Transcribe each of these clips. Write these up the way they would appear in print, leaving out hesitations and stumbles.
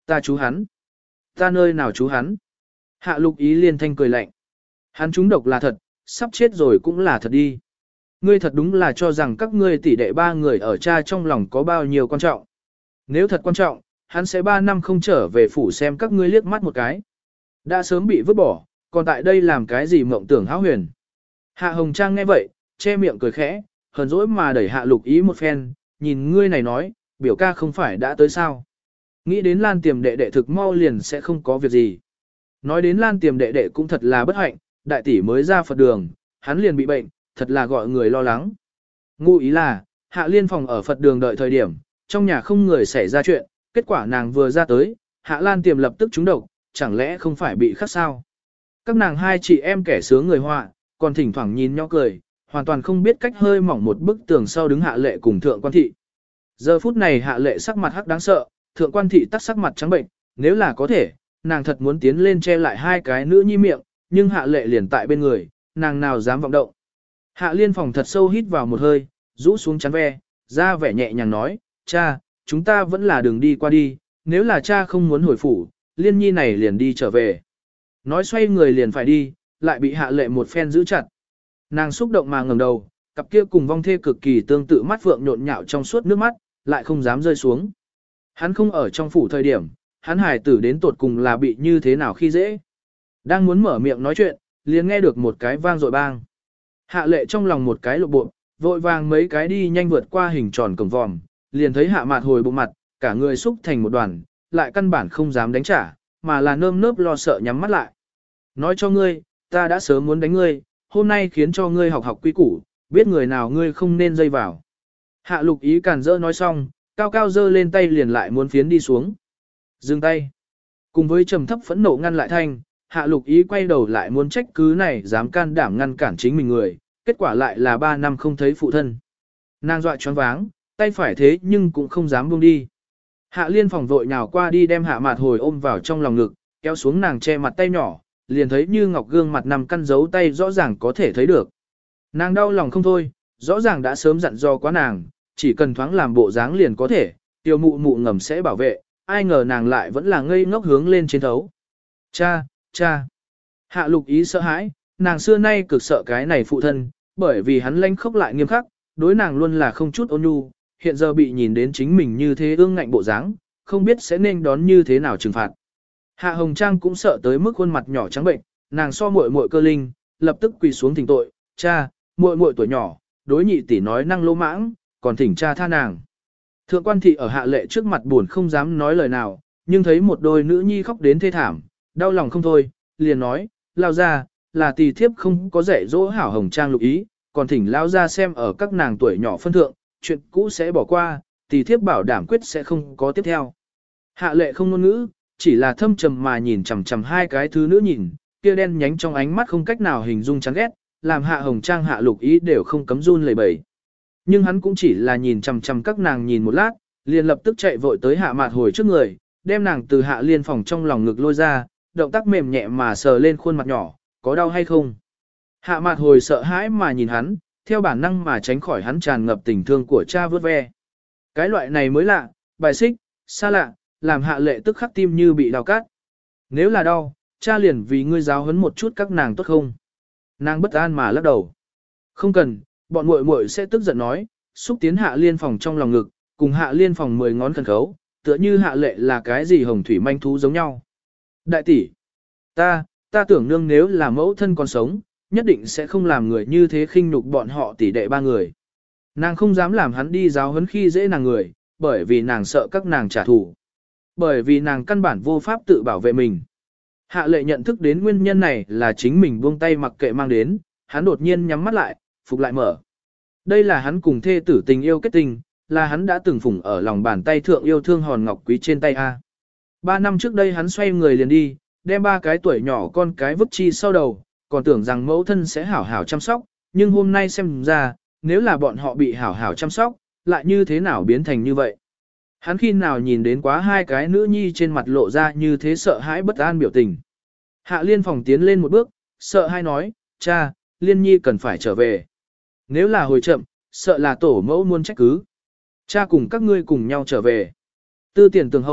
Ta chú hắn. Ta nơi nào chú hắn? Hạ Lục Ý liên thanh cười lạnh. Hắn trúng độc là thật, sắp chết rồi cũng là thật đi. Ngươi thật đúng là cho rằng các ngươi tỷ đệ ba người ở cha trong lòng có bao nhiêu quan trọng. Nếu thật quan trọng, hắn sẽ 3 năm không trở về phủ xem các ngươi liếc mắt một cái. Đã sớm bị vứt bỏ, còn tại đây làm cái gì mộng tưởng hão huyền. Hạ Hồng Trang nghe vậy, che miệng cười khẽ, hờn dỗi mà đẩy Hạ Lục Ý một phen, nhìn ngươi này nói, biểu ca không phải đã tới sao. Nghĩ đến Lan Tiềm đệ đệ thực mau liền sẽ không có việc gì. Nói đến Lan Tiềm đệ đệ cũng thật là bất hạnh, đại tỷ mới ra Phật đường, hắn liền bị bệnh, thật là gọi người lo lắng. Ngụ ý là, Hạ Liên phòng ở Phật đường đợi thời điểm, trong nhà không người xảy ra chuyện, kết quả nàng vừa ra tới, Hạ Lan Tiềm lập tức trúng độc, chẳng lẽ không phải bị khắc sao? Các nàng hai chị em kẻ sướng người họa, còn thỉnh thoảng nhìn nhau cười, hoàn toàn không biết cách hơi mỏng một bức tường sau đứng Hạ Lệ cùng Thượng Quan Thị. Giờ phút này Hạ Lệ sắc mặt hắc đáng sợ, Thượng Quan Thị tắc sắc mặt trắng bệnh, nếu là có thể, nàng thật muốn tiến lên che lại hai cái nữ nhi miệng, nhưng Hạ Lệ liền tại bên người, nàng nào dám vọng động. Hạ Liên phòng thật sâu hít vào một hơi, rũ xuống chắn ve, ra vẻ nhẹ nhàng nói, cha, chúng ta vẫn là đường đi qua đi, nếu là cha không muốn hồi phủ, Liên nhi này liền đi trở về. Nói xoay người liền phải đi, lại bị Hạ Lệ một phen giữ chặt. Nàng xúc động mà ngẩng đầu, cặp kia cùng vong thê cực kỳ tương tự mắt phượng nhộn nhạo trong suốt nước mắt, lại không dám rơi xuống. Hắn không ở trong phủ thời điểm, hắn hài tử đến tột cùng là bị như thế nào khi dễ. Đang muốn mở miệng nói chuyện, liền nghe được một cái vang dội bang. Hạ Lệ trong lòng một cái lộ bộ, vội vàng mấy cái đi nhanh vượt qua hình tròn cổng vòm, liền thấy Hạ Mạt hồi bụng mặt, cả người xúc thành một đoàn, lại căn bản không dám đánh trả, mà là nơm nớp lo sợ nhắm mắt lại. Nói cho ngươi, ta đã sớm muốn đánh ngươi, hôm nay khiến cho ngươi học học quy củ, biết người nào ngươi không nên dây vào. Hạ Lục Ý càn rỡ nói xong, cao cao giơ lên tay liền lại muốn phiến đi xuống. Dừng tay. Cùng với trầm thấp phẫn nộ ngăn lại thanh, Hạ Lục Ý quay đầu lại muốn trách cứ này dám can đảm ngăn cản chính mình người, kết quả lại là 3 năm không thấy phụ thân. Nàng dọa choáng váng, tay phải thế nhưng cũng không dám buông đi. Hạ Liên phòng vội nhào qua đi đem Hạ Mạt hồi ôm vào trong lòng ngực, kéo xuống nàng che mặt tay nhỏ, liền thấy như ngọc gương mặt nằm căn dấu tay rõ ràng có thể thấy được. Nàng đau lòng không thôi, rõ ràng đã sớm dặn dò quá nàng, chỉ cần thoáng làm bộ dáng liền có thể, tiêu mụ mụ ngầm sẽ bảo vệ, ai ngờ nàng lại vẫn là ngây ngốc hướng lên trên thấu. Cha, cha. Hạ Lục Ý sợ hãi, nàng xưa nay cực sợ cái này phụ thân, bởi vì hắn lanh khốc lại nghiêm khắc, đối nàng luôn là không chút ôn nhu, hiện giờ bị nhìn đến chính mình như thế ương ngạnh bộ dáng, không biết sẽ nên đón như thế nào trừng phạt. Hạ Hồng Trang cũng sợ tới mức khuôn mặt nhỏ trắng bệnh, nàng so muội muội Cơ Linh, lập tức quỳ xuống thỉnh tội, cha, muội muội tuổi nhỏ, đối nhị tỷ nói năng lỗ mãng, còn thỉnh cha tha nàng. Thượng Quan Thị ở Hạ Lệ trước mặt buồn không dám nói lời nào, nhưng thấy một đôi nữ nhi khóc đến thê thảm, đau lòng không thôi, liền nói, lao ra, là tỷ thiếp không có dạy dỗ hảo Hồng Trang Lục Ý, còn thỉnh lao ra xem ở các nàng tuổi nhỏ phân thượng, chuyện cũ sẽ bỏ qua, tỷ thiếp bảo đảm quyết sẽ không có tiếp theo. Hạ Lệ không ngôn ngữ, chỉ là thâm trầm mà nhìn chằm chằm hai cái thứ nữ nhìn, kia đen nhánh trong ánh mắt không cách nào hình dung chán ghét, làm Hạ Hồng Trang Hạ Lục Ý đều không cấm run lẩy bẩy. Nhưng hắn cũng chỉ là nhìn chằm chằm các nàng nhìn một lát, liền lập tức chạy vội tới Hạ Mạt hồi trước người, đem nàng từ Hạ Liên phòng trong lòng ngực lôi ra, động tác mềm nhẹ mà sờ lên khuôn mặt nhỏ, có đau hay không? Hạ Mạt hồi sợ hãi mà nhìn hắn, theo bản năng mà tránh khỏi hắn tràn ngập tình thương của cha vớt ve. Cái loại này mới lạ, bài xích, xa lạ, làm Hạ Lệ tức khắc tim như bị đau cắt. Nếu là đau, cha liền vì ngươi giáo huấn một chút các nàng tốt không? Nàng bất an mà lắc đầu. Không cần, bọn muội muội sẽ tức giận nói, xúc tiến Hạ Liên phòng trong lòng ngực, cùng Hạ Liên phòng 10 ngón khẩn khấu, tựa như Hạ Lệ là cái gì hồng thủy manh thú giống nhau. Đại tỷ, ta tưởng nương nếu là mẫu thân còn sống, nhất định sẽ không làm người như thế khinh nhục bọn họ tỷ đệ ba người. Nàng không dám làm hắn đi giáo huấn khi dễ nàng người, bởi vì nàng sợ các nàng trả thù. Bởi vì nàng căn bản vô pháp tự bảo vệ mình. Hạ Lệ nhận thức đến nguyên nhân này là chính mình buông tay mặc kệ mang đến, hắn đột nhiên nhắm mắt lại, phục lại mở. Đây là hắn cùng thê tử tình yêu kết tình, là hắn đã từng phủng ở lòng bàn tay thượng yêu thương hòn ngọc quý trên tay A. 3 năm trước đây hắn xoay người liền đi, đem 3 cái tuổi nhỏ con cái vứt chi sau đầu, còn tưởng rằng mẫu thân sẽ hảo hảo chăm sóc, nhưng hôm nay xem ra, nếu là bọn họ bị hảo hảo chăm sóc, lại như thế nào biến thành như vậy. Hắn khi nào nhìn đến quá 2 cái nữ nhi trên mặt lộ ra như thế sợ hãi bất an biểu tình. Hạ Liên phòng tiến lên một bước, sợ hai nói, cha, Liên nhi cần phải trở về. Nếu là hồi chậm, sợ là tổ mẫu muốn trách cứ. Cha cùng các ngươi cùng nhau trở về. Tư tiền tường hậu,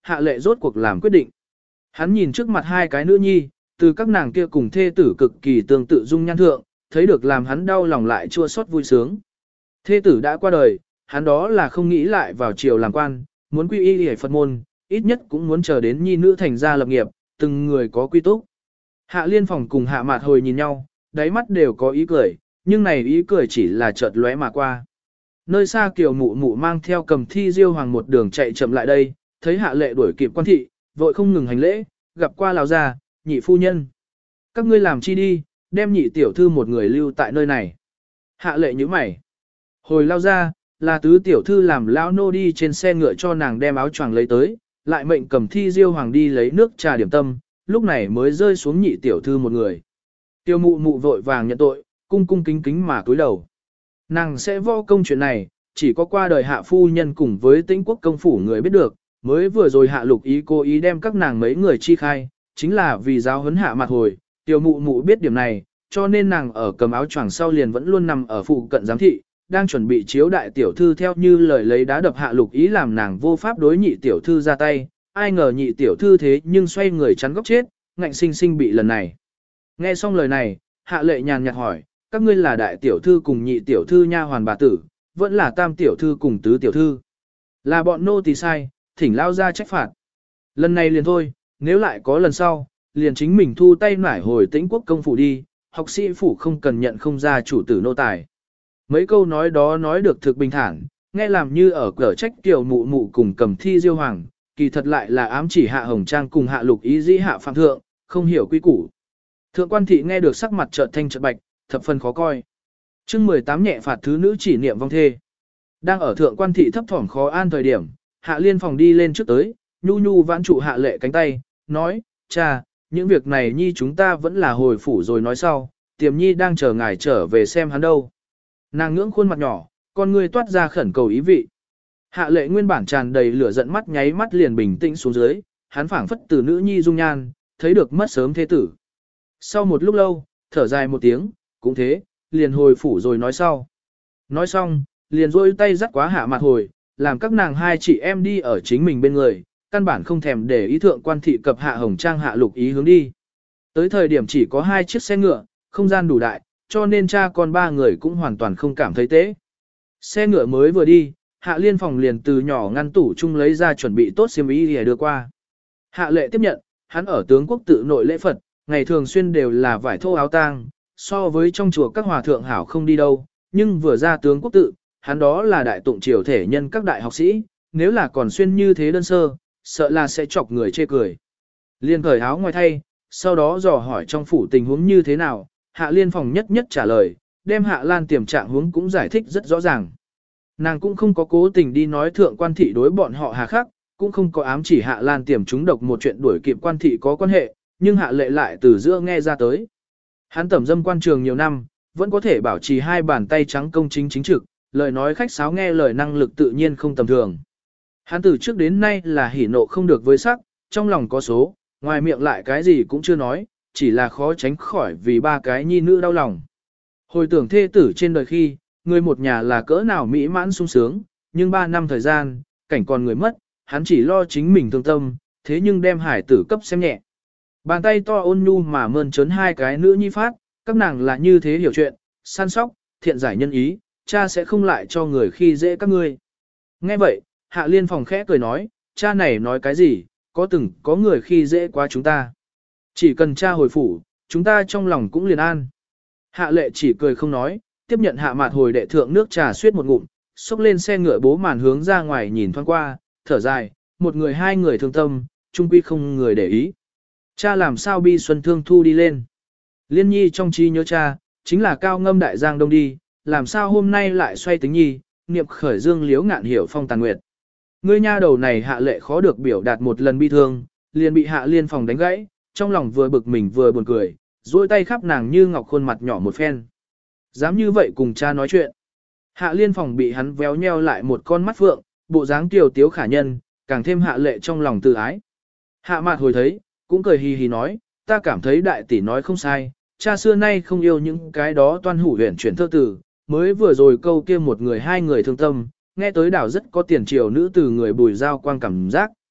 hạ lệ rốt cuộc làm quyết định. Hắn nhìn trước mặt hai cái nữ nhi, từ các nàng kia cùng thê tử cực kỳ tương tự dung nhan thượng, thấy được làm hắn đau lòng lại chua xót vui sướng. Thê tử đã qua đời, hắn đó là không nghĩ lại vào triều làm quan, muốn quy y hề Phật môn, ít nhất cũng muốn chờ đến nhi nữ thành gia lập nghiệp, từng người có quy túc. Hạ Liên Phòng cùng Hạ Mạt Hồi nhìn nhau, đáy mắt đều có ý cười, nhưng này ý cười chỉ là chợt lóe mà qua. Nơi xa Kiều Mụ Mụ mang theo Cầm Thi Diêu Hoàng một đường chạy chậm lại đây, thấy Hạ Lệ đuổi kịp quan thị, vội không ngừng hành lễ, gặp qua lão gia, nhị phu nhân. Các ngươi làm chi đi, đem nhị tiểu thư một người lưu tại nơi này. Hạ Lệ nhíu mày. Hồi lao ra, là tứ tiểu thư làm lão nô đi trên xe ngựa cho nàng đem áo choàng lấy tới, lại mệnh Cầm Thi Diêu Hoàng đi lấy nước trà điểm tâm, lúc này mới rơi xuống nhị tiểu thư một người. Tiêu Mụ Mụ vội vàng nhận tội, cung cung kính kính mà cúi đầu. Nàng sẽ vo công chuyện này, chỉ có qua đời hạ phu nhân cùng với Tĩnh Quốc công phủ người biết được, mới vừa rồi Hạ Lục Ý cố ý đem các nàng mấy người chi khai, chính là vì giáo huấn Hạ Mạt Hồi. Tiêu Mụ Mụ biết điểm này, cho nên nàng ở cầm áo choàng sau liền vẫn luôn nằm ở phụ cận giám thị, đang chuẩn bị chiếu đại tiểu thư theo như lời lấy đá đập Hạ Lục Ý làm nàng vô pháp đối nhị tiểu thư ra tay, ai ngờ nhị tiểu thư thế nhưng xoay người chắn góc chết, ngạnh sinh sinh bị lần này. Nghe xong lời này, Hạ Lệ nhàn nhạt hỏi, các ngươi là đại tiểu thư cùng nhị tiểu thư nha hoàn bà tử, vẫn là tam tiểu thư cùng tứ tiểu thư. Là bọn nô tỳ sai, thỉnh lao ra trách phạt. Lần này liền thôi, nếu lại có lần sau, liền chính mình thu tay nải hồi Tĩnh Quốc công phủ đi, học sĩ phủ không cần nhận không ra chủ tử nô tài. Mấy câu nói đó nói được thực bình thản, nghe làm như ở cỡ trách Kiều Mụ Mụ cùng Cầm Thi Diêu Hoàng, kỳ thật lại là ám chỉ Hạ Hồng Trang cùng Hạ Lục Ý dĩ hạ phạm thượng, không hiểu quy củ. Thượng quan thị nghe được sắc mặt chợt thanh chợt bạch, thập phần khó coi. Chương 18 nhẹ phạt thứ nữ chỉ niệm vong thê. Đang ở thượng quan thị thấp thỏm khó an thời điểm, Hạ Liên Phòng đi lên trước tới, nhu nhu vãn trụ Hạ Lệ cánh tay, nói, cha, những việc này nhi chúng ta vẫn là hồi phủ rồi nói sau, Tiềm nhi đang chờ ngài trở về xem hắn đâu. Nàng ngưỡng khuôn mặt nhỏ, con ngươi toát ra khẩn cầu ý vị. Hạ Lệ nguyên bản tràn đầy lửa giận mắt nháy mắt liền bình tĩnh xuống dưới, hắn phảng phất từ nữ nhi dung nhan, thấy được mất sớm thế tử. Sau một lúc lâu, thở dài một tiếng, cũng thế, liền hồi phủ rồi nói sau. Nói xong, liền rôi tay dắt quá Hạ Mạt Hồi, làm các nàng hai chị em đi ở chính mình bên người, căn bản không thèm để ý thượng quan thị cập Hạ Hồng Trang Hạ Lục Ý hướng đi. Tới thời điểm chỉ có 2 chiếc xe ngựa, không gian đủ đại, cho nên cha con 3 người cũng hoàn toàn không cảm thấy tế. Xe ngựa mới vừa đi, Hạ Liên Phòng liền từ nhỏ ngăn tủ chung lấy ra chuẩn bị tốt xiêm y để đưa qua. Hạ Lệ tiếp nhận, hắn ở tướng quốc tự nội lễ Phật, ngày thường xuyên đều là vải thô áo tang, so với trong chùa các hòa thượng hảo không đi đâu, nhưng vừa ra tướng quốc tự, hắn đó là đại tụng triều thể nhân các đại học sĩ, nếu là còn xuyên như thế đơn sơ, sợ là sẽ chọc người chê cười. Liên cởi áo ngoài thay, sau đó dò hỏi trong phủ tình huống như thế nào, Hạ Liên Phòng nhất nhất trả lời, đem Hạ Lan tiềm trạng huống cũng giải thích rất rõ ràng. Nàng cũng không có cố tình đi nói thượng quan thị đối bọn họ hà khắc, cũng không có ám chỉ Hạ Lan tiềm trúng độc một chuyện đuổi kịp quan thị có quan hệ, nhưng Hạ Lệ lại từ giữa nghe ra tới. Hắn tẩm dâm quan trường nhiều năm, vẫn có thể bảo trì 2 bàn tay trắng công chính chính trực, lời nói khách sáo nghe lời năng lực tự nhiên không tầm thường. Hắn từ trước đến nay là hỉ nộ không được với sắc, trong lòng có số, ngoài miệng lại cái gì cũng chưa nói, chỉ là khó tránh khỏi vì 3 cái nhi nữ đau lòng. Hồi tưởng thê tử trên đời khi, người một nhà là cỡ nào mỹ mãn sung sướng, nhưng 3 năm thời gian, cảnh còn người mất, hắn chỉ lo chính mình thương tâm, thế nhưng đem hải tử cấp xem nhẹ. Bàn tay to ôn nhu mà mơn trớn 2 cái nữ nhi phát, các nàng là như thế hiểu chuyện, săn sóc, thiện giải nhân ý, cha sẽ không lại cho người khi dễ các ngươi. Nghe vậy, Hạ Liên Phòng khẽ cười nói, cha này nói cái gì, có người khi dễ quá chúng ta. Chỉ cần cha hồi phủ, chúng ta trong lòng cũng liền an. Hạ Lệ chỉ cười không nói, tiếp nhận Hạ Mạt Hồi đệ thượng nước trà suyết một ngụm, xốc lên xe ngựa bố màn hướng ra ngoài nhìn thoáng qua, thở dài, một người 2 người thương tâm, chung quy không người để ý. Cha làm sao bi xuân thương thu đi lên. Liên nhi trong trí nhớ cha, chính là cao ngâm đại giang đông đi, làm sao hôm nay lại xoay tính nhi, niệm khởi dương liếu ngạn hiểu phong tàn nguyệt. Ngươi nha đầu này Hạ Lệ khó được biểu đạt một lần bi thương, liền bị Hạ Liên Phòng đánh gãy, trong lòng vừa bực mình vừa buồn cười, duỗi tay khắp nàng như ngọc khuôn mặt nhỏ một phen. Dám như vậy cùng cha nói chuyện. Hạ Liên Phòng bị hắn véo nheo lại một con mắt phượng, bộ dáng kiều tiếu khả nhân, càng thêm Hạ Lệ trong lòng tự ái. Hạ Mạt Hồi thấy, cũng cười hì hì nói, ta cảm thấy đại tỷ nói không sai, cha xưa nay không yêu những cái đó toan hủ huyền chuyển thơ tử, mới vừa rồi câu kia một người 2 người thương tâm, nghe tới đảo rất có tiền triều nữ từ người Bùi Giao Quang cảm giác.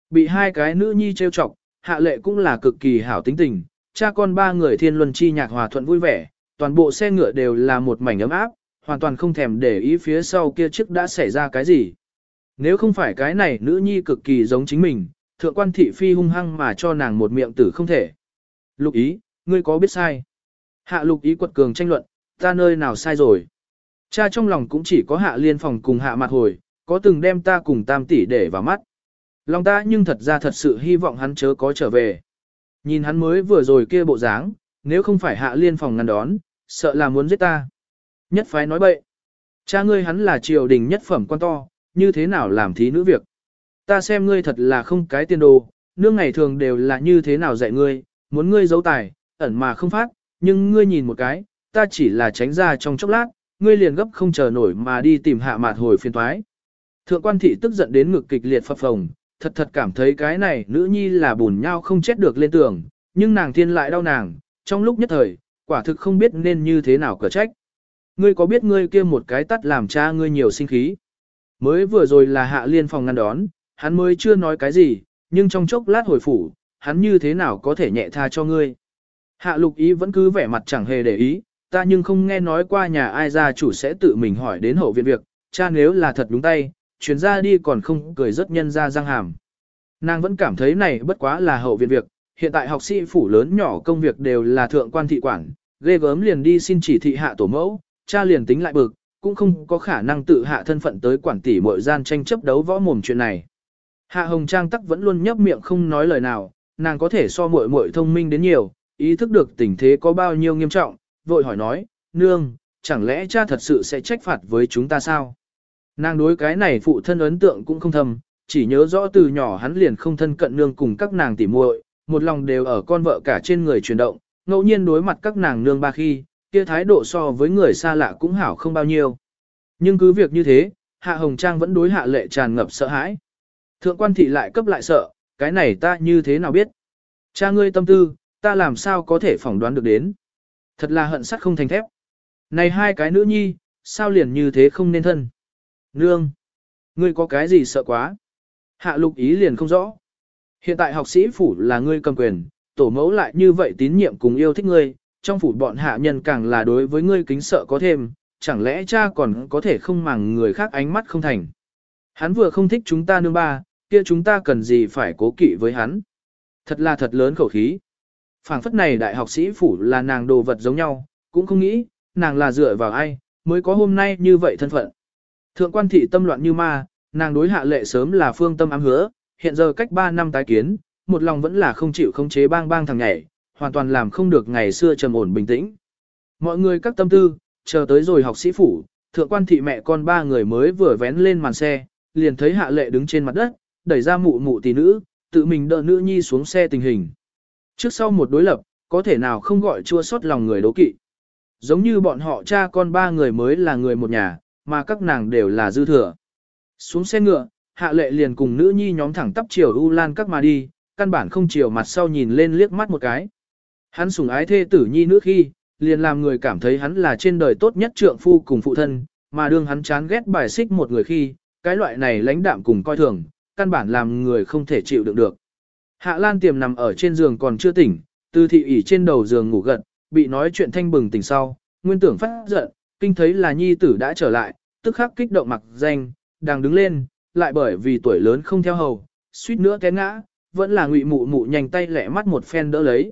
Bị hai cái nữ nhi trêu chọc, Hạ Lệ cũng là cực kỳ hảo tính tình, cha con ba người thiên luân chi nhạc hòa thuận vui vẻ, toàn bộ xe ngựa đều là một mảnh ấm áp, hoàn toàn không thèm để ý phía sau kia chiếc đã xảy ra cái gì. Nếu không phải cái này nữ nhi cực kỳ giống chính mình, thượng quan thị phi hung hăng mà cho nàng một miệng tử không thể. Lục ý, ngươi có biết sai? Hạ lục ý quật cường tranh luận, ta nơi nào sai rồi? Cha trong lòng cũng chỉ có Hạ Liên Phòng cùng Hạ Mặt Hồi, có từng đem ta cùng Tam tỷ để vào mắt. Lòng ta nhưng thật ra thật sự hy vọng hắn chớ có trở về. Nhìn hắn mới vừa rồi kia bộ dáng, nếu không phải Hạ Liên Phòng ngăn đón, sợ là muốn giết ta. Nhất phái nói bậy. Cha ngươi hắn là triều đình nhất phẩm quan to, như thế nào làm thí nữ việc. Ta xem ngươi thật là không cái tiền đồ, nương ngày thường đều là như thế nào dạy ngươi, muốn ngươi giấu tài, ẩn mà không phát, nhưng ngươi nhìn một cái, ta chỉ là tránh ra trong chốc lát, ngươi liền gấp không chờ nổi mà đi tìm Hạ Mạt Hồi phiền toái. Thượng quan thị tức giận đến ngực kịch liệt phập phồng, thật cảm thấy cái này nữ nhi là bùn nhau không chết được lên tường, nhưng nàng thiên lại đau nàng, trong lúc nhất thời, quả thực không biết nên như thế nào cở trách. Ngươi có biết ngươi kia một cái tắt làm cha ngươi nhiều sinh khí? Mới vừa rồi là Hạ Liên Phòng ngăn đón, hắn mới chưa nói cái gì, nhưng trong chốc lát hồi phủ, hắn như thế nào có thể nhẹ tha cho ngươi? Hạ lục ý vẫn cứ vẻ mặt chẳng hề để ý, ta nhưng không nghe nói qua nhà ai gia chủ sẽ tự mình hỏi đến hậu viện việc, cha nếu là thật đúng tay, chuyến ra đi còn không cười rất nhân ra răng hàm. Nàng vẫn cảm thấy này bất quá là hậu viện việc, hiện tại học sĩ phủ lớn nhỏ công việc đều là thượng quan thị quản, ghê gớm liền đi xin chỉ thị hạ tổ mẫu, cha liền tính lại bực, cũng không có khả năng tự hạ thân phận tới quản tỷ muội gian tranh chấp đấu võ mồm chuyện này. Hạ Hồng Trang tắc vẫn luôn nhấp miệng không nói lời nào, nàng có thể so muội muội thông minh đến nhiều, ý thức được tình thế có bao nhiêu nghiêm trọng, vội hỏi nói, nương, chẳng lẽ cha thật sự sẽ trách phạt với chúng ta sao? Nàng đối cái này phụ thân ấn tượng cũng không thầm, chỉ nhớ rõ từ nhỏ hắn liền không thân cận nương cùng các nàng tỉ muội, một lòng đều ở con vợ cả trên người chuyển động, ngẫu nhiên đối mặt các nàng nương ba khi, kia thái độ so với người xa lạ cũng hảo không bao nhiêu. Nhưng cứ việc như thế, Hạ Hồng Trang vẫn đối Hạ Lệ tràn ngập sợ hãi. Thượng quan thị lại cấp lại sợ, cái này ta như thế nào biết? Cha ngươi tâm tư, ta làm sao có thể phỏng đoán được đến? Thật là hận sắt không thành thép. Này hai cái nữ nhi, sao liền như thế không nên thân? Nương, ngươi có cái gì sợ quá? Hạ lục ý liền không rõ. Hiện tại học sĩ phủ là ngươi cầm quyền, tổ mẫu lại như vậy tín nhiệm cùng yêu thích ngươi, trong phủ bọn hạ nhân càng là đối với ngươi kính sợ có thêm, chẳng lẽ cha còn có thể không màng người khác ánh mắt không thành. Hắn vừa không thích chúng ta nương ba, kia chúng ta cần gì phải cố kỵ với hắn. Thật là thật lớn khẩu khí. Phảng phất này đại học sĩ phủ là nàng đồ vật giống nhau, cũng không nghĩ, nàng là dựa vào ai, mới có hôm nay như vậy thân phận. Thượng quan thị tâm loạn như ma, nàng đối Hạ Lệ sớm là phương tâm ám hứa, hiện giờ cách 3 năm tái kiến, một lòng vẫn là không chịu khống chế bang thằng nhảy, hoàn toàn làm không được ngày xưa trầm ổn bình tĩnh. Mọi người các tâm tư, chờ tới rồi học sĩ phủ, thượng quan thị mẹ con ba người mới vừa vén lên màn xe, liền thấy Hạ Lệ đứng trên mặt đất, đẩy ra mụ mụ tỷ nữ, tự mình đỡ nữ nhi xuống xe tình hình. Trước sau một đối lập, có thể nào không gọi chua xót lòng người đố kỵ. Giống như bọn họ cha con ba người mới là người một nhà, mà các nàng đều là dư thừa. Xuống xe ngựa, Hạ Lệ liền cùng nữ nhi nhóm thẳng tắp chiều U Lan các mà đi, căn bản không chiều mặt sau nhìn lên liếc mắt một cái. Hắn sủng ái thê tử nhi nữ khi, liền làm người cảm thấy hắn là trên đời tốt nhất trượng phu cùng phụ thân, mà đương hắn chán ghét bài xích một người khi, cái loại này lãnh đạm cùng coi thường, căn bản làm người không thể chịu đựng được. Hạ Lan Tiềm nằm ở trên giường còn chưa tỉnh, Từ thị ỉ trên đầu giường ngủ gật, bị nói chuyện thanh bừng tỉnh sau, nguyên tưởng phát giận, kinh thấy là nhi tử đã trở lại, tức khắc kích động mặc danh, đang đứng lên, lại bởi vì tuổi lớn không theo hầu, suýt nữa té ngã, vẫn là Ngụy Mụ Mụ nhanh tay lẹ mắt một phen đỡ lấy.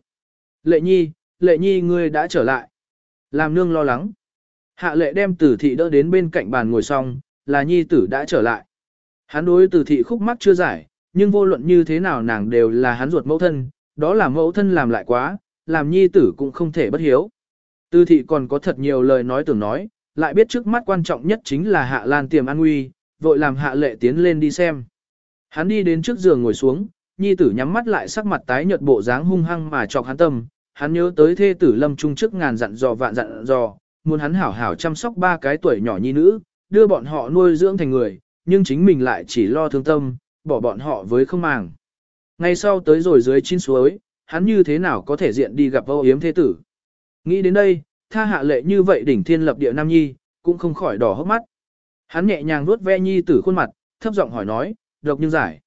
Lệ nhi ngươi đã trở lại. Làm nương lo lắng. Hạ Lệ đem Từ thị đỡ đến bên cạnh bàn ngồi xong, là nhi tử đã trở lại. Hắn đối Từ thị khúc mắc chưa giải, nhưng vô luận như thế nào nàng đều là hắn ruột mẫu thân, đó là mẫu thân làm lại quá, làm nhi tử cũng không thể bất hiếu. Từ thị còn có thật nhiều lời nói tưởng nói, lại biết trước mắt quan trọng nhất chính là Hạ Lan Tiềm an nguy, vội làm Hạ Lệ tiến lên đi xem. Hắn đi đến trước giường ngồi xuống, nhi tử nhắm mắt lại sắc mặt tái nhợt bộ dáng hung hăng mà chọc hắn tâm, hắn nhớ tới thê tử Lâm Trung trước ngàn dặn dò vạn dặn dò, muốn hắn hảo hảo chăm sóc ba cái tuổi nhỏ nhi nữ, đưa bọn họ nuôi dưỡng thành người, nhưng chính mình lại chỉ lo thương tâm, bỏ bọn họ với không màng. Ngay sau tới rồi dưới chín suối, hắn như thế nào có thể diện đi gặp âu yếm thế tử. Nghĩ đến đây, tha Hạ Lệ như vậy đỉnh thiên lập địa nam nhi, cũng không khỏi đỏ hốc mắt. Hắn nhẹ nhàng vuốt ve nhi tử khuôn mặt, thấp giọng hỏi nói, độc nhưng giải.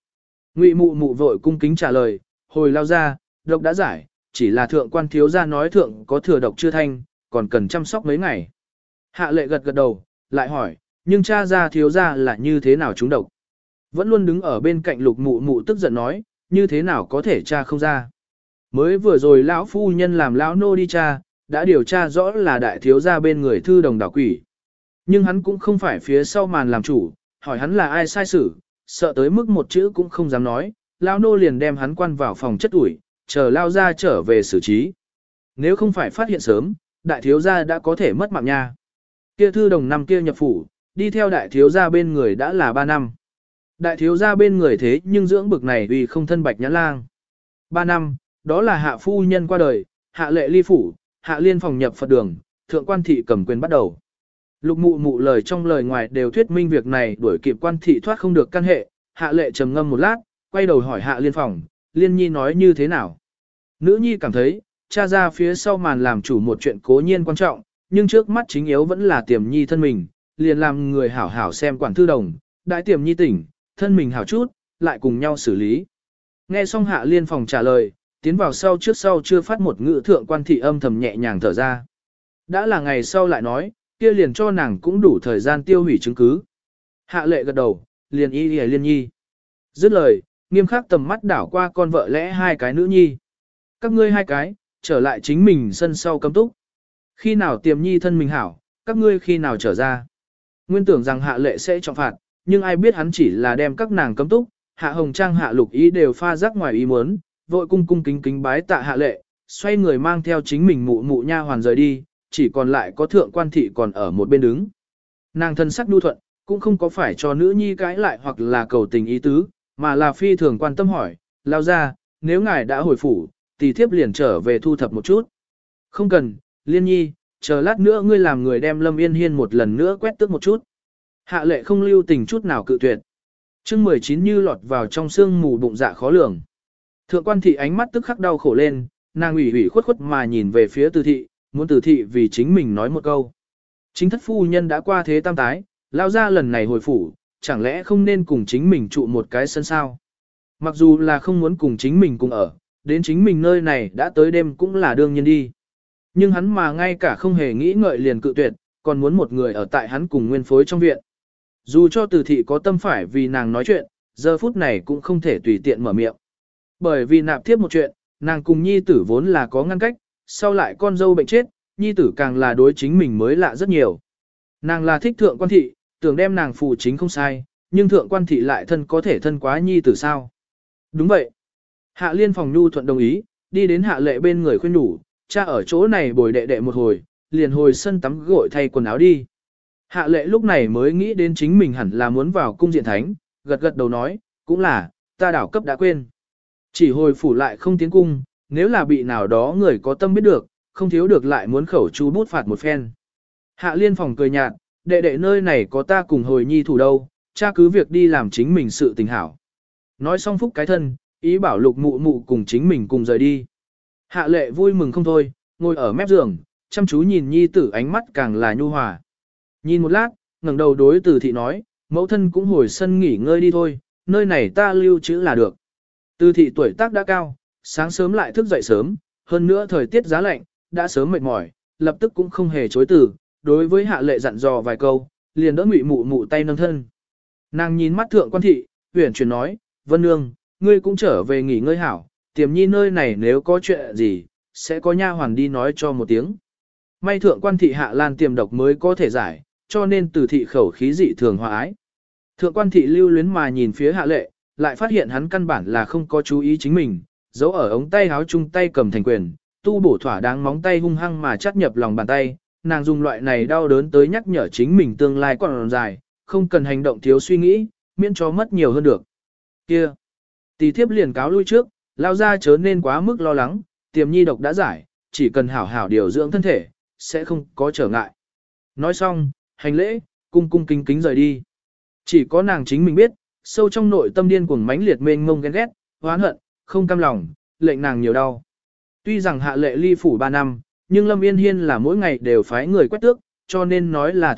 Ngụy mụ mụ vội cung kính trả lời, hồi lao ra, độc đã giải, chỉ là thượng quan thiếu gia nói thượng có thừa độc chưa thanh, còn cần chăm sóc mấy ngày. Hạ lệ gật gật đầu, lại hỏi, nhưng cha ra thiếu gia là như thế nào trúng độc? Vẫn luôn đứng ở bên cạnh lục mụ mụ tức giận nói, như thế nào có thể cha không ra? Mới vừa rồi lão phu nhân làm lão nô đi cha, đã điều tra rõ là đại thiếu gia bên người thư đồng đảo quỷ. Nhưng hắn cũng không phải phía sau màn làm chủ, hỏi hắn là ai sai xử, sợ tới mức một chữ cũng không dám nói, lão nô liền đem hắn quan vào phòng chất ủi, chờ lao ra trở về xử trí. Nếu không phải phát hiện sớm, đại thiếu gia đã có thể mất mạng nha. Kia thư đồng năm kia nhập phủ, đi theo đại thiếu gia bên người đã là 3 năm. Đại thiếu gia bên người thế nhưng dưỡng bực này vì không thân bạch nhãn lang. 3 năm, đó là hạ phu nhân qua đời, hạ lệ ly phủ, hạ liên phòng nhập Phật đường, thượng quan thị cầm quyền bắt đầu. Lục mụ mụ lời trong lời ngoài đều thuyết minh việc này đuổi kịp quan thị thoát không được căn hệ, hạ lệ trầm ngâm một lát, quay đầu hỏi hạ liên phòng, liên nhi nói như thế nào. Nữ nhi cảm thấy, cha ra phía sau màn làm chủ một chuyện cố nhiên quan trọng, nhưng trước mắt chính yếu vẫn là tiềm nhi thân mình, liền làm người hảo hảo xem quản thư đồng, đại tiềm nhi tỉnh, thân mình hảo chút, lại cùng nhau xử lý. Nghe xong hạ liên phòng trả lời, tiến vào sau trước sau chưa phát một ngữ thượng quan thị âm thầm nhẹ nhàng thở ra. Đã là ngày sau lại nói, kia liền cho nàng cũng đủ thời gian tiêu hủy chứng cứ. Hạ lệ gật đầu, liền y lìa liên nhi. Dứt lời, nghiêm khắc tầm mắt đảo qua con vợ lẽ hai cái nữ nhi. Các ngươi hai cái, trở lại chính mình sân sau cấm túc. Khi nào tiềm nhi thân mình hảo, các ngươi khi nào trở ra. Nguyên tưởng rằng hạ lệ sẽ trọng phạt, nhưng ai biết hắn chỉ là đem các nàng cấm túc, hạ hồng trang hạ lục ý đều pha rắc ngoài ý muốn, vội cung cung kính kính bái tạ hạ lệ, xoay người mang theo chính mình mụ mụ nha hoàn rời đi, chỉ còn lại có thượng quan thị còn ở một bên đứng. Nàng thân sắc nhu thuận, cũng không có phải cho nữ nhi cãi lại hoặc là cầu tình ý tứ, mà là phi thường quan tâm hỏi, lao ra, nếu ngài đã hồi phủ, tỷ thiếp liền trở về thu thập một chút. Không cần, liên nhi, chờ lát nữa ngươi làm người đem Lâm Yên Hiên một lần nữa quét tước một chút. Hạ lệ không lưu tình chút nào cự tuyệt. Chương 19 như lọt vào trong xương mù bụng dạ khó lường. Thượng quan thị ánh mắt tức khắc đau khổ lên, nàng ủy ủy khuất khuất mà nhìn về phía Từ thị, muốn Từ thị vì chính mình nói một câu. Chính thất phu nhân đã qua thế tam tái, lao ra lần này hồi phủ, chẳng lẽ không nên cùng chính mình trụ một cái sân sao? Mặc dù là không muốn cùng chính mình cùng ở, đến chính mình nơi này đã tới đêm cũng là đương nhiên đi. Nhưng hắn mà ngay cả không hề nghĩ ngợi liền cự tuyệt, còn muốn một người ở tại hắn cùng nguyên phối trong viện. Dù cho Từ thị có tâm phải vì nàng nói chuyện, giờ phút này cũng không thể tùy tiện mở miệng. Bởi vì nạp tiếp một chuyện, nàng cùng nhi tử vốn là có ngăn cách, sau lại con dâu bệnh chết, nhi tử càng là đối chính mình mới lạ rất nhiều. Nàng là thích thượng quan thị, tưởng đem nàng phụ chính không sai, nhưng thượng quan thị lại thân có thể thân quá nhi tử sao. Đúng vậy. Hạ liên phòng nhu thuận đồng ý, đi đến hạ lệ bên người khuyên nhủ, cha ở chỗ này bồi đệ đệ một hồi, liền hồi sân tắm gội thay quần áo đi. Hạ lệ lúc này mới nghĩ đến chính mình hẳn là muốn vào cung diện thánh, gật gật đầu nói, cũng là, ta đảo cấp đã quên. Chỉ hồi phủ lại không tiến cung, nếu là bị nào đó người có tâm biết được, không thiếu được lại muốn khẩu chú bút phạt một phen. Hạ liên phòng cười nhạt, đệ đệ nơi này có ta cùng hồi nhi thủ đâu, cha cứ việc đi làm chính mình sự tình hảo. Nói xong phúc cái thân, ý bảo lục mụ mụ cùng chính mình cùng rời đi. Hạ lệ vui mừng không thôi, ngồi ở mép giường, chăm chú nhìn nhi tử ánh mắt càng là nhu hòa. Nhìn một lát, ngẩng đầu đối Từ thị nói, mẫu thân cũng hồi sân nghỉ ngơi đi thôi, nơi này ta lưu trữ là được. Từ thị tuổi tác đã cao, sáng sớm lại thức dậy sớm, hơn nữa thời tiết giá lạnh, đã sớm mệt mỏi, lập tức cũng không hề chối từ, đối với hạ lệ dặn dò vài câu, liền đỡ ngụy mụ mụ tay nâng thân. Nàng nhìn mắt thượng quan thị, huyền chuyển nói, Vân Nương, ngươi cũng trở về nghỉ ngơi hảo, tiềm nhi nơi này nếu có chuyện gì, sẽ có nha hoàn đi nói cho một tiếng. May thượng quan thị hạ lan tiềm độc mới có thể giải, cho nên Từ thị khẩu khí dị thường hòa ái. Thượng quan thị lưu luyến mà nhìn phía hạ lệ, lại phát hiện hắn căn bản là không có chú ý chính mình, giấu ở ống tay áo chung tay cầm thành quyền, tu bổ thỏa đáng móng tay hung hăng mà chắt nhập lòng bàn tay, nàng dùng loại này đau đớn tới nhắc nhở chính mình tương lai còn dài, không cần hành động thiếu suy nghĩ, miễn cho mất nhiều hơn được. Kia, tỷ thiếp liền cáo lui trước, lao ra chớ nên quá mức lo lắng, tiềm nhi độc đã giải, chỉ cần hảo hảo điều dưỡng thân thể, sẽ không có trở ngại. Nói xong, hành lễ, cung cung kính kính rời đi. Chỉ có nàng chính mình biết, sâu trong nội tâm điên cuồng mãnh liệt mênh mông ghen ghét, oán hận, không cam lòng, lệnh nàng nhiều đau. Tuy rằng hạ lệ ly phủ 3 năm, nhưng Lâm Yên Hiên là mỗi ngày đều phái người quét tước, cho nên nói là thu thập,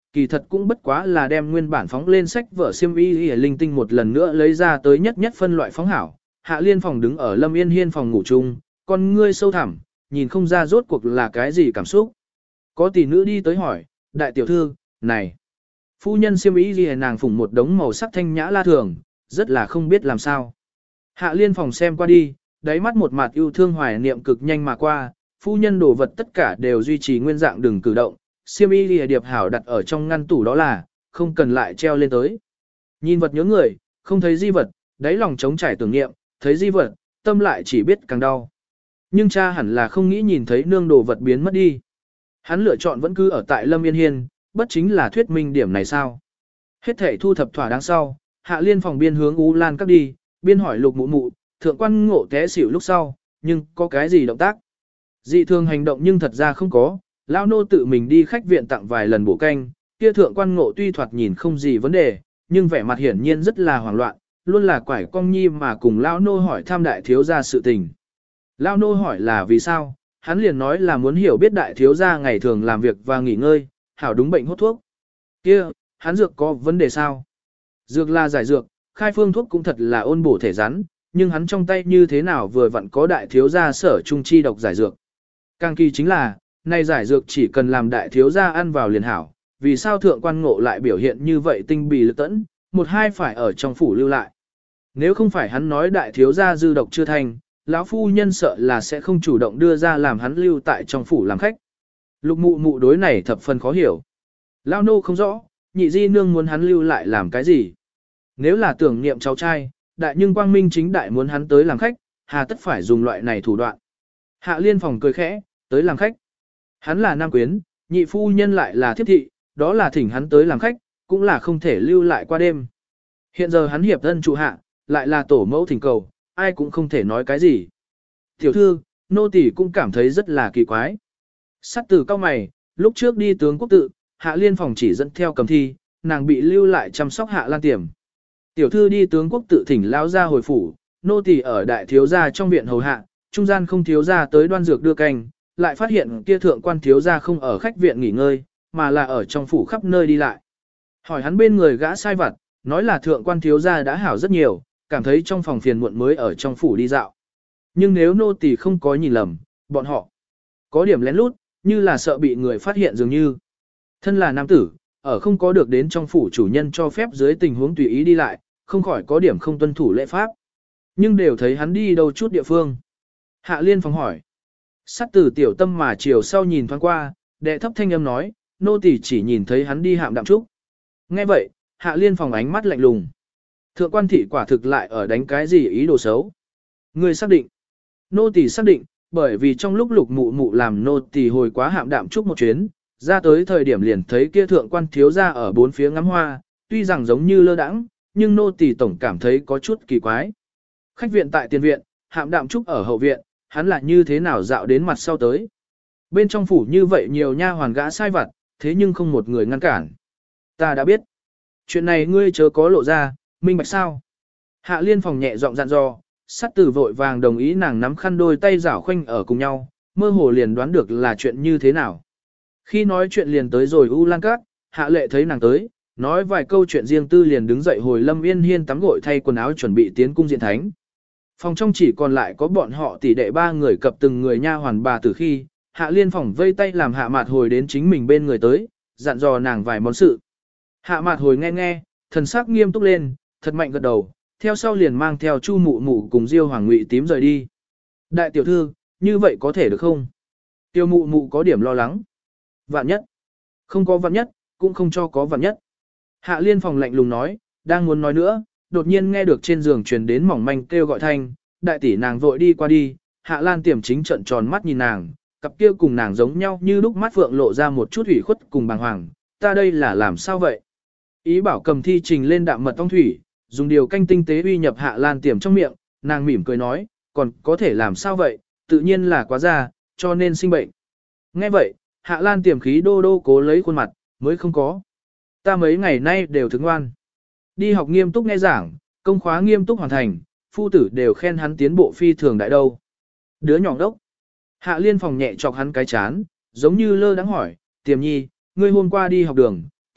kỳ thật cũng bất quá là đem nguyên bản phóng lên sách vở xiêm y linh tinh một lần nữa lấy ra tới nhất nhất phân loại phóng hảo. Hạ Liên Phòng đứng ở Lâm Yên Hiên phòng ngủ chung, con ngươi sâu thẳm, nhìn không ra rốt cuộc là cái gì cảm xúc. Có tỷ nữ đi tới hỏi, đại tiểu thư, này, phu nhân xiêm y gì nàng phủng một đống màu sắc thanh nhã la thường, rất là không biết làm sao. Hạ Liên Phòng xem qua đi, đáy mắt một mặt yêu thương hoài niệm cực nhanh mà qua, phu nhân đồ vật tất cả đều duy trì nguyên dạng đừng cử động, xiêm y lìa điệp hảo đặt ở trong ngăn tủ đó là, không cần lại treo lên tới. Nhìn vật nhớ người, không thấy di vật, đáy lòng trống trải tưởng niệm, thấy di vật, tâm lại chỉ biết càng đau. Nhưng cha hẳn là không nghĩ nhìn thấy nương đồ vật biến mất đi. Hắn lựa chọn vẫn cứ ở tại Lâm Yên Hiên, bất chính là thuyết minh điểm này sao. Hết thể thu thập thỏa đáng sau, Hạ Liên Phòng biên hướng U Lan các đi, biên hỏi Lục Mụ Mụ, thượng quan Ngộ té xỉu lúc sau, nhưng có cái gì động tác? Dị thường hành động nhưng thật ra không có, lão nô tự mình đi khách viện tặng vài lần bổ canh, kia thượng quan Ngộ tuy thoạt nhìn không gì vấn đề, nhưng vẻ mặt hiển nhiên rất là hoảng loạn, luôn là quải cong nhi mà cùng lão nô hỏi thăm đại thiếu gia sự tình. Lão nô hỏi là vì sao, hắn liền nói là muốn hiểu biết đại thiếu gia ngày thường làm việc và nghỉ ngơi, hảo đúng bệnh hốt thuốc. Kia, hắn dược có vấn đề sao? Dược là giải dược, khai phương thuốc cũng thật là ôn bổ thể rắn, nhưng hắn trong tay như thế nào vừa vặn có đại thiếu gia sở trung chi độc giải dược. Càng kỳ chính là, này giải dược chỉ cần làm đại thiếu gia ăn vào liền hảo, vì sao thượng quan Ngộ lại biểu hiện như vậy tinh bì lực tẫn, một hai phải ở trong phủ lưu lại. Nếu không phải hắn nói đại thiếu gia dư độc chưa thành, lão phu nhân sợ là sẽ không chủ động đưa ra làm hắn lưu tại trong phủ làm khách. Lục Mụ Mụ đối này thập phần khó hiểu. Lão nô không rõ, nhị di nương muốn hắn lưu lại làm cái gì. Nếu là tưởng niệm cháu trai, đại nhưng quang minh chính đại muốn hắn tới làm khách, hà tất phải dùng loại này thủ đoạn. Hạ Liên Phòng cười khẽ, tới làm khách. Hắn là nam quyến, nhị phu nhân lại là thiếp thị, đó là thỉnh hắn tới làm khách, cũng là không thể lưu lại qua đêm. Hiện giờ hắn hiệp thân trụ hạ, lại là tổ mẫu thỉnh cầu, ai cũng không thể nói cái gì. Tiểu thư, nô tỳ cũng cảm thấy rất là kỳ quái. Sắt tử cao mày, lúc trước đi tướng quốc tự, Hạ Liên Phòng chỉ dẫn theo cầm thi, nàng bị lưu lại chăm sóc Hạ Lan Tiềm. Tiểu thư đi tướng quốc tự thỉnh lão gia hồi phủ, nô tỳ ở đại thiếu gia trong viện hầu hạ, trung gian không thiếu gia tới đoan dược đưa canh, lại phát hiện kia thượng quan thiếu gia không ở khách viện nghỉ ngơi, mà là ở trong phủ khắp nơi đi lại. Hỏi hắn bên người gã sai vặt, nói là thượng quan thiếu gia đã hảo rất nhiều, cảm thấy trong phòng phiền muộn mới ở trong phủ đi dạo. Nhưng nếu nô tỳ không có nhìn lầm, bọn họ có điểm lén lút, như là sợ bị người phát hiện dường như. Thân là nam tử, ở không có được đến trong phủ chủ nhân cho phép dưới tình huống tùy ý đi lại, không khỏi có điểm không tuân thủ lễ pháp. Nhưng đều thấy hắn đi đâu chút địa phương. Hạ Liên Phòng hỏi. Sắt tử tiểu tâm mà chiều sau nhìn thoáng qua, đệ thấp thanh âm nói, nô tỳ chỉ nhìn thấy hắn đi hạm đạm trúc. Nghe vậy, Hạ Liên Phòng ánh mắt lạnh lùng. Thượng quan thị quả thực lại ở đánh cái gì ý đồ xấu. Người xác định. Nô tỳ xác định, bởi vì trong lúc Lục Mụ Mụ làm nô tỳ hồi quá hạm đạm trúc một chuyến, ra tới thời điểm liền thấy kia thượng quan thiếu gia ở bốn phía ngắm hoa, tuy rằng giống như lơ đãng, nhưng nô tỳ tổng cảm thấy có chút kỳ quái. Khách viện tại tiền viện, hạm đạm trúc ở hậu viện, hắn là như thế nào dạo đến mặt sau tới. Bên trong phủ như vậy nhiều nha hoàn gã sai vặt, thế nhưng không một người ngăn cản. Ta đã biết. Chuyện này ngươi chớ có lộ ra, minh bạch sao. Hạ Liên Phòng nhẹ giọng dặn dò, Sắt tử vội vàng đồng ý nàng nắm khăn đôi tay giảo khoanh ở cùng nhau, mơ hồ liền đoán được là chuyện như thế nào. Khi nói chuyện liền tới rồi U Lan Các, Hạ Lệ thấy nàng tới, nói vài câu chuyện riêng tư liền đứng dậy hồi Lâm Yên Hiên tắm gội thay quần áo chuẩn bị tiến cung diện thánh. Phòng trong chỉ còn lại có bọn họ tỷ đệ ba người cập từng người nha hoàn bà từ khi, Hạ Liên Phòng vây tay làm Hạ Mạt Hồi đến chính mình bên người tới, dặn dò nàng vài món sự. Hạ Mạt Hồi nghe nghe, thần sắc nghiêm túc lên, thật mạnh gật đầu, theo sau liền mang theo Chu Mụ Mụ cùng Diêu Hoàng Ngụy tím rời đi. Đại tiểu thư, như vậy có thể được không? Tiêu Mụ Mụ có điểm lo lắng. Vạn nhất. Không có vạn nhất, cũng không cho có vạn nhất. Hạ Liên Phòng lạnh lùng nói, đang muốn nói nữa, đột nhiên nghe được trên giường truyền đến mỏng manh kêu gọi thanh, đại tỷ nàng vội đi qua đi, Hạ Lan Tiềm chính trợn tròn mắt nhìn nàng, cặp kia cùng nàng giống nhau như lúc mắt phượng lộ ra một chút ủy khuất cùng bàng hoàng, ta đây là làm sao vậy? Ý bảo cầm thi trình lên đạm mật tông thủy, dùng điều canh tinh tế uy nhập Hạ Lan Tiềm trong miệng, nàng mỉm cười nói, còn có thể làm sao vậy, tự nhiên là quá già, cho nên sinh bệnh. Nghe vậy, Hạ Lan Tiềm khí đô đô cố lấy khuôn mặt, mới không có. Ta mấy ngày nay đều thức ngoan. Đi học nghiêm túc nghe giảng, công khóa nghiêm túc hoàn thành, phu tử đều khen hắn tiến bộ phi thường đại đâu. Đứa nhỏ đốc. Hạ Liên Phòng nhẹ chọc hắn cái chán, giống như lơ đắng hỏi, Tiềm nhi, ngươi hôm qua đi học đường,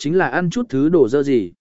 chính là ăn chút thứ đồ dơ gì.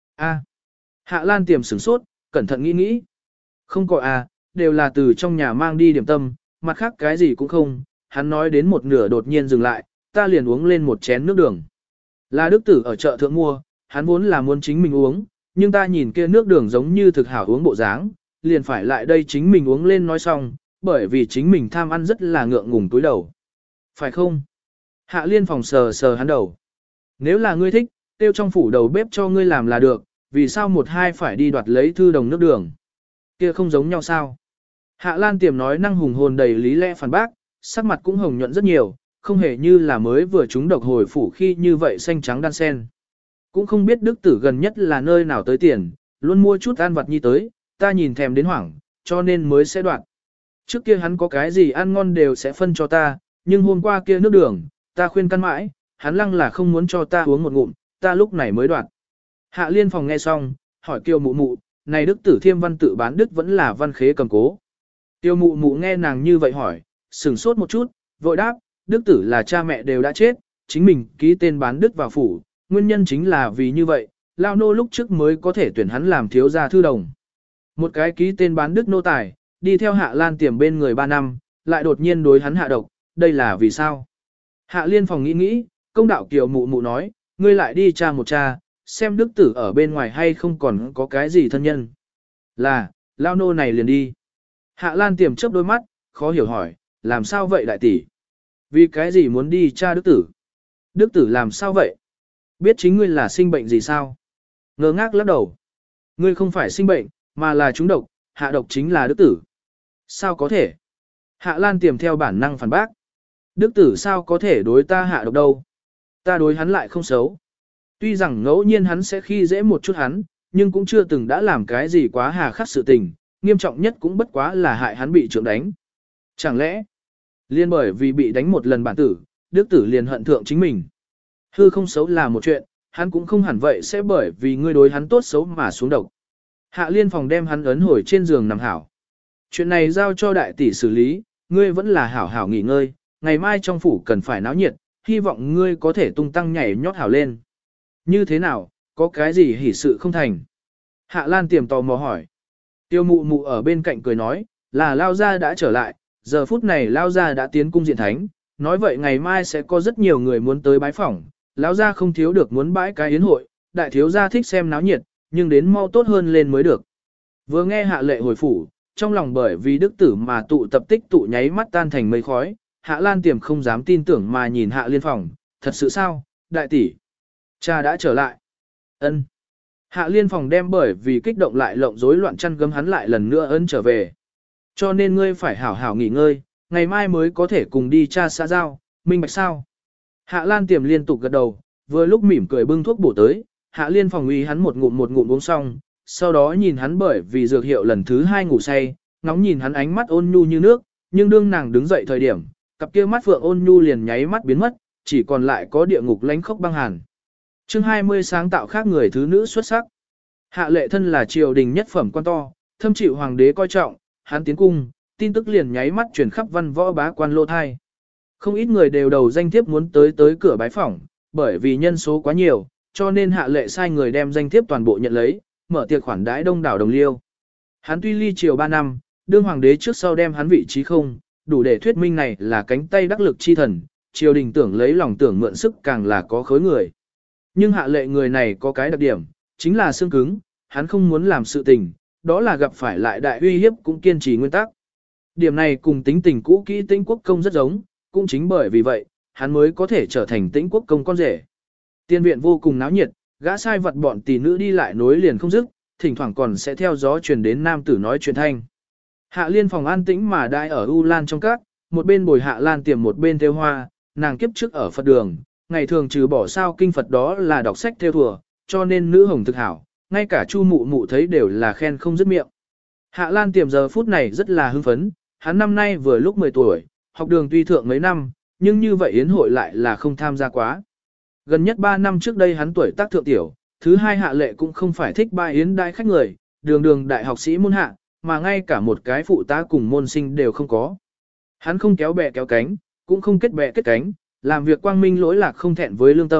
Hạ Lan Tiềm sửng sốt, cẩn thận nghĩ nghĩ. Không có đều là từ trong nhà mang đi điểm tâm, mặt khác cái gì cũng không. Hắn nói đến một nửa đột nhiên dừng lại, ta liền uống lên một chén nước đường. Là Đức Tử ở chợ thượng mua, hắn vốn là muốn chính mình uống, nhưng ta nhìn kia nước đường giống như thực hảo uống bộ dáng, liền phải lại đây chính mình uống lên nói xong, bởi vì chính mình tham ăn rất là ngượng ngùng túi đầu. Phải không? Hạ Liên Phòng sờ sờ hắn đầu. Nếu là ngươi thích, tiêu trong phủ đầu bếp cho ngươi làm là được, vì sao một hai phải đi đoạt lấy thư đồng nước đường? Kia không giống nhau sao? Hạ Lan Tiềm nói năng hùng hồn đầy lý lẽ phản bác, sắc mặt cũng hồng nhuận rất nhiều, không hề như là mới vừa trúng độc hồi phủ khi như vậy xanh trắng đan sen. Cũng không biết Đức Tử gần nhất là nơi nào tới tiền, luôn mua chút ăn vặt nhi tới, ta nhìn thèm đến hoảng, cho nên mới sẽ đoạt. Trước kia hắn có cái gì ăn ngon đều sẽ phân cho ta, nhưng hôm qua kia nước đường, ta khuyên căn mãi, hắn lăng là không muốn cho ta uống một ngụm, ta lúc này mới đoạt. Hạ Liên Phòng nghe xong, hỏi Kiều Mụ Mụ, này Đức Tử Thiêm văn tự bán đức vẫn là văn khế cầm cố. Kiều Mụ Mụ nghe nàng như vậy hỏi, sửng sốt một chút, vội đáp, Đức Tử là cha mẹ đều đã chết, chính mình ký tên bán đức vào phủ, nguyên nhân chính là vì như vậy, Lao Nô lúc trước mới có thể tuyển hắn làm thiếu gia thư đồng. Một cái ký tên bán đức nô tài, đi theo Hạ Lan Tiềm bên người 3 năm, lại đột nhiên đối hắn hạ độc, đây là vì sao? Hạ Liên Phòng nghĩ nghĩ, công đạo Kiều Mụ Mụ nói, ngươi lại đi tra một tra, xem Đức Tử ở bên ngoài hay không còn có cái gì thân nhân. Là, Lao Nô này liền đi. Hạ Lan Tiềm chớp đôi mắt, khó hiểu hỏi, làm sao vậy đại tỷ? Vì cái gì muốn đi tra Đức Tử? Đức Tử làm sao vậy? Biết chính ngươi là sinh bệnh gì sao? Ngơ ngác lắc đầu. Ngươi không phải sinh bệnh, mà là trúng độc, hạ độc chính là Đức Tử. Sao có thể? Hạ Lan Tiềm theo bản năng phản bác. Đức Tử sao có thể đối ta hạ độc đâu? Ta đối hắn lại không xấu. Tuy rằng ngẫu nhiên hắn sẽ khi dễ một chút hắn, nhưng cũng chưa từng đã làm cái gì quá hà khắc sự tình, nghiêm trọng nhất cũng bất quá là hại hắn bị trượng đánh. Chẳng lẽ, liên bởi vì bị đánh một lần bản tử, Đức Tử liền hận thượng chính mình. Hư không xấu là một chuyện, hắn cũng không hẳn vậy sẽ bởi vì ngươi đối hắn tốt xấu mà xuống độc. Hạ Liên Phòng đem hắn ấn hồi trên giường nằm hảo. Chuyện này giao cho đại tỷ xử lý, ngươi vẫn là hảo hảo nghỉ ngơi, ngày mai trong phủ cần phải náo nhiệt, hy vọng ngươi có thể tung tăng nhảy nhót hảo lên. Như thế nào, có cái gì hỉ sự không thành? Hạ Lan Tiềm tò mò hỏi. Tiêu Mụ Mụ ở bên cạnh cười nói, là Lao Gia đã trở lại, giờ phút này Lao Gia đã tiến cung diện thánh, nói vậy ngày mai sẽ có rất nhiều người muốn tới bái phỏng, Lão Gia không thiếu được muốn bãi cái yến hội, đại thiếu gia thích xem náo nhiệt, nhưng đến mau tốt hơn lên mới được. Vừa nghe Hạ Lệ hồi phủ, trong lòng bởi vì Đức Tử mà tụ tập tích tụ nháy mắt tan thành mây khói, Hạ Lan Tiềm không dám tin tưởng mà nhìn Hạ Liên Phòng, thật sự sao, đại tỷ, cha đã trở lại. Ân. Hạ Liên Phòng đem bởi vì kích động lại lộng rối loạn chăn gấm hắn lại lần nữa ấn trở về. Cho nên ngươi phải hảo hảo nghỉ ngơi, ngày mai mới có thể cùng đi cha xã giao, minh bạch sao. Hạ Lan Tiềm liên tục gật đầu, vừa lúc mỉm cười bưng thuốc bổ tới, Hạ Liên Phòng uy hắn một ngụm uống xong, sau đó nhìn hắn bởi vì dược hiệu lần thứ 2 ngủ say, ngóng nhìn hắn ánh mắt ôn nhu như nước, nhưng đương nàng đứng dậy thời điểm, cặp kia mắt phượng ôn nhu liền nháy mắt biến mất, chỉ còn lại có địa ngục lánh khốc băng hàn. Chương 20 sáng tạo khác người thứ nữ xuất sắc. Hạ Lệ thân là triều đình nhất phẩm quan to, thâm chịu hoàng đế coi trọng, hắn tiến cung, tin tức liền nháy mắt truyền khắp văn võ bá quan lô thai. Không ít người đều đầu danh thiếp muốn tới cửa bái phỏng, bởi vì nhân số quá nhiều, cho nên Hạ Lệ sai người đem danh thiếp toàn bộ nhận lấy, mở tiệc khoản đãi đông đảo đồng liêu. Hắn tuy ly triều 3 năm, đương hoàng đế trước sau đem hắn vị trí không, đủ để thuyết minh này là cánh tay đắc lực chi thần, triều đình tưởng lấy lòng tưởng mượn sức càng là có khối người. Nhưng Hạ Lệ người này có cái đặc điểm, chính là xương cứng, hắn không muốn làm sự tình, đó là gặp phải lại đại uy hiếp cũng kiên trì nguyên tắc. Điểm này cùng tính tình cũ kỹ Tĩnh Quốc công rất giống, cũng chính bởi vì vậy, hắn mới có thể trở thành Tĩnh Quốc công con rể. Tiên viện vô cùng náo nhiệt, gã sai vật bọn tỷ nữ đi lại nối liền không dứt, thỉnh thoảng còn sẽ theo gió truyền đến nam tử nói chuyện thanh. Hạ Liên Phòng an tĩnh mà đại ở U Lan trong các, một bên bồi Hạ Lan Tiềm một bên theo hoa, nàng kiếp trước ở Phật đường, ngày thường trừ bỏ sao kinh Phật đó là đọc sách theo thùa, cho nên nữ hồng thực hảo, ngay cả Chu Mụ Mụ thấy đều là khen không dứt miệng. Hạ Lan Tiềm giờ phút này rất là hưng phấn, hắn năm nay vừa lúc 10 tuổi, học đường tuy thượng mấy năm, nhưng như vậy yến hội lại là không tham gia quá. Gần nhất 3 năm trước đây hắn tuổi tác thượng tiểu, thứ hai Hạ Lệ cũng không phải thích ba yến đại khách người, đường đại học sĩ môn hạ, mà ngay cả một cái phụ tá cùng môn sinh đều không có. Hắn không kéo bè kéo cánh, cũng không kết bè kết cánh, làm việc quang minh lỗi lạc không thẹn với lương tâm,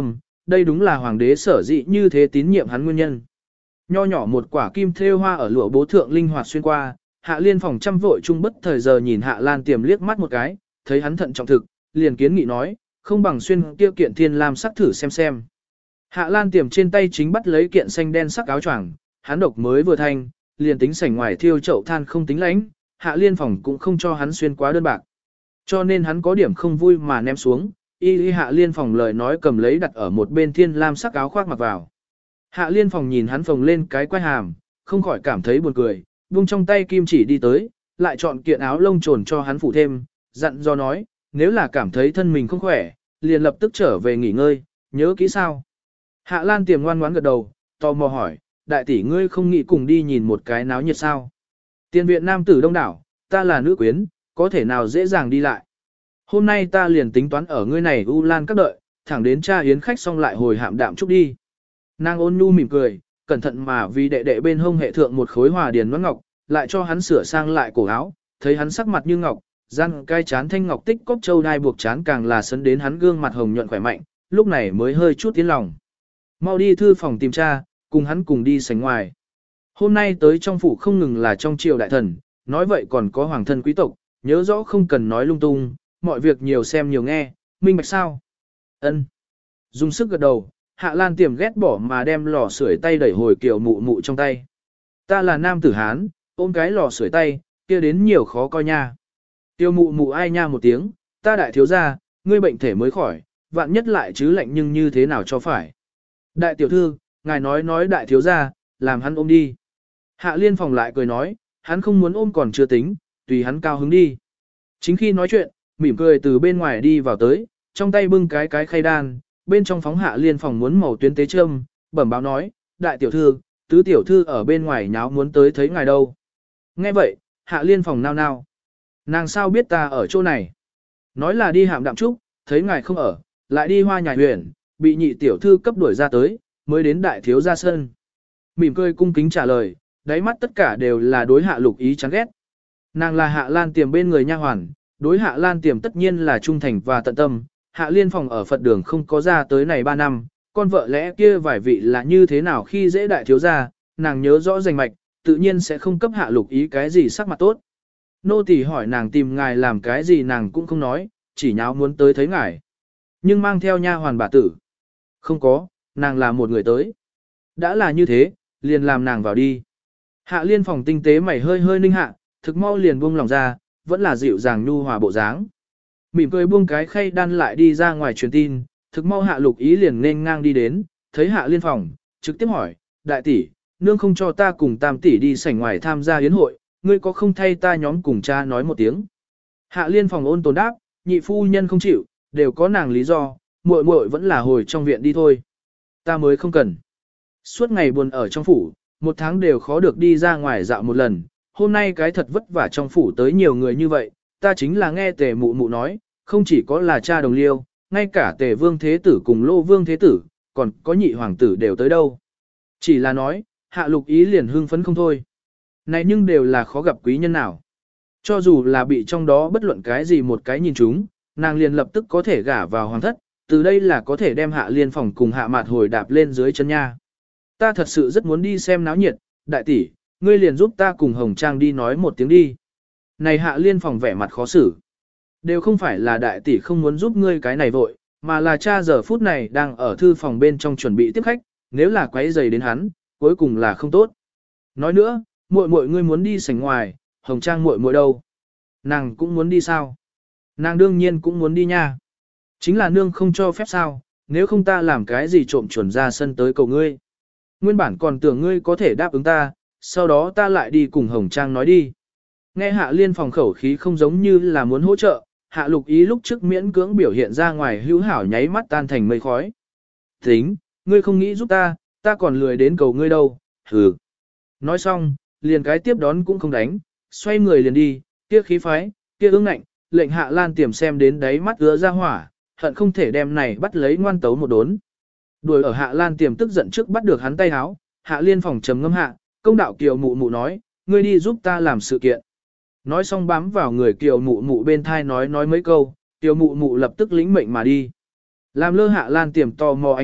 đây đúng là hoàng đế sở dĩ như thế tín nhiệm hắn nguyên nhân. Nho nhỏ một quả kim thêu hoa ở lụa bố thượng linh hoạt xuyên qua, Hạ Liên phòng trăm vội chung bất thời giờ nhìn Hạ Lan Tiềm liếc mắt một cái, thấy hắn thận trọng thực, liền kiến nghị nói, không bằng xuyên kia kiện thiên lam sắc thử xem xem. Hạ Lan Tiềm trên tay chính bắt lấy kiện xanh đen sắc áo choàng, hắn độc mới vừa thanh, liền tính sảnh ngoài thiêu chậu than không tính lãnh, Hạ Liên phòng cũng không cho hắn xuyên quá đơn bạc. Cho nên hắn có điểm không vui mà ném xuống, y Hạ Liên phòng lời nói cầm lấy đặt ở một bên thiên lam sắc áo khoác mặc vào. Hạ Liên phòng nhìn hắn phồng lên cái quai hàm, không khỏi cảm thấy buồn cười, buông trong tay kim chỉ đi tới, lại chọn kiện áo lông trồn cho hắn phủ thêm, dặn do nói, nếu là cảm thấy thân mình không khỏe, liền lập tức trở về nghỉ ngơi, nhớ kỹ sao. Hạ Lan Tiềm ngoan ngoãn gật đầu, tò mò hỏi, đại tỷ ngươi không nghĩ cùng đi nhìn một cái náo nhiệt sao? Tiền viện nam tử đông đảo, ta là nữ quyến, có thể nào dễ dàng đi lại. Hôm nay ta liền tính toán ở ngươi này U Lan các đợi, thẳng đến cha yến khách xong lại hồi hạm đạm chúc đi. Nàng ôn nhu mỉm cười, cẩn thận mà vì đệ đệ bên hông hệ thượng một khối hòa điền nón ngọc, lại cho hắn sửa sang lại cổ áo, thấy hắn sắc mặt như ngọc, răng cai chán thanh ngọc tích cốc châu đai buộc chán càng là sấn đến hắn gương mặt hồng nhuận khỏe mạnh, lúc này mới hơi chút tiến lòng. Mau đi thư phòng tìm cha, cùng hắn cùng đi sánh ngoài. Hôm nay tới trong phủ không ngừng là trong triều đại thần, nói vậy còn có hoàng thân quý tộc, nhớ rõ không cần nói lung tung, mọi việc nhiều xem nhiều nghe, minh bạch sao. Ân. Dùng sức gật đầu, Hạ Lan Tiềm ghét bỏ mà đem lò sưởi tay đẩy hồi Kiều Mụ Mụ trong tay. Ta là nam tử Hán, ôm cái lò sưởi tay, kia đến nhiều khó coi nha. Kiều Mụ Mụ ai nha một tiếng, ta đại thiếu gia, ngươi bệnh thể mới khỏi, vạn nhất lại chứ lạnh nhưng như thế nào cho phải. Đại tiểu thư, ngài nói đại thiếu gia, làm hắn ôm đi. Hạ Liên phòng lại cười nói, hắn không muốn ôm còn chưa tính, tùy hắn cao hứng đi. Chính khi nói chuyện, mỉm cười từ bên ngoài đi vào tới, trong tay bưng cái khay đan, bên trong phóng Hạ Liên phòng muốn màu tuyến tế châm, bẩm báo nói, đại tiểu thư, tứ tiểu thư ở bên ngoài nháo muốn tới thấy ngài đâu. Nghe vậy, Hạ Liên phòng nao nao. Nàng sao biết ta ở chỗ này? Nói là đi hạm đạm trúc, thấy ngài không ở, lại đi hoa nhài huyền, bị nhị tiểu thư cấp đuổi ra tới, mới đến đại thiếu gia sân. Mỉm cười cung kính trả lời, đáy mắt tất cả đều là đối Hạ Lục Ý chán ghét. Nàng là Hạ Lan Tiềm bên người nha hoàn, đối Hạ Lan Tiềm tất nhiên là trung thành và tận tâm. Hạ Liên phòng ở Phật đường không có ra tới này 3 năm, con vợ lẽ kia vài vị là như thế nào khi dễ đại thiếu gia, nàng nhớ rõ rành mạch, tự nhiên sẽ không cấp Hạ Lục Ý cái gì sắc mặt tốt. Nô tỳ hỏi nàng tìm ngài làm cái gì nàng cũng không nói, chỉ nháo muốn tới thấy ngài. Nhưng mang theo nha hoàn bà tử. Không có, nàng là một người tới. Đã là như thế, liền làm nàng vào đi. Hạ Liên phòng tinh tế mày hơi hơi ninh hạ, thực mau liền buông lòng ra, vẫn là dịu dàng nhu hòa bộ dáng. Mỉm cười buông cái khay đan lại đi ra ngoài truyền tin, thực mau Hạ Lục Ý liền nên ngang đi đến, thấy Hạ Liên phòng, trực tiếp hỏi, đại tỷ, nương không cho ta cùng tam tỷ đi sảnh ngoài tham gia yến hội, ngươi có không thay ta nhóm cùng cha nói một tiếng. Hạ Liên phòng ôn tồn đáp, nhị phu nhân không chịu, đều có nàng lý do, muội muội vẫn là hồi trong viện đi thôi. Ta mới không cần. Suốt ngày buồn ở trong phủ, 1 tháng đều khó được đi ra ngoài dạo một lần, hôm nay cái thật vất vả trong phủ tới nhiều người như vậy, ta chính là nghe Tề Mụ Mụ nói, không chỉ có là cha đồng liêu, ngay cả Tề Vương Thế Tử cùng Lô Vương Thế Tử, còn có nhị hoàng tử đều tới đâu. Chỉ là nói, Hạ Lục Ý liền hưng phấn không thôi. Này nhưng đều là khó gặp quý nhân nào. Cho dù là bị trong đó bất luận cái gì một cái nhìn chúng, nàng liền lập tức có thể gả vào hoàng thất, từ đây là có thể đem Hạ Liên phòng cùng Hạ Mạt hồi đạp lên dưới chân nha. Ta thật sự rất muốn đi xem náo nhiệt, đại tỷ, ngươi liền giúp ta cùng Hồng Trang đi nói một tiếng đi. Này Hạ Liên phòng vẻ mặt khó xử. Đều không phải là đại tỷ không muốn giúp ngươi cái này vội, mà là cha giờ phút này đang ở thư phòng bên trong chuẩn bị tiếp khách, nếu là quấy rầy đến hắn, cuối cùng là không tốt. Nói nữa, muội muội ngươi muốn đi sảnh ngoài, Hồng Trang muội muội đâu? Nàng cũng muốn đi sao? Nàng đương nhiên cũng muốn đi nha. Chính là nương không cho phép sao, nếu không ta làm cái gì trộm chuẩn ra sân tới cầu ngươi. Nguyên bản còn tưởng ngươi có thể đáp ứng ta, sau đó ta lại đi cùng Hồng Trang nói đi. Nghe Hạ Liên phòng khẩu khí không giống như là muốn hỗ trợ, Hạ Lục Ý lúc trước miễn cưỡng biểu hiện ra ngoài hữu hảo nháy mắt tan thành mây khói. Tính, ngươi không nghĩ giúp ta còn lười đến cầu ngươi đâu, hừ. Nói xong, liền cái tiếp đón cũng không đánh, xoay người liền đi, kia khí phái, kia ương ngạnh, lệnh Hạ Lan Tiềm xem đến đáy mắt ứa ra hỏa, hận không thể đem này bắt lấy ngoan tấu một đốn. Đuổi ở Hạ Lan Tiềm tức giận trước bắt được hắn tay háo, Hạ Liên phòng trầm ngâm hạ, công đạo Kiều Mụ Mụ nói, ngươi đi giúp ta làm sự kiện. Nói xong bám vào người Kiều Mụ Mụ bên thai nói mấy câu, Kiều Mụ Mụ lập tức lĩnh mệnh mà đi. Làm lơ Hạ Lan Tiềm tò mò ánh mắt,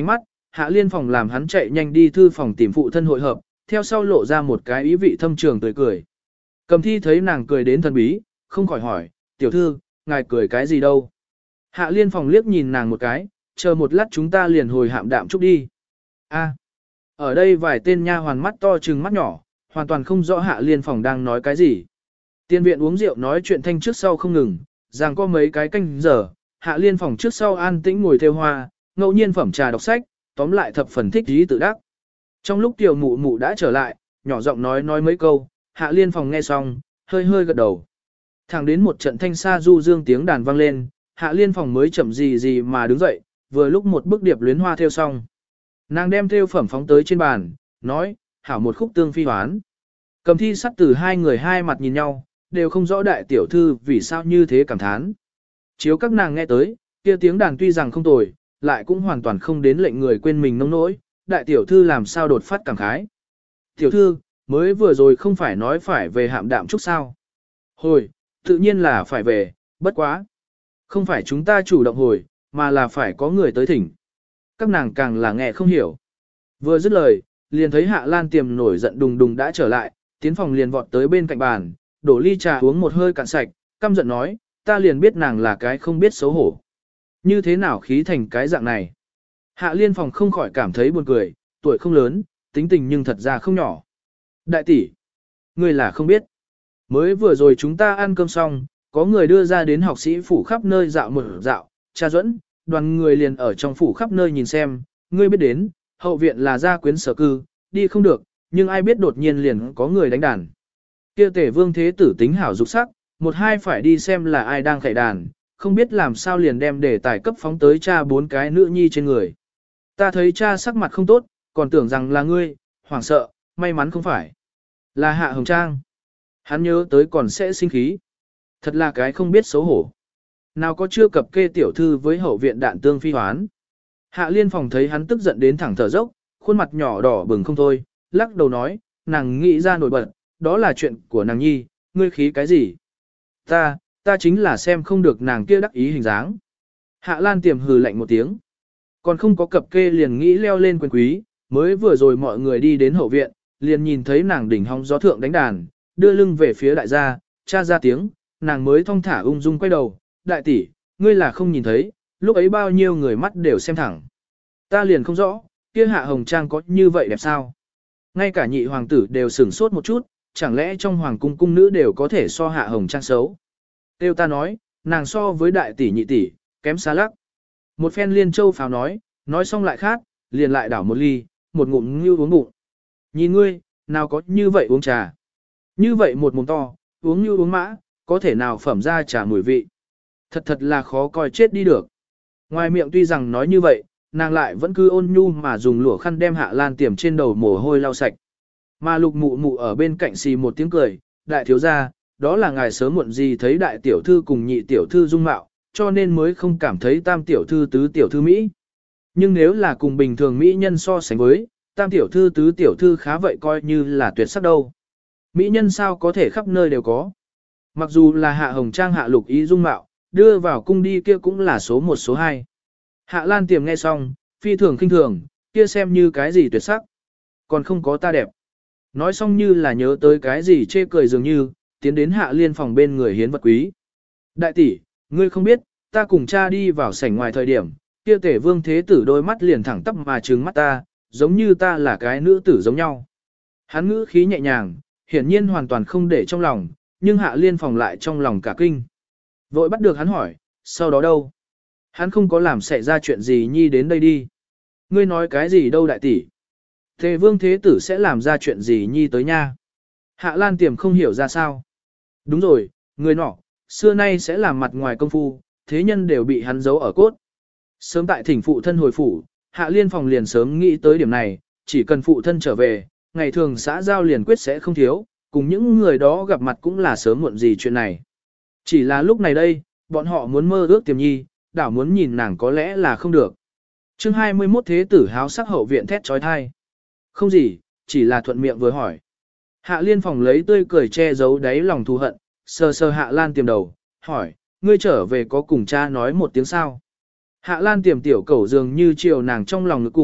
Hạ Liên Phòng làm hắn chạy nhanh đi thư phòng tìm phụ thân hội hợp, theo sau lộ ra một cái ý vị thâm trường tươi cười. Cầm Thi thấy nàng cười đến thần bí, không khỏi hỏi, tiểu thư, ngài cười cái gì đâu? Hạ Liên Phòng liếc nhìn nàng một cái, chờ một lát chúng ta liền hồi Hạm Đạm Trúc đi. A, ở đây vài tên nha hoàn mắt to trừng mắt nhỏ, hoàn toàn không rõ Hạ Liên Phòng đang nói cái gì. Tiên viện uống rượu nói chuyện thanh trước sau không ngừng, rằng có mấy cái canh giờ, Hạ Liên Phòng trước sau an tĩnh ngồi theo hoa, ngẫu nhiên phẩm trà đọc sách, tóm lại thập phần thích ý tự đắc. Trong lúc tiểu mụ mụ đã trở lại, nhỏ giọng nói mấy câu, Hạ Liên Phòng nghe xong, hơi hơi gật đầu. Thẳng đến một trận thanh sa du dương tiếng đàn vang lên, Hạ Liên Phòng mới chậm gì mà đứng dậy, vừa lúc một bức điệp luyến hoa theo xong. Nàng đem theo phẩm phóng tới trên bàn, nói, hảo một khúc tương phi hoán. Cầm Thi sắt từ hai người hai mặt nhìn nhau, đều không rõ đại tiểu thư vì sao như thế cảm thán. Chiếu các nàng nghe tới, kia tiếng đàn tuy rằng không tồi, lại cũng hoàn toàn không đến lệnh người quên mình nông nỗi, đại tiểu thư làm sao đột phát cảm khái. Tiểu thư, mới vừa rồi không phải nói phải về Hạm Đạm Trúc sao. Hồi, tự nhiên là phải về, bất quá. Không phải chúng ta chủ động hồi, mà là phải có người tới thỉnh. Các nàng càng là nghe không hiểu. Vừa dứt lời, liền thấy Hạ Lan Tiềm nổi giận đùng đùng đã trở lại, tiến phòng liền vọt tới bên cạnh bàn, đổ ly trà uống một hơi cạn sạch, căm giận nói, ta liền biết nàng là cái không biết xấu hổ. Như thế nào khí thành cái dạng này? Hạ Liên Phòng không khỏi cảm thấy buồn cười, tuổi không lớn, tính tình nhưng thật ra không nhỏ. Đại tỷ, ngươi là không biết. Mới vừa rồi chúng ta ăn cơm xong, có người đưa ra đến học sĩ phủ khắp nơi dạo một dạo, cha dẫn, đoàn người liền ở trong phủ khắp nơi nhìn xem, ngươi biết đến, hậu viện là gia quyến sở cư, đi không được, nhưng ai biết đột nhiên liền có người đánh đàn. Kia Tể Vương Thế Tử tính hảo dục sắc, một hai phải đi xem là ai đang khải đàn, không biết làm sao liền đem đề tài cấp phóng tới cha bốn cái nữ nhi trên người. Ta thấy cha sắc mặt không tốt, còn tưởng rằng là ngươi, hoảng sợ, may mắn không phải. Là Hạ Hồng Trang. Hắn nhớ tới còn sẽ sinh khí. Thật là cái không biết xấu hổ. Nào có chưa cập kê tiểu thư với hậu viện đạn tương phi hoán. Hạ Liên Phòng thấy hắn tức giận đến thẳng thở dốc, khuôn mặt nhỏ đỏ bừng không thôi, lắc đầu nói, nàng nghĩ ra nổi bật, đó là chuyện của nàng nhi, ngươi khí cái gì? Ta chính là xem không được nàng kia đắc ý hình dáng. Hạ Lan Tiềm hừ lạnh một tiếng. Còn không có cập kê liền nghĩ leo lên quyền quý, mới vừa rồi mọi người đi đến hậu viện, liền nhìn thấy nàng đỉnh hóng gió thượng đánh đàn, đưa lưng về phía đại gia, cha ra tiếng, nàng mới thong thả ung dung quay đầu, đại tỷ, ngươi là không nhìn thấy, lúc ấy bao nhiêu người mắt đều xem thẳng. Ta liền không rõ, kia Hạ Hồng Trang có như vậy đẹp sao? Ngay cả nhị hoàng tử đều sửng sốt một chút, chẳng lẽ trong hoàng cung cung nữ đều có thể so Hạ Hồng Trang xấu? Tiêu ta nói, nàng so với đại tỷ nhị tỷ, kém xa lắc. Một phen liên châu pháo nói xong lại khát, liền lại đảo một ly, một ngụm như uống bụng. Nhìn ngươi, nào có như vậy uống trà. Như vậy một mồm to, uống như uống mã, có thể nào phẩm ra trà mùi vị. Thật là khó coi chết đi được. Ngoài miệng tuy rằng nói như vậy, nàng lại vẫn cứ ôn nhu mà dùng lụa khăn đem Hạ Lan Tiềm trên đầu mồ hôi lau sạch. Mà Lục Mụ Mụ ở bên cạnh xì một tiếng cười, đại thiếu gia, đó là ngài sớm muộn gì thấy đại tiểu thư cùng nhị tiểu thư dung mạo, cho nên mới không cảm thấy tam tiểu thư tứ tiểu thư Mỹ. Nhưng nếu là cùng bình thường Mỹ nhân so sánh với, tam tiểu thư tứ tiểu thư khá vậy coi như là tuyệt sắc đâu. Mỹ nhân sao có thể khắp nơi đều có. Mặc dù là Hạ Hồng Trang Hạ Lục Ý dung mạo, đưa vào cung đi kia cũng là số 1 số 2. Hạ Lan Tiềm nghe xong, phi thường khinh thường, kia xem như cái gì tuyệt sắc. Còn không có ta đẹp. Nói xong như là nhớ tới cái gì chê cười dường như, tiến đến Hạ Liên Phòng bên người hiến vật quý. Đại tỷ, ngươi không biết, ta cùng cha đi vào sảnh ngoài thời điểm, kia Tể Vương Thế Tử đôi mắt liền thẳng tắp mà trừng mắt ta, giống như ta là cái nữ tử giống nhau. Hắn ngữ khí nhẹ nhàng, hiển nhiên hoàn toàn không để trong lòng, nhưng Hạ Liên Phòng lại trong lòng cả kinh. Vội bắt được hắn hỏi, sau đó đâu? Hắn không có làm xảy ra chuyện gì nhi đến đây đi. Ngươi nói cái gì đâu đại tỷ? Tề Vương Thế Tử sẽ làm ra chuyện gì nhi tới nha? Hạ Lan Tiềm không hiểu ra sao. Đúng rồi, người nọ, xưa nay sẽ làm mặt ngoài công phu, thế nhân đều bị hắn giấu ở cốt. Sớm tại thỉnh phụ thân hồi phủ, Hạ Liên Phòng liền sớm nghĩ tới điểm này, chỉ cần phụ thân trở về, ngày thường xã giao liền quyết sẽ không thiếu, cùng những người đó gặp mặt cũng là sớm muộn gì chuyện này. Chỉ là lúc này đây, bọn họ muốn mơ ước Tiềm Nhi, đảo muốn nhìn nàng có lẽ là không được. Chương 21 Thế Tử háo sắc hậu viện thét trói thai. Không gì, chỉ là thuận miệng vừa hỏi. Hạ Liên Phòng lấy tươi cười che giấu đáy lòng thù hận, sờ sờ Hạ Lan Tiềm đầu, hỏi, ngươi trở về có cùng cha nói một tiếng sao? Hạ Lan Tiềm tiểu cẩu dường như chiều nàng trong lòng ngực cùng,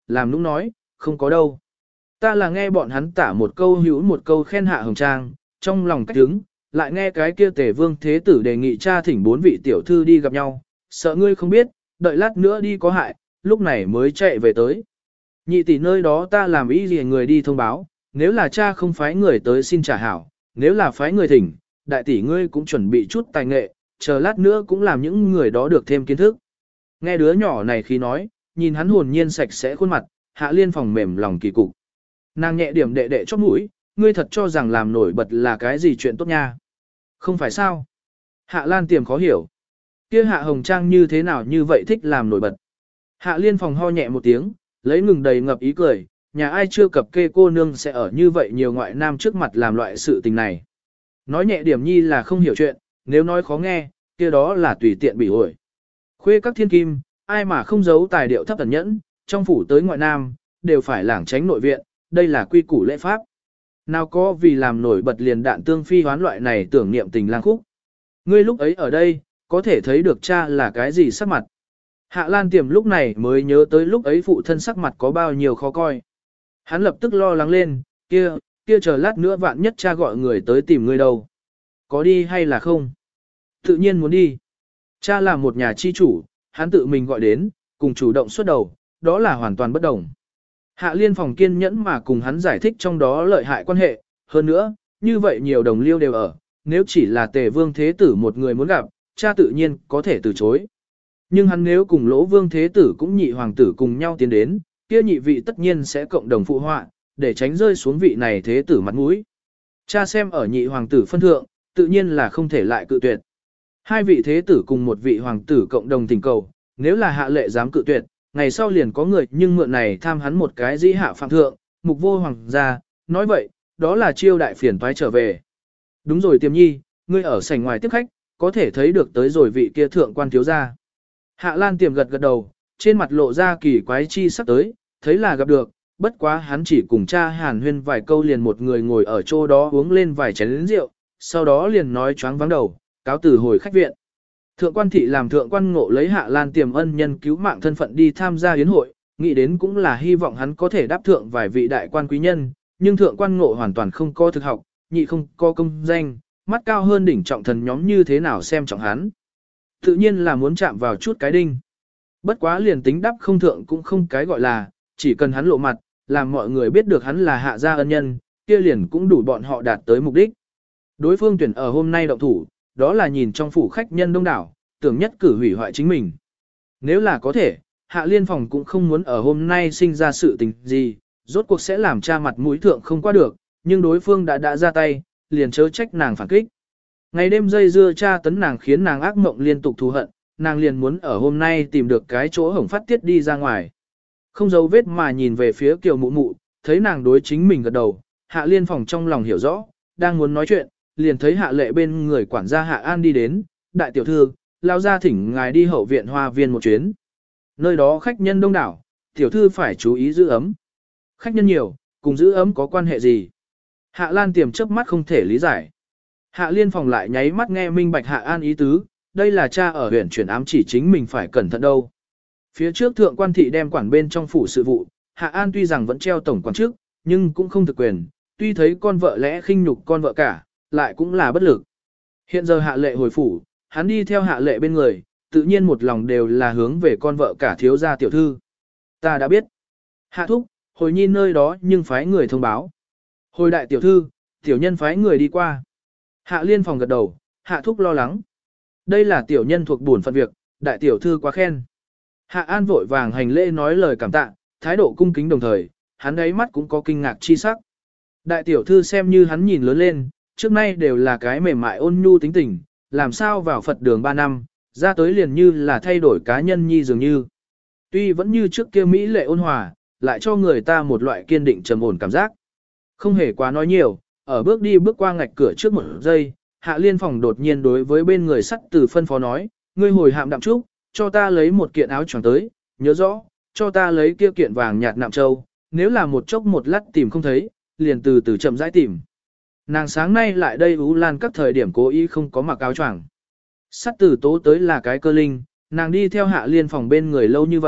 làm nũng nói, không có đâu. Ta là nghe bọn hắn tả một câu hữu một câu khen Hạ Hồng Trang, trong lòng cách đứng, lại nghe cái kia Tề Vương Thế Tử đề nghị cha thỉnh 4 vị tiểu thư đi gặp nhau, sợ ngươi không biết, đợi lát nữa đi có hại, lúc này mới chạy về tới. Nhị tỷ nơi đó ta làm ý gì người đi thông báo, nếu là cha không phái người tới xin trả hảo, nếu là phái người thỉnh, đại tỷ ngươi cũng chuẩn bị chút tài nghệ, chờ lát nữa cũng làm những người đó được thêm kiến thức. Nghe đứa nhỏ này khi nói, nhìn hắn hồn nhiên sạch sẽ khuôn mặt, Hạ Liên Phòng mềm lòng kỳ cục. Nàng nhẹ điểm đệ đệ chóp mũi, ngươi thật cho rằng làm nổi bật là cái gì chuyện tốt nha. Không phải sao? Hạ Lan Tiềm khó hiểu. Kia Hạ Hồng Trang như thế nào như vậy thích làm nổi bật. Hạ Liên Phòng ho nhẹ một tiếng, lấy ngừng đầy ngập ý cười, nhà ai chưa cập kê cô nương sẽ ở như vậy nhiều ngoại nam trước mặt làm loại sự tình này. Nói nhẹ điểm nhi là không hiểu chuyện, nếu nói khó nghe, kia đó là tùy tiện bị ổi. Khuê các thiên kim, ai mà không giấu tài điệu thấp tẩn nhẫn, trong phủ tới ngoại nam, đều phải lảng tránh nội viện, đây là quy củ lễ pháp. Nào có vì làm nổi bật liền đạn tương phi hoán loại này tưởng niệm tình lang khúc. Ngươi lúc ấy ở đây, có thể thấy được cha là cái gì sắc mặt. Hạ Lan Tiềm lúc này mới nhớ tới lúc ấy phụ thân sắc mặt có bao nhiêu khó coi. Hắn lập tức lo lắng lên, kia chờ lát nữa vạn nhất cha gọi người tới tìm ngươi đâu. Có đi hay là không? Tự nhiên muốn đi. Cha là một nhà chi chủ, hắn tự mình gọi đến, cùng chủ động xuất đầu, đó là hoàn toàn bất đồng. Hạ Liên Phòng kiên nhẫn mà cùng hắn giải thích trong đó lợi hại quan hệ, hơn nữa, như vậy nhiều đồng liêu đều ở, nếu chỉ là Tề Vương Thế Tử một người muốn gặp, cha tự nhiên có thể từ chối. Nhưng hắn nếu cùng Lỗ Vương Thế Tử cũng nhị hoàng tử cùng nhau tiến đến, kia nhị vị tất nhiên sẽ cộng đồng phụ họa, để tránh rơi xuống vị này Thế Tử mặt mũi. Cha xem ở nhị hoàng tử phân thượng, tự nhiên là không thể lại cự tuyệt. Hai vị Thế Tử cùng một vị hoàng tử cộng đồng thỉnh cầu, nếu là Hạ Lệ dám cự tuyệt, ngày sau liền có người nhưng mượn này tham hắn một cái dĩ hạ phạm thượng, mục vô hoàng gia, nói vậy, đó là chiêu đại phiền toái trở về. Đúng rồi Tiềm Nhi, ngươi ở sảnh ngoài tiếp khách, có thể thấy được tới rồi vị kia thượng quan thiếu gia. Hạ Lan Tiềm gật gật đầu, trên mặt lộ ra kỳ quái chi sắp tới, thấy là gặp được, bất quá hắn chỉ cùng cha hàn huyên vài câu liền một người ngồi ở chỗ đó uống lên vài chén rượu, sau đó liền nói choáng vắng đầu, cáo từ hồi khách viện. Thượng quan thị làm thượng quan ngộ lấy Hạ Lan Tiềm ân nhân cứu mạng thân phận đi tham gia yến hội, nghĩ đến cũng là hy vọng hắn có thể đáp thượng vài vị đại quan quý nhân, nhưng thượng quan ngộ hoàn toàn không có thực học, nhị không có công danh, mắt cao hơn đỉnh trọng thần nhóm như thế nào xem trọng hắn. Tự nhiên là muốn chạm vào chút cái đinh. Bất quá liền tính đáp không thượng cũng không cái gọi là, chỉ cần hắn lộ mặt, làm mọi người biết được hắn là Hạ gia ân nhân, kia liền cũng đủ bọn họ đạt tới mục đích. Đối phương tuyển ở hôm nay động thủ, đó là nhìn trong phủ khách nhân đông đảo, tưởng nhất cử hủy hoại chính mình. Nếu là có thể, Hạ Liên Phòng cũng không muốn ở hôm nay sinh ra sự tình gì, rốt cuộc sẽ làm cha mặt mũi thượng không qua được, nhưng đối phương đã ra tay, liền chớ trách nàng phản kích. Ngày đêm dây dưa cha tấn nàng khiến nàng ác mộng liên tục thù hận, nàng liền muốn ở hôm nay tìm được cái chỗ hổng phát tiết đi ra ngoài. Không giấu vết mà nhìn về phía Kiều Mụ Mụ, thấy nàng đối chính mình gật đầu, Hạ Liên Phòng trong lòng hiểu rõ, đang muốn nói chuyện, liền thấy Hạ Lệ bên người quản gia Hạ An đi đến, đại tiểu thư, lao ra thỉnh ngài đi hậu viện hoa viên một chuyến. Nơi đó khách nhân đông đảo, tiểu thư phải chú ý giữ ấm. Khách nhân nhiều, cùng giữ ấm có quan hệ gì? Hạ Lan Tiềm chớp mắt không thể lý giải. Hạ Liên Phòng lại nháy mắt nghe minh bạch Hạ An ý tứ, đây là cha ở huyện chuyển ám chỉ chính mình phải cẩn thận đâu. Phía trước thượng quan thị đem quản bên trong phủ sự vụ, Hạ An tuy rằng vẫn treo tổng quản chức, nhưng cũng không thực quyền, tuy thấy con vợ lẽ khinh nhục con vợ cả, lại cũng là bất lực. Hiện giờ Hạ Lệ hồi phủ, hắn đi theo Hạ Lệ bên người, tự nhiên một lòng đều là hướng về con vợ cả thiếu gia tiểu thư. Ta đã biết. Hạ thúc, hồi nhi nơi đó nhưng phái người thông báo. Hồi đại tiểu thư, tiểu nhân phái người đi qua. Hạ Liên Phòng gật đầu, Hạ thúc lo lắng. Đây là tiểu nhân thuộc bổn phận việc, đại tiểu thư quá khen. Hạ An vội vàng hành lễ nói lời cảm tạ, thái độ cung kính đồng thời, hắn ấy mắt cũng có kinh ngạc chi sắc. Đại tiểu thư xem như hắn nhìn lớn lên, trước nay đều là cái mềm mại ôn nhu tính tình, làm sao vào Phật đường 3 năm, ra tới liền như là thay đổi cá nhân nhi dường như. Tuy vẫn như trước kia Mỹ lệ ôn hòa, lại cho người ta một loại kiên định trầm ổn cảm giác. Không hề quá nói nhiều, ở bước đi bước qua ngạch cửa trước một giây, Hạ Liên Phòng đột nhiên đối với bên người sắt từ phân phó nói, ngươi hồi hạm đạm trúc, cho ta lấy một kiện áo choàng tới, nhớ rõ, cho ta lấy kia kiện vàng nhạt nạm châu, nếu là một chốc một lát tìm không thấy, liền từ từ chậm rãi tìm. Nàng sáng nay lại đây Ú Lan các thời điểm cố ý không có mặc áo choàng. Sắt từ tố tới là cái cơ linh, nàng đi theo Hạ Liên Phòng bên người lâu như vậy,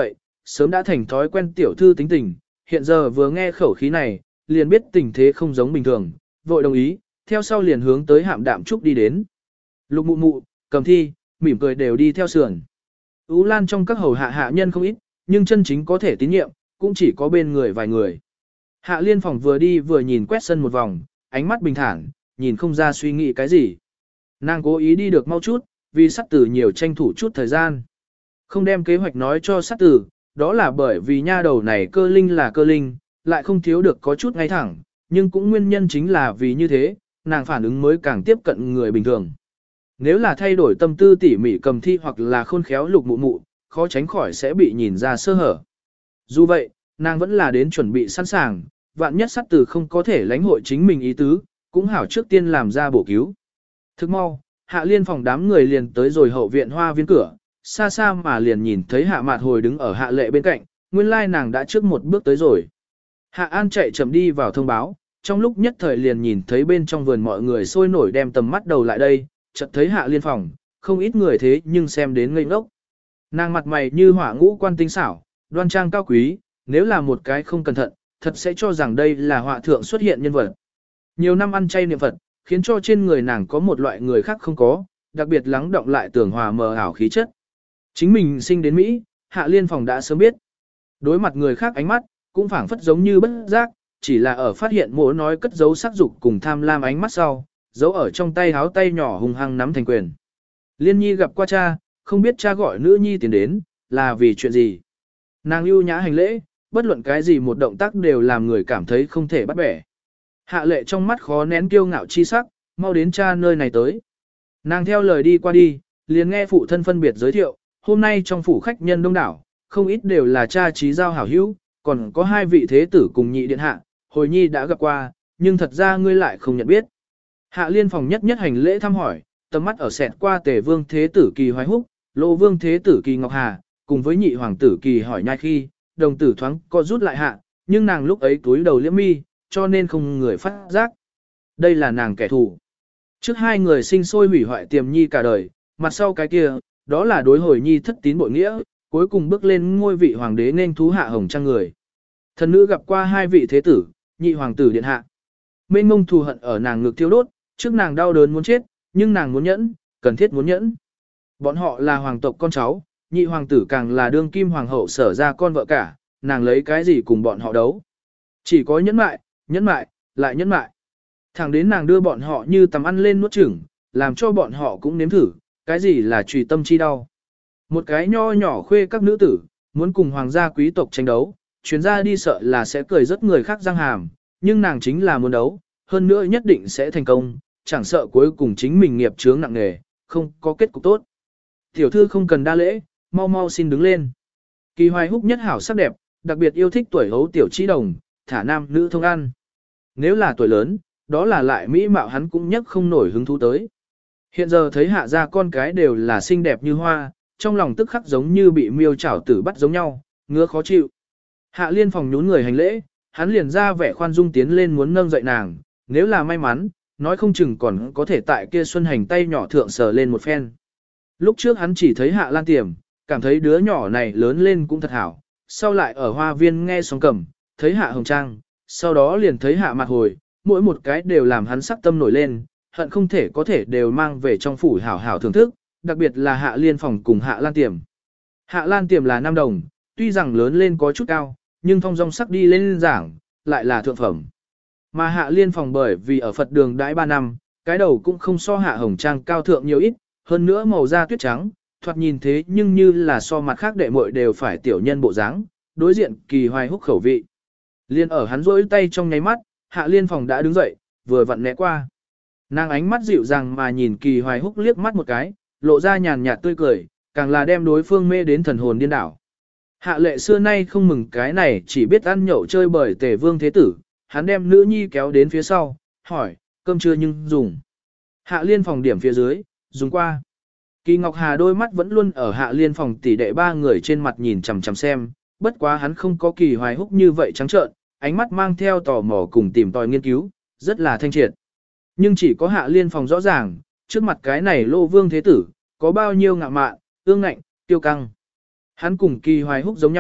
sớm đã thành thói quen tiểu thư tính tình, hiện giờ vừa nghe khẩu khí này, liền biết tình thế không giống bình thường, vội đồng ý, theo sau liền hướng tới Hạm Đạm Trúc đi đến. Lục Mụ Mụ, Cầm Thi, mỉm cười đều đi theo sườn. Ú Lan trong các hầu hạ hạ nhân không ít, nhưng chân chính có thể tín nhiệm, cũng chỉ có bên người vài người. Hạ Liên Phòng vừa đi vừa nhìn quét sân một vòng, ánh mắt bình thản, nhìn không ra suy nghĩ cái gì. Nàng cố ý đi được mau chút, vì sát tử nhiều tranh thủ chút thời gian. Không đem kế hoạch nói cho sát tử, đó là bởi vì nha đầu này cơ linh là cơ linh, lại không thiếu được có chút ngay thẳng, nhưng cũng nguyên nhân chính là vì như thế, nàng phản ứng mới càng tiếp cận người bình thường. Nếu là thay đổi tâm tư tỉ mỉ Cầm Thi hoặc là khôn khéo Lục Mụ Mụ, khó tránh khỏi sẽ bị nhìn ra sơ hở. Dù vậy, nàng vẫn là đến chuẩn bị sẵn sàng, vạn nhất sát tử không có thể lãnh hội chính mình ý tứ, cũng hảo trước tiên làm ra bổ cứu. Thức mau, Hạ Liên Phòng đám người liền tới rồi hậu viện hoa viên cửa, xa xa mà liền nhìn thấy Hạ Mạt Hồi đứng ở Hạ Lệ bên cạnh, nguyên lai nàng đã trước một bước tới rồi. Hạ An chạy chậm đi vào thông báo, trong lúc nhất thời liền nhìn thấy bên trong vườn mọi người sôi nổi đem tầm mắt đầu lại đây, chợt thấy Hạ Liên Phòng, không ít người thế nhưng xem đến ngây ngốc. Nàng mặt mày như hỏa ngũ quan tinh xảo, đoan trang cao quý, nếu là một cái không cẩn thận, thật sẽ cho rằng đây là họa thượng xuất hiện nhân vật. Nhiều năm ăn chay niệm Phật, khiến cho trên người nàng có một loại người khác không có, đặc biệt lắng động lại tưởng hòa mờ ảo khí chất. Chính mình sinh đến Mỹ, Hạ Liên Phòng đã sớm biết. Đối mặt người khác ánh mắt, cũng phảng phất giống như bất giác, chỉ là ở phát hiện mỗ nói cất giấu sắc dục cùng tham lam ánh mắt sau, giấu ở trong tay háo tay nhỏ hung hăng nắm thành quyền. Liên Nhi gặp qua cha, không biết cha gọi nữ nhi tiến đến, là vì chuyện gì. Nàng ưu nhã hành lễ, bất luận cái gì một động tác đều làm người cảm thấy không thể bắt bẻ. Hạ Lệ trong mắt khó nén kiêu ngạo chi sắc, mau đến cha nơi này tới. Nàng theo lời đi qua đi, liền nghe phụ thân phân biệt giới thiệu, hôm nay trong phủ khách nhân đông đảo, không ít đều là cha trí giao hảo hữu, còn có hai vị thế tử cùng nhị điện hạ, hồi nhi đã gặp qua, nhưng thật ra ngươi lại không nhận biết. Hạ Liên Phòng nhất nhất hành lễ thăm hỏi, tầm mắt ở xẹt qua Tề Vương thế tử Kỳ Hoài Húc, Lô Vương thế tử Kỳ Ngọc Hà, cùng với nhị hoàng tử Kỳ Hỏi Nhai khi, đồng tử thoáng co rút lại hạ, nhưng nàng lúc ấy túi đầu liễm mi, cho nên không người phát giác. Đây là nàng kẻ thù. Trước hai người sinh sôi hủy hoại tiềm nhi cả đời, mặt sau cái kia, đó là đối hồi nhi thất tín bội nghĩa, cuối cùng bước lên ngôi vị hoàng đế nên thú hạ hồng trang người. Thần nữ gặp qua hai vị thế tử, nhị hoàng tử điện hạ. Mênh mông thù hận ở nàng ngực thiêu đốt, trước nàng đau đớn muốn chết, nhưng nàng muốn nhẫn, cần thiết muốn nhẫn. Bọn họ là hoàng tộc con cháu, nhị hoàng tử càng là đương kim hoàng hậu sở ra con vợ cả, nàng lấy cái gì cùng bọn họ đấu. Chỉ có nhẫn mại, lại nhẫn mại. Thẳng đến nàng đưa bọn họ như tầm ăn lên nuốt chửng, làm cho bọn họ cũng nếm thử, cái gì là trùy tâm chi đau. Một cái nho nhỏ khuê các nữ tử, muốn cùng hoàng gia quý tộc tranh đấu, chuyến ra đi sợ là sẽ cười rất người khác răng hàm, nhưng nàng chính là muốn đấu, hơn nữa nhất định sẽ thành công, chẳng sợ cuối cùng chính mình nghiệp chướng nặng nề, không có kết cục tốt. Tiểu thư không cần đa lễ, mau mau xin đứng lên. Kỳ Hoài Húc nhất hảo sắc đẹp, đặc biệt yêu thích tuổi hấu tiểu trí đồng, thả nam nữ thông ăn. Nếu là tuổi lớn, đó là lại mỹ mạo hắn cũng nhất không nổi hứng thú tới. Hiện giờ thấy hạ gia con cái đều là xinh đẹp như hoa, trong lòng tức khắc giống như bị miêu chảo tử bắt giống nhau, ngứa khó chịu. Hạ Liên Phòng nhún người hành lễ, hắn liền ra vẻ khoan dung tiến lên muốn nâng dậy nàng, nếu là may mắn, nói không chừng còn có thể tại kia Xuân Hành tay nhỏ thượng sờ lên một phen. Lúc trước hắn chỉ thấy Hạ Lan Tiềm, cảm thấy đứa nhỏ này lớn lên cũng thật hảo, sau lại ở hoa viên nghe sóng cầm, thấy Hạ Hồng Trang, sau đó liền thấy Hạ Mạt Hồi, mỗi một cái đều làm hắn sắc tâm nổi lên, hận không thể có thể đều mang về trong phủ hảo hảo thưởng thức, đặc biệt là Hạ Liên Phòng cùng Hạ Lan Tiềm. Hạ Lan Tiềm là nam đồng, tuy rằng lớn lên có chút cao, nhưng thông dong sắc đi lên giảng, lại là thượng phẩm. Mà Hạ Liên Phòng bởi vì ở Phật đường đãi 3 năm, cái đầu cũng không so Hạ Hồng Trang cao thượng nhiều ít, hơn nữa màu da tuyết trắng, thoạt nhìn thế nhưng như là so mặt khác đệ muội đều phải tiểu nhân bộ dáng, đối diện Kỳ Hoài Húc khẩu vị. Liên ở hắn rỗi tay trong nháy mắt, Hạ Liên Phòng đã đứng dậy, vừa vặn né qua. Nàng ánh mắt dịu dàng mà nhìn Kỳ Hoài Húc liếc mắt một cái, lộ ra nhàn nhạt tươi cười, càng là đem đối phương mê đến thần hồn điên đảo. Hạ Lệ xưa nay không mừng cái này, chỉ biết ăn nhậu chơi bời Tề Vương thế tử, hắn đem nữ nhi kéo đến phía sau, hỏi, cơm chưa nhưng dùng. Hạ Liên Phòng điểm phía dưới, dùng qua. Kỳ Ngọc Hà đôi mắt vẫn luôn ở Hạ Liên Phòng tỷ đệ ba người trên mặt nhìn chằm chằm xem, bất quá hắn không có Kỳ Hoài Húc như vậy trắng trợn, ánh mắt mang theo tò mò cùng tìm tòi nghiên cứu, rất là thanh triệt. Nhưng chỉ có Hạ Liên Phòng rõ ràng, trước mặt cái này Lô Vương thế tử, có bao nhiêu ngạo mạn, ương ngạnh, tiêu căng. Hắn cùng Kỳ Hoài Húc giống nhau,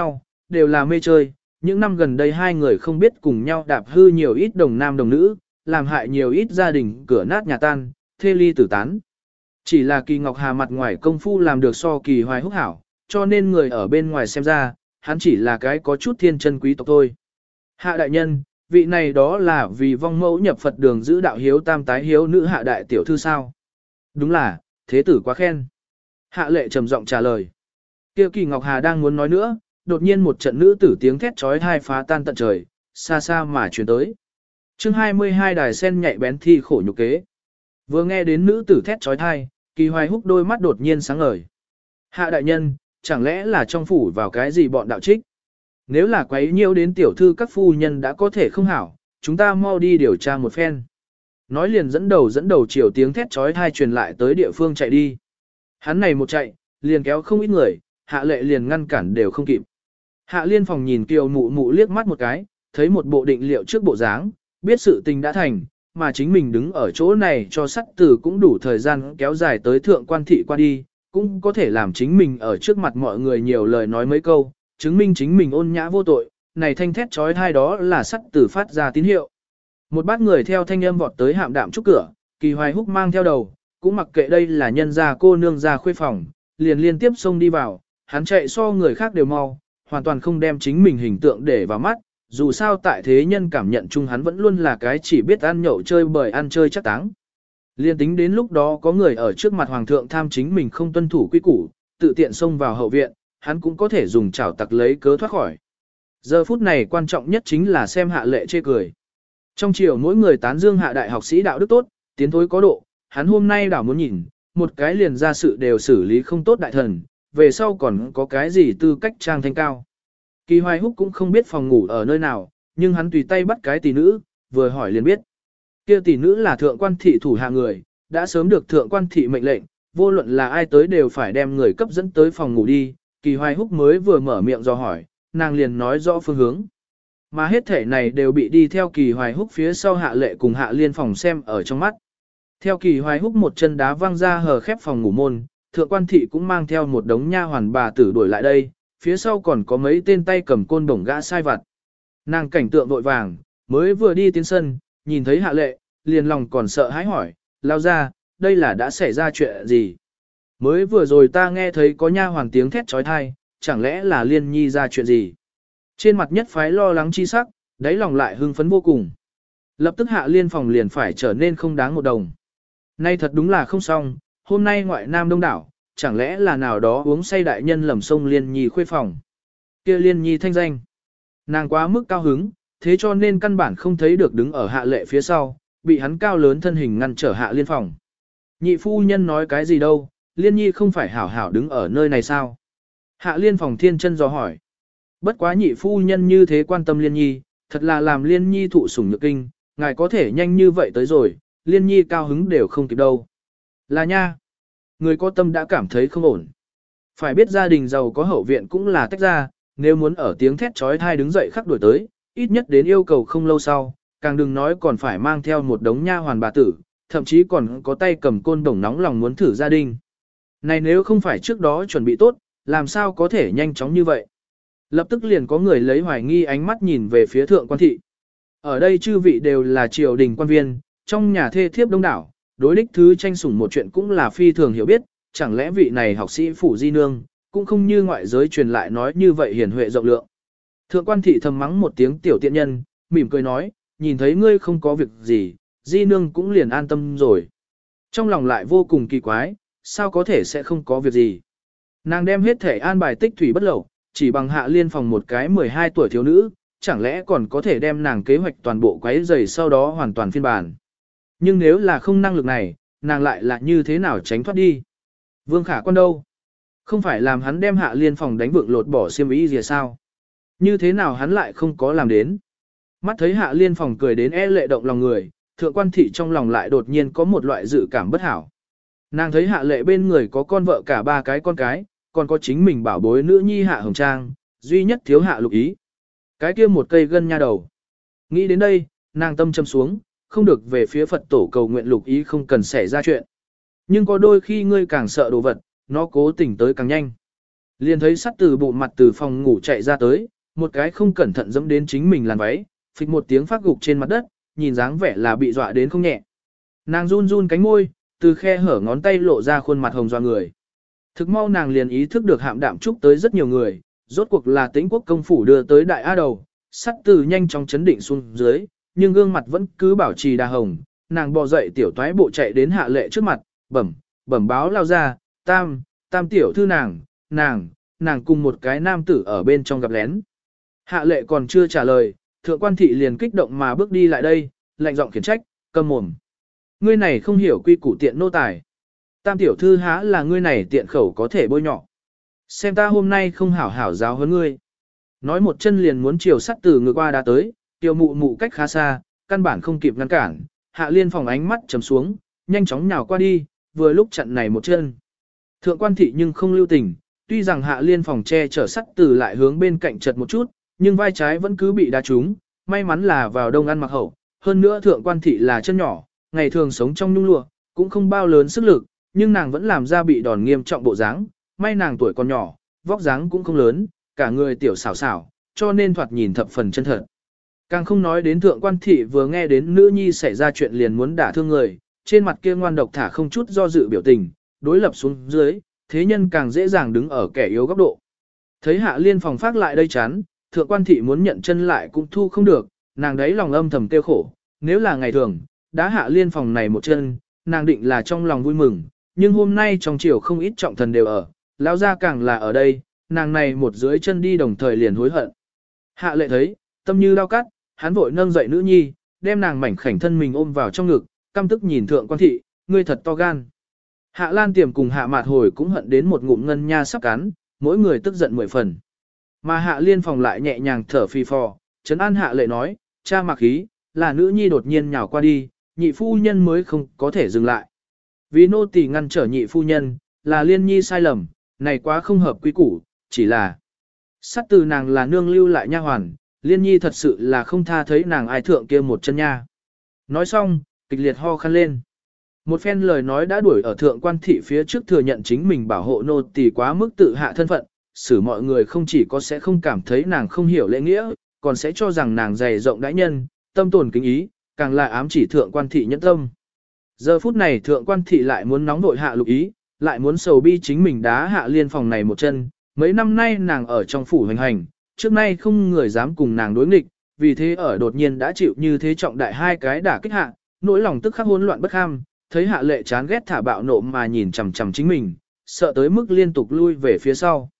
đều là mê chơi. Những năm gần đây hai người không biết cùng nhau đạp hư nhiều ít đồng nam đồng nữ, làm hại nhiều ít gia đình cửa nát nhà tan, thê ly tử tán. Chỉ là Kỳ Ngọc Hà mặt ngoài công phu làm được so Kỳ Hoài Húc hảo, cho nên người ở bên ngoài xem ra, hắn chỉ là cái có chút thiên chân quý tộc thôi. Hạ đại nhân, vị này đó là vì vong mẫu nhập Phật đường giữ đạo hiếu tam tái hiếu nữ hạ đại tiểu thư sao? Đúng là, thế tử quá khen. Hạ lệ trầm giọng trả lời. Kia Kỳ Ngọc Hà đang muốn nói nữa, đột nhiên một trận nữ tử tiếng thét chói tai phá tan tận trời, xa xa mà truyền tới. Chương 22 đài sen nhạy bén thi khổ nhục kế. Vừa nghe đến nữ tử thét chói tai, Kỳ Hoài Húc đôi mắt đột nhiên sáng ngời. Hạ đại nhân, chẳng lẽ là trong phủ vào cái gì bọn đạo trích? Nếu là quấy nhiễu đến tiểu thư các phu nhân đã có thể không hảo, chúng ta mau đi điều tra một phen. Nói liền dẫn đầu chiều tiếng thét chói tai truyền lại tới địa phương chạy đi. Hắn này một chạy, liền kéo không ít người, hạ lệ liền ngăn cản đều không kịp. Hạ liên phòng nhìn Kiều mụ mụ liếc mắt một cái, thấy một bộ định liệu trước bộ dáng, biết sự tình đã thành, mà chính mình đứng ở chỗ này cho sắt tử cũng đủ thời gian kéo dài tới thượng quan thị qua đi, cũng có thể làm chính mình ở trước mặt mọi người nhiều lời nói mấy câu, chứng minh chính mình ôn nhã vô tội, này thanh thét trói thai đó là sắt tử phát ra tín hiệu. Một bát người theo thanh âm vọt tới hạm đạm trúc cửa, Kỳ Hoài Húc mang theo đầu, cũng mặc kệ đây là nhân gia cô nương gia khuê phòng, liền liên tiếp xông đi vào, hắn chạy so người khác đều mau, hoàn toàn không đem chính mình hình tượng để vào mắt, dù sao tại thế nhân cảm nhận chung hắn vẫn luôn là cái chỉ biết ăn nhậu chơi bời ăn chơi chắc táng. Liên tính đến lúc đó có người ở trước mặt hoàng thượng tham chính mình không tuân thủ quy củ, tự tiện xông vào hậu viện, hắn cũng có thể dùng chảo tặc lấy cớ thoát khỏi. Giờ phút này quan trọng nhất chính là xem hạ lệ chê cười. Trong chiều mỗi người tán dương hạ đại học sĩ đạo đức tốt, tiến thối có độ, hắn hôm nay đảo muốn nhìn, một cái liền ra sự đều xử lý không tốt đại thần, về sau còn có cái gì tư cách trang thanh cao. Kỳ Hoài Húc cũng không biết phòng ngủ ở nơi nào, nhưng hắn tùy tay bắt cái tỷ nữ, vừa hỏi liền biết. Kia tỷ nữ là thượng quan thị thủ hạ người, đã sớm được thượng quan thị mệnh lệnh, vô luận là ai tới đều phải đem người cấp dẫn tới phòng ngủ đi. Kỳ Hoài Húc mới vừa mở miệng do hỏi, nàng liền nói rõ phương hướng. Mà hết thể này đều bị đi theo Kỳ Hoài Húc phía sau hạ lệ cùng hạ liên phòng xem ở trong mắt. Theo Kỳ Hoài Húc một chân đá văng ra hờ khép phòng ngủ môn, thượng quan thị cũng mang theo một đống nha hoàn bà tử đuổi lại đây, phía sau còn có mấy tên tay cầm côn đồng gã sai vặt. Nàng cảnh tượng vội vàng, mới vừa đi tiến sân, nhìn thấy hạ lệ, liền lòng còn sợ hãi hỏi, lao ra, đây là đã xảy ra chuyện gì? Mới vừa rồi ta nghe thấy có nha hoàn tiếng thét trói thai, chẳng lẽ là Liên Nhi ra chuyện gì? Trên mặt nhất phái lo lắng chi sắc, đáy lòng lại hưng phấn vô cùng. Lập tức hạ liên phòng liền phải trở nên không đáng một đồng. Nay thật đúng là không xong, hôm nay ngoại nam đông đảo, chẳng lẽ là nào đó uống say đại nhân lầm sông Liên Nhi khuê phòng. Kia Liên Nhi thanh danh. Nàng quá mức cao hứng, thế cho nên căn bản không thấy được đứng ở hạ lệ phía sau, bị hắn cao lớn thân hình ngăn trở hạ liên phòng. Nhị phu nhân nói cái gì đâu, Liên Nhi không phải hảo hảo đứng ở nơi này sao? Hạ liên phòng thiên chân dò hỏi. Bất quá nhị phu nhân như thế quan tâm Liên Nhi, thật là làm Liên Nhi thụ sủng nhược kinh, ngài có thể nhanh như vậy tới rồi, Liên Nhi cao hứng đều không kịp đâu. Là nha. Người có tâm đã cảm thấy không ổn. Phải biết gia đình giàu có hậu viện cũng là tách ra, nếu muốn ở tiếng thét trói thai đứng dậy khắc đuổi tới, ít nhất đến yêu cầu không lâu sau, càng đừng nói còn phải mang theo một đống nha hoàn bà tử, thậm chí còn có tay cầm côn đồng nóng lòng muốn thử gia đình. Này nếu không phải trước đó chuẩn bị tốt, làm sao có thể nhanh chóng như vậy? Lập tức liền có người lấy hoài nghi ánh mắt nhìn về phía thượng quan thị. Ở đây chư vị đều là triều đình quan viên, trong nhà thê thiếp đông đảo, đối đích thứ tranh sủng một chuyện cũng là phi thường hiểu biết, chẳng lẽ vị này học sĩ phủ di nương, cũng không như ngoại giới truyền lại nói như vậy hiền huệ rộng lượng. Thượng quan thị thầm mắng một tiếng tiểu tiện nhân, mỉm cười nói, nhìn thấy ngươi không có việc gì, di nương cũng liền an tâm rồi. Trong lòng lại vô cùng kỳ quái, sao có thể sẽ không có việc gì. Nàng đem hết thể an bài tích thủy bất lậu, chỉ bằng hạ liên phòng một cái 12 tuổi thiếu nữ, chẳng lẽ còn có thể đem nàng kế hoạch toàn bộ quấy rầy sau đó hoàn toàn phiên bản. Nhưng nếu là không năng lực này, nàng lại là như thế nào tránh thoát đi. Vương Khả Quan đâu? Không phải làm hắn đem hạ liên phòng đánh vượng lột bỏ xiêm y gì sao? Như thế nào hắn lại không có làm đến? Mắt thấy hạ liên phòng cười đến lệ động lòng người, thượng quan thị trong lòng lại đột nhiên có một loại dự cảm bất hảo. Nàng thấy hạ lệ bên người có con vợ cả 3 cái con cái, còn có chính mình bảo bối nữ nhi hạ hồng trang, duy nhất thiếu hạ lục ý. Cái kia một cây gân nha đầu. Nghĩ đến đây, nàng tâm châm xuống, không được về phía Phật tổ cầu nguyện lục ý không cần xảy ra chuyện. Nhưng có đôi khi ngươi càng sợ đồ vật, nó cố tình tới càng nhanh. Liền thấy sắt từ bụng mặt từ phòng ngủ chạy ra tới, một cái không cẩn thận dẫm đến chính mình làn váy, phịch một tiếng phát gục trên mặt đất, nhìn dáng vẻ là bị dọa đến không nhẹ. Nàng run run cánh môi, từ khe hở ngón tay lộ ra khuôn mặt hồng dọa người. Thực mau nàng liền ý thức được Hạm Đạm Trúc tới rất nhiều người, rốt cuộc là Tĩnh Quốc công phủ đưa tới đại a đầu, sắt từ nhanh chóng chấn định xuống dưới, nhưng gương mặt vẫn cứ bảo trì đà hồng. Nàng bò dậy tiểu toái bộ chạy đến Hạ Lệ trước mặt, bẩm báo lao ra, tam tiểu thư nàng cùng một cái nam tử ở bên trong gặp lén. Hạ Lệ còn chưa trả lời, Thượng Quan Thị liền kích động mà bước đi lại đây, lạnh giọng khiển trách, câm mồm. Ngươi này không hiểu quy củ tiện nô tài. Tam tiểu thư há là ngươi này tiện khẩu có thể bôi nhọ. Xem ta hôm nay không hảo hảo giáo huấn ngươi. Nói một chân liền muốn chiều sắt từ ngược qua đã tới, tiểu mụ mụ cách khá xa, căn bản không kịp ngăn cản. Hạ Liên Phòng ánh mắt trầm xuống, nhanh chóng nhào qua đi, vừa lúc chặn này một chân. Thượng Quan Thị nhưng không lưu tình, tuy rằng Hạ Liên Phòng che chở sắt từ lại hướng bên cạnh chật một chút, nhưng vai trái vẫn cứ bị đá trúng, may mắn là vào đông ăn mặc hậu. Hơn nữa Thượng Quan Thị là chân nhỏ, ngày thường sống trong nhung lụa, cũng không bao lớn sức lực, nhưng nàng vẫn làm ra bị đòn nghiêm trọng bộ dáng. May nàng tuổi còn nhỏ, vóc dáng cũng không lớn, cả người tiểu xảo xảo, cho nên thoạt nhìn thập phần chân thật. Càng không nói đến Thượng Quan Thị vừa nghe đến nữ nhi xảy ra chuyện liền muốn đả thương người, trên mặt kia ngoan độc thả không chút do dự biểu tình, đối lập xuống dưới, thế nhân càng dễ dàng đứng ở kẻ yếu góc độ. Thấy Hạ Liên Phòng phát lại đây chán, Thượng Quan Thị muốn nhận chân lại cũng thu không được, nàng đấy lòng âm thầm tiêu khổ, nếu là ngày thường, đã Hạ Liên Phòng này một chân, nàng định là trong lòng vui mừng, nhưng hôm nay trong chiều không ít trọng thần đều ở, lão gia càng là ở đây, nàng này một dưới chân đi đồng thời liền hối hận. Hạ Lệ thấy, tâm như đau cắt, hắn vội nâng dậy nữ nhi, đem nàng mảnh khảnh thân mình ôm vào trong ngực, căm tức nhìn Thượng Quan Thị, ngươi thật to gan. Hạ Lan Tiềm cùng Hạ Mạt Hồi cũng hận đến một ngụm ngân nha sắp cắn, mỗi người tức giận 10 phần. Mà Hạ Liên Phòng lại nhẹ nhàng thở phì phò, trấn an Hạ Lệ nói, cha mặc khí, là nữ nhi đột nhiên nhào qua đi, nhị phu nhân mới không có thể dừng lại. Vì nô tỳ ngăn trở nhị phu nhân, là Liên nhi sai lầm, này quá không hợp quy củ, chỉ là sắt từ nàng là nương lưu lại nha hoàn, Liên nhi thật sự là không tha thấy nàng ai thượng kia một chân nha. Nói xong, kịch liệt ho khăn lên. Một phen lời nói đã đuổi ở Thượng Quan Thị phía trước thừa nhận chính mình bảo hộ nô tỳ quá mức tự hạ thân phận, xử mọi người không chỉ có sẽ không cảm thấy nàng không hiểu lễ nghĩa, còn sẽ cho rằng nàng dày rộng đãi nhân, tâm tồn kính ý, càng là ám chỉ Thượng Quan Thị nhẫn tâm. Giờ phút này Thượng Quan Thị lại muốn nóng vội Hạ Lục Ý, lại muốn sầu bi chính mình đá Hạ Liên Phòng này một chân, mấy năm nay nàng ở trong phủ hành hành, trước nay không người dám cùng nàng đối nghịch, vì thế ở đột nhiên đã chịu như thế trọng đại hai cái đả kích hạ, nỗi lòng tức khắc hỗn loạn bất kham, thấy Hạ Lệ chán ghét thả bạo nộ mà nhìn chằm chằm chính mình, sợ tới mức liên tục lui về phía sau.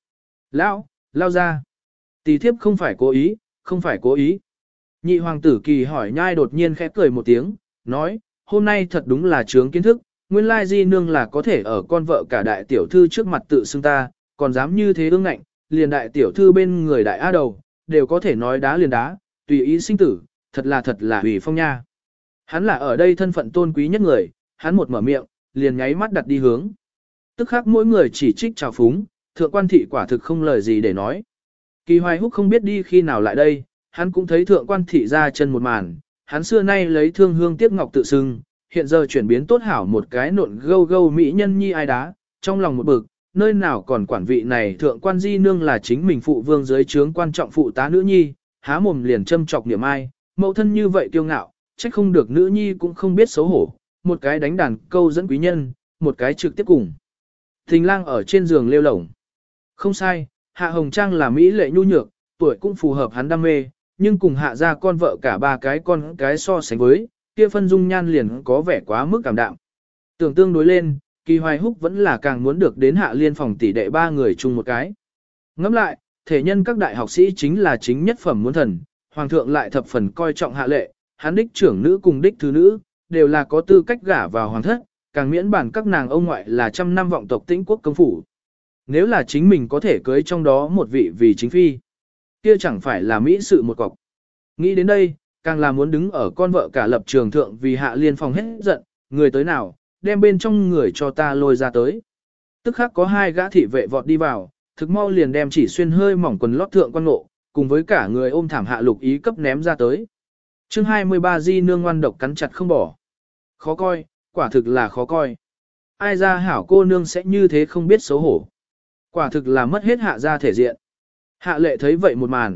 Lao ra. Tỷ thiếp không phải cố ý, không phải cố ý. Nhị hoàng tử Kỳ hỏi nhai đột nhiên khẽ cười một tiếng, nói, hôm nay thật đúng là chướng kiến thức, nguyên lai di nương là có thể ở con vợ cả đại tiểu thư trước mặt tự xưng ta, còn dám như thế ương ngạnh, liền đại tiểu thư bên người đại á đầu, đều có thể nói đá liền đá, tùy ý sinh tử, thật là hủy phong nha. Hắn là ở đây thân phận tôn quý nhất người, hắn một mở miệng, liền nháy mắt đặt đi hướng. Tức khắc mỗi người chỉ trích chào phúng, Thượng Quan Thị quả thực không lời gì để nói. Kỳ Hoài Húc không biết đi khi nào lại đây, hắn cũng thấy Thượng Quan Thị ra chân một màn, hắn xưa nay lấy thương hương tiếc ngọc tự xưng, hiện giờ chuyển biến tốt hảo một cái nộn gâu gâu mỹ nhân nhi ai đá, trong lòng một bực, nơi nào còn quản vị này Thượng Quan di nương là chính mình phụ vương dưới trướng quan trọng phụ tá nữ nhi, há mồm liền châm chọc niệm ai, mẫu thân như vậy kiêu ngạo, trách không được nữ nhi cũng không biết xấu hổ, một cái đánh đàn câu dẫn quý nhân, một cái trực tiếp cùng. Thình lang ở trên giường lêu lổng. Không sai, Hạ Hồng Trang là mỹ lệ nhu nhược, tuổi cũng phù hợp hắn đam mê, nhưng cùng Hạ ra con vợ cả ba cái con cái so sánh với, kia phân dung nhan liền có vẻ quá mức cảm đạm. Tưởng tương đối lên, Kỳ Hoài Húc vẫn là càng muốn được đến Hạ Liên Phòng tỷ đệ ba người chung một cái. Ngẫm lại, thể nhân các đại học sĩ chính là chính nhất phẩm muốn thần, hoàng thượng lại thập phần coi trọng Hạ Lệ, hắn đích trưởng nữ cùng đích thứ nữ, đều là có tư cách gả vào hoàng thất, càng miễn bản các nàng ông ngoại là trăm năm vọng tộc Tĩnh Quốc công phủ. Nếu là chính mình có thể cưới trong đó một vị vì chính phi, kia chẳng phải là mỹ sự một cọc. Nghĩ đến đây, càng là muốn đứng ở con vợ cả lập trường thượng vì Hạ Liên Phòng hết giận, người tới nào, đem bên trong người cho ta lôi ra tới. Tức khắc có hai gã thị vệ vọt đi vào, thực mau liền đem chỉ xuyên hơi mỏng quần lót Thượng Quan Ngộ, cùng với cả người ôm thảm Hạ Lục Ý cấp ném ra tới. Chương 23 di nương ngoan độc cắn chặt không bỏ. Khó coi, quả thực là khó coi. Ai ra hảo cô nương sẽ như thế không biết xấu hổ. Quả thực là mất hết Hạ ra thể diện. Hạ Lệ thấy vậy một màn,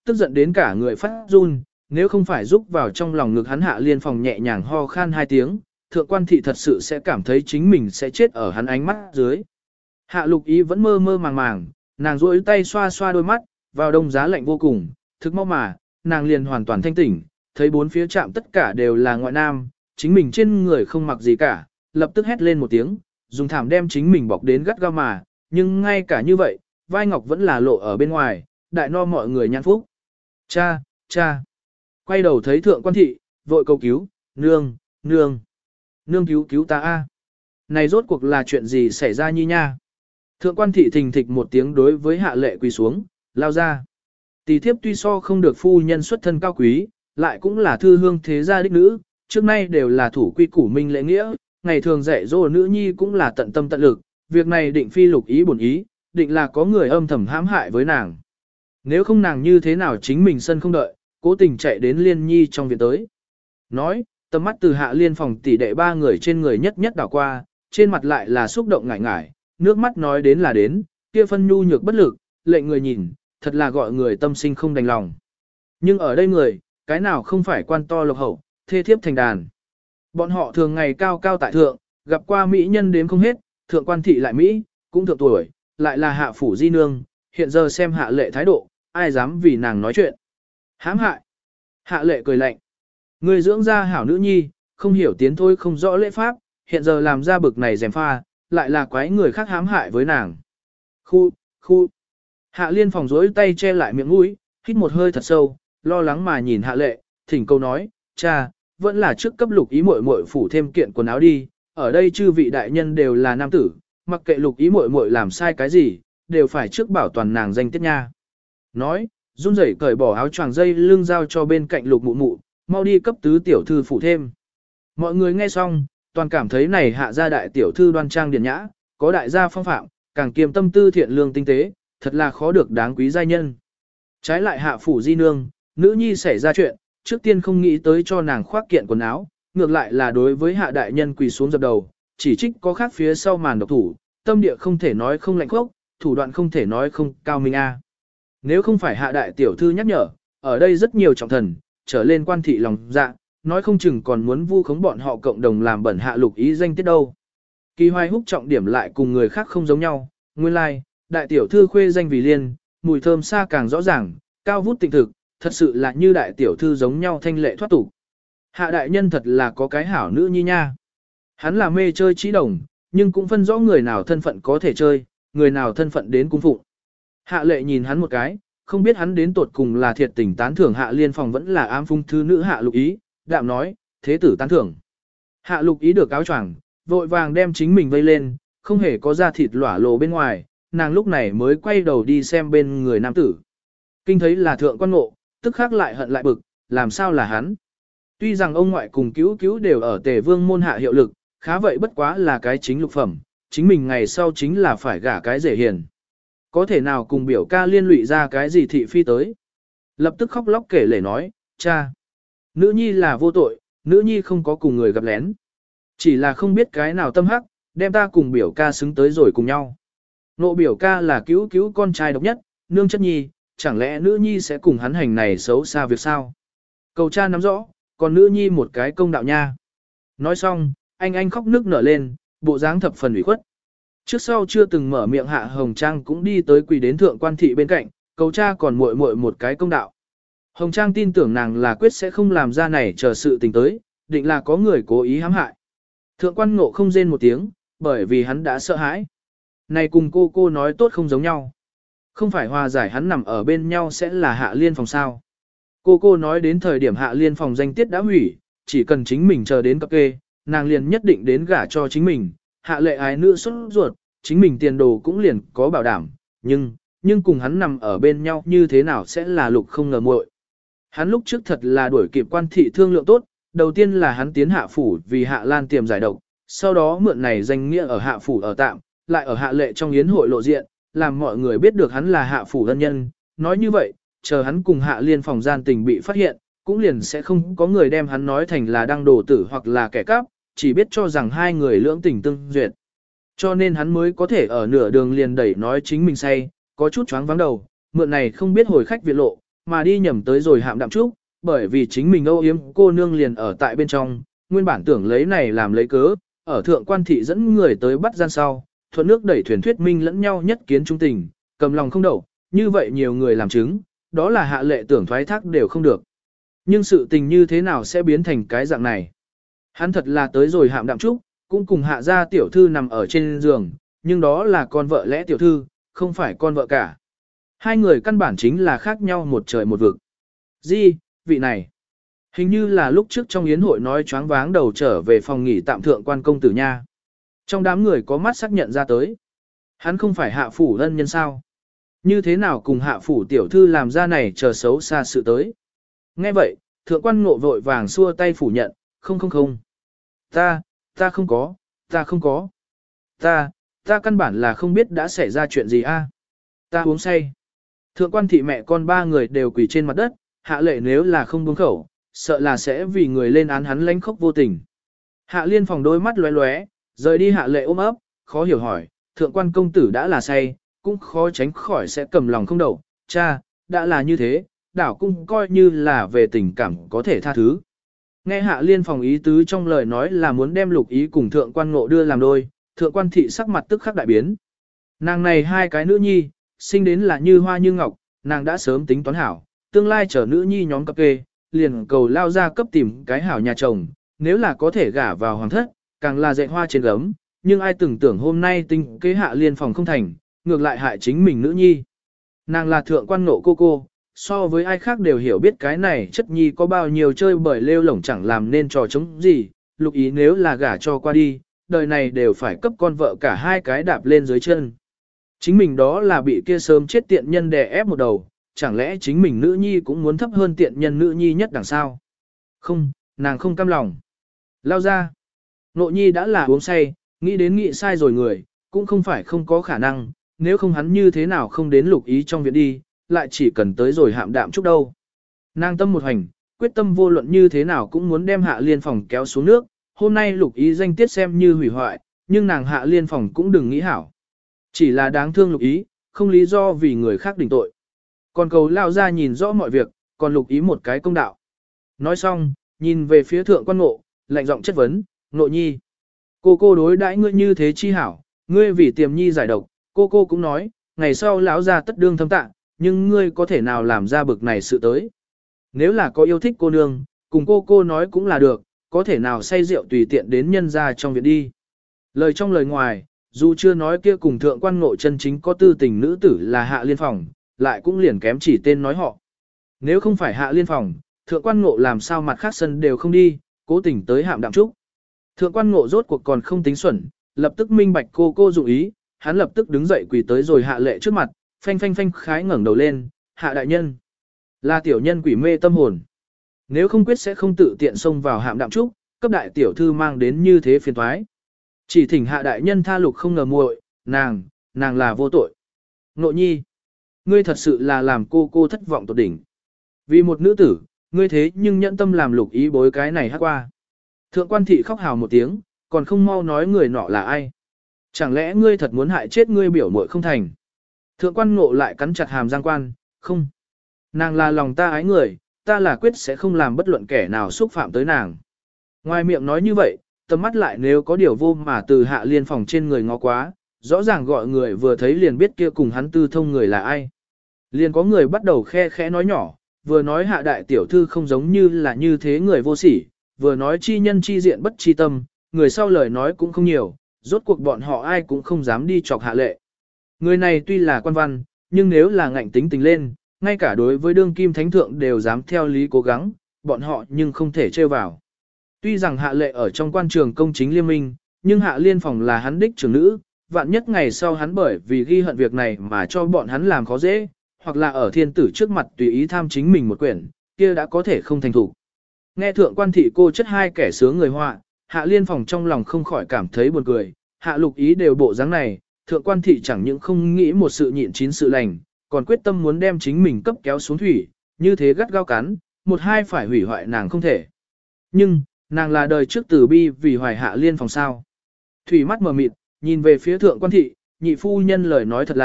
tức giận đến cả người phát run, nếu không phải giúp vào trong lòng ngực hắn Hạ Liên Phòng nhẹ nhàng ho khan 2 tiếng, thượng quan thị thật sự sẽ cảm thấy chính mình sẽ chết ở hắn ánh mắt dưới. Hạ Lục Ý vẫn mơ mơ màng màng, nàng duỗi tay xoa xoa đôi mắt, vào đông giá lạnh vô cùng, thực mau mà, nàng liền hoàn toàn thanh tỉnh, thấy bốn phía trạm tất cả đều là ngoại nam, chính mình trên người không mặc gì cả, lập tức hét lên một tiếng, dùng thảm đem chính mình bọc đến gắt gao mà, nhưng ngay cả như vậy, vai ngọc vẫn là lộ ở bên ngoài, đại no mọi người nhãn phúc. Cha, cha. Quay đầu thấy thượng quan thị, vội cầu cứu, nương, nương. Nương cứu cứu ta a. Này rốt cuộc là chuyện gì xảy ra nhi nha. Thượng quan thị thình thịch một tiếng đối với Hạ Lệ quỳ xuống, lao ra. Tỷ thiếp tuy so không được phu nhân xuất thân cao quý, lại cũng là thư hương thế gia đích nữ, trước nay đều là thủ quy củ minh lễ nghĩa, ngày thường dạy dỗ nữ nhi cũng là tận tâm tận lực, việc này định phi Lục Ý bổn ý, định là có người âm thầm hãm hại với nàng. Nếu không nàng như thế nào chính mình sân không đợi, cố tình chạy đến Liên Nhi trong viện tới. Nói, tầm mắt từ Hạ Liên Phòng tỷ đệ 3 người trên người nhất nhất đảo qua, trên mặt lại là xúc động ngải ngải, nước mắt nói đến là đến, kia phân nhu nhược bất lực, lệnh người nhìn, thật là gọi người tâm sinh không đành lòng. Nhưng ở đây người, cái nào không phải quan to lộc hậu, thê thiếp thành đàn. Bọn họ thường ngày cao cao tại thượng, gặp qua mỹ nhân đếm không hết, thượng quan thị lại Mỹ, cũng thượng tuổi, lại là hạ phủ di nương, hiện giờ xem Hạ Lệ thái độ, ai dám vì nàng nói chuyện. Hãm hại. Hạ Lệ cười lạnh. Người dưỡng ra hảo nữ nhi, không hiểu tiến thôi không rõ lễ pháp, hiện giờ làm ra bực này dèm pha, lại là quái người khác hãm hại với nàng. Khu. Hạ Liên Phòng rối tay che lại miệng mũi, hít một hơi thật sâu, lo lắng mà nhìn Hạ Lệ, thỉnh câu nói, cha, vẫn là trước cấp Lục Ý muội muội phủ thêm kiện quần áo đi, ở đây chư vị đại nhân đều là nam tử, mặc kệ Lục Ý muội muội làm sai cái gì, đều phải trước bảo toàn nàng danh tiết nha. Nói, run rẩy cởi bỏ áo choàng dây lưng giao cho bên cạnh Lục Mụ Mụ, mau đi cấp tứ tiểu thư phủ thêm. Mọi người nghe xong, toàn cảm thấy này Hạ gia đại tiểu thư đoan trang điển nhã, có đại gia phong phạm, càng kiềm tâm tư thiện lương tinh tế, thật là khó được đáng quý giai nhân. Trái lại Hạ phủ di nương, nữ nhi xảy ra chuyện, trước tiên không nghĩ tới cho nàng khoác kiện quần áo, ngược lại là đối với Hạ đại nhân quỳ xuống dập đầu, chỉ trích có khác phía sau màn độc thủ, tâm địa không thể nói không lạnh khốc, thủ đoạn không thể nói không cao minh a. Nếu không phải Hạ đại tiểu thư nhắc nhở, ở đây rất nhiều trọng thần, trở lên quan thị lòng dạ, nói không chừng còn muốn vu khống bọn họ cộng đồng làm bẩn Hạ Lục Ý danh tiết đâu. Kỳ Hoài Húc trọng điểm lại cùng người khác không giống nhau, nguyên lai, like, đại tiểu thư khuê danh vì liên, mùi thơm xa càng rõ ràng, cao vút tịnh thực, thật sự là như đại tiểu thư giống nhau thanh lệ thoát tục. Hạ đại nhân thật là có cái hảo nữ nhi nha. Hắn là mê chơi trí đồng, nhưng cũng phân rõ người nào thân phận có thể chơi, người nào thân phận đến cung phụng. Hạ Lệ nhìn hắn một cái, không biết hắn đến tột cùng là thiệt tình tán thưởng Hạ Liên Phòng vẫn là ám phung thư nữ Hạ Lục Ý, đạm nói, thế tử tán thưởng. Hạ Lục Ý được áo choàng, vội vàng đem chính mình vây lên, không hề có da thịt lỏa lộ bên ngoài, nàng lúc này mới quay đầu đi xem bên người nam tử. Kinh thấy là thượng quan ngộ, tức khắc lại hận lại bực, làm sao là hắn. Tuy rằng ông ngoại cùng cứu cứu đều ở Tề Vương môn hạ hiệu lực, khá vậy bất quá là cái chính lục phẩm, chính mình ngày sau chính là phải gả cái rể hiền. Có thể nào cùng biểu ca liên lụy ra cái gì thị phi tới. Lập tức khóc lóc kể lể nói, cha, nữ nhi là vô tội, nữ nhi không có cùng người gặp lén. Chỉ là không biết cái nào tâm hắc, đem ta cùng biểu ca xứng tới rồi cùng nhau. Nộ biểu ca là cứu cứu con trai độc nhất, nương chất nhi, chẳng lẽ nữ nhi sẽ cùng hắn hành này xấu xa việc sao? Cầu cha nắm rõ, còn nữ nhi một cái công đạo nha. Nói xong, anh khóc nức nở lên, bộ dáng thập phần ủy khuất. Trước sau chưa từng mở miệng Hạ Hồng Trang cũng đi tới quỳ đến thượng quan thị bên cạnh, cầu cha còn muội muội một cái công đạo. Hồng Trang tin tưởng nàng là quyết sẽ không làm ra này chờ sự tình tới, định là có người cố ý hãm hại. Thượng quan ngộ không rên một tiếng, bởi vì hắn đã sợ hãi. Này cùng cô nói tốt không giống nhau. Không phải hòa giải hắn nằm ở bên nhau sẽ là Hạ Liên Phòng sao. Cô nói đến thời điểm Hạ Liên Phòng danh tiết đã hủy, chỉ cần chính mình chờ đến cấp kê, nàng liền nhất định đến gả cho chính mình. Hạ Lệ ái nữ xuất ruột, chính mình tiền đồ cũng liền có bảo đảm, nhưng cùng hắn nằm ở bên nhau như thế nào sẽ là lục không ngờ muội. Hắn lúc trước thật là đuổi kịp quan thị thương lượng tốt, đầu tiên là hắn tiến hạ phủ vì Hạ Lan tiềm giải độc, sau đó mượn này danh nghĩa ở hạ phủ ở tạm, lại ở Hạ Lệ trong yến hội lộ diện, làm mọi người biết được hắn là hạ phủ ân nhân. Nói như vậy, chờ hắn cùng Hạ Liên Phòng gian tình bị phát hiện, cũng liền sẽ không có người đem hắn nói thành là đang đổ tử hoặc là kẻ cắp, chỉ biết cho rằng hai người lưỡng tình tương duyệt. Cho nên hắn mới có thể ở nửa đường liền đẩy nói chính mình say, có chút choáng vắng đầu, mượn này không biết hồi khách viện lộ, mà đi nhầm tới rồi Hạm Đạm Trúc, bởi vì chính mình âu yếm cô nương liền ở tại bên trong, nguyên bản tưởng lấy này làm lấy cớ, ở thượng quan thị dẫn người tới bắt gian sau, thuận nước đẩy thuyền thuyết minh lẫn nhau nhất kiến trung tình, cầm lòng không đậu, như vậy nhiều người làm chứng, đó là Hạ Lệ tưởng thoái thác đều không được. Nhưng sự tình như thế nào sẽ biến thành cái dạng này? Hắn thật là tới rồi Hạm Đạm Trúc, cũng cùng Hạ gia tiểu thư nằm ở trên giường, nhưng đó là con vợ lẽ tiểu thư, không phải con vợ cả. Hai người căn bản chính là khác nhau một trời một vực. Di, vị này. Hình như là lúc trước trong yến hội nói choáng váng đầu trở về phòng nghỉ tạm thượng quan công tử nha. Trong đám người có mắt xác nhận ra tới. Hắn không phải Hạ phủ ân nhân sao? Như thế nào cùng Hạ phủ tiểu thư làm ra này chờ xấu xa sự tới? Nghe vậy, thượng quan ngộ vội vàng xua tay phủ nhận, không. Ta không có. Ta căn bản là không biết đã xảy ra chuyện gì a. Ta uống say. Thượng quan thị mẹ con ba người đều quỳ trên mặt đất, Hạ Lệ nếu là không buông khẩu, sợ là sẽ vì người lên án hắn lánh khóc vô tình. Hạ Liên phòng đôi mắt lóe lóe, rời đi Hạ Lệ ôm ấp, khó hiểu hỏi, thượng quan công tử đã là say, cũng khó tránh khỏi sẽ cầm lòng không đậu, cha, đã là như thế, đảo cũng coi như là về tình cảm có thể tha thứ. Nghe Hạ Liên phòng ý tứ trong lời nói là muốn đem Lục Ý cùng thượng quan ngộ đưa làm đôi, thượng quan thị sắc mặt tức khắc đại biến. Nàng này hai cái nữ nhi, sinh đến là như hoa như ngọc, nàng đã sớm tính toán hảo, tương lai chờ nữ nhi nhóm cập kê, liền cầu lao ra cấp tìm cái hảo nhà chồng, nếu là có thể gả vào hoàng thất, càng là dạy hoa trên gấm, nhưng ai từng tưởng hôm nay tinh kế Hạ Liên phòng không thành, ngược lại hại chính mình nữ nhi. Nàng là thượng quan ngộ cô, so với ai khác đều hiểu biết cái này chất nhi có bao nhiêu chơi bởi lêu lổng chẳng làm nên trò chống gì, Lục Ý nếu là gả cho qua đi, đời này đều phải cấp con vợ cả hai cái đạp lên dưới chân. Chính mình đó là bị kia sớm chết tiện nhân đè ép một đầu, chẳng lẽ chính mình nữ nhi cũng muốn thấp hơn tiện nhân nữ nhi nhất đằng sao? Không, nàng không cam lòng. Lao ra. Nộ nhi đã là uống say, nghĩ đến nghĩ sai rồi người, cũng không phải không có khả năng, nếu không hắn như thế nào không đến Lục Ý trong viện đi, lại chỉ cần tới rồi Hạm Đạm Trúc đâu. Nàng tâm một hành, quyết tâm vô luận như thế nào cũng muốn đem Hạ Liên phòng kéo xuống nước, hôm nay Lục Ý danh tiết xem như hủy hoại, nhưng nàng Hạ Liên phòng cũng đừng nghĩ hảo. Chỉ là đáng thương Lục Ý, không lý do vì người khác đỉnh tội. Còn cầu lao ra nhìn rõ mọi việc, còn Lục Ý một cái công đạo. Nói xong, nhìn về phía thượng quan ngộ, lạnh giọng chất vấn, Ngộ nhi. Cô đối đãi ngươi như thế chi hảo, ngươi vì tiềm nhi giải độc, cô cũng nói, ngày sau lão ra tất đương thâm tạ, nhưng ngươi có thể nào làm ra bực này sự tới. Nếu là có yêu thích cô nương, cùng cô nói cũng là được, có thể nào say rượu tùy tiện đến nhân ra trong viện đi. Lời trong lời ngoài, dù chưa nói kia cùng thượng quan ngộ chân chính có tư tình nữ tử là Hạ Liên phòng, lại cũng liền kém chỉ tên nói họ. Nếu không phải Hạ Liên phòng, thượng quan ngộ làm sao mặt khác sân đều không đi, cố tình tới Hạm Đạm Trúc. Thượng quan ngộ rốt cuộc còn không tính xuẩn, lập tức minh bạch cô dụng ý, hắn lập tức đứng dậy quỳ tới rồi Hạ Lệ trước mặt, phanh khái ngẩng đầu lên, Hạ đại nhân. Là tiểu nhân quỷ mê tâm hồn. Nếu không quyết sẽ không tự tiện xông vào Hạm Đạm Trúc, cấp đại tiểu thư mang đến như thế phiền toái. Chỉ thỉnh Hạ đại nhân tha Lục không ngờ muội, nàng là vô tội. Ngộ nhi, ngươi thật sự là làm cô thất vọng tột đỉnh. Vì một nữ tử, ngươi thế nhưng nhẫn tâm làm Lục Ý bối cái này hát qua. Thượng quan thị khóc hào một tiếng, còn không mau nói người nọ là ai. Chẳng lẽ ngươi thật muốn hại chết ngươi biểu muội không thành? Thượng quan ngộ lại cắn chặt hàm giang quan, không. Nàng là lòng ta ái người, ta là quyết sẽ không làm bất luận kẻ nào xúc phạm tới nàng. Ngoài miệng nói như vậy, tầm mắt lại nếu có điều vô mà từ Hạ Liên phòng trên người ngó quá, rõ ràng gọi người vừa thấy liền biết kia cùng hắn tư thông người là ai. Liền có người bắt đầu khe khẽ nói nhỏ, vừa nói Hạ đại tiểu thư không giống như là như thế người vô sỉ, vừa nói chi nhân chi diện bất chi tâm, người sau lời nói cũng không nhiều, rốt cuộc bọn họ ai cũng không dám đi chọc Hạ Lệ. Người này tuy là quan văn, nhưng nếu là ngạnh tính tình lên, ngay cả đối với đương kim thánh thượng đều dám theo lý cố gắng, bọn họ nhưng không thể trêu vào. Tuy rằng Hạ Lệ ở trong quan trường công chính liên minh, nhưng Hạ Liên phòng là hắn đích trưởng nữ, vạn nhất ngày sau hắn bởi vì ghi hận việc này mà cho bọn hắn làm khó dễ, hoặc là ở thiên tử trước mặt tùy ý tham chính mình một quyển, kia đã có thể không thành thủ. Nghe thượng quan thị cô chất hai kẻ sướng người họa, Hạ Liên phòng trong lòng không khỏi cảm thấy buồn cười, Hạ Lục Ý đều bộ dáng này, thượng quan thị chẳng những không nghĩ một sự nhịn chín sự lành, còn quyết tâm muốn đem chính mình cấp kéo xuống thủy, như thế gắt gao cắn, một hai phải hủy hoại nàng không thể. Nhưng, nàng là đời trước tử bi vì hoài Hạ Liên phòng sao. Thủy mắt mờ mịt, nhìn về phía thượng quan thị, nhị phu nhân lời nói thật là,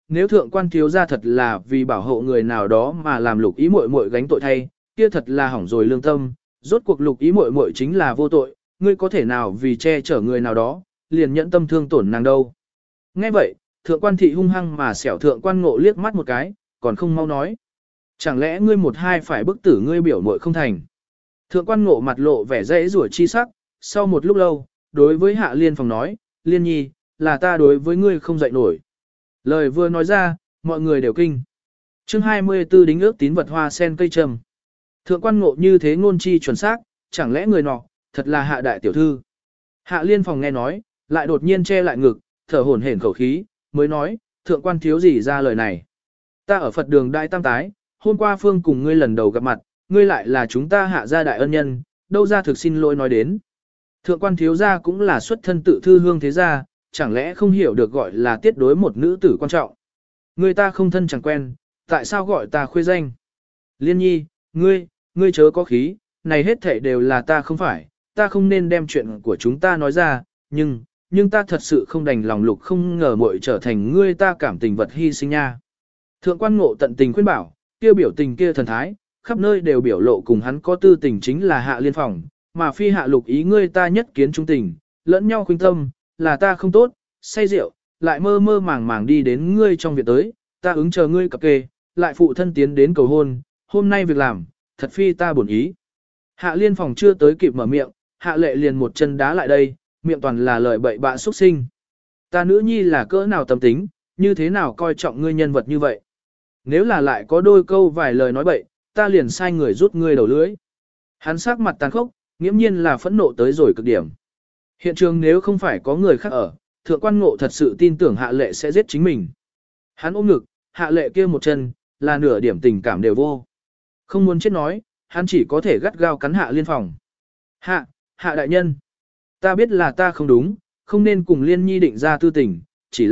nếu thượng quan thiếu gia thật là vì bảo hộ người nào đó mà làm Lục Ý muội muội gánh tội thay, kia thật là hỏng rồi lương tâm, rốt cuộc Lục Ý muội muội chính là vô tội, ngươi có thể nào vì che chở người nào đó, liền nhẫn tâm thương tổn nàng đâu. Nghe vậy, thượng quan thị hung hăng mà xẻo thượng quan ngộ liếc mắt một cái, còn không mau nói. Chẳng lẽ ngươi một hai phải bức tử ngươi biểu muội không thành. Thượng quan ngộ mặt lộ vẻ dễ rủa chi sắc, sau một lúc lâu, đối với Hạ Liên Phòng nói, Liên nhi, là ta đối với ngươi không dậy nổi. Lời vừa nói ra, mọi người đều kinh. Chương 24 đính ước tín vật hoa sen cây trầm. Thượng quan ngộ như thế ngôn chi chuẩn xác, chẳng lẽ người nọ, thật là Hạ đại tiểu thư. Hạ Liên Phòng nghe nói, lại đột nhiên che lại ngực, thở hổn hển khẩu khí, mới nói, thượng quan thiếu gì ra lời này. Ta ở Phật đường Đại Tam Tái, hôm qua Phương cùng ngươi lần đầu gặp mặt, ngươi lại là chúng ta Hạ gia đại ân nhân, đâu ra thực xin lỗi nói đến. Thượng quan thiếu gia cũng là xuất thân tự thư hương thế gia, chẳng lẽ không hiểu được gọi là tiết đối một nữ tử quan trọng. Người ta không thân chẳng quen, tại sao gọi ta khuê danh? Liên nhi, ngươi chớ có khí, này hết thảy đều là ta không phải, ta không nên đem chuyện của chúng ta nói ra, nhưng ta thật sự không đành lòng Lục không ngờ muội trở thành ngươi ta cảm tình vật hy sinh nha. Thượng quan ngộ tận tình khuyên bảo, kia biểu tình kia thần thái, khắp nơi đều biểu lộ cùng hắn có tư tình chính là Hạ Liên Phòng, mà phi Hạ Lục ý ngươi ta nhất kiến trung tình, lẫn nhau khuynh tâm, là ta không tốt, say rượu, lại mơ mơ màng màng đi đến ngươi trong việc tới, ta ứng chờ ngươi cập kê, lại phụ thân tiến đến cầu hôn, hôm nay việc làm, thật phi ta bổn ý. Hạ Liên Phòng chưa tới kịp mở miệng, Hạ Lệ liền một chân đá lại đây, miệng toàn là lời bậy bạ xuất sinh. Ta nữ nhi là cỡ nào tâm tính, như thế nào coi trọng ngươi nhân vật như vậy. Nếu là lại có đôi câu vài lời nói bậy, ta liền sai người rút ngươi đầu lưỡi. Hắn sắc mặt tàn khốc, nghiễm nhiên là phẫn nộ tới rồi cực điểm. Hiện trường nếu không phải có người khác ở, thượng quan ngộ thật sự tin tưởng Hạ Lệ sẽ giết chính mình. Hắn ôm ngực, Hạ Lệ kia một chân, là nửa điểm tình cảm đều vô. Không muốn chết nói, hắn chỉ có thể gắt gao cắn Hạ Liên Phòng. Hạ đại nhân, ta biết là ta không đúng, không nên cùng Liên nhi định ra tư tình, chỉ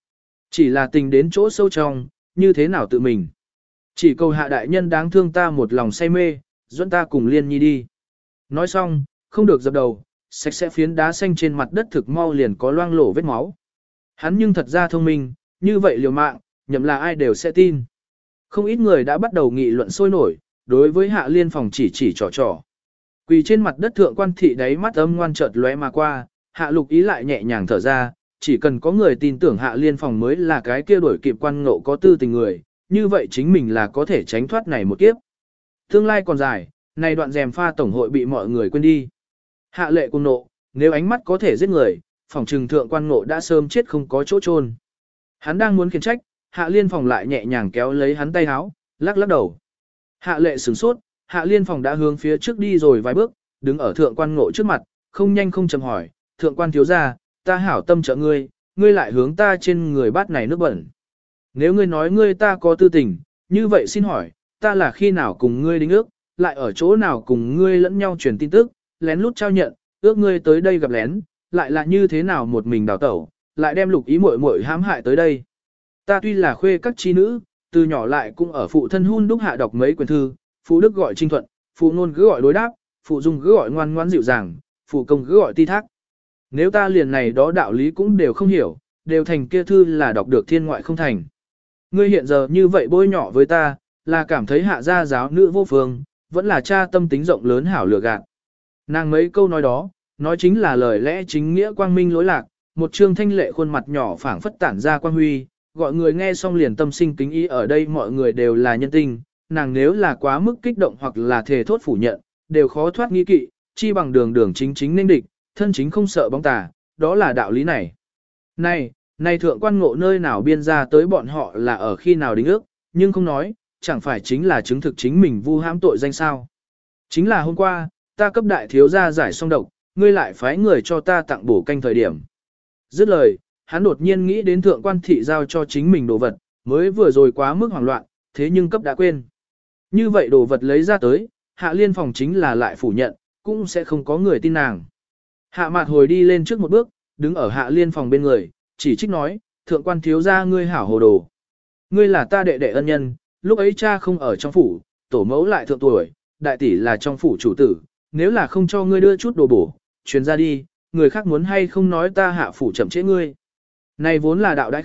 là tình đến chỗ sâu trong, như thế nào tự mình. Chỉ cầu Hạ đại nhân đáng thương ta một lòng say mê, dẫn ta cùng Liên nhi đi. Nói xong, không được dập đầu, sạch sẽ phiến đá xanh trên mặt đất thực mau liền có loang lổ vết máu. Hắn nhưng thật ra thông minh, như vậy liều mạng, nhậm là ai đều sẽ tin. Không ít người đã bắt đầu nghị luận sôi nổi, đối với Hạ Liên Phòng chỉ trò trò. Quỳ trên mặt đất thượng quan thị đáy mắt âm ngoan chợt lóe mà qua, Hạ Lục Ý lại nhẹ nhàng thở ra, chỉ cần có người tin tưởng Hạ Liên Phòng mới là cái kia đuổi kịp quan ngộ có tư tình người, như vậy chính mình là có thể tránh thoát này một kiếp. Tương lai còn dài, này đoạn rèm pha tổng hội bị mọi người quên đi. Hạ Lệ cung nộ, nếu ánh mắt có thể giết người, phòng trừng thượng quan ngộ đã sớm chết không có chỗ chôn. Hắn đang muốn khiển trách, Hạ Liên Phòng lại nhẹ nhàng kéo lấy hắn tay áo, lắc lắc đầu. Hạ Lệ sửng sốt, Hạ Liên Phòng đã hướng phía trước đi rồi vài bước, đứng ở thượng quan ngộ trước mặt, không nhanh không chậm hỏi, thượng quan thiếu gia, ta hảo tâm trợ ngươi, ngươi lại hướng ta trên người bát này nước bẩn. Nếu ngươi nói ngươi ta có tư tình, như vậy xin hỏi, ta là khi nào cùng ngươi đính ước, lại ở chỗ nào cùng ngươi lẫn nhau truyền tin tức, lén lút trao nhận, ước ngươi tới đây gặp lén, lại là như thế nào một mình đào tẩu, lại đem Lục Ý muội muội hãm hại tới đây. Ta tuy là khuê các chi nữ, từ nhỏ lại cũng ở phụ thân hun đúc hạ đọc mấy quyển thư, phụ đức gọi trinh thuận, phụ ngôn cứ gọi đối đáp, phụ dung cứ gọi ngoan ngoãn dịu dàng, phụ công cứ gọi ti thác. Nếu ta liền này đó đạo lý cũng đều không hiểu, đều thành kia thư là đọc được thiên ngoại không thành. Ngươi hiện giờ như vậy bôi nhỏ với ta, là cảm thấy Hạ gia giáo nữ vô phương, vẫn là cha tâm tính rộng lớn hảo lừa gạt. Nàng mấy câu nói đó, nói chính là lời lẽ chính nghĩa quang minh lỗi lạc, một trương thanh lệ khuôn mặt nhỏ phảng phất tản ra quang huy, gọi người nghe xong liền tâm sinh kính ý. Ở đây mọi người đều là nhân tình, nàng nếu là quá mức kích động hoặc là thề thốt phủ nhận, đều khó thoát nghi kỵ, chi bằng đường đường chính chính nên địch, thân chính không sợ bóng tà, đó là đạo lý này. Này thượng quan ngộ nơi nào biên ra tới bọn họ là ở khi nào đính ước, nhưng không nói, chẳng phải chính là chứng thực chính mình vu hãm tội danh sao. Chính là hôm qua, ta cấp đại thiếu gia giải xong độc, ngươi lại phái người cho ta tặng bổ canh thời điểm. Dứt lời, hắn đột nhiên nghĩ đến thượng quan thị giao cho chính mình đồ vật, mới vừa rồi quá mức hoảng loạn, thế nhưng cấp đã quên. Như vậy đồ vật lấy ra tới, Hạ Liên Phòng chính là lại phủ nhận, cũng sẽ không có người tin nàng. Hạ Mạt hồi đi lên trước một bước, đứng ở Hạ Liên Phòng bên người, chỉ trích nói, thượng quan thiếu gia ngươi hảo hồ đồ. Ngươi là ta đệ đệ ân nhân, lúc ấy cha không ở trong phủ, tổ mẫu lại thượng tuổi, đại tỷ là trong phủ chủ tử, nếu là không cho ngươi đưa chút đồ bổ, truyền ra đi, người khác muốn hay không nói ta Hạ phủ chậm trễ ngươi. Này vốn là đạo đại khách,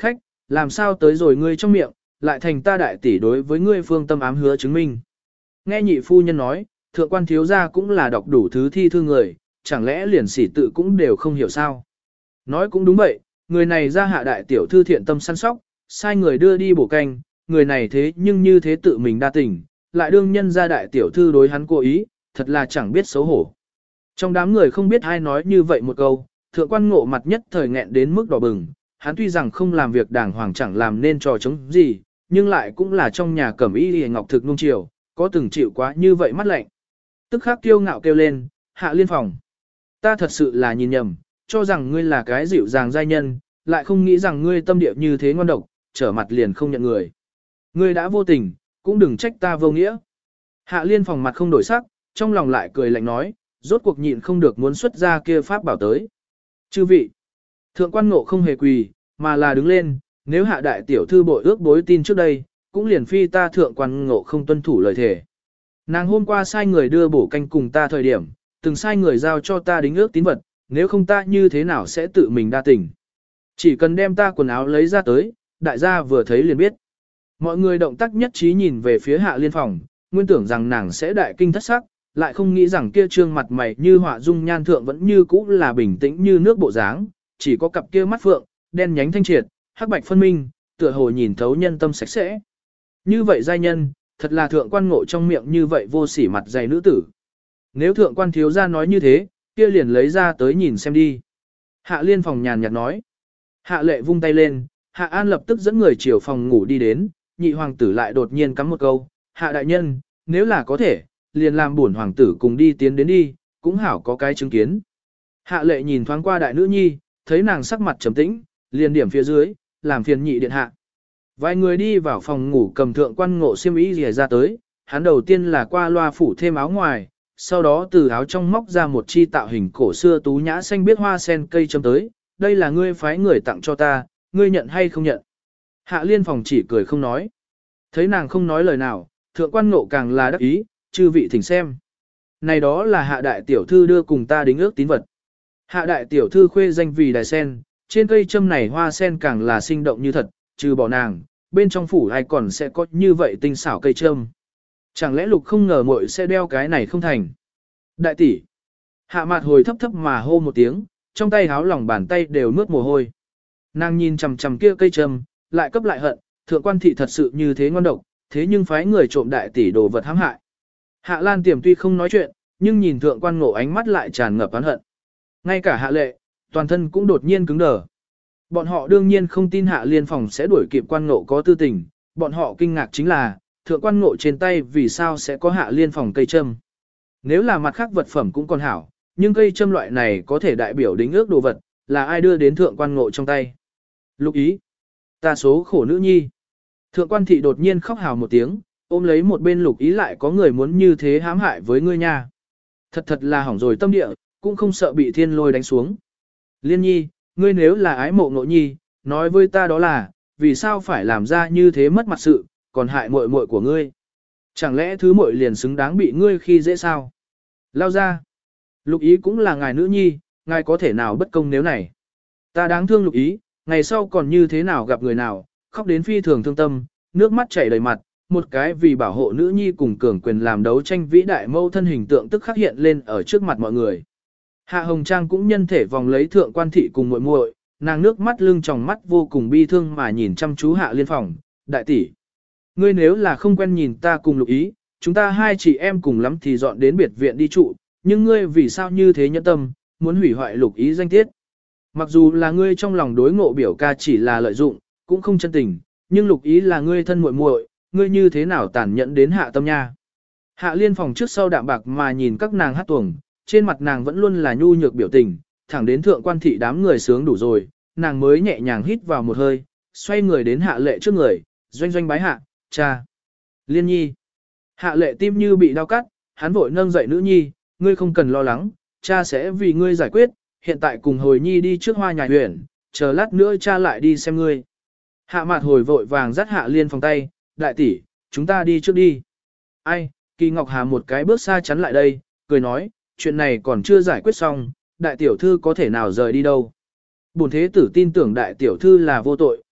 làm sao tới rồi ngươi trong miệng, lại thành ta đại tỷ đối với ngươi phương tâm ám hứa chứng minh. Nghe nhị phu nhân nói, thượng quan thiếu gia cũng là đọc đủ thứ thi thư người, chẳng lẽ liền sỉ tự cũng đều không hiểu sao. Nói cũng đúng vậy, người này ra hạ đại tiểu thư thiện tâm săn sóc, sai người đưa đi bổ canh, người này thế nhưng như thế tự mình đa tình, lại đương nhân ra đại tiểu thư đối hắn cố ý, thật là chẳng biết xấu hổ. Trong đám người không biết ai nói như vậy một câu, thượng quan ngộ mặt nhất thời nghẹn đến mức đỏ bừng, hắn tuy rằng không làm việc đàng hoàng chẳng làm nên trò chống gì, nhưng lại cũng là trong nhà cẩm y hề ngọc thực nung chiều, có từng chịu quá như vậy mắt lạnh. Tức khắc kiêu ngạo kêu lên, Hạ Liên Phòng. Ta thật sự là nhìn nhầm, cho rằng ngươi là cái dịu dàng giai nhân, lại không nghĩ rằng ngươi tâm địa như thế ngon độc, trở mặt liền không nhận người. Ngươi đã vô tình, cũng đừng trách ta vô nghĩa. Hạ Liên Phòng mặt không đổi sắc, trong lòng lại cười lạnh nói, rốt cuộc nhịn không được muốn xuất ra kia pháp bảo tới. Chư vị, thượng quan ngộ không hề quỳ, mà là đứng lên, nếu hạ đại tiểu thư bội ước bối tin trước đây, cũng liền phi ta thượng quan ngộ không tuân thủ lời thề. Nàng hôm qua sai người đưa bổ canh cùng ta thời điểm, từng sai người giao cho ta đính ước tín vật, nếu không ta như thế nào sẽ tự mình đa tình. Chỉ cần đem ta quần áo lấy ra tới, đại gia vừa thấy liền biết. Mọi người động tác nhất trí nhìn về phía Hạ Liên Phòng, nguyên tưởng rằng nàng sẽ đại kinh thất sắc, lại không nghĩ rằng kia trương mặt mày như họa dung nhan thượng vẫn như cũ là bình tĩnh như nước bộ dáng, chỉ có cặp kia mắt phượng, đen nhánh thanh triệt, hắc bạch phân minh, tựa hồ nhìn thấu nhân tâm sạch sẽ. Như vậy giai nhân, thật là thượng quan ngộ trong miệng như vậy vô sỉ mặt dày nữ tử. Nếu thượng quan thiếu gia nói như thế, kia liền lấy ra tới nhìn xem đi. Hạ Liên Phòng nhàn nhạt nói. Hạ Lệ vung tay lên, Hạ An lập tức dẫn người chiều phòng ngủ đi đến, nhị hoàng tử lại đột nhiên cắm một câu, Hạ đại nhân, nếu là có thể, liền làm bổn hoàng tử cùng đi tiến đến đi, cũng hảo có cái chứng kiến. Hạ Lệ nhìn thoáng qua đại nữ nhi, thấy nàng sắc mặt trầm tĩnh, liền điểm phía dưới, làm phiền nhị điện hạ. Vài người đi vào phòng ngủ cầm thượng quan ngộ xiêm y rìa ra tới, hắn đầu tiên là qua loa phủ thêm áo ngoài, sau đó từ áo trong móc ra một chi tạo hình cổ xưa tú nhã xanh biết hoa sen cây châm tới, đây là ngươi phái người tặng cho ta, ngươi nhận hay không nhận. Hạ Liên Phòng chỉ cười không nói. Thấy nàng không nói lời nào, thượng quan ngộ càng là đắc ý, chư vị thỉnh xem. Này đó là hạ đại tiểu thư đưa cùng ta đính ước tín vật. Hạ đại tiểu thư khuê danh vì đài sen, trên cây châm này hoa sen càng là sinh động như thật, trừ bỏ nàng, bên trong phủ ai còn sẽ có như vậy tinh xảo cây châm. Chẳng lẽ lục không ngờ muội sẽ đeo cái này không thành. Đại tỷ. Hạ Mạt hồi thấp thấp mà hô một tiếng, trong tay háo lòng bàn tay đều mướt mồ hôi. Nàng nhìn chằm chằm kia cây châm, lại cấp lại hận, thượng quan thị thật sự như thế ngon độc, thế nhưng phái người trộm đại tỷ đồ vật hãm hại. Hạ Lan Tiềm tuy không nói chuyện, nhưng nhìn thượng quan ngộ ánh mắt lại tràn ngập oán hận. Ngay cả Hạ Lệ, toàn thân cũng đột nhiên cứng đờ. Bọn họ đương nhiên không tin Hạ Liên Phòng sẽ đuổi kịp quan ngộ có tư tình, bọn họ kinh ngạc chính là, thượng quan ngộ trên tay vì sao sẽ có Hạ Liên Phòng cây châm. Nếu là mặt khác vật phẩm cũng còn hảo, nhưng cây châm loại này có thể đại biểu đính ước đồ vật, là ai đưa đến thượng quan ngộ trong tay. Lục ý, ta số khổ nữ nhi. Thượng quan thị đột nhiên khóc hào một tiếng, ôm lấy một bên lục ý lại có người muốn như thế hãm hại với ngươi nha. Thật thật là hỏng rồi tâm địa, cũng không sợ bị thiên lôi đánh xuống. Liên nhi, ngươi nếu là ái mộ ngộ nhi, nói với ta đó là, vì sao phải làm ra như thế mất mặt sự, còn hại muội muội của ngươi. Chẳng lẽ thứ muội liền xứng đáng bị ngươi khi dễ sao? Lao ra. Lục ý cũng là ngài nữ nhi, ngài có thể nào bất công nếu này. Ta đáng thương lục ý, ngày sau còn như thế nào gặp người nào, khóc đến phi thường thương tâm, nước mắt chảy đầy mặt, một cái vì bảo hộ nữ nhi cùng cường quyền làm đấu tranh vĩ đại mâu thân hình tượng tức khắc hiện lên ở trước mặt mọi người. Hạ Hồng Trang cũng nhân thể vòng lấy thượng quan thị cùng muội muội, nàng nước mắt lưng tròng mắt vô cùng bi thương mà nhìn chăm chú Hạ Liên Phòng, đại tỷ. Ngươi nếu là không quen nhìn ta cùng lục ý, chúng ta hai chị em cùng lắm thì dọn đến biệt viện đi trụ, nhưng ngươi vì sao như thế nhẫn tâm, muốn hủy hoại lục ý danh tiết. Mặc dù là ngươi trong lòng đối ngộ biểu ca chỉ là lợi dụng, cũng không chân tình, nhưng lục ý là ngươi thân muội muội, ngươi như thế nào tàn nhẫn đến hạ tâm nha. Hạ Liên Phòng trước sau đạm bạc mà nhìn các nàng hát tuồng, trên mặt nàng vẫn luôn là nhu nhược biểu tình, thẳng đến thượng quan thị đám người sướng đủ rồi, nàng mới nhẹ nhàng hít vào một hơi, xoay người đến Hạ Lệ trước người, doanh doanh bái hạ, cha. Liên nhi. Hạ Lệ tim như bị đau cắt, hắn vội nâng dậy nữ nhi, ngươi không cần lo lắng, cha sẽ vì ngươi giải quyết, hiện tại cùng hồi nhi đi trước Hoa Nhài Huyền, chờ lát nữa cha lại đi xem ngươi. Hạ Mạt hồi vội vàng dắt Hạ Liên Phòng tay, đại tỷ, chúng ta đi trước đi. Ai, Kỳ Ngọc Hà một cái bước xa chắn lại đây, cười nói, chuyện này còn chưa giải quyết xong, đại tiểu thư có thể nào rời đi đâu. Bổn thế tử tin tưởng đại tiểu thư là vô tội,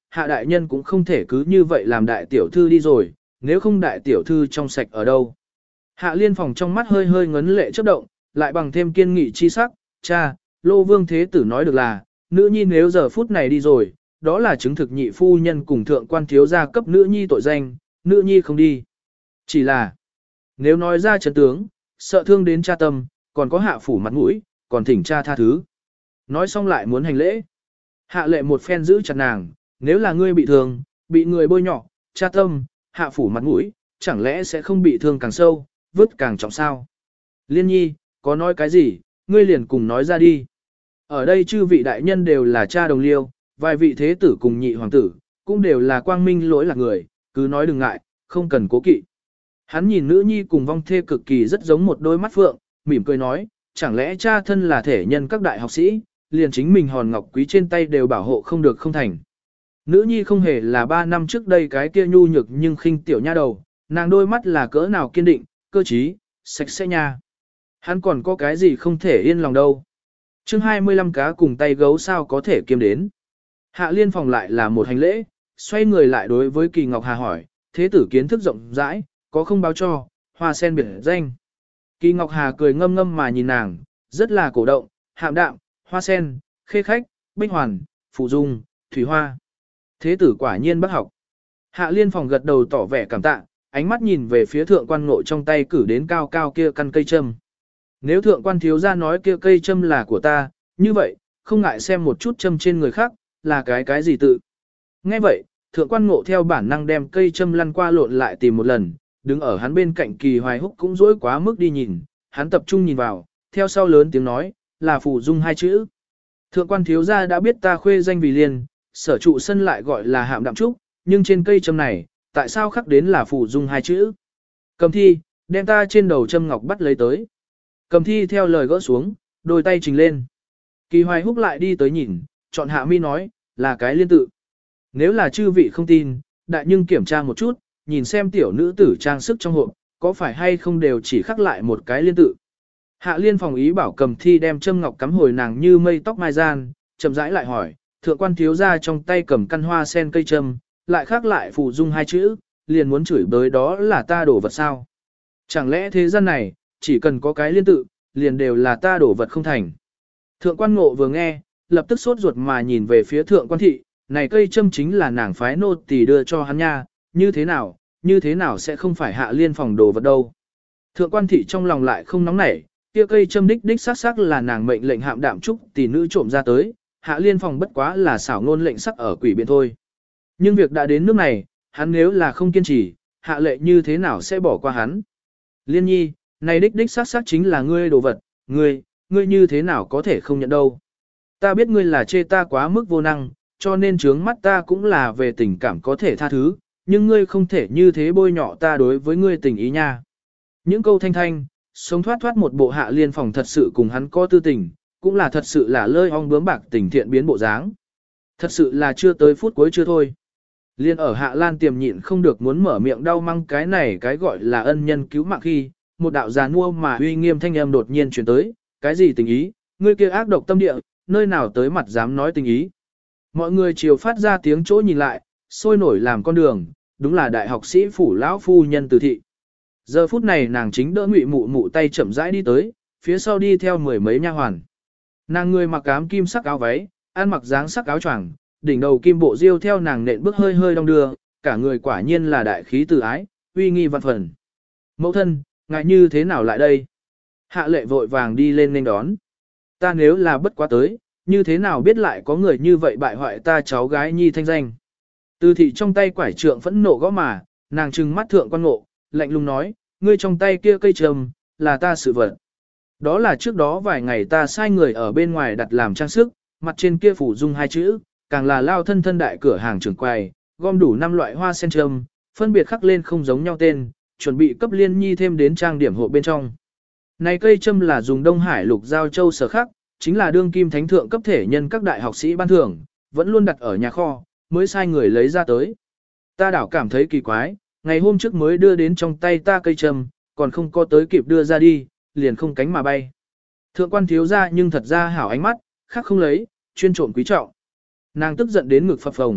hạ đại nhân cũng không thể cứ như vậy làm đại tiểu thư đi rồi, nếu không đại tiểu thư trong sạch ở đâu. Hạ liên phòng trong mắt hơi hơi ngấn lệ chớp động, lại bằng thêm kiên nghị chi sắc, cha, Lô Vương Thế Tử nói được là, nữ nhi nếu giờ phút này đi rồi, đó là chứng thực nhị phu nhân cùng thượng quan thiếu gia cấp nữ nhi tội danh, nữ nhi không đi. Chỉ là, nếu nói ra trận tướng, sợ thương đến cha tâm, còn có hạ phủ mặt mũi, còn thỉnh cha tha thứ. Nói xong lại muốn hành lễ. Hạ lệ một phen giữ chặt nàng, nếu là ngươi bị thương, bị người bôi nhọ, cha tâm, hạ phủ mặt mũi, chẳng lẽ sẽ không bị thương càng sâu, vứt càng trọng sao? Liên nhi, có nói cái gì, ngươi liền cùng nói ra đi. Ở đây chư vị đại nhân đều là cha đồng liêu, vài vị thế tử cùng nhị hoàng tử, cũng đều là quang minh lỗi lạc người, cứ nói đừng ngại, không cần cố kỵ. Hắn nhìn nữ nhi cùng vong thê cực kỳ rất giống một đôi mắt phượng, mỉm cười nói, chẳng lẽ cha thân là thể nhân các đại học sĩ, liền chính mình hòn ngọc quý trên tay đều bảo hộ không được không thành. Nữ nhi không hề là 3 năm trước đây cái kia nhu nhược nhưng khinh tiểu nha đầu, nàng đôi mắt là cỡ nào kiên định, cơ trí, sạch sẽ nha. Hắn còn có cái gì không thể yên lòng đâu. Chương 25 cá cùng tay gấu sao có thể kiêm đến. Hạ liên phòng lại là một hành lễ, xoay người lại đối với Kỳ Ngọc Hà hỏi, thế tử kiến thức rộng rãi, có không báo cho, hoa sen biệt danh. Kỳ Ngọc Hà cười ngâm ngâm mà nhìn nàng, rất là cổ động, hạm đạm, hoa sen, khê khách, bích hoàn, phụ dung, thủy hoa. Thế tử quả nhiên bác học. Hạ liên phòng gật đầu tỏ vẻ cảm tạ, ánh mắt nhìn về phía thượng quan ngộ trong tay cử đến cao cao kia căn cây châm. Nếu thượng quan thiếu gia nói kia cây châm là của ta, như vậy, không ngại xem một chút châm trên người khác, là cái gì tự. Nghe vậy, thượng quan ngộ theo bản năng đem cây châm lăn qua lộn lại tìm một lần, đứng ở hắn bên cạnh Kỳ Hoài Húc cũng dối quá mức đi nhìn, hắn tập trung nhìn vào, theo sau lớn tiếng nói, là phù dung 2 chữ. Thượng quan thiếu gia đã biết ta khuê danh vì liền, sở trụ sân lại gọi là hạm đạm trúc, nhưng trên cây châm này, tại sao khắc đến là phù dung 2 chữ? Cầm thi, đem ta trên đầu châm ngọc bắt lấy tới. Cầm thi theo lời gỡ xuống, đôi tay trình lên. Kỳ Hoài Húc lại đi tới nhìn, chọn hạ mi nói, là cái liên tự. Nếu là chư vị không tin, đại nhưng kiểm tra một chút, nhìn xem tiểu nữ tử trang sức trong hộp, có phải hay không đều chỉ khắc lại một cái liên tự. Hạ liên phòng ý bảo cầm thi đem châm ngọc cắm hồi nàng như mây tóc mai gian, chậm rãi lại hỏi, thượng quan thiếu gia trong tay cầm căn hoa sen cây châm, lại khắc lại phù dung 2 chữ, liền muốn chửi bới đó là ta đổ vật sao. Chẳng lẽ thế gian này, chỉ cần có cái liên tự, liền đều là ta đổ vật không thành. Thượng quan ngộ vừa nghe, lập tức sốt ruột mà nhìn về phía thượng quan thị, này cây châm chính là nàng phái nô tỳ đưa cho hắn nha, như thế nào sẽ không phải hạ liên phòng đồ vật đâu. Thượng quan thị trong lòng lại không nóng nảy, kia cây châm đích sắc là nàng mệnh lệnh hạm đạm trúc tỷ nữ trộm ra tới, hạ liên phòng bất quá là xảo ngôn lệnh sắc ở quỷ biện thôi. Nhưng việc đã đến nước này, hắn nếu là không kiên trì, hạ lệ như thế nào sẽ bỏ qua hắn. Liên nhi, này đích sắc chính là ngươi đồ vật, ngươi như thế nào có thể không nhận đâu. Ta biết ngươi là chê ta quá mức vô năng, cho nên trướng mắt ta cũng là về tình cảm có thể tha thứ, nhưng ngươi không thể như thế bôi nhọ ta đối với ngươi tình ý nha. Những câu thanh, sống thoát một bộ hạ liên phòng thật sự cùng hắn có tư tình, cũng là thật sự là lơi ong bướm bạc tình thiện biến bộ dáng. Thật sự là chưa tới phút cuối chưa thôi. Liên ở hạ lan tiềm nhịn không được muốn mở miệng đau măng cái này cái gọi là ân nhân cứu mạng khi, một đạo già nua mà uy nghiêm thanh âm đột nhiên truyền tới, cái gì tình ý, ngươi kia ác độc tâm địa, nơi nào tới mặt dám nói tình ý. Mọi người chiều phát ra tiếng chỗ nhìn lại, sôi nổi làm con đường, đúng là đại học sĩ phủ lão phu nhân Từ thị. Giờ phút này nàng chính đỡ Ngụy Mụ Mụ tay chậm rãi đi tới, phía sau đi theo 10 mấy nha hoàn. Nàng người mặc ám kim sắc áo váy, ăn mặc dáng sắc áo choàng, đỉnh đầu kim bộ diêu theo nàng nện bước hơi hơi đong đưa, cả người quả nhiên là đại khí từ ái, uy nghi văn phần. Mẫu thân, ngại như thế nào lại đây? Hạ lệ vội vàng đi lên nên đón. Ta nếu là bất quá tới, như thế nào biết lại có người như vậy bại hoại ta cháu gái nhi thanh danh. Từ thị trong tay quải trượng phẫn nộ gõ mà, nàng trừng mắt thượng quan ngộ, lạnh lùng nói, ngươi trong tay kia cây trầm, là ta sự vật. Đó là trước đó vài ngày ta sai người ở bên ngoài đặt làm trang sức, mặt trên kia phủ dung 2 chữ, càng là lao thân đại cửa hàng trưởng quầy, gom đủ 5 loại hoa sen trầm, phân biệt khắc lên không giống nhau tên, chuẩn bị cấp liên nhi thêm đến trang điểm hộ bên trong. Này cây châm là dùng Đông Hải lục giao châu sở khắc, chính là đương kim thánh thượng cấp thể nhân các đại học sĩ ban thưởng, vẫn luôn đặt ở nhà kho, mới sai người lấy ra tới. Ta đảo cảm thấy kỳ quái, ngày hôm trước mới đưa đến trong tay ta cây châm, còn không có tới kịp đưa ra đi, liền không cánh mà bay. Thượng quan thiếu ra nhưng thật ra hảo ánh mắt, khác không lấy, chuyên trộm quý trọng. Nàng tức giận đến ngực phập phồng,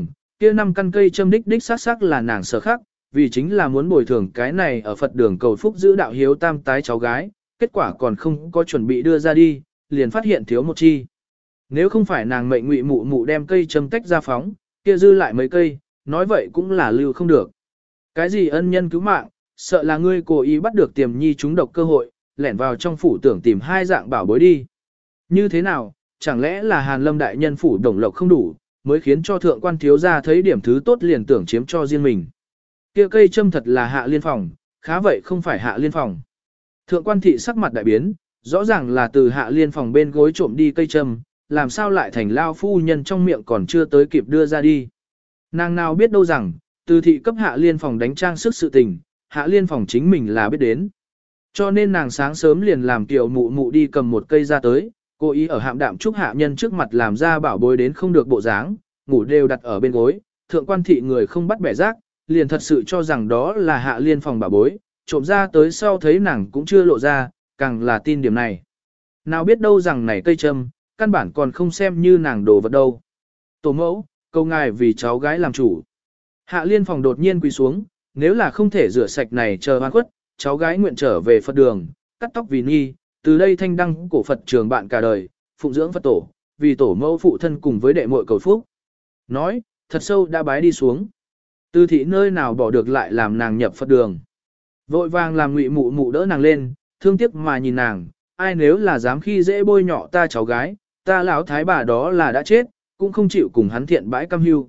Kia 5 căn cây châm đích đích xác là nàng sở khắc, vì chính là muốn bồi thường cái này ở Phật đường cầu phúc giữ đạo hiếu tam tái cháu gái, kết quả còn không có chuẩn bị đưa ra đi, liền phát hiện thiếu một chi. Nếu không phải nàng mệnh Ngụy Mụ Mụ đem cây châm tách ra phóng, kia dư lại mấy cây, nói vậy cũng là lưu không được. Cái gì ân nhân cứu mạng, sợ là ngươi cố ý bắt được Tiềm Nhi trúng độc cơ hội, lẻn vào trong phủ tưởng tìm hai dạng bảo bối đi. Như thế nào, chẳng lẽ là Hàn Lâm đại nhân phủ đồng lộc không đủ, mới khiến cho thượng quan thiếu gia thấy điểm thứ tốt liền tưởng chiếm cho riêng mình. Kia cây châm thật là Hạ Liên phòng, khá vậy không phải Hạ Liên phòng. Thượng quan thị sắc mặt đại biến, rõ ràng là từ Hạ Liên phòng bên gối trộm đi cây châm, làm sao lại thành lao phu nhân trong miệng còn chưa tới kịp đưa ra đi. Nàng nào biết đâu rằng, từ thị cấp Hạ Liên phòng đánh trang sức sự tình, Hạ Liên phòng chính mình là biết đến. Cho nên nàng sáng sớm liền làm Kiều Mụ Mụ đi cầm một cây ra tới, cố ý ở Hạm Đạm Trúc hạ nhân trước mặt làm ra bảo bối đến không được bộ dáng, ngủ đều đặt ở bên gối, thượng quan thị người không bắt bẻ rác, liền thật sự cho rằng đó là Hạ Liên phòng bảo bối, trộm ra tới sau thấy nàng cũng chưa lộ ra, càng là tin điểm này. Nào biết đâu rằng này cây châm, căn bản còn không xem như nàng đồ vật đâu. Tổ mẫu, cầu ngài vì cháu gái làm chủ. Hạ Liên phòng đột nhiên quỳ xuống, nếu là không thể rửa sạch này chờ oan khuất, cháu gái nguyện trở về Phật đường, cắt tóc vì nhi, từ đây thanh đăng cổ Phật trường bạn cả đời, phụng dưỡng Phật tổ, vì tổ mẫu phụ thân cùng với đệ muội cầu phúc. Nói, thật sâu đã bái đi xuống. Từ thị nơi nào bỏ được lại làm nàng nhập Phật đường. Vội vàng làm Ngụy Mụ Mụ đỡ nàng lên, thương tiếc mà nhìn nàng, ai nếu là dám khi dễ bôi nhọ ta cháu gái, ta lão thái bà đó là đã chết, cũng không chịu cùng hắn thiện bãi cam hưu.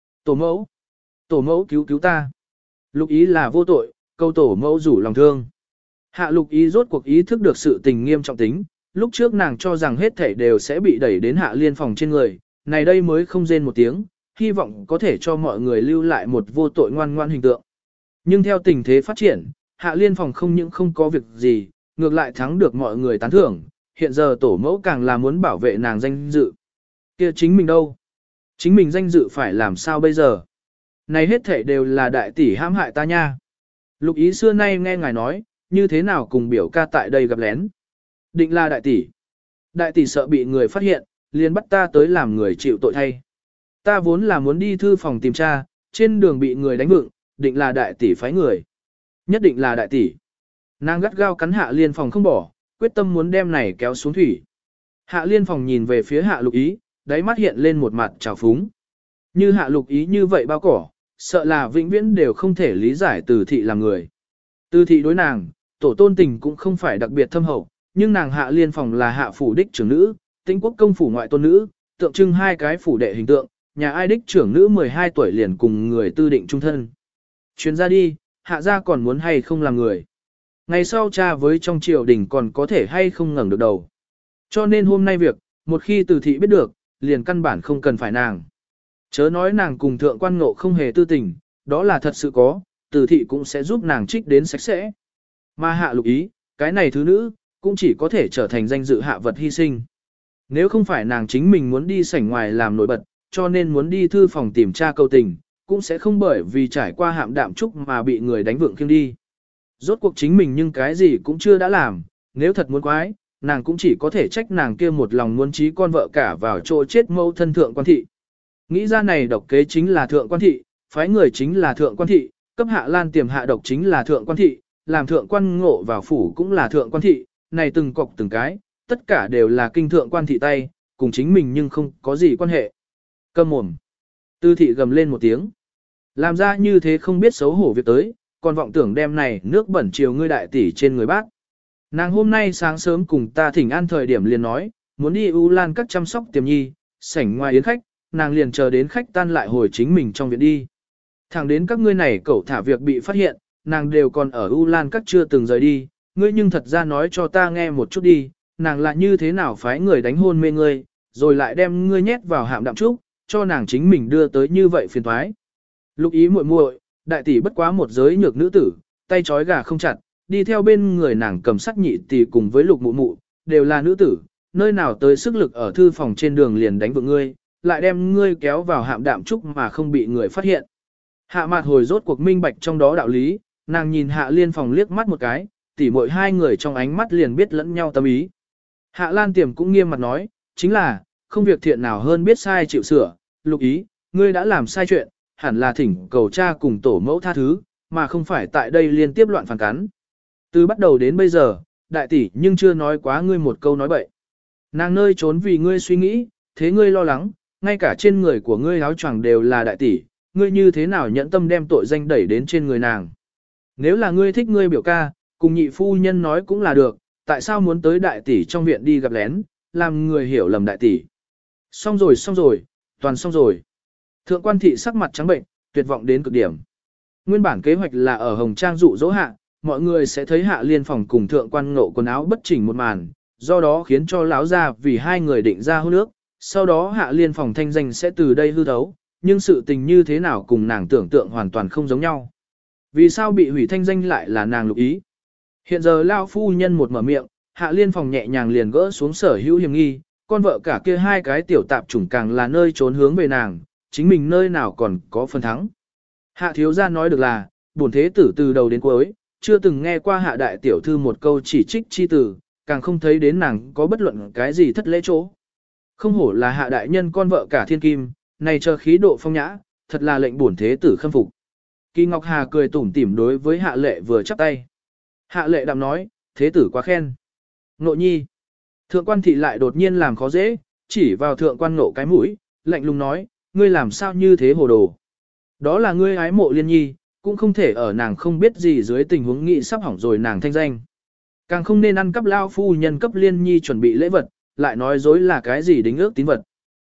Tổ mẫu cứu cứu ta. Lục ý là vô tội, câu tổ mẫu rủ lòng thương. Hạ lục ý rốt cuộc ý thức được sự tình nghiêm trọng tính, lúc trước nàng cho rằng hết thảy đều sẽ bị đẩy đến Hạ Liên phòng trên người, này đây mới không rên một tiếng, hy vọng có thể cho mọi người lưu lại một vô tội ngoan ngoan hình tượng. Nhưng theo tình thế phát triển, Hạ Liên phòng không những không có việc gì, ngược lại thắng được mọi người tán thưởng, hiện giờ tổ mẫu càng là muốn bảo vệ nàng danh dự. Kia chính mình đâu? Chính mình danh dự phải làm sao bây giờ? Này hết thảy đều là đại tỷ hãm hại ta nha. Lục ý xưa nay nghe ngài nói, như thế nào cùng biểu ca tại đây gặp lén. Định là đại tỷ. Đại tỷ sợ bị người phát hiện, liền bắt ta tới làm người chịu tội thay. Ta vốn là muốn đi thư phòng tìm tra, trên đường bị người đánh vựng, định là đại tỷ phái người. Nhất định là đại tỷ. Nàng gắt gao cắn Hạ Liên phòng không bỏ, quyết tâm muốn đem này kéo xuống thủy. Hạ Liên phòng nhìn về phía Hạ lục ý, đáy mắt hiện lên một mặt trào phúng. Như Hạ lục ý như vậy bao cỏ, sợ là vĩnh viễn đều không thể lý giải từ thị làm người. Từ thị đối nàng, tổ tôn tình cũng không phải đặc biệt thâm hậu, nhưng nàng Hạ Liên phòng là Hạ phủ đích trưởng nữ, Tĩnh quốc công phủ ngoại tôn nữ, tượng trưng hai cái phủ đệ hình tượng, nhà ai đích trưởng nữ 12 tuổi liền cùng người tư định trung thân. Chuyến ra đi, Hạ gia còn muốn hay không làm người. Ngày sau cha với trong triều đình còn có thể hay không ngẩng được đầu. Cho nên hôm nay việc, một khi từ thị biết được, liền căn bản không cần phải nàng. Chớ nói nàng cùng thượng quan ngộ không hề tư tình, đó là thật sự có, từ thị cũng sẽ giúp nàng trích đến sạch sẽ. Mà Hạ lục ý, cái này thứ nữ, cũng chỉ có thể trở thành danh dự hạ vật hy sinh. Nếu không phải nàng chính mình muốn đi sảnh ngoài làm nổi bật, cho nên muốn đi thư phòng tìm tra câu tình, cũng sẽ không bởi vì trải qua Hạm Đạm Trúc mà bị người đánh vượng khiêng đi. Rốt cuộc chính mình nhưng cái gì cũng chưa đã làm, nếu thật muốn quái, nàng cũng chỉ có thể trách nàng kia một lòng muốn trí con vợ cả vào chỗ chết mâu thân thượng quan thị. Nghĩ ra này độc kế chính là thượng quan thị, phái người chính là thượng quan thị, cấp Hạ Lan tiềm hạ độc chính là thượng quan thị, làm thượng quan ngộ vào phủ cũng là thượng quan thị, này từng cọc từng cái, tất cả đều là kinh thượng quan thị tay, cùng chính mình nhưng không có gì quan hệ. Câm mồm. Tư thị gầm lên một tiếng. Làm ra như thế không biết xấu hổ việc tới, còn vọng tưởng đem này nước bẩn chiều ngươi đại tỷ trên người bác. Nàng hôm nay sáng sớm cùng ta thỉnh an thời điểm liền nói, muốn đi U Lan các chăm sóc Tiềm Nhi, sảnh ngoài yến khách, nàng liền chờ đến khách tan lại hồi chính mình trong viện đi. Thẳng đến các ngươi này cậu thả việc bị phát hiện, nàng đều còn ở U Lan các chưa từng rời đi, ngươi nhưng thật ra nói cho ta nghe một chút đi, nàng là như thế nào phái người đánh hôn mê ngươi, rồi lại đem ngươi nhét vào Hạm Đạm Trúc, cho nàng chính mình đưa tới như vậy phiền toái. Lục ý muội muội, đại tỷ bất quá một giới nhược nữ tử, tay trói gà không chặt, đi theo bên người nàng cầm sắc nhị tỷ cùng với Lục mụ mụ, đều là nữ tử, nơi nào tới sức lực ở thư phòng trên đường liền đánh vượng ngươi, lại đem ngươi kéo vào Hạm Đạm Trúc mà không bị người phát hiện. Hạ Mạt hồi rốt cuộc minh bạch trong đó đạo lý, nàng nhìn Hạ Liên phòng liếc mắt một cái, tỷ muội hai người trong ánh mắt liền biết lẫn nhau tâm ý. Hạ Lan Tiềm cũng nghiêm mặt nói, chính là, không việc thiện nào hơn biết sai chịu sửa, Lục ý, ngươi đã làm sai chuyện, hẳn là thỉnh cầu cha cùng tổ mẫu tha thứ, mà không phải tại đây liên tiếp loạn phản cắn. Từ bắt đầu đến bây giờ, đại tỷ nhưng chưa nói quá ngươi một câu nói bậy. Nàng nơi trốn vì ngươi suy nghĩ, thế ngươi lo lắng, ngay cả trên người của ngươi áo choàng đều là đại tỷ, ngươi như thế nào nhẫn tâm đem tội danh đẩy đến trên người nàng. Nếu là ngươi thích ngươi biểu ca, cùng nhị phu nhân nói cũng là được, tại sao muốn tới đại tỷ trong viện đi gặp lén, làm người hiểu lầm đại tỷ. Xong rồi, toàn xong rồi. Thượng quan thị sắc mặt trắng bệnh, tuyệt vọng đến cực điểm. Nguyên bản kế hoạch là ở Hồng Trang dụ dỗ hạ, mọi người sẽ thấy Hạ Liên Phòng cùng thượng quan Ngộ quần áo bất chỉnh một màn, do đó khiến cho lão gia vì hai người định ra hôn ước, sau đó Hạ Liên Phòng thanh danh sẽ từ đây hư thấu, nhưng sự tình như thế nào cùng nàng tưởng tượng hoàn toàn không giống nhau. Vì sao bị hủy thanh danh lại là nàng Lục Ý? Hiện giờ lão phu nhân một mở miệng, Hạ Liên Phòng nhẹ nhàng liền gỡ xuống sở hữu hiểm nghi, con vợ cả kia hai cái tiểu tạp chủng càng là nơi trốn hướng về nàng, chính mình nơi nào còn có phần thắng. Hạ thiếu gia nói được là, bổn thế tử từ đầu đến cuối, chưa từng nghe qua hạ đại tiểu thư một câu chỉ trích chi tử, càng không thấy đến nàng có bất luận cái gì thất lễ chỗ. Không hổ là hạ đại nhân con vợ cả thiên kim, này chờ khí độ phong nhã, thật là lệnh bổn thế tử khâm phục. Kỳ Ngọc Hà cười tủm tỉm đối với hạ lệ vừa chắp tay. Hạ lệ đạm nói, thế tử quá khen. Nộ nhi. Thượng quan thị lại đột nhiên làm khó dễ, chỉ vào thượng quan Ngộ cái mũi, lạnh lùng nói, ngươi làm sao như thế hồ đồ. Đó là ngươi ái mộ liên nhi, cũng không thể ở nàng không biết gì dưới tình huống nghị sắp hỏng rồi nàng thanh danh. Càng không nên ăn cắp lao phu nhân cấp liên nhi chuẩn bị lễ vật, lại nói dối là cái gì đính ước tín vật.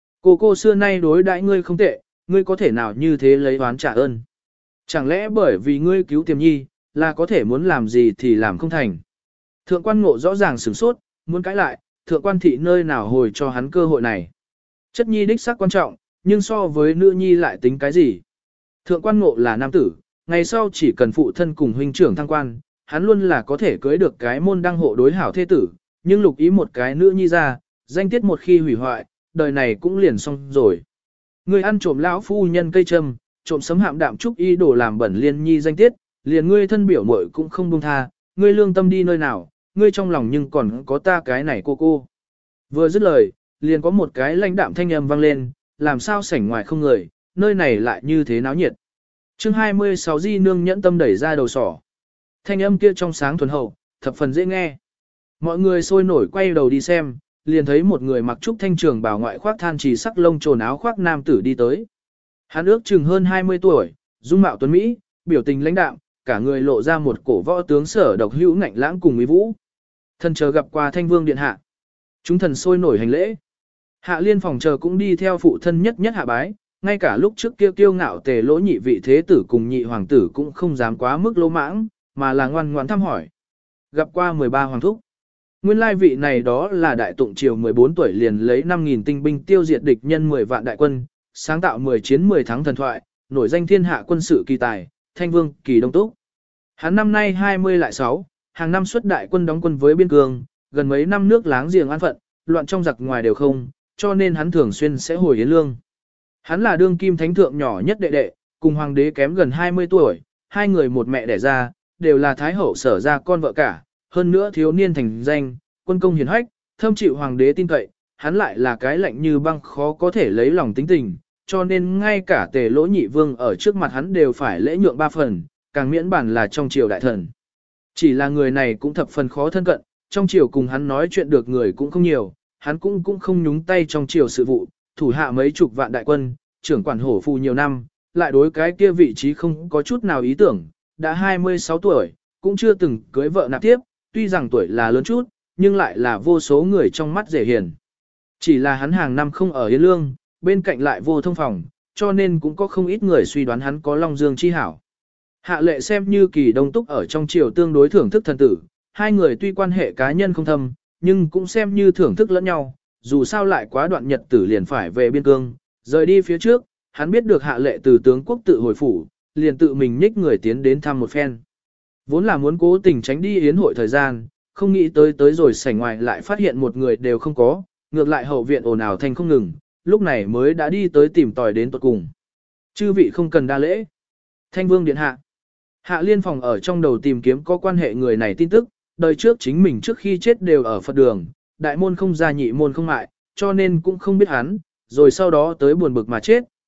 Cô xưa nay đối đãi ngươi không tệ, ngươi có thể nào như thế lấy oán trả ơn. Chẳng lẽ bởi vì ngươi cứu Tiềm Nhi, là có thể muốn làm gì thì làm không thành. Thượng quan Ngộ rõ ràng sửng sốt, muốn cãi lại, thượng quan thị nơi nào hồi cho hắn cơ hội này. Chất nhi đích xác quan trọng, nhưng so với nữ nhi lại tính cái gì. Thượng quan Ngộ là nam tử, ngày sau chỉ cần phụ thân cùng huynh trưởng thăng quan, hắn luôn là có thể cưới được cái môn đăng hộ đối hảo thế tử, nhưng Lục Ý một cái nữ nhi ra, danh tiết một khi hủy hoại, đời này cũng liền xong rồi. Ngươi ăn trộm lão phu nhân cây trâm, trộm sấm hạm đạm trúc y đổ làm bẩn liên nhi danh tiết, liền ngươi thân biểu muội cũng không buông tha, ngươi lương tâm đi nơi nào, ngươi trong lòng nhưng còn có ta cái này cô. Vừa dứt lời, liền có một cái lãnh đạm thanh âm vang lên, làm sao sảnh ngoài không người, nơi này lại như thế náo nhiệt. Chương 26 Di nương nhẫn tâm đẩy ra đầu sỏ. Thanh âm kia trong sáng thuần hậu, thập phần dễ nghe. Mọi người sôi nổi quay đầu đi xem, liền thấy một người mặc trúc thanh trường bào ngoại khoác than chỉ sắc lông trồn áo khoác nam tử đi tới. Hắn ước chừng hơn 20 tuổi, dung mạo tuấn Mỹ, biểu tình lãnh đạm, cả người lộ ra một cổ võ tướng sở độc hữu ngạnh lãng cùng mỹ vũ. Thần chờ gặp qua Thanh Vương điện hạ. Chúng thần sôi nổi hành lễ. Hạ Liên Phòng chờ cũng đi theo phụ thân nhất nhất hạ bái, ngay cả lúc trước kia kiêu ngạo tề lỗ nhị vị thế tử cùng nhị hoàng tử cũng không dám quá mức lỗ mãng, mà là ngoan ngoãn thăm hỏi. Gặp qua 13 hoàng thúc. Nguyên lai vị này đó là đại tụng triều 14 tuổi liền lấy 5.000 tinh binh tiêu diệt địch nhân 10 vạn đại quân, sáng tạo 10 chiến 10 thắng thần thoại, nổi danh thiên hạ quân sự kỳ tài, Thanh Vương Kỳ Đông Túc. Hắn năm nay 20 lại 6, hàng năm xuất đại quân đóng quân với biên cương, gần mấy năm nước láng giềng an phận, loạn trong giặc ngoài đều không, cho nên hắn thường xuyên sẽ hồi yến lương. Hắn là đương kim thánh thượng nhỏ nhất đệ đệ, cùng hoàng đế kém gần 20 tuổi, hai người một mẹ đẻ ra, đều là thái hậu sở ra con vợ cả, hơn nữa thiếu niên thành danh, quân công hiển hách, thâm chịu hoàng đế tin cậy, hắn lại là cái lạnh như băng khó có thể lấy lòng tính tình, cho nên ngay cả tề lỗ nhị vương ở trước mặt hắn đều phải lễ nhượng 3 phần, càng miễn bản là trong triều đại thần. Chỉ là người này cũng thập phần khó thân cận, trong triều cùng hắn nói chuyện được người cũng không nhiều, hắn cũng không nhúng tay trong triều sự vụ, thủ hạ mấy chục vạn đại quân, trưởng quản hổ phù nhiều năm, lại đối cái kia vị trí không có chút nào ý tưởng, đã 26 tuổi, cũng chưa từng cưới vợ nạp tiếp, tuy rằng tuổi là lớn chút, nhưng lại là vô số người trong mắt dễ hiền. Chỉ là hắn hàng năm không ở Yên Lương, bên cạnh lại vô thông phòng, cho nên cũng có không ít người suy đoán hắn có Long Dương chi hảo. Hạ lệ xem như Kỳ Đông Túc ở trong triều tương đối thưởng thức thần tử, hai người tuy quan hệ cá nhân không thâm, nhưng cũng xem như thưởng thức lẫn nhau, dù sao lại quá đoạn nhật tử liền phải về biên cương, rời đi phía trước, hắn biết được hạ lệ từ tướng quốc tự hồi phủ, liền tự mình nhích người tiến đến thăm một phen. Vốn là muốn cố tình tránh đi yến hội thời gian, không nghĩ tới rồi sảnh ngoài lại phát hiện một người đều không có, ngược lại hậu viện ồn ào thành không ngừng, lúc này mới đã đi tới tìm tòi đến tuột cùng. Chư vị không cần đa lễ. Thanh Vương điện hạ. Hạ Liên Phòng ở trong đầu tìm kiếm có quan hệ người này tin tức, đời trước chính mình trước khi chết đều ở Phật đường, đại môn không ra nhị môn không mại, cho nên cũng không biết hắn, rồi sau đó tới buồn bực mà chết,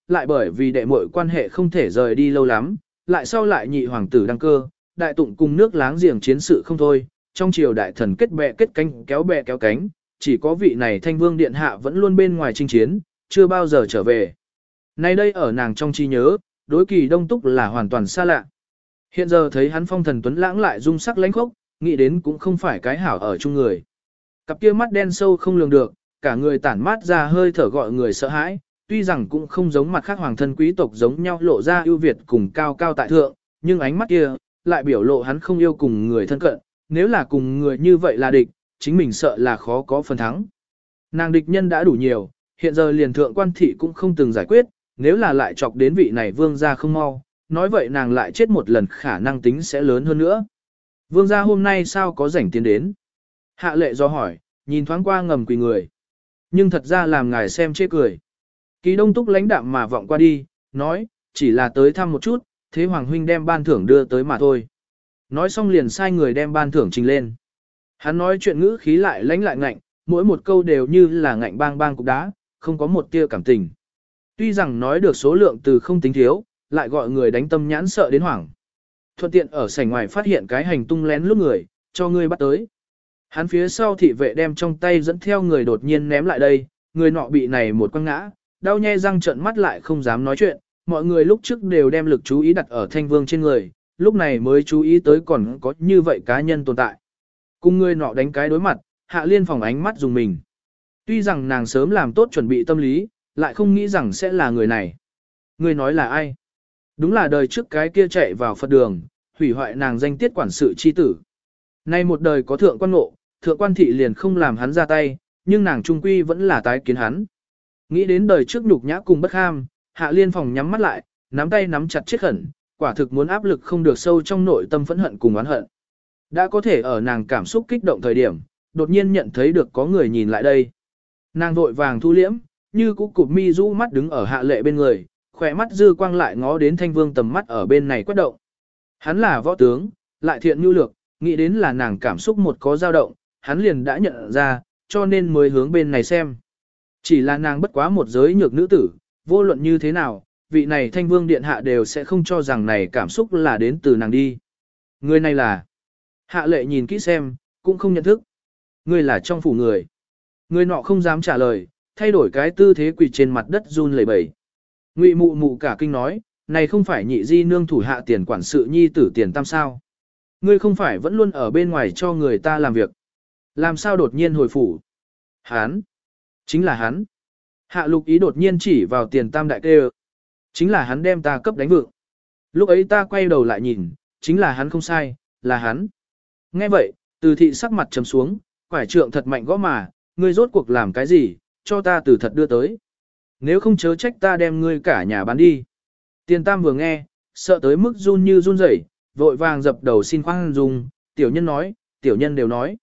lại bởi vì đệ muội quan hệ không thể rời đi lâu lắm, lại sau lại nhị hoàng tử đăng cơ, đại tụng cùng nước láng giềng chiến sự không thôi, trong triều đại thần kết cánh kéo bè kéo cánh, chỉ có vị này Thanh Vương điện hạ vẫn luôn bên ngoài chinh chiến, chưa bao giờ trở về. Nay đây ở nàng trong trí nhớ, đối Kỳ Đông Túc là hoàn toàn xa lạ. Hiện giờ thấy hắn phong thần tuấn lãng lại dung sắc lãnh khốc, nghĩ đến cũng không phải cái hảo ở chung người. Cặp kia mắt đen sâu không lường được, cả người tản mát ra hơi thở gọi người sợ hãi, tuy rằng cũng không giống mặt khác hoàng thân quý tộc giống nhau lộ ra ưu việt cùng cao cao tại thượng, nhưng ánh mắt kia lại biểu lộ hắn không yêu cùng người thân cận, nếu là cùng người như vậy là địch, chính mình sợ là khó có phần thắng. Nàng địch nhân đã đủ nhiều, hiện giờ liền thượng quan thị cũng không từng giải quyết, nếu là lại chọc đến vị này vương gia không mau, nói vậy nàng lại chết một lần khả năng tính sẽ lớn hơn nữa. Vương gia hôm nay sao có rảnh tiến đến? Hạ lệ do hỏi, nhìn thoáng qua ngầm quỳ người. Nhưng thật ra làm ngài xem chê cười. Kỳ Đông Túc lãnh đạm mà vọng qua đi, nói, chỉ là tới thăm một chút, thế Hoàng huynh đem ban thưởng đưa tới mà thôi. Nói xong liền sai người đem ban thưởng trình lên. Hắn nói chuyện ngữ khí lại lãnh lại ngạnh, mỗi một câu đều như là ngạnh bang bang cục đá, không có một tia cảm tình. Tuy rằng nói được số lượng từ không tính thiếu, lại gọi người đánh tâm nhãn sợ đến hoảng. Thuận tiện ở sảnh ngoài phát hiện cái hành tung lén lút người, cho người bắt tới. Hắn phía sau thị vệ đem trong tay dẫn theo người đột nhiên ném lại đây, người nọ bị này một quăng ngã, đau nhe răng trợn mắt lại không dám nói chuyện, mọi người lúc trước đều đem lực chú ý đặt ở Thanh Vương trên người, lúc này mới chú ý tới còn có như vậy cá nhân tồn tại. Cùng người nọ đánh cái đối mặt, Hạ Liên phòng ánh mắt dùng mình. Tuy rằng nàng sớm làm tốt chuẩn bị tâm lý, lại không nghĩ rằng sẽ là người này. Người nói là ai? Đúng là đời trước cái kia chạy vào Phật đường, hủy hoại nàng danh tiết quản sự chi tử. Nay một đời có thượng quan ngộ, thượng quan thị liền không làm hắn ra tay, nhưng nàng trung quy vẫn là tái kiến hắn. Nghĩ đến đời trước nhục nhã cùng bất ham, Hạ Liên phòng nhắm mắt lại, nắm tay nắm chặt chết khẩn, quả thực muốn áp lực không được sâu trong nội tâm phẫn hận cùng oán hận. Đã có thể ở nàng cảm xúc kích động thời điểm, đột nhiên nhận thấy được có người nhìn lại đây. Nàng vội vàng thu liễm, như cũ cụp mi rũ mắt đứng ở Hạ Lệ bên người, khỏe mắt dư quang lại ngó đến Thanh Vương tầm mắt ở bên này quét động. Hắn là võ tướng, lại thiện nhu lược, nghĩ đến là nàng cảm xúc một có dao động, hắn liền đã nhận ra, cho nên mới hướng bên này xem. Chỉ là nàng bất quá một giới nhược nữ tử, vô luận như thế nào, vị này Thanh Vương điện hạ đều sẽ không cho rằng này cảm xúc là đến từ nàng đi. Người này là... Hạ Lệ nhìn kỹ xem, cũng không nhận thức. Người là trong phủ người. Người nọ không dám trả lời, thay đổi cái tư thế quỳ trên mặt đất run lẩy bẩy. Ngụy mụ mụ cả kinh nói, này không phải nhị di nương thủ hạ tiền quản sự nhi tử tiền tam sao. Ngươi không phải vẫn luôn ở bên ngoài cho người ta làm việc. Làm sao đột nhiên hồi phủ? Hán! Chính là hắn. Hạ lục ý đột nhiên chỉ vào tiền tam đại kê. Chính là hắn đem ta cấp đánh vượng. Lúc ấy ta quay đầu lại nhìn, chính là hắn không sai, là hắn. Nghe vậy, từ thị sắc mặt trầm xuống, quải trượng thật mạnh gõ mà, ngươi rốt cuộc làm cái gì, cho ta từ thật đưa tới. Nếu không chớ trách ta đem ngươi cả nhà bán đi. Tiền tam vừa nghe, sợ tới mức run như run rẩy, vội vàng dập đầu xin khoan dung, tiểu nhân nói, tiểu nhân đều nói.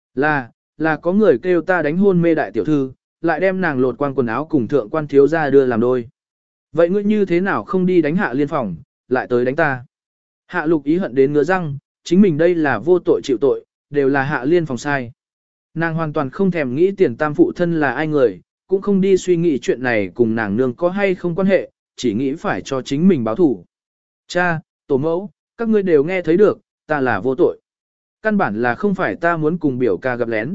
Là có người kêu ta đánh hôn mê đại tiểu thư, lại đem nàng lột quang quần áo cùng thượng quan thiếu ra đưa làm đôi. Vậy ngươi như thế nào không đi đánh Hạ Liên phòng, lại tới đánh ta? Hạ lục ý hận đến ngứa răng, chính mình đây là vô tội chịu tội, đều là Hạ Liên phòng sai. Nàng hoàn toàn không thèm nghĩ tiền tam phụ thân là ai người, cũng không đi suy nghĩ chuyện này cùng nàng nương có hay không quan hệ, chỉ nghĩ phải cho chính mình báo thủ. Cha, tổ mẫu, các ngươi đều nghe thấy được, ta là vô tội. Căn bản là không phải ta muốn cùng biểu ca gặp lén.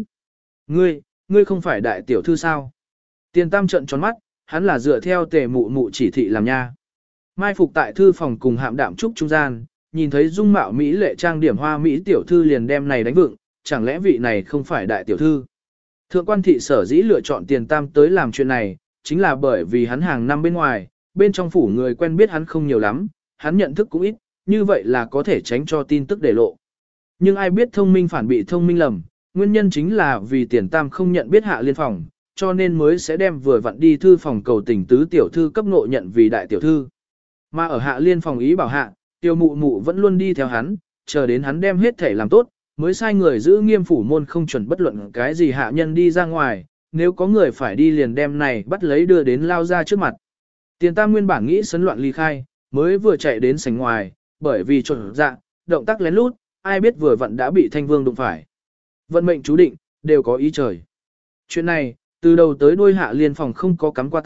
Ngươi không phải đại tiểu thư sao? Tiền tam trợn tròn mắt, hắn là dựa theo tề mụ mụ chỉ thị làm nha. Mai phục tại thư phòng cùng hạm đạm trúc trung gian, nhìn thấy dung mạo Mỹ lệ trang điểm hoa Mỹ tiểu thư liền đem này đánh vựng, chẳng lẽ vị này không phải đại tiểu thư? Thượng quan thị sở dĩ lựa chọn tiền tam tới làm chuyện này, chính là bởi vì hắn hàng năm bên ngoài, bên trong phủ người quen biết hắn không nhiều lắm, hắn nhận thức cũng ít, như vậy là có thể tránh cho tin tức để lộ. Nhưng ai biết thông minh phản bị thông minh lầm, nguyên nhân chính là vì tiền tam không nhận biết Hạ Liên phòng, cho nên mới sẽ đem vừa vặn đi thư phòng cầu tình tứ tiểu thư cấp ngộ nhận vì đại tiểu thư. Mà ở Hạ Liên phòng ý bảo hạ, tiêu mụ mụ vẫn luôn đi theo hắn, chờ đến hắn đem hết thể làm tốt, mới sai người giữ nghiêm phủ môn không chuẩn bất luận cái gì hạ nhân đi ra ngoài, nếu có người phải đi liền đem này bắt lấy đưa đến lao ra trước mặt. Tiền tam nguyên bản nghĩ sấn loạn ly khai, mới vừa chạy đến sảnh ngoài, bởi vì trộn dạ, động tác lén lút, ai biết vừa vặn đã bị Thanh Vương đụng phải. Vận mệnh chú định, đều có ý trời. Chuyện này, từ đầu tới đuôi Hạ Liên phòng không có cắm qua tay,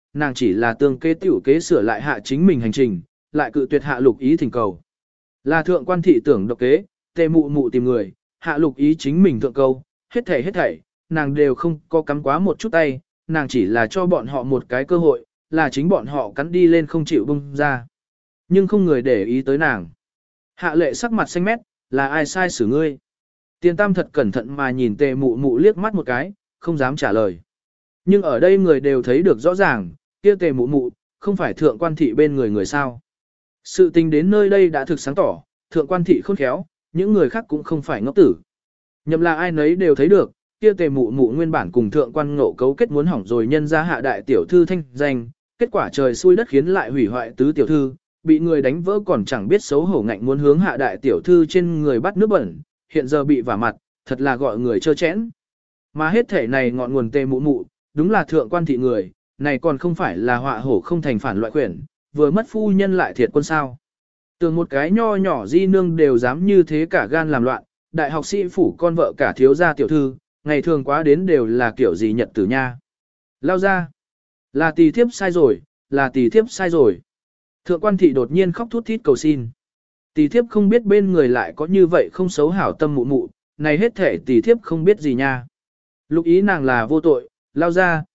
nàng chỉ là tương kế tiểu kế sửa lại hạ chính mình hành trình, lại cự tuyệt Hạ Lục Ý thỉnh cầu. Là thượng quan thị tưởng độc kế, Tề Mụ Mụ tìm người, Hạ Lục Ý chính mình thượng câu, hết thảy, nàng đều không có cắm quá một chút tay, nàng chỉ là cho bọn họ một cái cơ hội, là chính bọn họ cắn đi lên không chịu bung ra. Nhưng không người để ý tới nàng. Hạ Lệ sắc mặt xanh mét, là ai sai xử ngươi? Tiền Tam thật cẩn thận mà nhìn Tề Mụ Mụ liếc mắt một cái, không dám trả lời. Nhưng ở đây người đều thấy được rõ ràng, kia Tề Mụ Mụ, không phải thượng quan thị bên người sao. Sự tình đến nơi đây đã thực sáng tỏ, thượng quan thị khôn khéo, những người khác cũng không phải ngốc tử. Nhậm là ai nấy đều thấy được, kia Tề Mụ Mụ nguyên bản cùng thượng quan Ngộ cấu kết muốn hỏng rồi nhân ra Hạ đại tiểu thư thanh danh, kết quả trời xui đất khiến lại hủy hoại tứ tiểu thư, bị người đánh vỡ còn chẳng biết xấu hổ ngạnh muốn hướng Hạ đại tiểu thư trên người bắt nước bẩn, hiện giờ bị vả mặt, thật là gọi người trơ chẽn. Mà hết thể này ngọn nguồn Tề Mụ Mụ, đúng là thượng quan thị người, này còn không phải là họa hổ không thành phản loại quyển, vừa mất phu nhân lại thiệt quân sao. Tưởng một cái nho nhỏ di nương đều dám như thế cả gan làm loạn, đại học sĩ phủ con vợ cả thiếu gia tiểu thư, ngày thường quá đến đều là kiểu gì nhật tử nha. Lao ra, là tỳ thiếp sai rồi, là tỳ thiếp sai rồi. Thượng quan thị đột nhiên khóc thút thít cầu xin. Tỳ thiếp không biết bên người lại có như vậy không xấu hảo tâm mụ mụ, này hết thể tỳ thiếp không biết gì nha. Lục ý nàng là vô tội, lao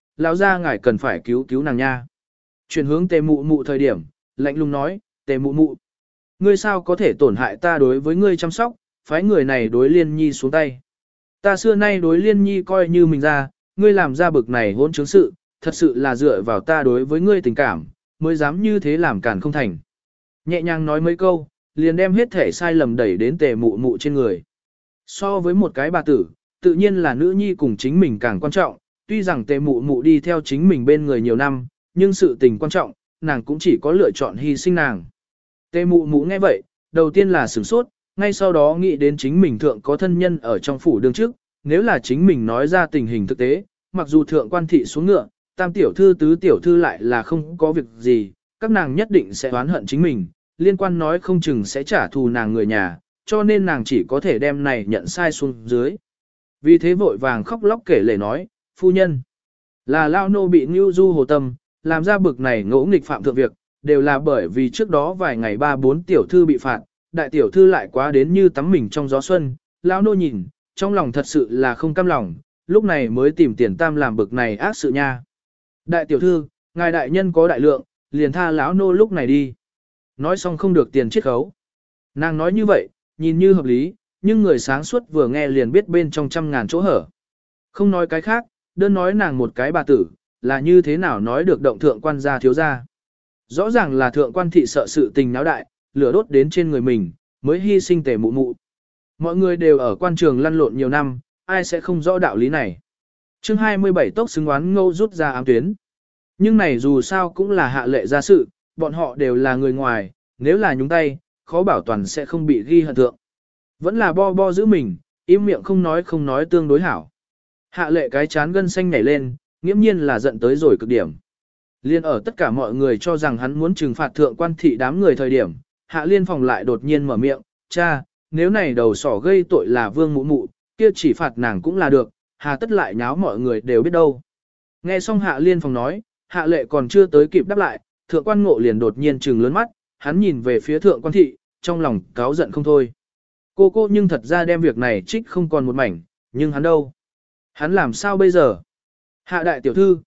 ra ngài cần phải cứu cứu nàng nha. Chuyển hướng Tề Mụ Mụ thời điểm, lạnh lùng nói, Tề Mụ Mụ, ngươi sao có thể tổn hại ta đối với ngươi chăm sóc, phái người này đối Liên Nhi xuống tay. Ta xưa nay đối Liên Nhi coi như mình ra, ngươi làm ra bực này hỗn chứng sự, thật sự là dựa vào ta đối với ngươi tình cảm, mới dám như thế làm cản không thành. Nhẹ nhàng nói mấy câu, liền đem hết thể sai lầm đẩy đến Tề Mụ Mụ trên người. So với một cái bà tử, tự nhiên là nữ nhi cùng chính mình càng quan trọng, tuy rằng Tề Mụ Mụ đi theo chính mình bên người nhiều năm, nhưng sự tình quan trọng, nàng cũng chỉ có lựa chọn hy sinh nàng. Tề Mụ Mụ nghe vậy, đầu tiên là sửng sốt, ngay sau đó nghĩ đến chính mình thượng có thân nhân ở trong phủ đương trước, nếu là chính mình nói ra tình hình thực tế, mặc dù thượng quan thị xuống ngựa, tam tiểu thư tứ tiểu thư lại là không có việc gì, các nàng nhất định sẽ oán hận chính mình, liên quan nói không chừng sẽ trả thù nàng người nhà, cho nên nàng chỉ có thể đem này nhận sai xuống dưới. Vì thế vội vàng khóc lóc kể lể nói, phu nhân, là lao nô bị Ngưu Du hồ tâm, làm ra bực này ngỗ nghịch phạm thượng việc, đều là bởi vì trước đó vài ngày 3-4 tiểu thư bị phạt, đại tiểu thư lại quá đến như tắm mình trong gió xuân, lao nô nhìn, trong lòng thật sự là không cam lòng, lúc này mới tìm Tiền Tam làm bực này ác sự nha. Đại tiểu thư, ngài đại nhân có đại lượng, liền tha lão nô lúc này đi. Nói xong không được tiền chiết khấu. Nàng nói như vậy, nhìn như hợp lý, nhưng người sáng suốt vừa nghe liền biết bên trong trăm ngàn chỗ hở. Không nói cái khác, đơn nói nàng một cái bà tử, là như thế nào nói được động thượng quan gia thiếu gia. Rõ ràng là thượng quan thị sợ sự tình náo đại, lửa đốt đến trên người mình, mới hy sinh Tề Mụ Mụ. Mọi người đều ở quan trường lăn lộn nhiều năm, ai sẽ không rõ đạo lý này. Chương 27 tốc xứng oán ngô rút ra ám tuyến. Nhưng này dù sao cũng là Hạ Lệ ra sự, bọn họ đều là người ngoài, nếu là nhúng tay, khó bảo toàn sẽ không bị ghi hận thượng. Vẫn là bo bo giữ mình, im miệng không nói tương đối hảo. Hạ Lệ cái chán gân xanh nhảy lên, nghiễm nhiên là giận tới rồi cực điểm. Liên ở tất cả mọi người cho rằng hắn muốn trừng phạt thượng quan thị đám người thời điểm, Hạ Liên phòng lại đột nhiên mở miệng, cha, nếu này đầu sỏ gây tội là Vương Mụ Mụ, kia chỉ phạt nàng cũng là được, hà tất lại nháo mọi người đều biết đâu. Nghe xong Hạ Liên phòng nói, Hạ Lệ còn chưa tới kịp đáp lại, thượng quan Ngộ liền đột nhiên trừng lớn mắt, hắn nhìn về phía thượng quan thị, trong lòng cáu giận không thôi. Cô nhưng thật ra đem việc này trích không còn một mảnh, nhưng hắn đâu? Hắn làm sao bây giờ? Hạ đại tiểu thư,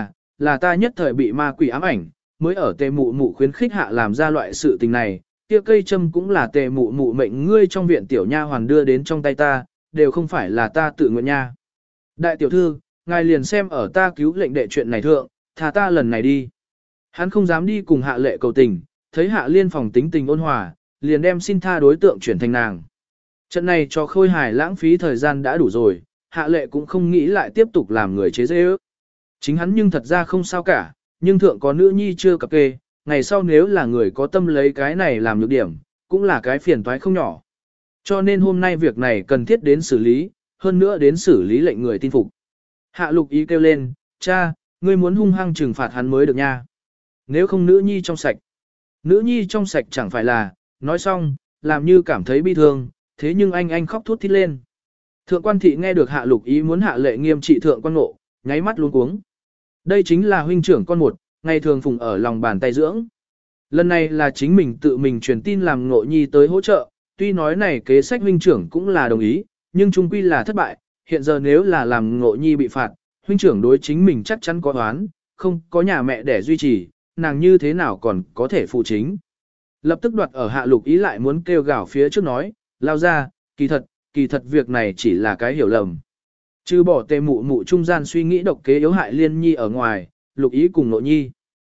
là ta nhất thời bị ma quỷ ám ảnh, mới ở Tề Mụ Mụ khuyến khích hạ làm ra loại sự tình này, kia cây châm cũng là Tề Mụ Mụ mệnh ngươi trong viện tiểu nha hoàn đưa đến trong tay ta, đều không phải là ta tự nguyện nha. Đại tiểu thư, ngài liền xem ở ta cứu lệnh đệ chuyện này thượng, thà ta lần này đi. Hắn không dám đi cùng Hạ Lệ cầu tình, thấy Hạ Liên phòng tính tình ôn hòa, liền đem xin tha đối tượng chuyển thành nàng. Trận này cho Khôi Hài lãng phí thời gian đã đủ rồi, Hạ Lệ cũng không nghĩ lại tiếp tục làm người chế dễ ước. Chính hắn nhưng thật ra không sao cả, nhưng thượng có nữ nhi chưa cập kê, ngày sau nếu là người có tâm lấy cái này làm nhược điểm, cũng là cái phiền toái không nhỏ. Cho nên hôm nay việc này cần thiết đến xử lý, hơn nữa đến xử lý lệnh người tin phục. Hạ Lục Ý kêu lên, cha, ngươi muốn hung hăng trừng phạt hắn mới được nha. Nếu không nữ nhi trong sạch. Nữ nhi trong sạch chẳng phải là, nói xong, làm như cảm thấy bi thương, thế nhưng anh khóc thút thít lên. Thượng quan thị nghe được Hạ Lục Ý muốn Hạ Lệ nghiêm trị thượng quan Ngộ, nháy mắt luống cuống. Đây chính là huynh trưởng con một, ngày thường phụng ở lòng bàn tay dưỡng. Lần này là chính mình tự mình truyền tin làm Ngộ Nhi tới hỗ trợ, tuy nói này kế sách huynh trưởng cũng là đồng ý, nhưng chung quy là thất bại, hiện giờ nếu là làm Ngộ Nhi bị phạt, huynh trưởng đối chính mình chắc chắn có oán, không có nhà mẹ để duy trì, nàng như thế nào còn có thể phụ chính. Lập tức đoạt ở Hạ Lục Ý lại muốn kêu gào phía trước nói, lao ra, kỳ thật việc này chỉ là cái hiểu lầm. Chứ bỏ Tề Mụ Mụ trung gian suy nghĩ độc kế yếu hại Liên Nhi ở ngoài, Lục Ý cùng Ngộ Nhi.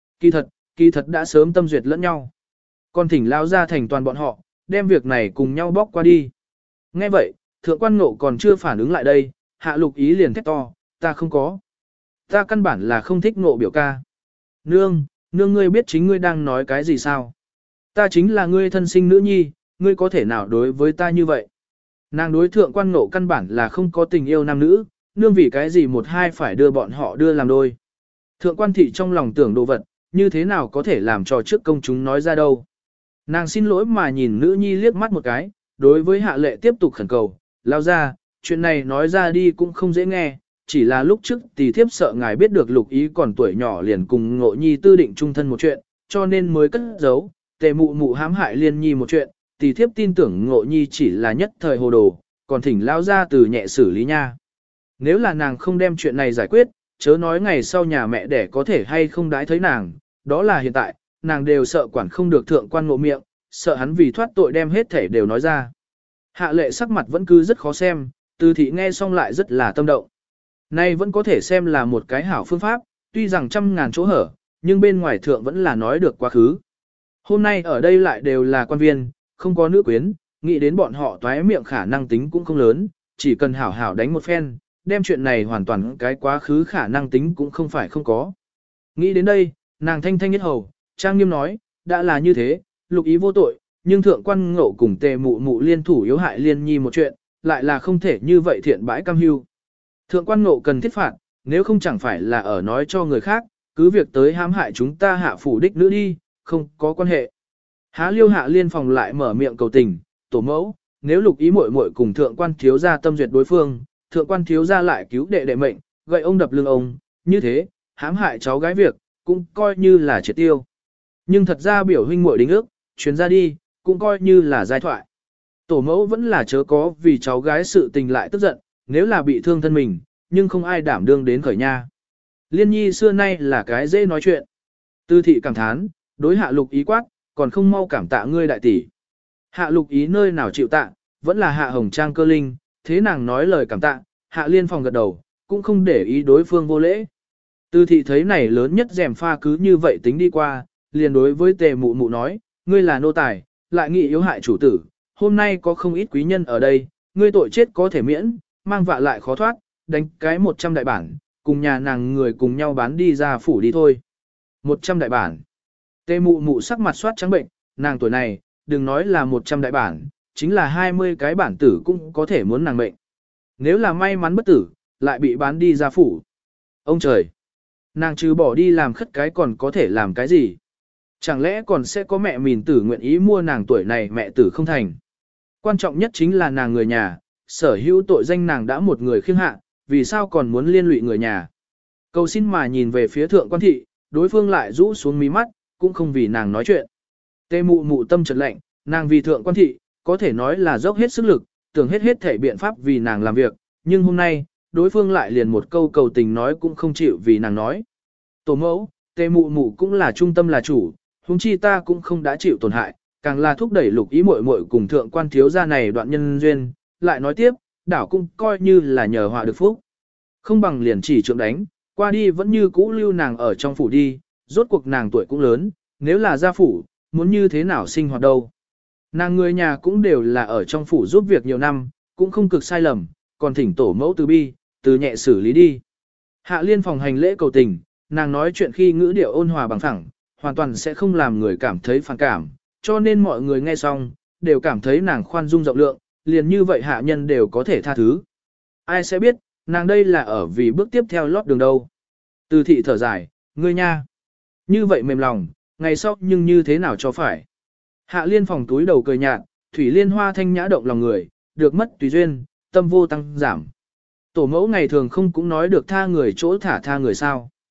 Kỳ thật đã sớm tâm duyệt lẫn nhau. Còn thỉnh lao ra thành toàn bọn họ, đem việc này cùng nhau bóc qua đi. Nghe vậy, thượng quan Ngộ còn chưa phản ứng lại đây, Hạ Lục Ý liền thét to, ta không có. Ta căn bản là không thích Ngộ biểu ca. Nương ngươi biết chính ngươi đang nói cái gì sao? Ta chính là ngươi thân sinh nữ nhi, ngươi có thể nào đối với ta như vậy? Nàng đối thượng quan Ngộ căn bản là không có tình yêu nam nữ, nương vì cái gì một hai phải đưa bọn họ đưa làm đôi. Thượng quan thị trong lòng tưởng đồ vật, như thế nào có thể làm cho trước công chúng nói ra đâu. Nàng xin lỗi mà nhìn nữ nhi liếc mắt một cái, đối với Hạ Lệ tiếp tục khẩn cầu, lao ra, chuyện này nói ra đi cũng không dễ nghe, chỉ là lúc trước tỷ thiếp sợ ngài biết được Lục Ý còn tuổi nhỏ liền cùng Ngộ Nhi tư định chung thân một chuyện, cho nên mới cất giấu, Tề Mụ Mụ hãm hại Liên Nhi một chuyện, tỷ thiếp tin tưởng Ngộ Nhi chỉ là nhất thời hồ đồ, còn thỉnh lao ra từ nhẹ xử lý nha. Nếu là nàng không đem chuyện này giải quyết, chớ nói ngày sau nhà mẹ đẻ có thể hay không đãi thấy nàng, đó là hiện tại, nàng đều sợ quản không được thượng quan Ngộ miệng, sợ hắn vì thoát tội đem hết thể đều nói ra. Hạ Lệ sắc mặt vẫn cứ rất khó xem, Từ thị nghe xong lại rất là tâm động. Nay vẫn có thể xem là một cái hảo phương pháp, tuy rằng trăm ngàn chỗ hở, nhưng bên ngoài thượng vẫn là nói được quá khứ. Hôm nay ở đây lại đều là quan viên, không có nữ quyến, nghĩ đến bọn họ toái miệng khả năng tính cũng không lớn, chỉ cần hảo hảo đánh một phen, đem chuyện này hoàn toàn cái quá khứ khả năng tính cũng không phải không có. Nghĩ đến đây, nàng thanh thanh nhất hầu, trang nghiêm nói, đã là như thế, Lục Ý vô tội, nhưng thượng quan Ngộ cùng Tề Mụ Mụ liên thủ yếu hại Liên Nhi một chuyện, lại là không thể như vậy thiện bãi cam hưu. Thượng quan Ngộ cần thiết phạt, nếu không chẳng phải là ở nói cho người khác, cứ việc tới hãm hại chúng ta Hạ phủ đích nữ đi, không có quan hệ. Há Liêu Hạ Liên phòng lại mở miệng cầu tình, tổ mẫu, nếu Lục Ý muội muội cùng thượng quan thiếu gia tâm duyệt đối phương, thượng quan thiếu gia lại cứu đệ đệ mệnh, gậy ông đập lưng ông, như thế, hãm hại cháu gái việc, cũng coi như là triệt tiêu. Nhưng thật ra biểu huynh muội đính ước, chuyến ra đi, cũng coi như là giai thoại. Tổ mẫu vẫn là chớ có vì cháu gái sự tình lại tức giận, nếu là bị thương thân mình, nhưng không ai đảm đương đến khởi nha. Liên Nhi xưa nay là cái dễ nói chuyện. Tư thị cảm thán, đối Hạ Lục Ý quát, còn không mau cảm tạ ngươi đại tỷ. Hạ Lục Ý nơi nào chịu tạ, vẫn là Hạ Hồng Trang cơ linh, thế nàng nói lời cảm tạ, Hạ Liên phòng gật đầu, cũng không để ý đối phương vô lễ. Tư thị thấy này lớn nhất rèm pha cứ như vậy tính đi qua, liền đối với Tề Mụ Mụ nói, ngươi là nô tài, lại nghị yếu hại chủ tử, hôm nay có không ít quý nhân ở đây, ngươi tội chết có thể miễn, mang vạ lại khó thoát, đánh cái 100 đại bản, cùng nhà nàng người cùng nhau bán đi ra phủ đi thôi. 100 đại bản. Tề Mụ Mụ sắc mặt soát trắng bệnh, nàng tuổi này, đừng nói là 100 đại bản, chính là 20 cái bản tử cũng có thể muốn nàng mệnh. Nếu là may mắn bất tử, lại bị bán đi ra phủ. Ông trời! Nàng trừ bỏ đi làm khất cái còn có thể làm cái gì? Chẳng lẽ còn sẽ có mẹ mìn tử nguyện ý mua nàng tuổi này mẹ tử không thành? Quan trọng nhất chính là nàng người nhà, sở hữu tội danh nàng đã một người khiêng hạ, vì sao còn muốn liên lụy người nhà? Cầu xin mà nhìn về phía thượng quan thị, đối phương lại rũ xuống mí mắt, cũng không vì nàng nói chuyện. Tề Mụ Mụ tâm trật lạnh, nàng vì thượng quan thị, có thể nói là dốc hết sức lực, tưởng hết thể biện pháp vì nàng làm việc, nhưng hôm nay, đối phương lại liền một câu cầu tình nói cũng không chịu vì nàng nói. Tổ mẫu, Tề Mụ Mụ cũng là trung tâm là chủ, huống chi ta cũng không đã chịu tổn hại, càng là thúc đẩy Lục Ý muội muội cùng thượng quan thiếu gia này đoạn nhân duyên, lại nói tiếp, đảo cũng coi như là nhờ họa được phúc. Không bằng liền chỉ trượng đánh, qua đi vẫn như cũ lưu nàng ở trong phủ đi, rốt cuộc nàng tuổi cũng lớn, nếu là gia phủ, muốn như thế nào sinh hoạt đâu. Nàng người nhà cũng đều là ở trong phủ giúp việc nhiều năm, cũng không cực sai lầm, còn thỉnh tổ mẫu từ bi, từ nhẹ xử lý đi. Hạ Liên phòng hành lễ cầu tình, nàng nói chuyện khi ngữ điệu ôn hòa bằng phẳng, hoàn toàn sẽ không làm người cảm thấy phản cảm, cho nên mọi người nghe xong, đều cảm thấy nàng khoan dung rộng lượng, liền như vậy hạ nhân đều có thể tha thứ. Ai sẽ biết, nàng đây là ở vì bước tiếp theo lót đường đâu. Từ thị thở dài, ngươi nha. Như vậy mềm lòng, ngày sau nhưng như thế nào cho phải. Hạ Liên phòng túi đầu cười nhạt, thủy liên hoa thanh nhã động lòng người, được mất tùy duyên, tâm vô tăng giảm. Tổ mẫu ngày thường không cũng nói được tha người chỗ thả tha người sao.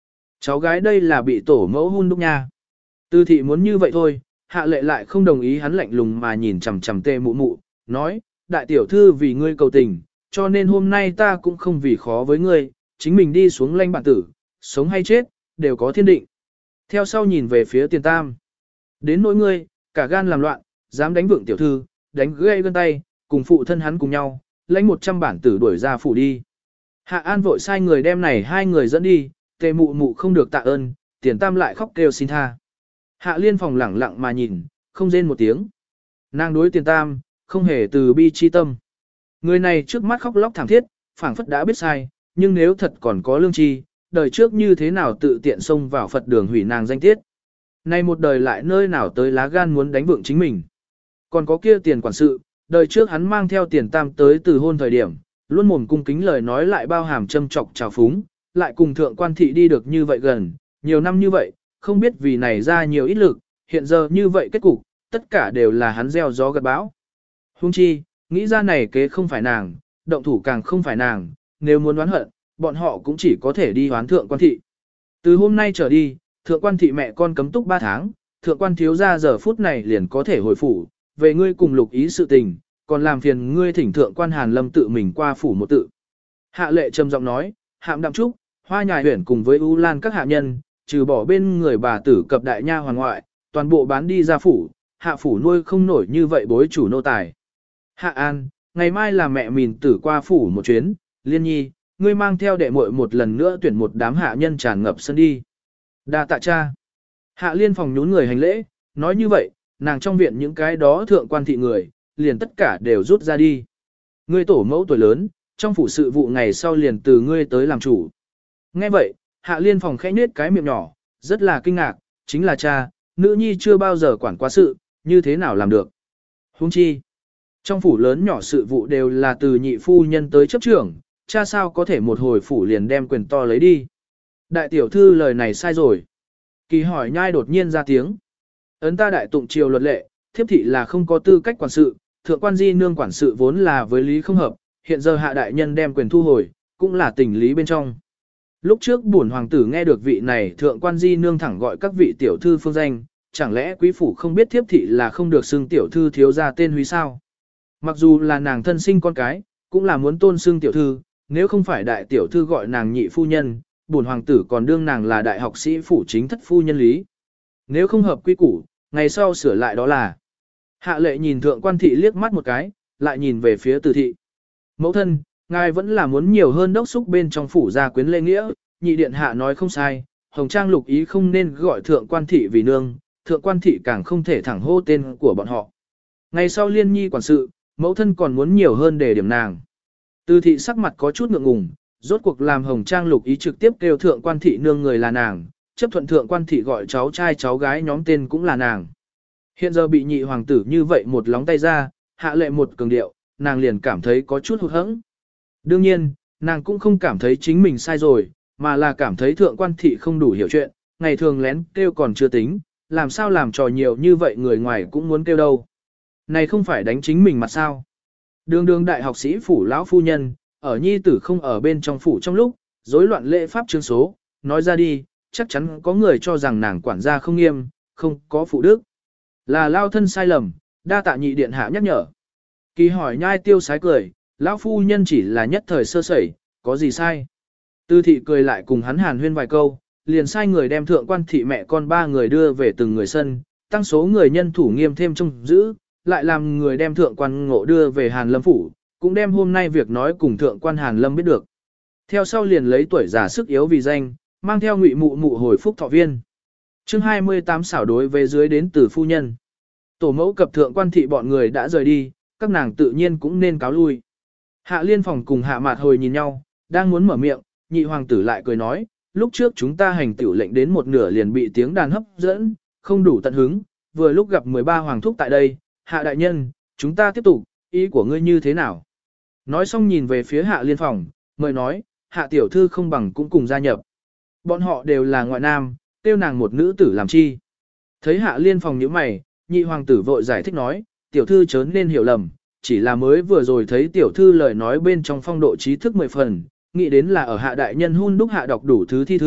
Cháu gái đây là bị tổ mẫu hun đúc nha. Tư thị muốn như vậy thôi, hạ lệ lại không đồng ý, hắn lạnh lùng mà nhìn chằm chằm tề mụ mụ, nói, đại tiểu thư vì ngươi cầu tình, cho nên hôm nay ta cũng không vì khó với ngươi, chính mình đi xuống lanh bản tử, sống hay chết, đều có thiên định. Theo sau nhìn về phía tiền tam. Đến nỗi ngươi, cả gan làm loạn, dám đánh vượng tiểu thư, đánh gãy gân tay, cùng phụ thân hắn cùng nhau, lãnh 100 bản tử đuổi ra phủ đi. Hạ An vội sai người đem này hai người dẫn đi, tề mụ mụ không được tạ ơn, tiền tam lại khóc kêu xin tha. Hạ Liên Phòng lẳng lặng mà nhìn, không rên một tiếng. Nàng đối tiền tam, không hề từ bi chi tâm. Người này trước mắt khóc lóc thảm thiết, phảng phất đã biết sai, nhưng nếu thật còn có lương tri, đời trước như thế nào tự tiện xông vào Phật đường hủy nàng danh tiết. Nay một đời lại nơi nào tới lá gan muốn đánh vượng chính mình. Còn có kia tiền quản sự, đời trước hắn mang theo tiền tam tới từ hôn thời điểm, luôn mồm cung kính lời nói lại bao hàm châm chọc trào phúng, lại cùng thượng quan thị đi được như vậy gần, nhiều năm như vậy, không biết vì này ra nhiều ít lực, hiện giờ như vậy kết cục, tất cả đều là hắn gieo gió gặt bão. Hung chi, nghĩ ra này kế không phải nàng, động thủ càng không phải nàng, nếu muốn đoán hận, bọn họ cũng chỉ có thể đi hoán thượng quan thị. Từ hôm nay trở đi, thượng quan thị mẹ con cấm túc 3 tháng, thượng quan thiếu gia giờ phút này liền có thể hồi phủ, về ngươi cùng lục ý sự tình, còn làm phiền ngươi thỉnh thượng quan Hàn Lâm tự mình qua phủ một tự. Hạ lệ trầm giọng nói, Hạm Đạm Trúc, Hoa Nhài Huyển cùng với U Lan các hạ nhân, trừ bỏ bên người bà tử cập đại nha hoàn ngoại, toàn bộ bán đi ra phủ, hạ phủ nuôi không nổi như vậy bối chủ nô tài. Hạ An, ngày mai là mẹ mình tử qua phủ một chuyến, Liên Nhi, ngươi mang theo đệ muội một lần nữa tuyển một đám hạ nhân tràn ngập sân đi. Đa tạ cha. Hạ Liên Phòng nhún người hành lễ, nói như vậy, nàng trong viện những cái đó thượng quan thị người, liền tất cả đều rút ra đi. Ngươi tổ mẫu tuổi lớn, trong phủ sự vụ ngày sau liền từ ngươi tới làm chủ. Nghe vậy, Hạ Liên Phòng khẽ nhếch cái miệng nhỏ, rất là kinh ngạc, chính là cha, nữ nhi chưa bao giờ quản quá sự, như thế nào làm được. Huống chi, trong phủ lớn nhỏ sự vụ đều là từ nhị phu nhân tới chấp trưởng, cha sao có thể một hồi phủ liền đem quyền to lấy đi. Đại tiểu thư lời này sai rồi. Kỳ hỏi nhai đột nhiên ra tiếng. Ấn ta đại tụng triều luật lệ, thiếp thị là không có tư cách quản sự, thượng quan di nương quản sự vốn là với lý không hợp, hiện giờ hạ đại nhân đem quyền thu hồi, cũng là tình lý bên trong. Lúc trước bổn hoàng tử nghe được vị này thượng quan di nương thẳng gọi các vị tiểu thư phương danh, chẳng lẽ quý phủ không biết thiếp thị là không được xưng tiểu thư thiếu ra tên húy sao? Mặc dù là nàng thân sinh con cái, cũng là muốn tôn xưng tiểu thư, nếu không phải đại tiểu thư gọi nàng nhị phu nhân, bổn hoàng tử còn đương nàng là đại học sĩ phủ chính thất phu nhân lý. Nếu không hợp quy củ, ngày sau sửa lại đó là. Hạ lệ nhìn thượng quan thị liếc mắt một cái, lại nhìn về phía từ thị. Mẫu thân, ngài vẫn là muốn nhiều hơn đốc xúc bên trong phủ gia quyến lễ nghĩa, nhị điện hạ nói không sai, hồng trang lục ý không nên gọi thượng quan thị vì nương, thượng quan thị càng không thể thẳng hô tên của bọn họ. Ngày sau liên nhi quản sự, mẫu thân còn muốn nhiều hơn để điểm nàng. Từ thị sắc mặt có chút ngượng ngùng, rốt cuộc làm hồng trang lục ý trực tiếp kêu thượng quan thị nương người là nàng, chấp thuận thượng quan thị gọi cháu trai cháu gái nhóm tên cũng là nàng. Hiện giờ bị nhị hoàng tử như vậy một lóng tay ra, hạ lệ một cường điệu, nàng liền cảm thấy có chút hụt hẫng. Đương nhiên, nàng cũng không cảm thấy chính mình sai rồi, mà là cảm thấy thượng quan thị không đủ hiểu chuyện, ngày thường lén kêu còn chưa tính, làm sao làm trò nhiều như vậy người ngoài cũng muốn kêu đâu. Này không phải đánh chính mình mặt sao. Đường đường đại học sĩ phủ lão phu nhân, ở nhi tử không ở bên trong phủ trong lúc, rối loạn lễ pháp chương số, nói ra đi, chắc chắn có người cho rằng nàng quản gia không nghiêm, không có phụ đức. Là lao thân sai lầm, đa tạ nhị điện hạ nhắc nhở. Kỳ hỏi nhai tiêu sái cười, lão phu nhân chỉ là nhất thời sơ sẩy, có gì sai. Tư thị cười lại cùng hắn hàn huyên vài câu, liền sai người đem thượng quan thị mẹ con 3 người đưa về từng người sân, tăng số người nhân thủ nghiêm thêm trông giữ, lại làm người đem thượng quan ngộ đưa về Hàn Lâm phủ, cũng đem hôm nay việc nói cùng thượng quan Hàn Lâm biết được. Theo sau liền lấy tuổi già sức yếu vì danh, mang theo ngụy mụ mụ hồi phúc thọ viên. Chương 28 xảo đối về dưới đến từ phu nhân. Tổ mẫu cập thượng quan thị bọn người đã rời đi, các nàng tự nhiên cũng nên cáo lui. Hạ Liên Phòng cùng Hạ Mạt hồi nhìn nhau, đang muốn mở miệng, nhị hoàng tử lại cười nói, lúc trước chúng ta hành tiểu lệnh đến một nửa liền bị tiếng đàn hấp dẫn, không đủ tận hứng, vừa lúc gặp 13 hoàng thúc tại đây, Hạ đại nhân, chúng ta tiếp tục, ý của ngươi như thế nào? Nói xong nhìn về phía Hạ Liên Phòng, mời nói, Hạ tiểu thư không bằng cũng cùng gia nhập. Bọn họ đều là ngoại nam, tiêu nàng một nữ tử làm chi. Thấy Hạ Liên Phòng nhíu mày, nhị hoàng tử vội giải thích nói, tiểu thư chớ nên hiểu lầm, chỉ là mới vừa rồi thấy tiểu thư lời nói bên trong phong độ trí thức 10 phần, nghĩ đến là ở Hạ đại nhân hun đúc hạ đọc đủ thứ thi thư,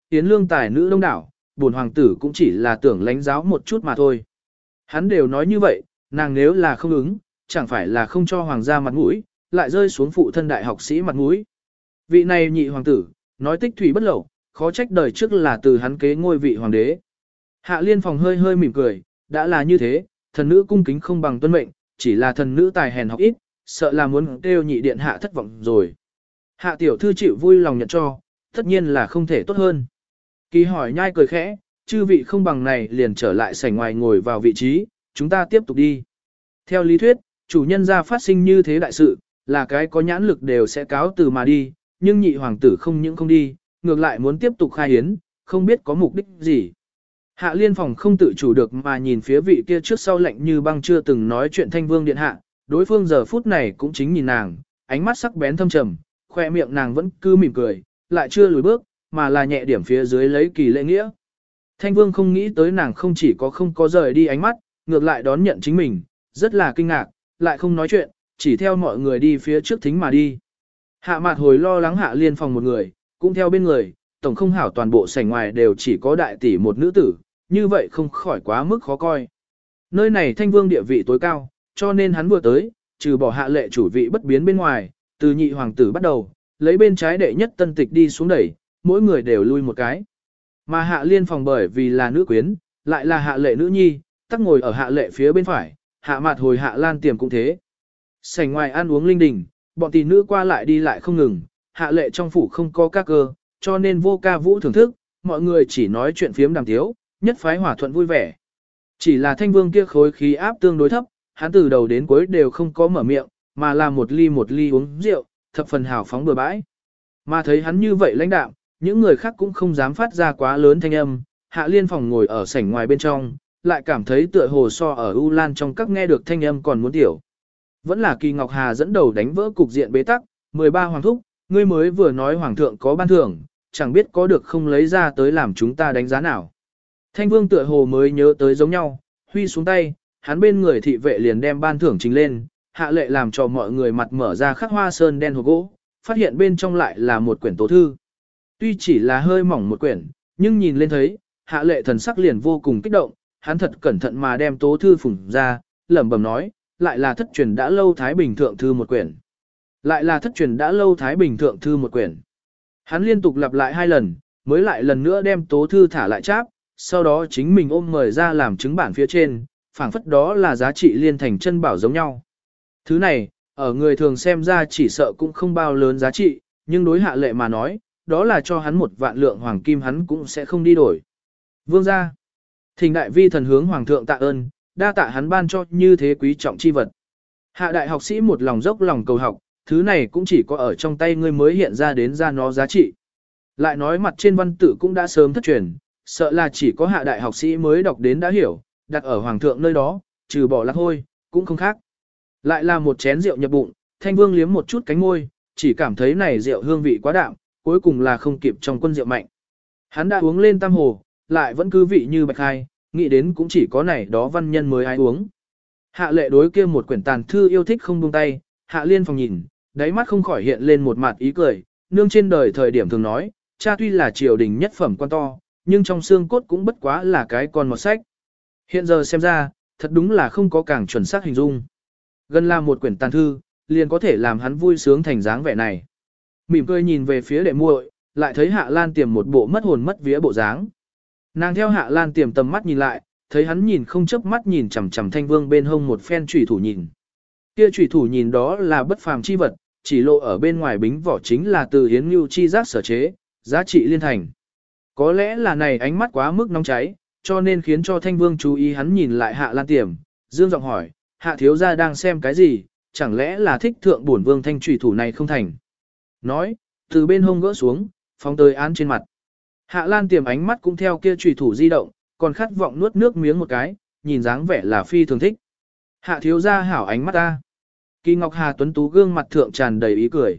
Yến Lương tài nữ đông đảo, bổn hoàng tử cũng chỉ là tưởng lãnh giáo một chút mà thôi. Hắn đều nói như vậy, nàng nếu là không ứng, chẳng phải là không cho hoàng gia mặt mũi, lại rơi xuống phụ thân đại học sĩ mặt mũi. Vị này nhị hoàng tử, nói tích thủy bất lậu, khó trách đời trước là từ hắn kế ngôi vị hoàng đế. Hạ Liên Phòng hơi hơi mỉm cười, đã là như thế, thần nữ cung kính không bằng tuân mệnh, chỉ là thần nữ tài hèn học ít, sợ là muốn kêu nhị điện hạ thất vọng rồi. Hạ tiểu thư chịu vui lòng nhận cho, tất nhiên là không thể tốt hơn. Kỳ hỏi nhai cười khẽ, chư vị không bằng này liền trở lại sảnh ngoài ngồi vào vị trí, chúng ta tiếp tục đi. Theo lý thuyết, chủ nhân gia phát sinh như thế đại sự, là cái có nhãn lực đều sẽ cáo từ mà đi, nhưng nhị hoàng tử không những không đi, ngược lại muốn tiếp tục khai hiến, không biết có mục đích gì. Hạ Liên Phòng không tự chủ được mà nhìn phía vị kia trước sau lạnh như băng chưa từng nói chuyện Thanh Vương điện hạ, đối phương giờ phút này cũng chính nhìn nàng, ánh mắt sắc bén thâm trầm, khoe miệng nàng vẫn cứ mỉm cười, lại chưa lùi bước, mà là nhẹ điểm phía dưới lấy kỳ lễ nghĩa. Thanh Vương không nghĩ tới nàng không chỉ có không có rời đi ánh mắt, ngược lại đón nhận chính mình, rất là kinh ngạc, lại không nói chuyện, chỉ theo mọi người đi phía trước thính mà đi. Hạ Mạt hồi lo lắng Hạ Liên Phòng một người, cũng theo bên người, tổng không hảo toàn bộ sảnh ngoài đều chỉ có đại tỷ một nữ tử, như vậy không khỏi quá mức khó coi. Nơi này Thanh Vương địa vị tối cao, cho nên hắn vừa tới, trừ bỏ hạ lệ chủ vị bất biến bên ngoài, từ nhị hoàng tử bắt đầu, lấy bên trái đệ nhất tân tịch đi xuống đẩy, mỗi người đều lui một cái. Mà Hạ Liên Phòng bởi vì là nữ quyến, lại là hạ lệ nữ nhi, tắc ngồi ở hạ lệ phía bên phải, Hạ Mạt hồi Hạ Lan Tiềm cũng thế. Sảnh ngoài ăn uống linh đình, bọn tỷ nữ qua lại đi lại không ngừng, hạ lệ trong phủ không có ca cơ, cho nên vô ca vũ thưởng thức, mọi người chỉ nói chuyện phiếm đàm tiếu, nhất phái hòa thuận vui vẻ. Chỉ là Thanh Vương kia khối khí áp tương đối thấp, hắn từ đầu đến cuối đều không có mở miệng, mà là một ly uống rượu, thập phần hào phóng bừa bãi. Mà thấy hắn như vậy lãnh đạm, những người khác cũng không dám phát ra quá lớn thanh âm, Hạ Liên Phòng ngồi ở sảnh ngoài bên trong, lại cảm thấy tựa hồ so ở U Lan trong các nghe được thanh âm còn muốn tiểu. Vẫn là Kỳ Ngọc Hà dẫn đầu đánh vỡ cục diện bế tắc, 13 hoàng thúc, ngươi mới vừa nói hoàng thượng có ban thưởng, chẳng biết có được không lấy ra tới làm chúng ta đánh giá nào. Thanh Vương tựa hồ mới nhớ tới giống nhau, huy xuống tay, hắn bên người thị vệ liền đem ban thưởng trình lên, hạ lệ làm cho mọi người mặt mở ra khắc hoa sơn đen hộp gỗ, phát hiện bên trong lại là một quyển tố thư. Tuy chỉ là hơi mỏng một quyển, nhưng nhìn lên thấy, hạ lệ thần sắc liền vô cùng kích động, hắn thật cẩn thận mà đem tố thư phủng ra, lẩm bẩm nói, lại là thất truyền đã lâu Thái Bình Thượng Thư một quyển. Lại là thất truyền đã lâu Thái Bình Thượng Thư một quyển. Hắn liên tục lặp lại 2 lần, mới lại lần nữa đem tố thư thả lại cháp, sau đó chính mình ôm mời ra làm chứng bản phía trên, phảng phất đó là giá trị liên thành chân bảo giống nhau. Thứ này, ở người thường xem ra chỉ sợ cũng không bao lớn giá trị, nhưng đối hạ lệ mà nói, đó là cho hắn 1 vạn lượng hoàng kim hắn cũng sẽ không đi đổi. Vương gia, thỉnh đại vi thần hướng hoàng thượng tạ ơn, đa tạ hắn ban cho như thế quý trọng chi vật. Hạ đại học sĩ một lòng dốc lòng cầu học, thứ này cũng chỉ có ở trong tay ngươi mới hiện ra đến ra nó giá trị. Lại nói mặt trên văn tự cũng đã sớm thất truyền, sợ là chỉ có hạ đại học sĩ mới đọc đến đã hiểu, đặt ở hoàng thượng nơi đó, trừ bỏ lạc hôi, cũng không khác. Lại là một chén rượu nhập bụng, Thanh Vương liếm một chút cánh môi, chỉ cảm thấy này rượu hương vị quá đạm, cuối cùng là không kịp trong quân rượu mạnh. Hắn đã uống lên tam hồ, lại vẫn cứ vị như bạch khai, nghĩ đến cũng chỉ có này đó văn nhân mới ai uống. Hạ lệ đối kia một quyển tàn thư yêu thích không buông tay, Hạ Liên Phòng nhìn, đáy mắt không khỏi hiện lên một mặt ý cười, nương trên đời thời điểm thường nói, cha tuy là triều đình nhất phẩm quan to, nhưng trong xương cốt cũng bất quá là cái con một sách. Hiện giờ xem ra, thật đúng là không có càng chuẩn xác hình dung. Gần là một quyển tàn thư, liền có thể làm hắn vui sướng thành dáng vẻ này. Mỉm cười nhìn về phía đệ muội, lại thấy Hạ Lan Tiềm một bộ mất hồn mất vía bộ dáng. Nàng theo Hạ Lan Tiềm tầm mắt nhìn lại, thấy hắn nhìn không chớp mắt nhìn chằm chằm Thanh Vương bên hông một phen chủy thủ nhìn. Kia chủy thủ nhìn đó là bất phàm chi vật, chỉ lộ ở bên ngoài bính vỏ chính là từ hiến nhu chi giác sở chế, giá trị liên thành. Có lẽ là này ánh mắt quá mức nóng cháy, cho nên khiến cho Thanh Vương chú ý hắn nhìn lại Hạ Lan Tiềm, dương giọng hỏi, Hạ thiếu gia đang xem cái gì, chẳng lẽ là thích thượng bổn vương thanh chủy thủ này không thành. Nói, từ bên hông gỡ xuống, phóng tới án trên mặt. Hạ Lan Tiềm ánh mắt cũng theo kia chủy thủ di động, còn khát vọng nuốt nước miếng một cái, nhìn dáng vẻ là phi thường thích. Hạ thiếu gia hảo ánh mắt ta. Kỳ Ngọc Hà tuấn tú gương mặt thượng tràn đầy ý cười.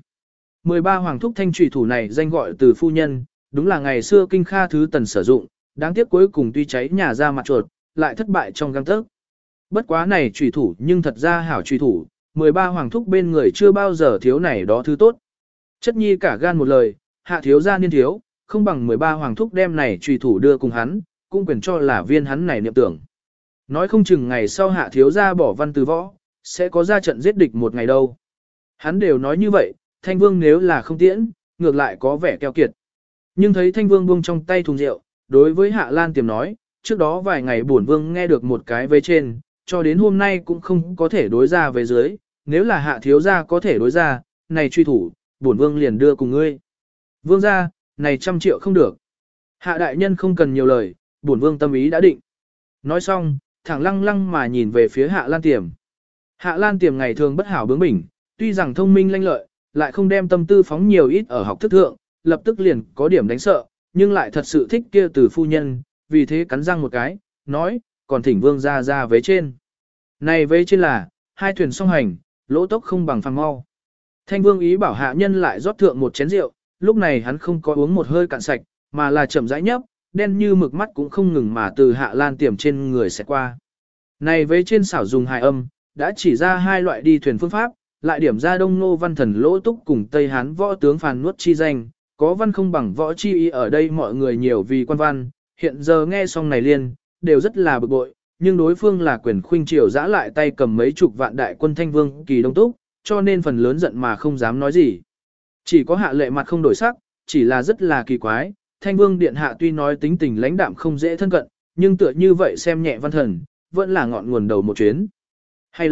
13 hoàng thúc thanh chủy thủ này danh gọi từ phu nhân, đúng là ngày xưa kinh kha thứ tần sử dụng, đáng tiếc cuối cùng tuy cháy nhà ra mặt chuột, lại thất bại trong gang tấc. Bất quá này chủy thủ nhưng thật ra hảo chủy thủ, 13 hoàng thúc bên người chưa bao giờ thiếu này đó thứ tốt. Chất nhi cả gan một lời, hạ thiếu gia niên thiếu, không bằng 13 hoàng thúc đem này trùy thủ đưa cùng hắn, cũng quyền cho là viên hắn này niệm tưởng. Nói không chừng ngày sau hạ thiếu gia bỏ văn từ võ, sẽ có ra trận giết địch một ngày đâu. Hắn đều nói như vậy, Thanh Vương nếu là không tiễn, ngược lại có vẻ keo kiệt. Nhưng thấy Thanh Vương buông trong tay thùng rượu, đối với Hạ Lan Tiềm nói, trước đó vài ngày bổn vương nghe được một cái vế trên, cho đến hôm nay cũng không có thể đối ra về dưới, nếu là hạ thiếu gia có thể đối ra, này truy thủ, bổn vương liền đưa cùng ngươi. Vương gia, này 100 triệu không được. Hạ đại nhân không cần nhiều lời, bổn vương tâm ý đã định. Nói xong, thẳng lăng lăng mà nhìn về phía Hạ Lan Tiềm. Hạ Lan Tiềm ngày thường bất hảo bướng bỉnh, tuy rằng thông minh lanh lợi, lại không đem tâm tư phóng nhiều ít ở học thức thượng, lập tức liền có điểm đánh sợ, nhưng lại thật sự thích kia từ phu nhân, vì thế cắn răng một cái, nói, còn thỉnh vương ra vế trên. Này vế trên là, hai thuyền song hành, lỗ tốc không bằng phang mau. Thanh vương ý bảo hạ nhân lại rót thượng một chén rượu, lúc này hắn không có uống một hơi cạn sạch, mà là chậm rãi nhấp, đen như mực mắt cũng không ngừng mà từ Hạ Lan Tiềm trên người sẽ qua. Này vế trên xảo dùng hài âm, đã chỉ ra hai loại đi thuyền phương pháp, lại điểm ra Đông Nô văn thần Lỗ Túc cùng Tây Hán võ tướng Phàn Nuốt chi danh, có văn không bằng võ chi ý ở đây mọi người nhiều vì quan văn, hiện giờ nghe xong này liên, đều rất là bực bội, nhưng đối phương là quyền khuynh triều giã lại tay cầm mấy chục vạn đại quân Thanh Vương Kỳ Đông Túc, cho nên phần lớn giận mà không dám nói gì. Chỉ có Hạ Lệ mặt không đổi sắc, chỉ là rất là kỳ quái, Thanh Vương Điện Hạ tuy nói tính tình lãnh đạm không dễ thân cận, nhưng tựa như vậy xem nhẹ văn thần, vẫn là ngọn nguồn đầu một chuyến. Hay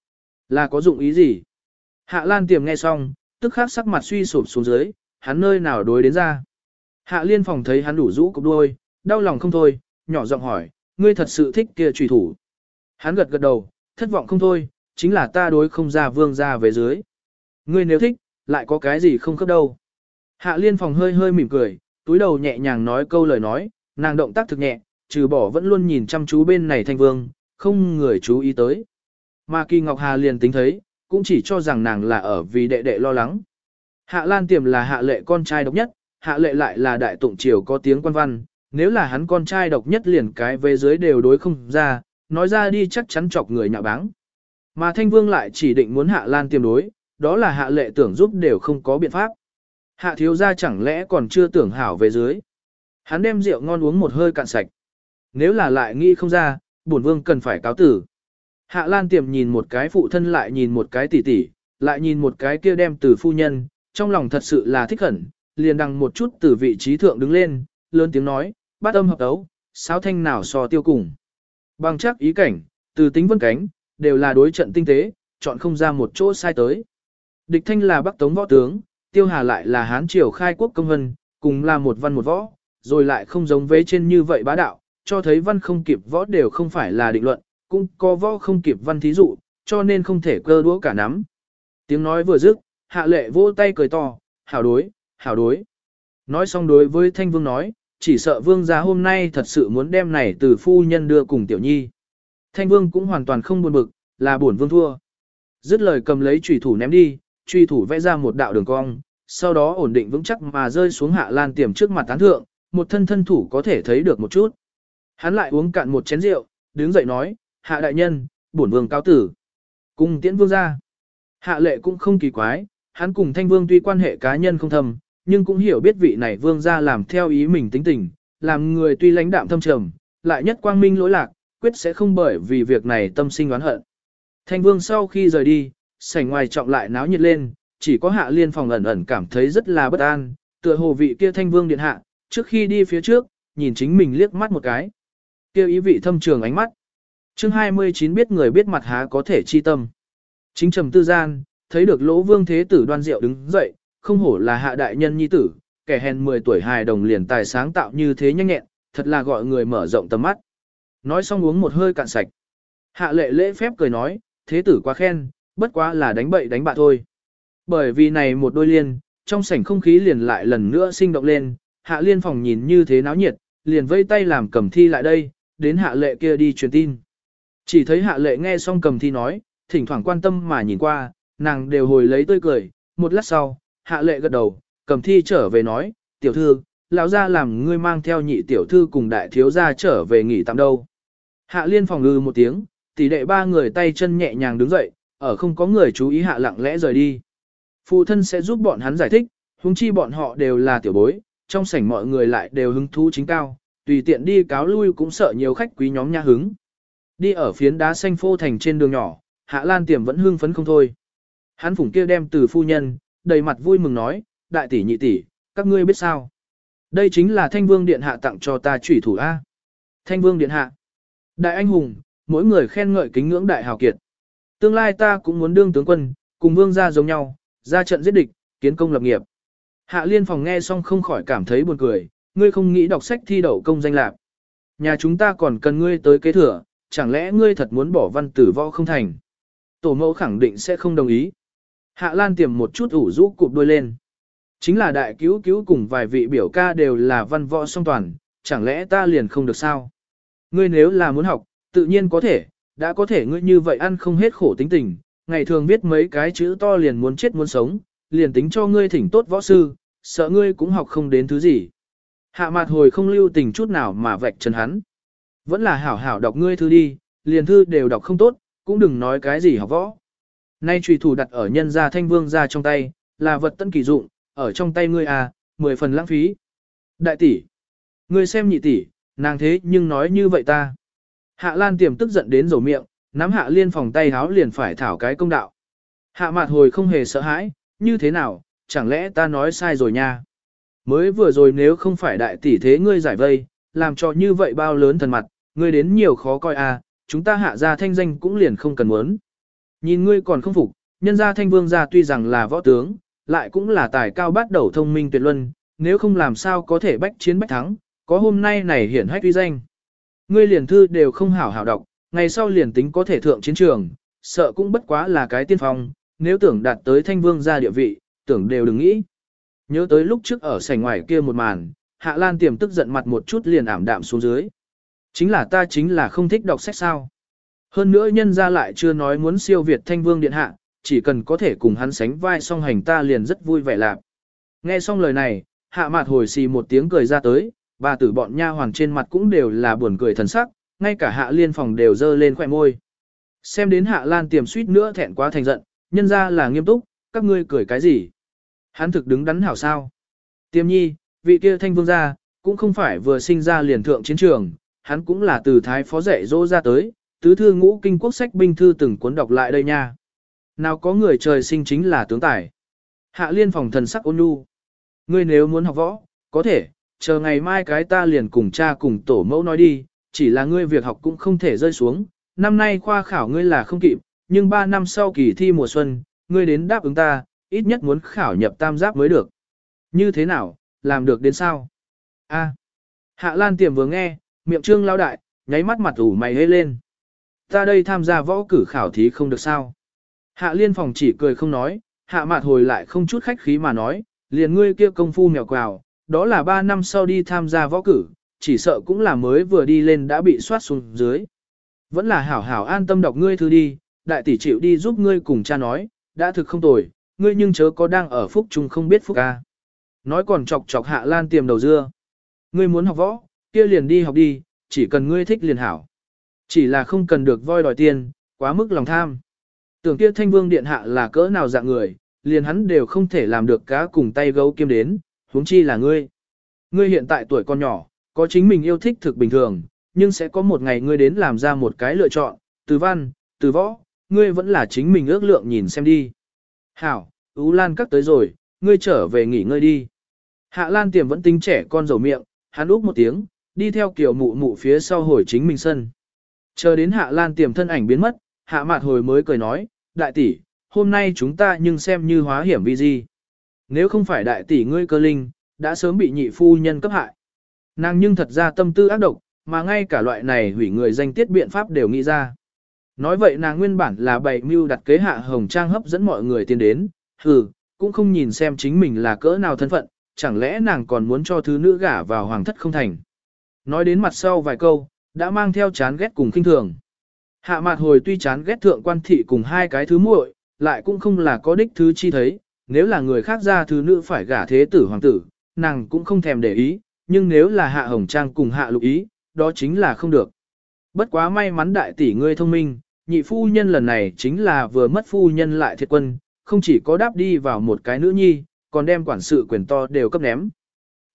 là có dụng ý gì? Hạ Lan Tiềm nghe xong, tức khắc sắc mặt suy sụp xuống dưới, hắn nơi nào đối đến ra. Hạ Liên Phòng thấy hắn đủ rũ cục đuôi, đau lòng không thôi, nhỏ giọng hỏi, ngươi thật sự thích kia trùy thủ. Hắn gật gật đầu, thất vọng không thôi, chính là ta đối không ra vương ra về dưới. Ngươi nếu thích, lại có cái gì không khớp đâu. Hạ Liên Phòng hơi hơi mỉm cười, túi đầu nhẹ nhàng nói câu lời nói, nàng động tác thực nhẹ, trừ bỏ vẫn luôn nhìn chăm chú bên này Thanh Vương, không người chú ý tới. Mà Kỳ Ngọc Hà liền tính thấy, cũng chỉ cho rằng nàng là ở vì đệ đệ lo lắng. Hạ Lan Tiềm là Hạ Lệ con trai độc nhất, Hạ Lệ lại là đại tụng triều có tiếng quan văn, nếu là hắn con trai độc nhất liền cái về dưới đều đối không ra, nói ra đi chắc chắn chọc người nhạo báng. Mà Thanh Vương lại chỉ định muốn Hạ Lan Tiềm đối, đó là Hạ Lệ tưởng giúp đều không có biện pháp. Hạ thiếu gia chẳng lẽ còn chưa tưởng hảo về dưới. Hắn đem rượu ngon uống một hơi cạn sạch. Nếu là lại nghĩ không ra, bổn vương cần phải cáo tử. Hạ Lan Tiềm nhìn một cái phụ thân lại nhìn một cái tỷ tỷ, lại nhìn một cái kia đem từ phu nhân, trong lòng thật sự là thích khẩn, liền đằng một chút từ vị trí thượng đứng lên, lớn tiếng nói, bát âm hợp đấu, sao thanh nào so tiêu cùng. Bằng chắc ý cảnh, từ tính vân cánh, đều là đối trận tinh tế, chọn không ra một chỗ sai tới. Địch thanh là Bắc Tống võ tướng, Tiêu Hà lại là Hán triều khai quốc công vân, cùng là một văn một võ, rồi lại không giống vế trên như vậy bá đạo, cho thấy văn không kịp võ đều không phải là định luận, cũng có võ không kịp văn thí dụ, cho nên không thể cơ đũa cả nắm. Tiếng nói vừa dứt, Hạ Lệ vỗ tay cười to, hảo đối, hảo đối. Nói xong đối với Thanh Vương nói, chỉ sợ Vương gia hôm nay thật sự muốn đem này từ phu nhân đưa cùng Tiểu Nhi. Thanh Vương cũng hoàn toàn không buồn bực, là bổn Vương thua. Dứt lời cầm lấy chùy thủ ném đi, chùy thủ vẽ ra một đạo đường cong, sau đó ổn định vững chắc mà rơi xuống Hạ Lan Tiềm trước mặt tán thượng, một thân thủ có thể thấy được một chút. Hắn lại uống cạn một chén rượu, đứng dậy nói, Hạ đại nhân, bổn vương cáo tử. Cùng tiễn vương ra. Hạ Lệ cũng không kỳ quái, hắn cùng Thanh Vương tuy quan hệ cá nhân không thầm, nhưng cũng hiểu biết vị này vương ra làm theo ý mình tính tình, làm người tuy lãnh đạm thâm trầm, lại nhất quang minh lỗi lạc, quyết sẽ không bởi vì việc này tâm sinh oán hận. Thanh Vương sau khi rời đi, sảnh ngoài trọng lại náo nhiệt lên, chỉ có Hạ Liên Phòng ẩn ẩn cảm thấy rất là bất an, tựa hồ vị kia Thanh Vương điện hạ, trước khi đi phía trước, nhìn chính mình liếc mắt một cái. Kêu ý vị thâm trường ánh mắt. Chương 29 biết người biết mặt há có thể chi tâm. Chính trầm tư gian, thấy được Lỗ Vương Thế Tử đoan rượu đứng dậy, không hổ là Hạ đại nhân nhi tử, kẻ hèn 10 tuổi hài đồng liền tài sáng tạo như thế nhanh nhẹn, thật là gọi người mở rộng tầm mắt. Nói xong uống một hơi cạn sạch. Hạ Lệ lễ phép cười nói, Thế Tử quá khen, bất quá là đánh bậy đánh bạ thôi. Bởi vì này một đôi liên, trong sảnh không khí liền lại lần nữa sinh động lên, Hạ Liên Phòng nhìn như thế náo nhiệt, liền vây tay làm Cầm Thi lại đây, đến Hạ Lệ kia đi truyền tin. Chỉ thấy Hạ Lệ nghe xong Cầm Thi nói, thỉnh thoảng quan tâm mà nhìn qua, nàng đều hồi lấy tươi cười, một lát sau, Hạ Lệ gật đầu, Cầm Thi trở về nói, tiểu thư, lão gia làm ngươi mang theo nhị tiểu thư cùng đại thiếu gia trở về nghỉ tạm đâu. Hạ Liên Phòng ngừ một tiếng, tỷ đệ ba người tay chân nhẹ nhàng đứng dậy, ở không có người chú ý hạ lặng lẽ rời đi. Phụ thân sẽ giúp bọn hắn giải thích, huống chi bọn họ đều là tiểu bối, trong sảnh mọi người lại đều hứng thú chính cao, tùy tiện đi cáo lui cũng sợ nhiều khách quý nhóm nha hứng. Đi ở phiến đá xanh phô thành trên đường nhỏ, Hạ Lan Tiềm vẫn hưng phấn không thôi. Hắn phủng kia đem từ phu nhân, đầy mặt vui mừng nói, đại tỷ nhị tỷ, các ngươi biết sao? Đây chính là Thanh Vương Điện Hạ tặng cho ta chủy thủ A. Thanh Vương Điện Hạ. Đại anh hùng, mỗi người khen ngợi kính ngưỡng đại hào kiệt. Tương lai ta cũng muốn đương tướng quân, cùng vương gia giống nhau, ra trận giết địch, kiến công lập nghiệp. Hạ Liên Phòng nghe xong không khỏi cảm thấy buồn cười, ngươi không nghĩ đọc sách thi đậu công danh lạc. Nhà chúng ta còn cần ngươi tới kế thừa, chẳng lẽ ngươi thật muốn bỏ văn tử võ không thành? Tổ mẫu khẳng định sẽ không đồng ý. Hạ Lan Tiềm một chút ủ rũ cụp đôi lên. Chính là đại cứu cứu cùng vài vị biểu ca đều là văn võ song toàn, chẳng lẽ ta liền không được sao? Ngươi nếu là muốn học, tự nhiên có thể, đã có thể ngươi như vậy ăn không hết khổ tính tình, ngày thường viết mấy cái chữ to liền muốn chết muốn sống, liền tính cho ngươi thỉnh tốt võ sư, sợ ngươi cũng học không đến thứ gì. Hạ Mạt Hồi không lưu tình chút nào mà vạch trần hắn. Vẫn là hảo hảo đọc ngươi thư đi, liền thư đều đọc không tốt, cũng đừng nói cái gì học võ. Nay trùy thủ đặt ở nhân gia Thanh Vương gia trong tay, là vật tân kỳ dụng, ở trong tay ngươi à, 10 phần lãng phí. Đại tỷ, ngươi xem nhị tỷ, nàng thế nhưng nói như vậy ta. Hạ Lan Tiềm tức giận đến rầu miệng, nắm Hạ Liên Phòng tay háo liền phải thảo cái công đạo. Hạ Mạt Hồi không hề sợ hãi, như thế nào, chẳng lẽ ta nói sai rồi nha. Mới vừa rồi nếu không phải đại tỷ thế ngươi giải vây, làm cho như vậy bao lớn thần mặt, ngươi đến nhiều khó coi à, chúng ta hạ gia thanh danh cũng liền không cần muốn. Nhìn ngươi còn không phục, nhân gia Thanh Vương gia tuy rằng là võ tướng, lại cũng là tài cao bát đầu thông minh tuyệt luân, nếu không làm sao có thể bách chiến bách thắng, có hôm nay này hiển hách uy danh. Ngươi liền thư đều không hảo hảo đọc, ngày sau liền tính có thể thượng chiến trường, sợ cũng bất quá là cái tiên phong, nếu tưởng đạt tới Thanh Vương gia địa vị, tưởng đều đừng nghĩ. Nhớ tới lúc trước ở sảnh ngoài kia một màn, Hạ Lan Tiềm tức giận mặt một chút liền ảm đạm xuống dưới. Chính là không thích đọc sách sao. Hơn nữa nhân gia lại chưa nói muốn siêu việt Thanh Vương Điện Hạ, chỉ cần có thể cùng hắn sánh vai song hành ta liền rất vui vẻ lạc. Nghe xong lời này, Hạ Mạt Hồi xì một tiếng cười ra tới, bà tử bọn nha hoàn trên mặt cũng đều là buồn cười thần sắc, ngay cả Hạ Liên Phòng đều dơ lên khỏe môi. Xem đến Hạ Lan Tiềm suýt nữa thẹn quá thành giận, nhân ra là nghiêm túc, các ngươi cười cái gì? Hắn thực đứng đắn hảo sao? Tiềm nhi, vị kia Thanh Vương gia, cũng không phải vừa sinh ra liền thượng chiến trường, hắn cũng là từ thái phó dạy dỗ ra tới, tứ thư ngũ kinh quốc sách binh thư từng cuốn đọc lại đây nha. Nào có người trời sinh chính là tướng tài. Hạ Liên Phòng thần sắc ôn nhu. Ngươi nếu muốn học võ, có thể, chờ ngày mai cái ta liền cùng cha cùng tổ mẫu nói đi, chỉ là ngươi việc học cũng không thể rơi xuống. Năm nay khoa khảo ngươi là không kịp, nhưng 3 năm sau kỳ thi mùa xuân, ngươi đến đáp ứng ta, ít nhất muốn khảo nhập tam giáp mới được. Như thế nào, làm được đến sao? A. Hạ Lan Tiềm vừa nghe, miệng trương lao đại, nháy mắt mặt ủ mày hê lên. Ta đây tham gia võ cử khảo thí không được sao? Hạ Liên Phòng chỉ cười không nói, Hạ Mạt Hồi lại không chút khách khí mà nói, liền ngươi kia công phu mèo quào, đó là 3 năm sau đi tham gia võ cử, chỉ sợ cũng là mới vừa đi lên đã bị soát xuống dưới. Vẫn là hảo hảo an tâm đọc ngươi thư đi, đại tỷ chịu đi giúp ngươi cùng cha nói, đã thực không tồi, ngươi nhưng chớ có đang ở phúc chung không biết phúc ca. Nói còn chọc chọc Hạ Lan Tiềm đầu dưa. Ngươi muốn học võ, kia liền đi học đi, chỉ cần ngươi thích liền hảo. Chỉ là không cần được voi đòi tiền, quá mức lòng tham. Tưởng kia Thanh Vương Điện Hạ là cỡ nào dạng người, liền hắn đều không thể làm được cá cùng tay gấu kiếm đến, huống chi là ngươi. Ngươi hiện tại tuổi còn nhỏ, có chính mình yêu thích thực bình thường, nhưng sẽ có một ngày ngươi đến làm ra một cái lựa chọn, từ văn, từ võ, ngươi vẫn là chính mình ước lượng nhìn xem đi. Hảo, Ú Lan Các tới rồi, ngươi trở về nghỉ ngơi đi. Hạ Lan Tiềm vẫn tính trẻ con dầu miệng, hắn úp một tiếng, đi theo kiểu mụ mụ phía sau hồi chính mình sân. Chờ đến Hạ Lan Tiềm thân ảnh biến mất, Hạ Mạt Hồi mới cười nói, đại tỷ, hôm nay chúng ta nhưng xem như hóa hiểm vi di. Nếu không phải đại tỷ ngươi cơ linh, đã sớm bị nhị phu nhân cấp hại. Nàng nhưng thật ra tâm tư ác độc, mà ngay cả loại này hủy người danh tiết biện pháp đều nghĩ ra. Nói vậy nàng nguyên bản là bày mưu đặt kế Hạ Hồng Trang hấp dẫn mọi người tiến đến, cũng không nhìn xem chính mình là cỡ nào thân phận, chẳng lẽ nàng còn muốn cho thứ nữ gả vào hoàng thất không thành. Nói đến mặt sau vài câu, đã mang theo chán ghét cùng khinh thường. Hạ Mạt Hồi tuy chán ghét thượng quan thị cùng hai cái thứ muội, lại cũng không là có đích thứ chi thấy, nếu là người khác ra thứ nữ phải gả thế tử hoàng tử, nàng cũng không thèm để ý, nhưng nếu là Hạ Hồng Trang cùng Hạ Lục Ý, đó chính là không được. Bất quá may mắn đại tỷ ngươi thông minh, nhị phu nhân lần này chính là vừa mất phu nhân lại thiệt quân, không chỉ có đáp đi vào một cái nữ nhi, còn đem quản sự quyền to đều cấp ném.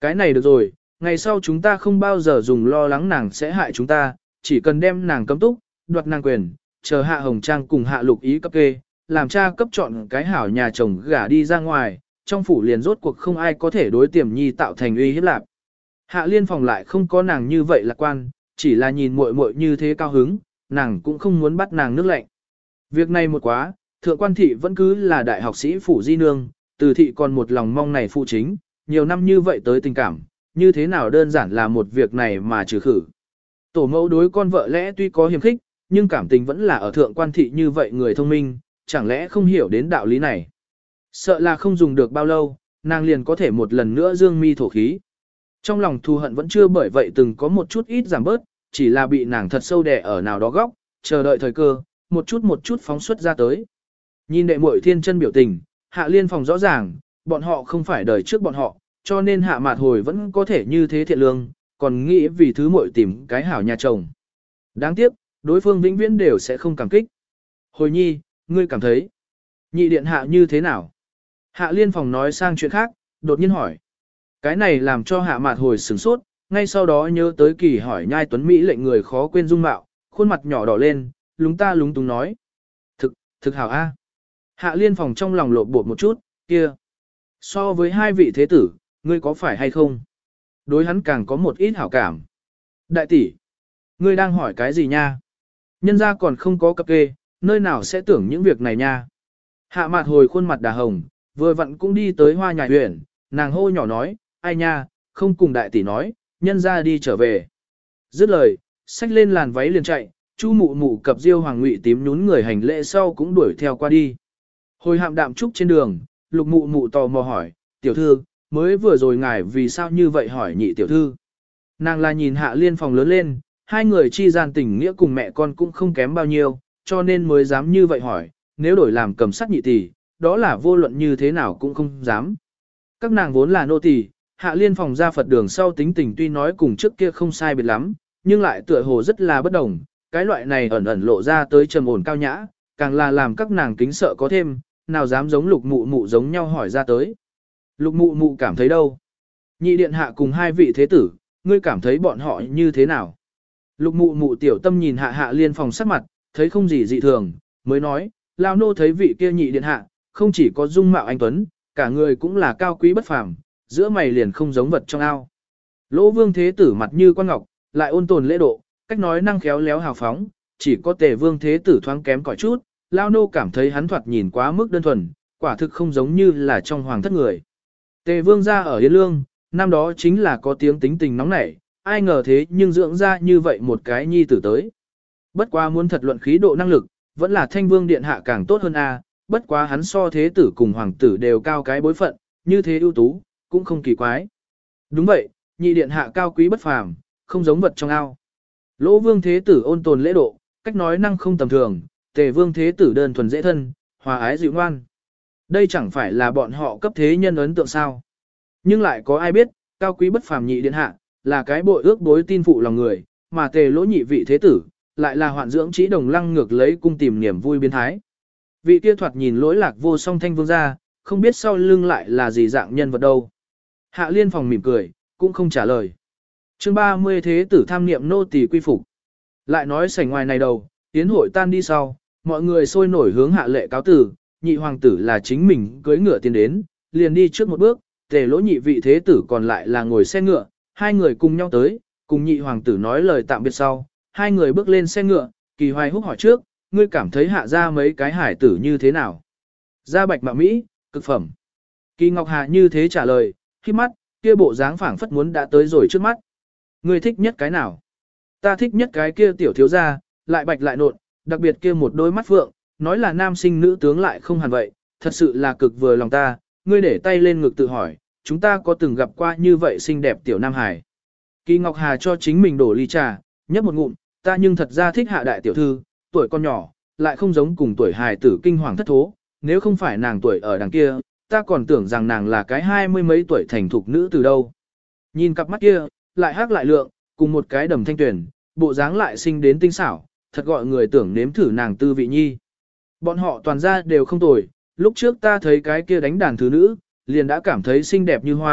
Cái này được rồi, ngày sau chúng ta không bao giờ dùng lo lắng nàng sẽ hại chúng ta, chỉ cần đem nàng cấm túc, đoạt nàng quyền, chờ Hạ Hồng Trang cùng Hạ Lục Ý cấp kê, làm cha cấp chọn cái hảo nhà chồng gả đi ra ngoài, trong phủ liền rốt cuộc không ai có thể đối Tiềm Nhi tạo thành uy hiếp lạc. Hạ Liên Phòng lại không có nàng như vậy lạc quan, chỉ là nhìn muội muội như thế cao hứng, nàng cũng không muốn bắt nàng nước lạnh. Việc này một quá, thượng quan thị vẫn cứ là đại học sĩ phủ di nương, từ thị còn một lòng mong này phụ chính, nhiều năm như vậy tới tình cảm, như thế nào đơn giản là một việc này mà trừ khử. Tổ mẫu đối con vợ lẽ tuy có hiềm khích, nhưng cảm tình vẫn là ở thượng quan thị như vậy người thông minh, chẳng lẽ không hiểu đến đạo lý này. Sợ là không dùng được bao lâu, nàng liền có thể một lần nữa dương mi thổ khí. Trong lòng thù hận vẫn chưa bởi vậy từng có một chút ít giảm bớt, chỉ là bị nàng thật sâu đè ở nào đó góc, chờ đợi thời cơ, một chút phóng xuất ra tới. Nhìn đệ muội thiên chân biểu tình, Hạ Liên Phòng rõ ràng, bọn họ không phải đời trước bọn họ, cho nên Hạ Mạt Hồi vẫn có thể như thế thiện lương, còn nghĩ vì thứ muội tìm cái hảo nhà chồng. Đáng tiếc, đối phương vĩnh viễn đều sẽ không cảm kích. Hồi nhi, ngươi cảm thấy, nhị điện hạ như thế nào? Hạ Liên Phòng nói sang chuyện khác, đột nhiên hỏi. Cái này làm cho Hạ Mạt Hồi sửng sốt, ngay sau đó nhớ tới kỳ hỏi nhai tuấn Mỹ lệnh người khó quên dung mạo, khuôn mặt nhỏ đỏ lên, lúng ta lúng túng nói. Thực hảo a. Hạ Liên Phòng trong lòng lộn bột một chút, kia. So với hai vị thế tử, ngươi có phải hay không? Đối hắn càng có một ít hảo cảm. Đại tỷ, ngươi đang hỏi cái gì nha? Nhân gia còn không có cập kê, nơi nào sẽ tưởng những việc này nha? Hạ Mạt Hồi khuôn mặt đà hồng, vừa vặn cũng đi tới Hoa Nhài huyện, nàng hô nhỏ nói, ai nha, không cùng đại tỷ nói, nhân gia đi trở về. Dứt lời, xách lên làn váy liền chạy, Chu Mụ Mụ cập Diêu Hoàng Ngụy tím nhún người hành lễ sau cũng đuổi theo qua đi. Hồi Hạm Đạm Trúc trên đường, Lục Mụ Mụ tò mò hỏi, tiểu thư, mới vừa rồi ngài vì sao như vậy hỏi nhị tiểu thư. Nàng là nhìn Hạ Liên Phòng lớn lên, hai người chi gian tình nghĩa cùng mẹ con cũng không kém bao nhiêu, cho nên mới dám như vậy hỏi, nếu đổi làm cầm sắc nhị tỷ, đó là vô luận như thế nào cũng không dám. Các nàng vốn là nô tỳ, Hạ Liên Phòng ra Phật đường sau tính tình tuy nói cùng trước kia không sai biệt lắm, nhưng lại tựa hồ rất là bất đồng, cái loại này ẩn ẩn lộ ra tới trầm ổn cao nhã, càng là làm các nàng kính sợ có thêm, nào dám giống Lục Mụ Mụ giống nhau hỏi ra tới. Lục Mụ Mụ cảm thấy đâu? Nhị điện hạ cùng hai vị thế tử, ngươi cảm thấy bọn họ như thế nào? Lục Mụ Mụ tiểu tâm nhìn Hạ Liên Phòng sắc mặt, thấy không gì dị thường, mới nói, lao nô thấy vị kia nhị điện hạ, không chỉ có dung mạo anh tuấn, cả người cũng là cao quý bất phàm, giữa mày liền không giống vật trong ao. Lỗ Vương thế tử mặt như quan ngọc, lại ôn tồn lễ độ, cách nói năng khéo léo hào phóng, chỉ có Tề Vương thế tử thoáng kém cỏi chút, lao nô cảm thấy hắn thoạt nhìn quá mức đơn thuần, quả thực không giống như là trong hoàng thất người. Tề Vương gia ở Yên Lương, năm đó chính là có tiếng tính tình nóng nảy, ai ngờ thế nhưng dưỡng ra như vậy một cái nhi tử tới. Bất quá muốn thật luận khí độ năng lực, vẫn là Thanh Vương điện hạ càng tốt hơn a. Bất quá hắn so thế tử cùng hoàng tử đều cao cái bối phận, như thế ưu tú, cũng không kỳ quái. Đúng vậy, nhị điện hạ cao quý bất phàm, không giống vật trong ao. Lỗ Vương thế tử ôn tồn lễ độ, cách nói năng không tầm thường, Tề Vương thế tử đơn thuần dễ thân, hòa ái dịu ngoan. Đây chẳng phải là bọn họ cấp thế nhân ấn tượng sao? Nhưng lại có ai biết, cao quý bất phàm nhị điện hạ, là cái bội ước bối tin phụ lòng người, mà Tề Lỗ nhị vị thế tử, lại là hoạn dưỡng trí đồng lăng ngược lấy cung tìm niềm vui biến thái. Vị kia thoạt nhìn lỗi lạc vô song Thanh Vương gia, không biết sau lưng lại là gì dạng nhân vật đâu. Hạ Liên Phòng mỉm cười, cũng không trả lời. Chương 30 thế tử tham niệm nô tỳ quy phục. Lại nói sảnh ngoài này đầu, tiến hội tan đi sau, mọi người sôi nổi hướng Hạ Lệ cáo tử, nhị hoàng tử là chính mình cưỡi ngựa tiến đến, liền đi trước một bước, Tề Lỗ nhị vị thế tử còn lại là ngồi xe ngựa, hai người cùng nhau tới, cùng nhị hoàng tử nói lời tạm biệt sau, hai người bước lên xe ngựa, Kỳ Hoài Húc hỏi trước, ngươi cảm thấy hạ ra mấy cái hải tử như thế nào? Gia bạch mạo Mỹ, cực phẩm. Kỳ Ngọc Hà như thế trả lời, khi mắt, kia bộ dáng phảng phất muốn đã tới rồi trước mắt. Ngươi thích nhất cái nào? Ta thích nhất cái kia tiểu thiếu gia, lại bạch lại nộn, đặc biệt kia một đôi mắt phượng, nói là nam sinh nữ tướng lại không hẳn vậy, thật sự là cực vừa lòng ta, ngươi để tay lên ngực tự hỏi, chúng ta có từng gặp qua như vậy xinh đẹp tiểu nam hải. Kỳ Ngọc Hà cho chính mình đổ ly trà, nhấp một ngụm, ta nhưng thật ra thích hạ đại tiểu thư, tuổi con nhỏ, lại không giống cùng tuổi hài tử kinh hoàng thất thố, nếu không phải nàng tuổi ở đằng kia, ta còn tưởng rằng nàng là cái 20 mấy tuổi thành thục nữ từ đâu. Nhìn cặp mắt kia, lại hắc lại lượng, cùng một cái đầm thanh tuyển, bộ dáng lại xinh đến tinh xảo, thật gọi người tưởng nếm thử nàng tư vị nhi. Bọn họ toàn ra đều không tồi, lúc trước ta thấy cái kia đánh đàn thứ nữ, liền đã cảm thấy xinh đẹp như hoa,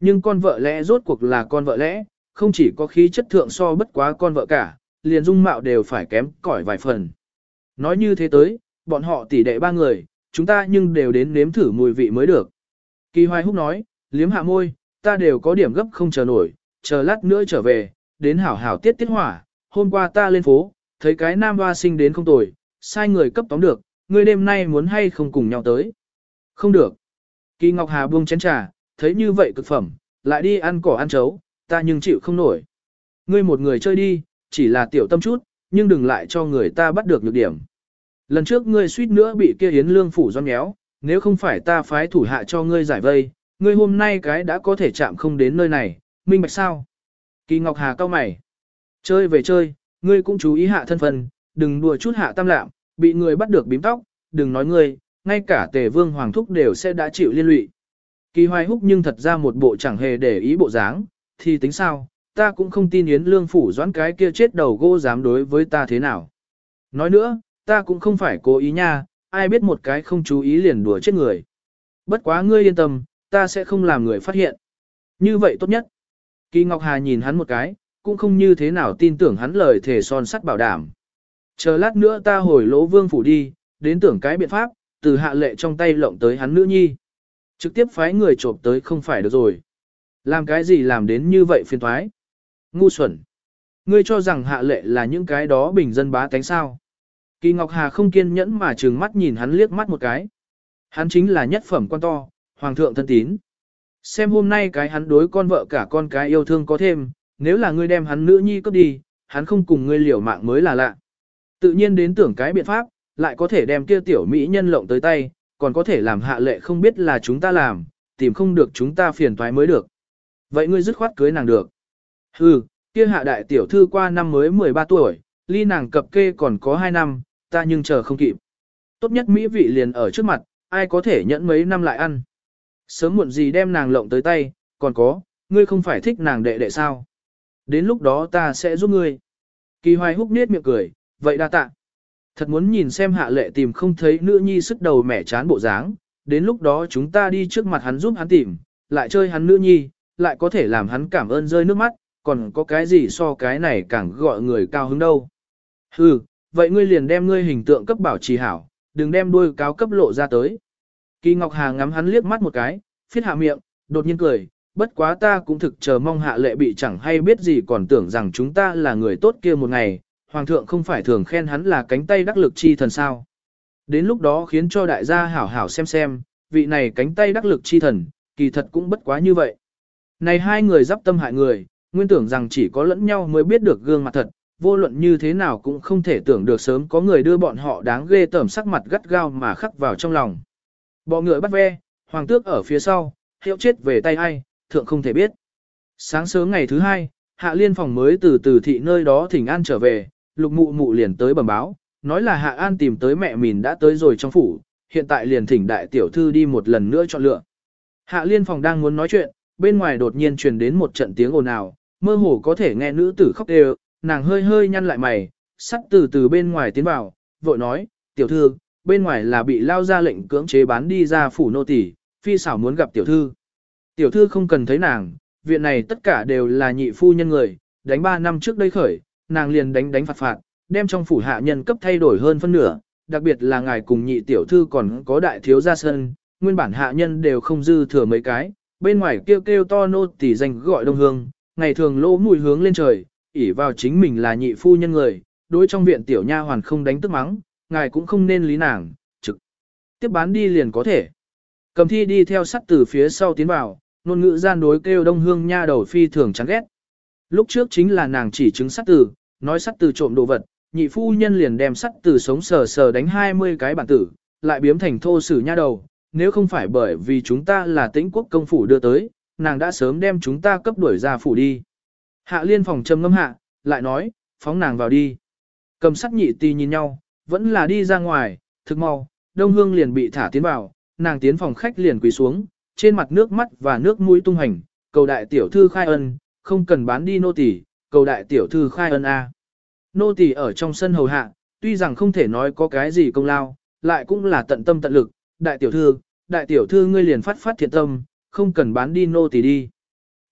nhưng con vợ lẽ rốt cuộc là con vợ lẽ, không chỉ có khí chất thượng so bất quá con vợ cả, liền dung mạo đều phải kém cỏi vài phần. Nói như thế tới, bọn họ tỷ đệ ba người, chúng ta nhưng đều đến nếm thử mùi vị mới được. Kỳ Hoài Húc nói, liếm hạ môi, ta đều có điểm gấp không chờ nổi, chờ lát nữa trở về, đến hảo hảo tiết tiết hỏa, hôm qua ta lên phố, thấy cái nam hoa sinh đến không tồi, sai người cấp tóm được, ngươi đêm nay muốn hay không cùng nhau tới. Không được. Kỳ Ngọc Hà buông chén trà, thấy như vậy cực phẩm, lại đi ăn cỏ ăn chấu, ta nhưng chịu không nổi. Ngươi một người chơi đi, chỉ là tiểu tâm chút, nhưng đừng lại cho người ta bắt được nhược điểm. Lần trước ngươi suýt nữa bị kia Yến Lương phủ doan méo, nếu không phải ta phái thủ hạ cho ngươi giải vây, ngươi hôm nay cái đã có thể chạm không đến nơi này, minh bạch sao? Kỳ Ngọc Hà cau mày. Chơi về chơi, ngươi cũng chú ý hạ thân phận, đừng đùa chút hạ tam lạm, bị người bắt được bím tóc, đừng nói ngươi, ngay cả Tề Vương Hoàng Thúc đều sẽ đã chịu liên lụy. Kỳ Hoài Húc nhưng thật ra một bộ chẳng hề để ý bộ dáng, thì tính sao, ta cũng không tin Yến Lương phủ doãn cái kia chết đầu gỗ dám đối với ta thế nào. Nói nữa, ta cũng không phải cố ý nha, ai biết một cái không chú ý liền đùa chết người. Bất quá ngươi yên tâm, ta sẽ không làm người phát hiện. Như vậy tốt nhất. Kỳ Ngọc Hà nhìn hắn một cái, cũng không như thế nào tin tưởng hắn lời thể son sắt bảo đảm. Chờ lát nữa ta hồi Lỗ Vương phủ đi, đến tưởng cái biện pháp, từ hạ lệ trong tay lộng tới hắn nữ nhi. Trực tiếp phái người trộm tới không phải được rồi. Làm cái gì làm đến như vậy phiền toái? Ngu xuẩn. Ngươi cho rằng hạ lệ là những cái đó bình dân bá tánh sao? Kỳ Ngọc Hà không kiên nhẫn mà trừng mắt nhìn hắn liếc mắt một cái. Hắn chính là nhất phẩm quan to, hoàng thượng thân tín. Xem hôm nay cái hắn đối con vợ cả con cái yêu thương có thêm, nếu là ngươi đem hắn nữ nhi cướp đi, hắn không cùng ngươi liều mạng mới là lạ. Tự nhiên đến tưởng cái biện pháp, lại có thể đem kia tiểu mỹ nhân lộng tới tay, còn có thể làm hạ lệ không biết là chúng ta làm, tìm không được chúng ta phiền toái mới được. Vậy ngươi dứt khoát cưới nàng được. Hừ, kia hạ đại tiểu thư qua năm mới 13 tuổi, ly nàng cập kê còn có 2 năm, ta nhưng chờ không kịp. Tốt nhất mỹ vị liền ở trước mặt, ai có thể nhẫn mấy năm lại ăn. Sớm muộn gì đem nàng lộng tới tay, còn có, ngươi không phải thích nàng đệ đệ sao. Đến lúc đó ta sẽ giúp ngươi. Kỳ Hoài Húc nết miệng cười, vậy đa tạ. Thật muốn nhìn xem hạ lệ tìm không thấy nữ nhi sức đầu mẻ chán bộ dáng, đến lúc đó chúng ta đi trước mặt hắn giúp hắn tìm, lại chơi hắn nữ nhi, lại có thể làm hắn cảm ơn rơi nước mắt, còn có cái gì so cái này càng gọi người cao hứng đâu. Hừ, vậy ngươi liền đem ngươi hình tượng cấp bảo trì hảo, đừng đem đuôi cáo cấp lộ ra tới. Kỳ Ngọc Hà ngắm hắn liếc mắt một cái, phiết hạ miệng, đột nhiên cười, bất quá ta cũng thực chờ mong hạ lệ bị chẳng hay biết gì còn tưởng rằng chúng ta là người tốt kia một ngày, hoàng thượng không phải thường khen hắn là cánh tay đắc lực chi thần sao. Đến lúc đó khiến cho đại gia hảo hảo xem, vị này cánh tay đắc lực chi thần, kỳ thật cũng bất quá như vậy. Này hai người giáp tâm hại người, nguyên tưởng rằng chỉ có lẫn nhau mới biết được gương mặt thật, vô luận như thế nào cũng không thể tưởng được sớm có người đưa bọn họ đáng ghê tởm sắc mặt gắt gao mà khắc vào trong lòng. Bọ ngựa bắt ve, hoàng tước ở phía sau, hiệu chết về tay ai, thượng không thể biết. Sáng sớm ngày thứ hai, Hạ Liên phòng mới từ thị nơi đó thỉnh an trở về, Lục Mụ Mụ liền tới bẩm báo, nói là Hạ An tìm tới mẹ mình đã tới rồi trong phủ, hiện tại liền thỉnh đại tiểu thư đi một lần nữa chọn lựa. Hạ Liên phòng đang muốn nói chuyện, bên ngoài đột nhiên truyền đến một trận tiếng ồn ào, mơ hồ có thể nghe nữ tử khóc đều, nàng hơi hơi nhăn lại mày, sắt từ bên ngoài tiến vào, vội nói, tiểu thư, bên ngoài là bị lao ra lệnh cưỡng chế bán đi ra phủ nô tỳ, phi xảo muốn gặp tiểu thư. Tiểu thư không cần thấy nàng, viện này tất cả đều là nhị phu nhân người, đánh 3 năm trước đây khởi, nàng liền đánh phạt, đem trong phủ hạ nhân cấp thay đổi hơn phân nửa, đặc biệt là ngài cùng nhị tiểu thư còn có đại thiếu gia sân, nguyên bản hạ nhân đều không dư thừa mấy cái, bên ngoài kêu to nô tỳ danh gọi Đông Hương, ngày thường lỗ mùi hướng lên trời, ỷ vào chính mình là nhị phu nhân người, đối trong viện tiểu nha hoàn không đánh tức mắng, ngài cũng không nên lý nàng, trực tiếp bán đi liền có thể. Cầm thi đi theo sắt từ phía sau tiến vào, ngôn ngữ gian đối kêu Đông Hương nha đầu phi thường chán ghét. Lúc trước chính là nàng chỉ chứng sắt từ, nói sắt từ trộm đồ vật, nhị phu nhân liền đem sắt từ sống sờ đánh 20 cái bản tử, lại biếm thành thô sử nha đầu, nếu không phải bởi vì chúng ta là Tĩnh quốc công phủ đưa tới, nàng đã sớm đem chúng ta cấp đuổi ra phủ đi. Hạ Liên phòng trầm ngâm hạ, lại nói, phóng nàng vào đi. Cầm sắt nhị tì nhìn nhau, vẫn là đi ra ngoài, thực mau, Đông Hương liền bị thả tiến vào, nàng tiến phòng khách liền quỳ xuống, trên mặt nước mắt và nước mũi tung hành, cầu đại tiểu thư khai ân, không cần bán đi nô tỳ, cầu đại tiểu thư khai ân a. Nô tỳ ở trong sân hầu hạ, tuy rằng không thể nói có cái gì công lao, lại cũng là tận tâm tận lực, đại tiểu thư ngươi liền phát thiện tâm, không cần bán đi nô tỳ đi.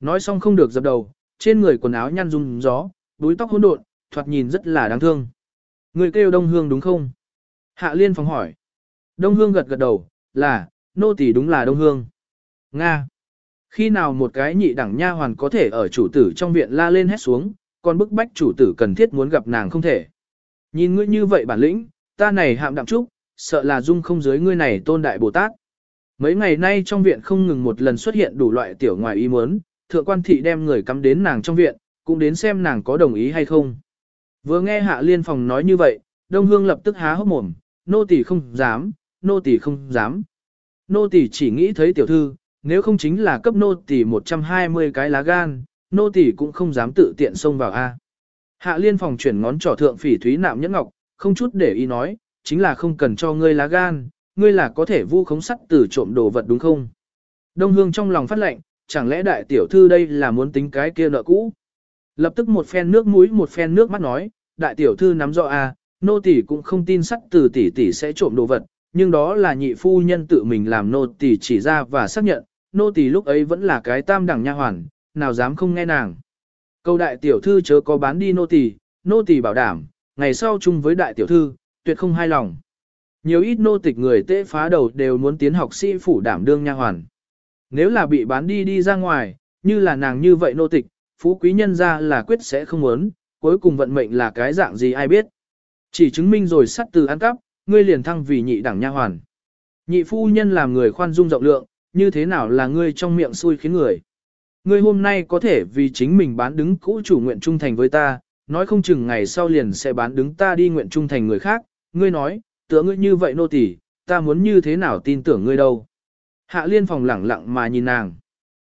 Nói xong không được dập đầu, trên người quần áo nhăn rung gió, búi tóc hỗn độn, thoạt nhìn rất là đáng thương. Người kêu Đông Hương đúng không? Hạ Liên Phong hỏi. Đông Hương gật gật đầu, là, nô tỳ đúng là Đông Hương. Nga. Khi nào một cái nhị đẳng nha hoàn có thể ở chủ tử trong viện la lên hét xuống, còn bức bách chủ tử cần thiết muốn gặp nàng không thể. Nhìn ngươi như vậy bản lĩnh, ta này hạm đạm trúc, sợ là dung không dưới ngươi này tôn đại Bồ Tát. Mấy ngày nay trong viện không ngừng một lần xuất hiện đủ loại tiểu ngoài ý muốn, thượng quan thị đem người cắm đến nàng trong viện, cũng đến xem nàng có đồng ý hay không. Vừa nghe Hạ Liên Phòng nói như vậy, Đông Hương lập tức há hốc mồm, nô tỳ không dám, nô tỳ không dám. Nô tỳ chỉ nghĩ thấy tiểu thư, nếu không chính là cấp nô tỳ 120 cái lá gan, nô tỳ cũng không dám tự tiện xông vào a. Hạ Liên Phòng chuyển ngón trỏ thượng phỉ thúy nạm nhẫn ngọc, không chút để ý nói, chính là không cần cho ngươi lá gan, ngươi là có thể vu khống sắt tử trộm đồ vật đúng không? Đông Hương trong lòng phát lệnh, chẳng lẽ đại tiểu thư đây là muốn tính cái kia nợ cũ? Lập tức một phen nước mũi một phen nước mắt nói, đại tiểu thư nắm rõ a, nô tỳ cũng không tin sắt tử tỷ tỷ sẽ trộm đồ vật, nhưng đó là nhị phu nhân tự mình làm nô tỳ chỉ ra và xác nhận, nô tỳ lúc ấy vẫn là cái tam đẳng nha hoàn, nào dám không nghe nàng. Câu đại tiểu thư chớ có bán đi nô tỳ bảo đảm, ngày sau chung với đại tiểu thư, tuyệt không hai lòng. Nhiều ít nô tịch người tễ phá đầu đều muốn tiến học sĩ phủ đảm đương nha hoàn. Nếu là bị bán đi ra ngoài, như là nàng như vậy nô tịch, phú quý nhân ra là quyết sẽ không muốn, cuối cùng vận mệnh là cái dạng gì ai biết. Chỉ chứng minh rồi sắt từ ăn cắp, ngươi liền thăng vì nhị đẳng nha hoàn. Nhị phu nhân làm người khoan dung rộng lượng, như thế nào là ngươi trong miệng xui khiến người. Ngươi hôm nay có thể vì chính mình bán đứng cũ chủ nguyện trung thành với ta, nói không chừng ngày sau liền sẽ bán đứng ta đi nguyện trung thành người khác, ngươi nói, tựa ngươi như vậy nô tỳ, ta muốn như thế nào tin tưởng ngươi đâu. Hạ Liên Phòng lẳng lặng mà nhìn nàng.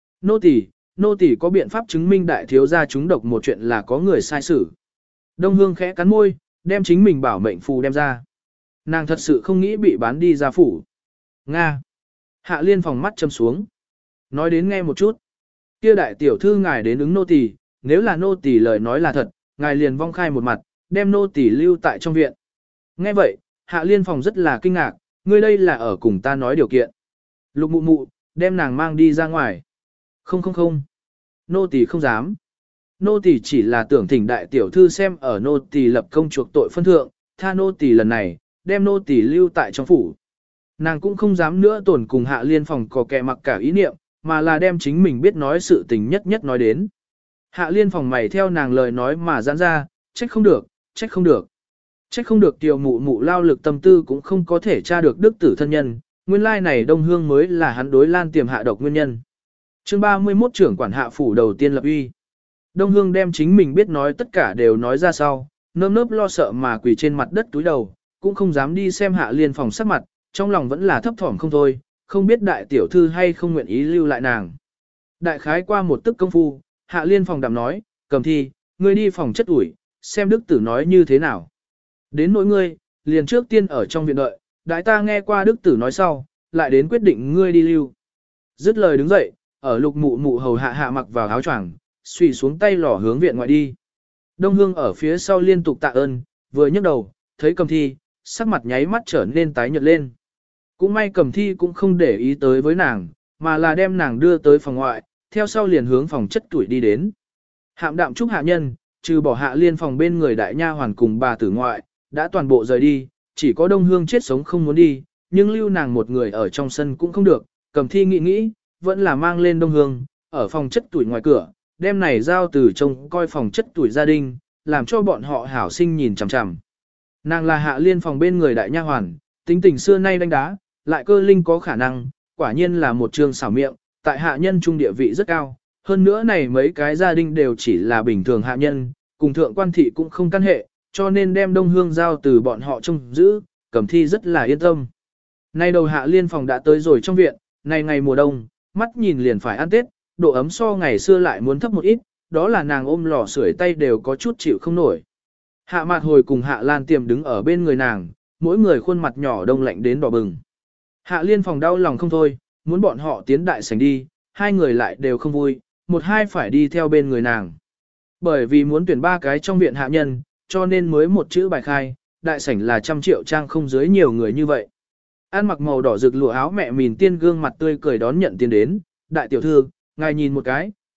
Nô tỳ có biện pháp chứng minh đại thiếu gia chúng độc một chuyện là có người sai xử. Đông Hương khẽ cắn môi, đem chính mình bảo mệnh phù đem ra. Nàng thật sự không nghĩ bị bán đi ra phủ. Nga. Hạ Liên Phòng mắt châm xuống. Nói đến nghe một chút. Kia đại tiểu thư ngài đến ứng nô tỳ, nếu là nô tỳ lời nói là thật, ngài liền vong khai một mặt, đem nô tỳ lưu tại trong viện. Nghe vậy, Hạ Liên Phòng rất là kinh ngạc, ngươi đây là ở cùng ta nói điều kiện. Lục mụ mụ, đem nàng mang đi ra ngoài. Không. Nô tỳ không dám. Nô tỳ chỉ là tưởng thỉnh đại tiểu thư xem ở nô tỳ lập công chuộc tội phân thượng, tha nô tỳ lần này, đem nô tỳ lưu tại trong phủ. Nàng cũng không dám nữa tổn cùng Hạ Liên Phòng có kẻ mặc cả ý niệm, mà là đem chính mình biết nói sự tình nhất nhất nói đến. Hạ Liên Phòng mày theo nàng lời nói mà giãn ra, trách không được. Trách không được tiểu mụ mụ lao lực tâm tư cũng không có thể tra được đức tử thân nhân, nguyên lai này Đông Hương mới là hắn đối Lan Tiềm hạ độc nguyên nhân. Chương 31 trưởng quản hạ phủ đầu tiên lập uy. Đông Hương đem chính mình biết nói tất cả đều nói ra sau, nơm nớp lo sợ mà quỳ trên mặt đất túi đầu, cũng không dám đi xem Hạ Liên Phòng sắc mặt, trong lòng vẫn là thấp thỏm không thôi, không biết đại tiểu thư hay không nguyện ý lưu lại nàng. Đại khái qua một tức công phu, Hạ Liên Phòng đạm nói, Cầm Thi, ngươi đi phòng chất ủi, xem đức tử nói như thế nào. Đến nỗi ngươi, liền trước tiên ở trong viện đợi, đại ta nghe qua đức tử nói sau, lại đến quyết định ngươi đi lưu. Dứt lời đứng dậy, ở lục mụ mụ hầu hạ mặc vào áo choàng, suy xuống tay lỏ hướng viện ngoại đi. Đông Hương ở phía sau liên tục tạ ơn, vừa nhấc đầu, thấy Cầm Thi, sắc mặt nháy mắt trở nên tái nhợt lên. Cũng may Cầm Thi cũng không để ý tới với nàng, mà là đem nàng đưa tới phòng ngoại, theo sau liền hướng phòng chất tuổi đi đến. Hạm đạm trúc hạ nhân, trừ bỏ Hạ Liên Phòng bên người đại nha hoàn cùng bà tử ngoại, đã toàn bộ rời đi, chỉ có Đông Hương chết sống không muốn đi, nhưng lưu nàng một người ở trong sân cũng không được, Cầm Thi nghĩ, vẫn là mang lên Đông Hương, ở phòng chất tuổi ngoài cửa, đem này giao từ trông coi phòng chất tuổi gia đình, làm cho bọn họ hảo sinh nhìn chằm chằm. Nàng là Hạ Liên Phòng bên người đại nha hoàn, tính tình xưa nay đánh đá, lại cơ linh có khả năng, quả nhiên là một trường xảo miệng, tại hạ nhân trung địa vị rất cao, hơn nữa này mấy cái gia đình đều chỉ là bình thường hạ nhân, cùng thượng quan thị cũng không căn hệ, cho nên đem Đông Hương giao từ bọn họ trông giữ, Cẩm Thi rất là yên tâm. Nay đầu Hạ Liên Phòng đã tới rồi trong viện, này ngày mùa đông, mắt nhìn liền phải ăn Tết, độ ấm so ngày xưa lại muốn thấp một ít, đó là nàng ôm lò sưởi tay đều có chút chịu không nổi. Hạ Mạt Hồi cùng Hạ Lan Tiềm đứng ở bên người nàng, mỗi người khuôn mặt nhỏ đông lạnh đến đỏ bừng. Hạ Liên Phòng đau lòng không thôi, muốn bọn họ tiến đại sảnh đi, hai người lại đều không vui, một hai phải đi theo bên người nàng. Bởi vì muốn tuyển ba cái trong viện hạ nhân, cho nên mới một chữ bài khai, đại sảnh là 100 triệu trang không dưới nhiều người như vậy. Ăn mặc màu đỏ rực lụa áo mẹ mìn tiên gương mặt tươi cười đón nhận tiền đến, đại tiểu thư, ngài nhìn một cái,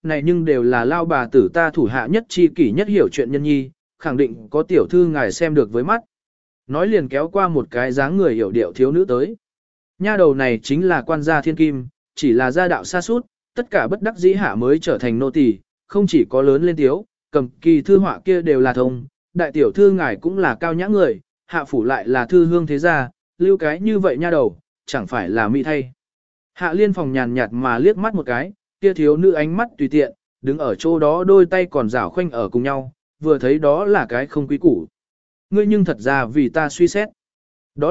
này nhưng đều là lao bà tử ta thủ hạ nhất chi kỷ nhất hiểu chuyện nhân nhi, khẳng định có tiểu thư ngài xem được với mắt. Nói liền kéo qua một cái dáng người hiểu điệu thiếu nữ tới. Nha đầu này chính là quan gia thiên kim, chỉ là gia đạo xa sút tất cả bất đắc dĩ hạ mới trở thành nô tỳ, không chỉ có lớn lên tiếu, cầm kỳ thư họa kia đều là thông, đại tiểu thư ngài cũng là cao nhã người, hạ phủ lại là thư hương thế gia, lưu cái như vậy nha đầu, chẳng phải là mỹ thay. Hạ liên phòng nhàn nhạt mà liếc mắt một cái, kia thiếu nữ ánh mắt tùy tiện, đứng ở chỗ đó đôi tay còn rảo khoanh ở cùng nhau, vừa thấy đó là cái không quý củ. Ngươi nhưng thật ra vì ta suy xét. Đó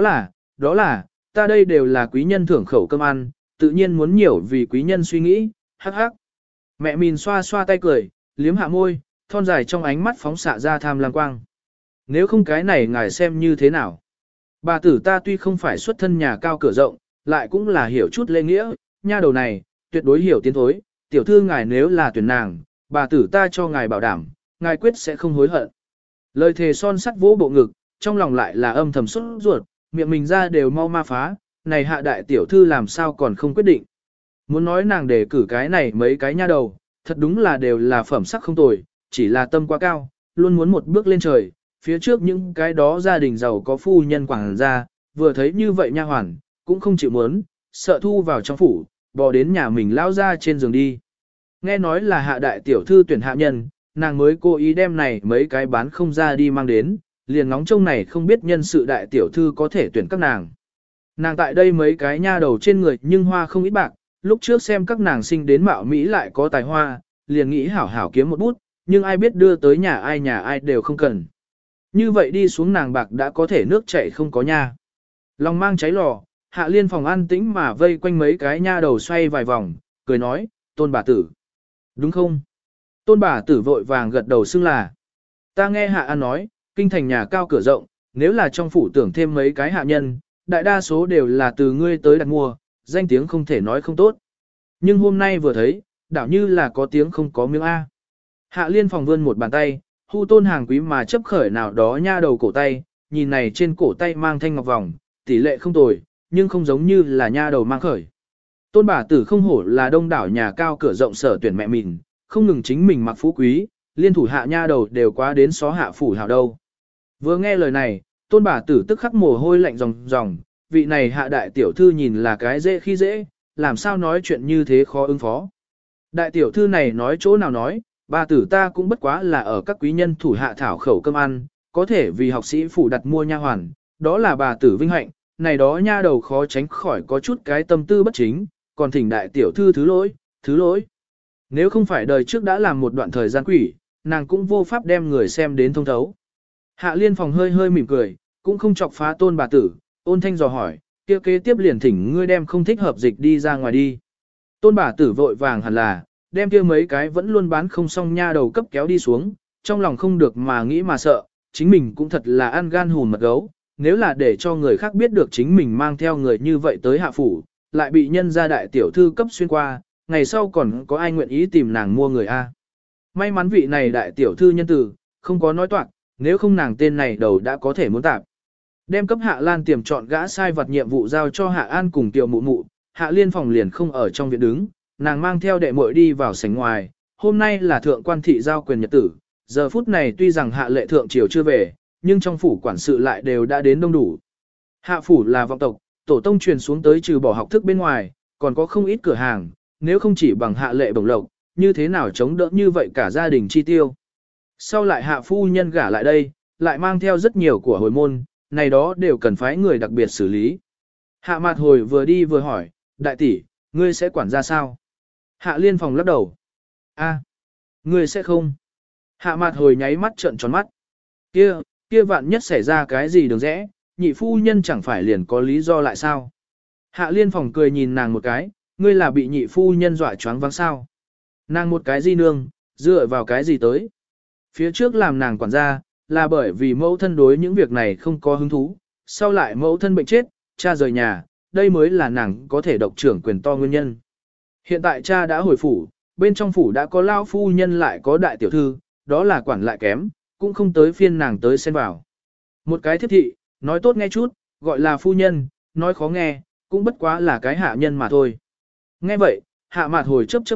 là, ta đây đều là quý nhân thưởng khẩu cơm ăn, tự nhiên muốn nhiều vì quý nhân suy nghĩ, hắc hắc. Mẹ mìn xoa xoa tay cười, liếm hạ môi, thon dài trong ánh mắt phóng xạ ra tham lam quang. Nếu không cái này ngài xem như thế nào. Bà tử ta tuy không phải xuất thân nhà cao cửa rộng, lại cũng là hiểu chút lễ nghĩa, nha đầu này, tuyệt đối hiểu tiến thối, tiểu thư ngài nếu là tuyển nàng, bà tử ta cho ngài bảo đảm, ngài quyết sẽ không hối hận. Lời thề son sắt vỗ bộ ngực, trong lòng lại là âm thầm xuất ruột, miệng mình ra đều mau ma phá, này hạ đại tiểu thư làm sao còn không quyết định. Muốn nói nàng đề cử cái này mấy cái nha đầu, thật đúng là đều là phẩm sắc không tồi, chỉ là tâm quá cao, luôn muốn một bước lên trời, phía trước những cái đó gia đình giàu có phu nhân quảng gia, vừa thấy như vậy nha hoàn, cũng không chịu muốn, sợ thu vào trong phủ, bò đến nhà mình lao ra trên giường đi. Nghe nói là hạ đại tiểu thư tuyển hạ nhân, nàng mới cố ý đem này mấy cái bán không ra đi mang đến, liền ngóng trông này không biết nhân sự đại tiểu thư có thể tuyển các nàng. Nàng tại đây mấy cái nha đầu trên người nhưng hoa không ít bạc, lúc trước xem các nàng sinh đến mạo Mỹ lại có tài hoa, liền nghĩ hảo hảo kiếm một bút, nhưng ai biết đưa tới nhà ai đều không cần. Như vậy đi xuống nàng bạc đã có thể nước chảy không có nha. Lòng mang cháy lò, Hạ Liên phòng an tĩnh mà vây quanh mấy cái nha đầu xoay vài vòng, cười nói, Tôn bà tử. Đúng không? Tôn bà tử vội vàng gật đầu xưng là. Ta nghe Hạ An nói, kinh thành nhà cao cửa rộng, nếu là trong phủ tưởng thêm mấy cái hạ nhân, đại đa số đều là từ ngươi tới đặt mua, danh tiếng không thể nói không tốt. Nhưng hôm nay vừa thấy, đảo như là có tiếng không có miếng A. Hạ Liên phòng vươn một bàn tay, hu Tôn hàng quý mà chấp khởi nào đó nha đầu cổ tay, nhìn này trên cổ tay mang thanh ngọc vòng, tỷ lệ không tồi, nhưng không giống như là nha đầu mang khởi. Tôn bà tử không hổ là đông đảo nhà cao cửa rộng sở tuyển mẹ mình, không ngừng chính mình mặc phú quý, liên thủ hạ nha đầu đều quá đến xó hạ phủ hào đâu. Vừa nghe lời này, tôn bà tử tức khắc mồ hôi lạnh ròng ròng, vị này hạ đại tiểu thư nhìn là cái dễ khi dễ, làm sao nói chuyện như thế khó ứng phó. Đại tiểu thư này nói chỗ nào nói, bà tử ta cũng bất quá là ở các quý nhân thủ hạ thảo khẩu cơm ăn, có thể vì học sĩ phủ đặt mua nha hoàn, đó là bà tử vinh hạnh, này đó nha đầu khó tránh khỏi có chút cái tâm tư bất chính, còn thỉnh đại tiểu thư thứ lỗi, thứ lỗi. Nếu không phải đời trước đã làm một đoạn thời gian quỷ, nàng cũng vô pháp đem người xem đến thông thấu. Hạ Liên phòng hơi hơi mỉm cười, cũng không chọc phá tôn bà tử, ôn thanh dò hỏi, kia kế tiếp liền thỉnh ngươi đem không thích hợp dịch đi ra ngoài đi. Tôn bà tử vội vàng hẳn là, đem kia mấy cái vẫn luôn bán không xong nha đầu cấp kéo đi xuống, trong lòng không được mà nghĩ mà sợ, chính mình cũng thật là ăn gan hùn mật gấu, nếu là để cho người khác biết được chính mình mang theo người như vậy tới hạ phủ, lại bị nhân gia đại tiểu thư cấp xuyên qua, ngày sau còn có ai nguyện ý tìm nàng mua người a? May mắn vị này đại tiểu thư nhân tử, không có nói toạc, nếu không nàng tên này đầu đã có thể muốn tạp. Đem cấp Hạ Lan tiềm chọn gã sai vật nhiệm vụ giao cho Hạ An cùng tiểu mụ mụ, Hạ Liên phòng liền không ở trong viện đứng, nàng mang theo đệ muội đi vào sảnh ngoài, hôm nay là thượng quan thị giao quyền nhật tử, giờ phút này tuy rằng Hạ lệ thượng triều chưa về, nhưng trong phủ quản sự lại đều đã đến đông đủ. Hạ phủ là vọng tộc, tổ tông truyền xuống tới trừ bỏ học thức bên ngoài, còn có không ít cửa hàng, nếu không chỉ bằng Hạ lệ bổng lộc, như thế nào chống đỡ như vậy cả gia đình chi tiêu. Sau lại Hạ phu nhân gả lại đây, lại mang theo rất nhiều của hồi môn, này đó đều cần phái người đặc biệt xử lý. Hạ Mạt Hồi vừa đi vừa hỏi, đại tỷ, ngươi sẽ quản ra sao? Hạ Liên phòng lắc đầu. A, ngươi sẽ không. Hạ Mạt Hồi nháy mắt trợn tròn mắt. Kia vạn nhất xảy ra cái gì đường rẽ, nhị phu nhân chẳng phải liền có lý do lại sao? Hạ Liên phòng cười nhìn nàng một cái, ngươi là bị nhị phu nhân dọa choáng váng sao? Nàng một cái gì nương, dựa vào cái gì tới? Phía trước làm nàng quản gia, là bởi vì mẫu thân đối những việc này không có hứng thú, sau lại mẫu thân bệnh chết, cha rời nhà, đây mới là nàng có thể độc trưởng quyền to nguyên nhân. Hiện tại cha đã hồi phủ, bên trong phủ đã có lao phu nhân lại có đại tiểu thư, đó là quản lại kém, cũng không tới phiên nàng tới xen vào. Một cái thiết thị, nói tốt nghe chút, gọi là phu nhân, nói khó nghe, cũng bất quá là cái hạ nhân mà thôi. Nghe vậy, Hạ Mạt Hồi chớp chớp mắt,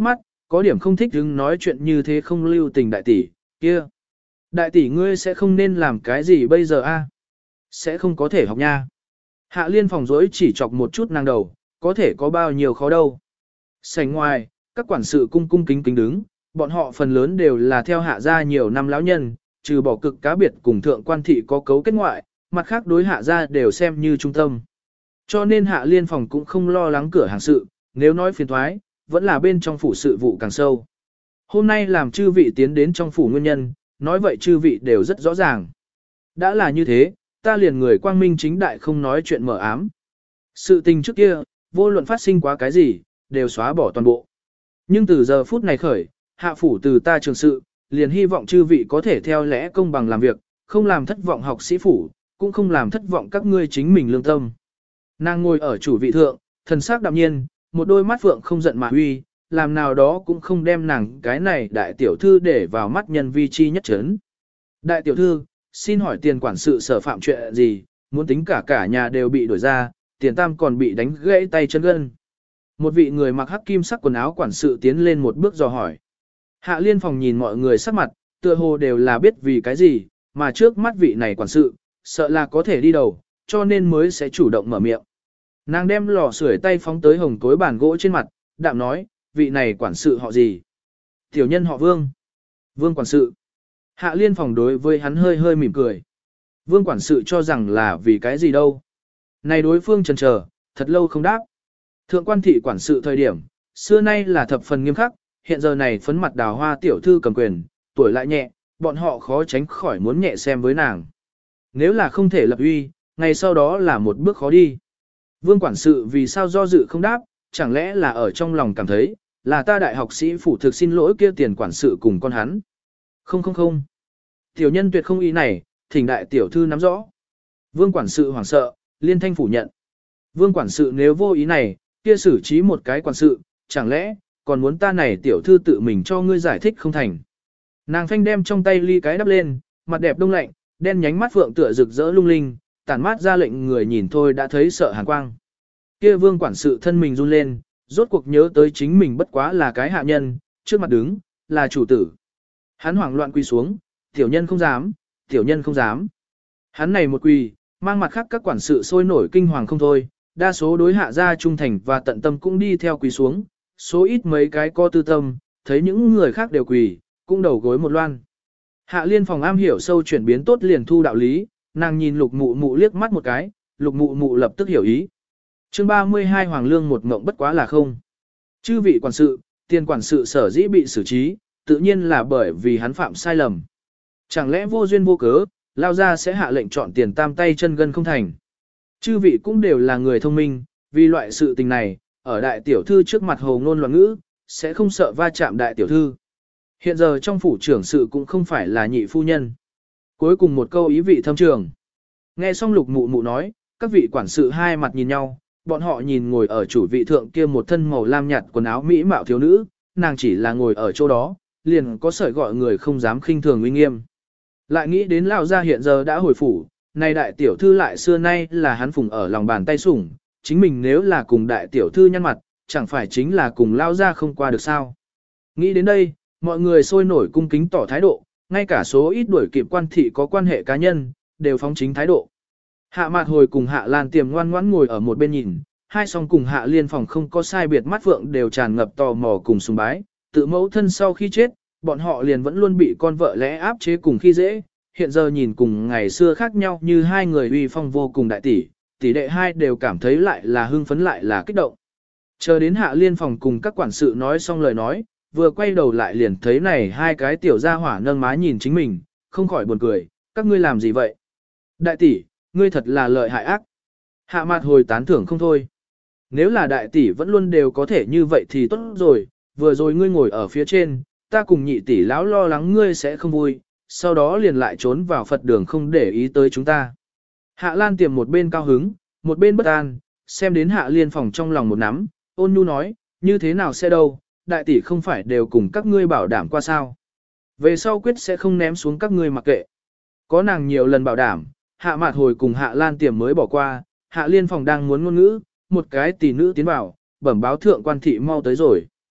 có điểm không thích đứng nói chuyện như thế không lưu tình đại tỷ, kia. Đại tỷ ngươi sẽ không nên làm cái gì bây giờ a? Sẽ không có thể học nha. Hạ liên phòng dối chỉ chọc một chút nàng đầu, có thể có bao nhiêu khó đâu. Sảnh ngoài, các quản sự cung cung kính kính đứng, bọn họ phần lớn đều là theo hạ gia nhiều năm lão nhân, trừ bỏ cực cá biệt cùng thượng quan thị có cấu kết ngoại, mặt khác đối hạ gia đều xem như trung tâm. Cho nên hạ liên phòng cũng không lo lắng cửa hàng sự, nếu nói phiền thoái, vẫn là bên trong phủ sự vụ càng sâu. Hôm nay làm chư vị tiến đến trong phủ nguyên nhân, nói vậy chư vị đều rất rõ ràng. Đã là như thế, ta liền người quang minh chính đại không nói chuyện mở ám. Sự tình trước kia, vô luận phát sinh quá cái gì, đều xóa bỏ toàn bộ. Nhưng từ giờ phút này khởi, hạ phủ từ ta trường sự, liền hy vọng chư vị có thể theo lẽ công bằng làm việc, không làm thất vọng học sĩ phủ, cũng không làm thất vọng các ngươi chính mình lương tâm. Nàng ngồi ở chủ vị thượng, thần sắc đạm nhiên, một đôi mắt phượng không giận mà huy, làm nào đó cũng không đem nàng cái này đại tiểu thư để vào mắt nhân vi chi nhất chấn. Đại tiểu thư, xin hỏi tiền quản sự sở phạm chuyện gì, muốn tính cả nhà đều bị đuổi ra, tiền tam còn bị đánh gãy tay chân gân. Một vị người mặc hắc kim sắc quần áo quản sự tiến lên một bước dò hỏi. Hạ liên phòng nhìn mọi người sắc mặt, tựa hồ đều là biết vì cái gì, mà trước mắt vị này quản sự, sợ là có thể đi đầu, cho nên mới sẽ chủ động mở miệng. Nàng đem lò sưởi tay phóng tới hồng cối bàn gỗ trên mặt, đạm nói, vị này quản sự họ gì? Tiểu nhân họ Vương. Vương quản sự. Hạ liên phòng đối với hắn hơi hơi mỉm cười. Vương quản sự cho rằng là vì cái gì đâu. Này đối phương chần chờ, thật lâu không đáp. Thượng quan thị quản sự thời điểm, xưa nay là thập phần nghiêm khắc, hiện giờ này phấn mặt đào hoa tiểu thư cầm quyền, tuổi lại nhẹ, bọn họ khó tránh khỏi muốn nhẹ xem với nàng. Nếu là không thể lập uy, ngày sau đó là một bước khó đi. Vương quản sự vì sao do dự không đáp, chẳng lẽ là ở trong lòng cảm thấy, là ta đại học sĩ phủ thực xin lỗi kia tiền quản sự cùng con hắn. Không. Tiểu nhân tuyệt không ý này, thỉnh đại tiểu thư nắm rõ. Vương quản sự hoảng sợ, liên thanh phủ nhận. Vương quản sự nếu vô ý này, kia xử trí một cái quản sự, chẳng lẽ, còn muốn ta này tiểu thư tự mình cho ngươi giải thích không thành. Nàng phanh đem trong tay ly cái đắp lên, mặt đẹp đông lạnh, đen nhánh mắt phượng tựa rực rỡ lung linh, tản mát ra lệnh người nhìn thôi đã thấy sợ hàn quang. Kia vương quản sự thân mình run lên, rốt cuộc nhớ tới chính mình bất quá là cái hạ nhân, trước mặt đứng, là chủ tử. Hắn hoảng loạn quỳ xuống, tiểu nhân không dám, tiểu nhân không dám. Hắn này một quỳ, mang mặt khác các quản sự sôi nổi kinh hoàng không thôi, đa số đối hạ gia trung thành và tận tâm cũng đi theo quỳ xuống, số ít mấy cái có tư tâm, thấy những người khác đều quỳ, cũng đầu gối một loan. Hạ liên phòng am hiểu sâu chuyển biến tốt liền thu đạo lý, nàng nhìn lục mụ mụ liếc mắt một cái, lục mụ mụ lập tức hiểu ý. Chương 32 Hoàng Lương một mộng bất quá là không. Chư vị quản sự, tiền quản sự sở dĩ bị xử trí, tự nhiên là bởi vì hắn phạm sai lầm. Chẳng lẽ vô duyên vô cớ, lao ra sẽ hạ lệnh chọn tiền tam tay chân gân không thành. Chư vị cũng đều là người thông minh, vì loại sự tình này, ở đại tiểu thư trước mặt hồ ngôn loạn ngữ, sẽ không sợ va chạm đại tiểu thư. Hiện giờ trong phủ trưởng sự cũng không phải là nhị phu nhân. Cuối cùng một câu ý vị thâm trường. Nghe xong lục mụ mụ nói, các vị quản sự hai mặt nhìn nhau, bọn họ nhìn ngồi ở chủ vị thượng kia một thân màu lam nhạt quần áo mỹ mạo thiếu nữ, nàng chỉ là ngồi ở chỗ đó, liền có sợi gọi người không dám khinh thường uy nghiêm. Lại nghĩ đến lão gia hiện giờ đã hồi phủ, này đại tiểu thư lại xưa nay là hắn phùng ở lòng bàn tay sủng, chính mình nếu là cùng đại tiểu thư nhăn mặt, chẳng phải chính là cùng lão gia không qua được sao. Nghĩ đến đây, mọi người sôi nổi cung kính tỏ thái độ, ngay cả số ít đuổi kịp quan thị có quan hệ cá nhân, đều phóng chính thái độ. Hạ Mạt Hồi cùng Hạ Lan Tiềm ngoan ngoãn ngồi ở một bên nhìn, hai song cùng Hạ Liên phòng không có sai biệt mắt phượng đều tràn ngập tò mò cùng sùng bái, tự mẫu thân sau khi chết, bọn họ liền vẫn luôn bị con vợ lẽ áp chế cùng khi dễ, hiện giờ nhìn cùng ngày xưa khác nhau như hai người uy phong vô cùng đại tỷ, tỷ đệ hai đều cảm thấy lại là hưng phấn lại là kích động. Chờ đến Hạ Liên phòng cùng các quản sự nói xong lời nói, vừa quay đầu lại liền thấy này hai cái tiểu gia hỏa nâng má nhìn chính mình, không khỏi buồn cười, các ngươi làm gì vậy? Đại tỷ, ngươi thật là lợi hại ác. Hạ Mạt Hồi tán thưởng không thôi. Nếu là đại tỷ vẫn luôn đều có thể như vậy thì tốt rồi, vừa rồi ngươi ngồi ở phía trên, ta cùng nhị tỷ lão lo lắng ngươi sẽ không vui, sau đó liền lại trốn vào Phật đường không để ý tới chúng ta. Hạ Lan Tiềm một bên cao hứng, một bên bất an, xem đến Hạ Liên phòng trong lòng một nắm, ôn nhu nói, như thế nào sẽ đâu, đại tỷ không phải đều cùng các ngươi bảo đảm qua sao. Về sau quyết sẽ không ném xuống các ngươi mặc kệ. Có nàng nhiều lần bảo đảm, Hạ Mạt Hồi cùng Hạ Lan Tiềm mới bỏ qua, Hạ Liên phòng đang muốn ngôn ngữ, một cái tỷ nữ tiến vào, bẩm báo thượng quan thị mau tới rồi.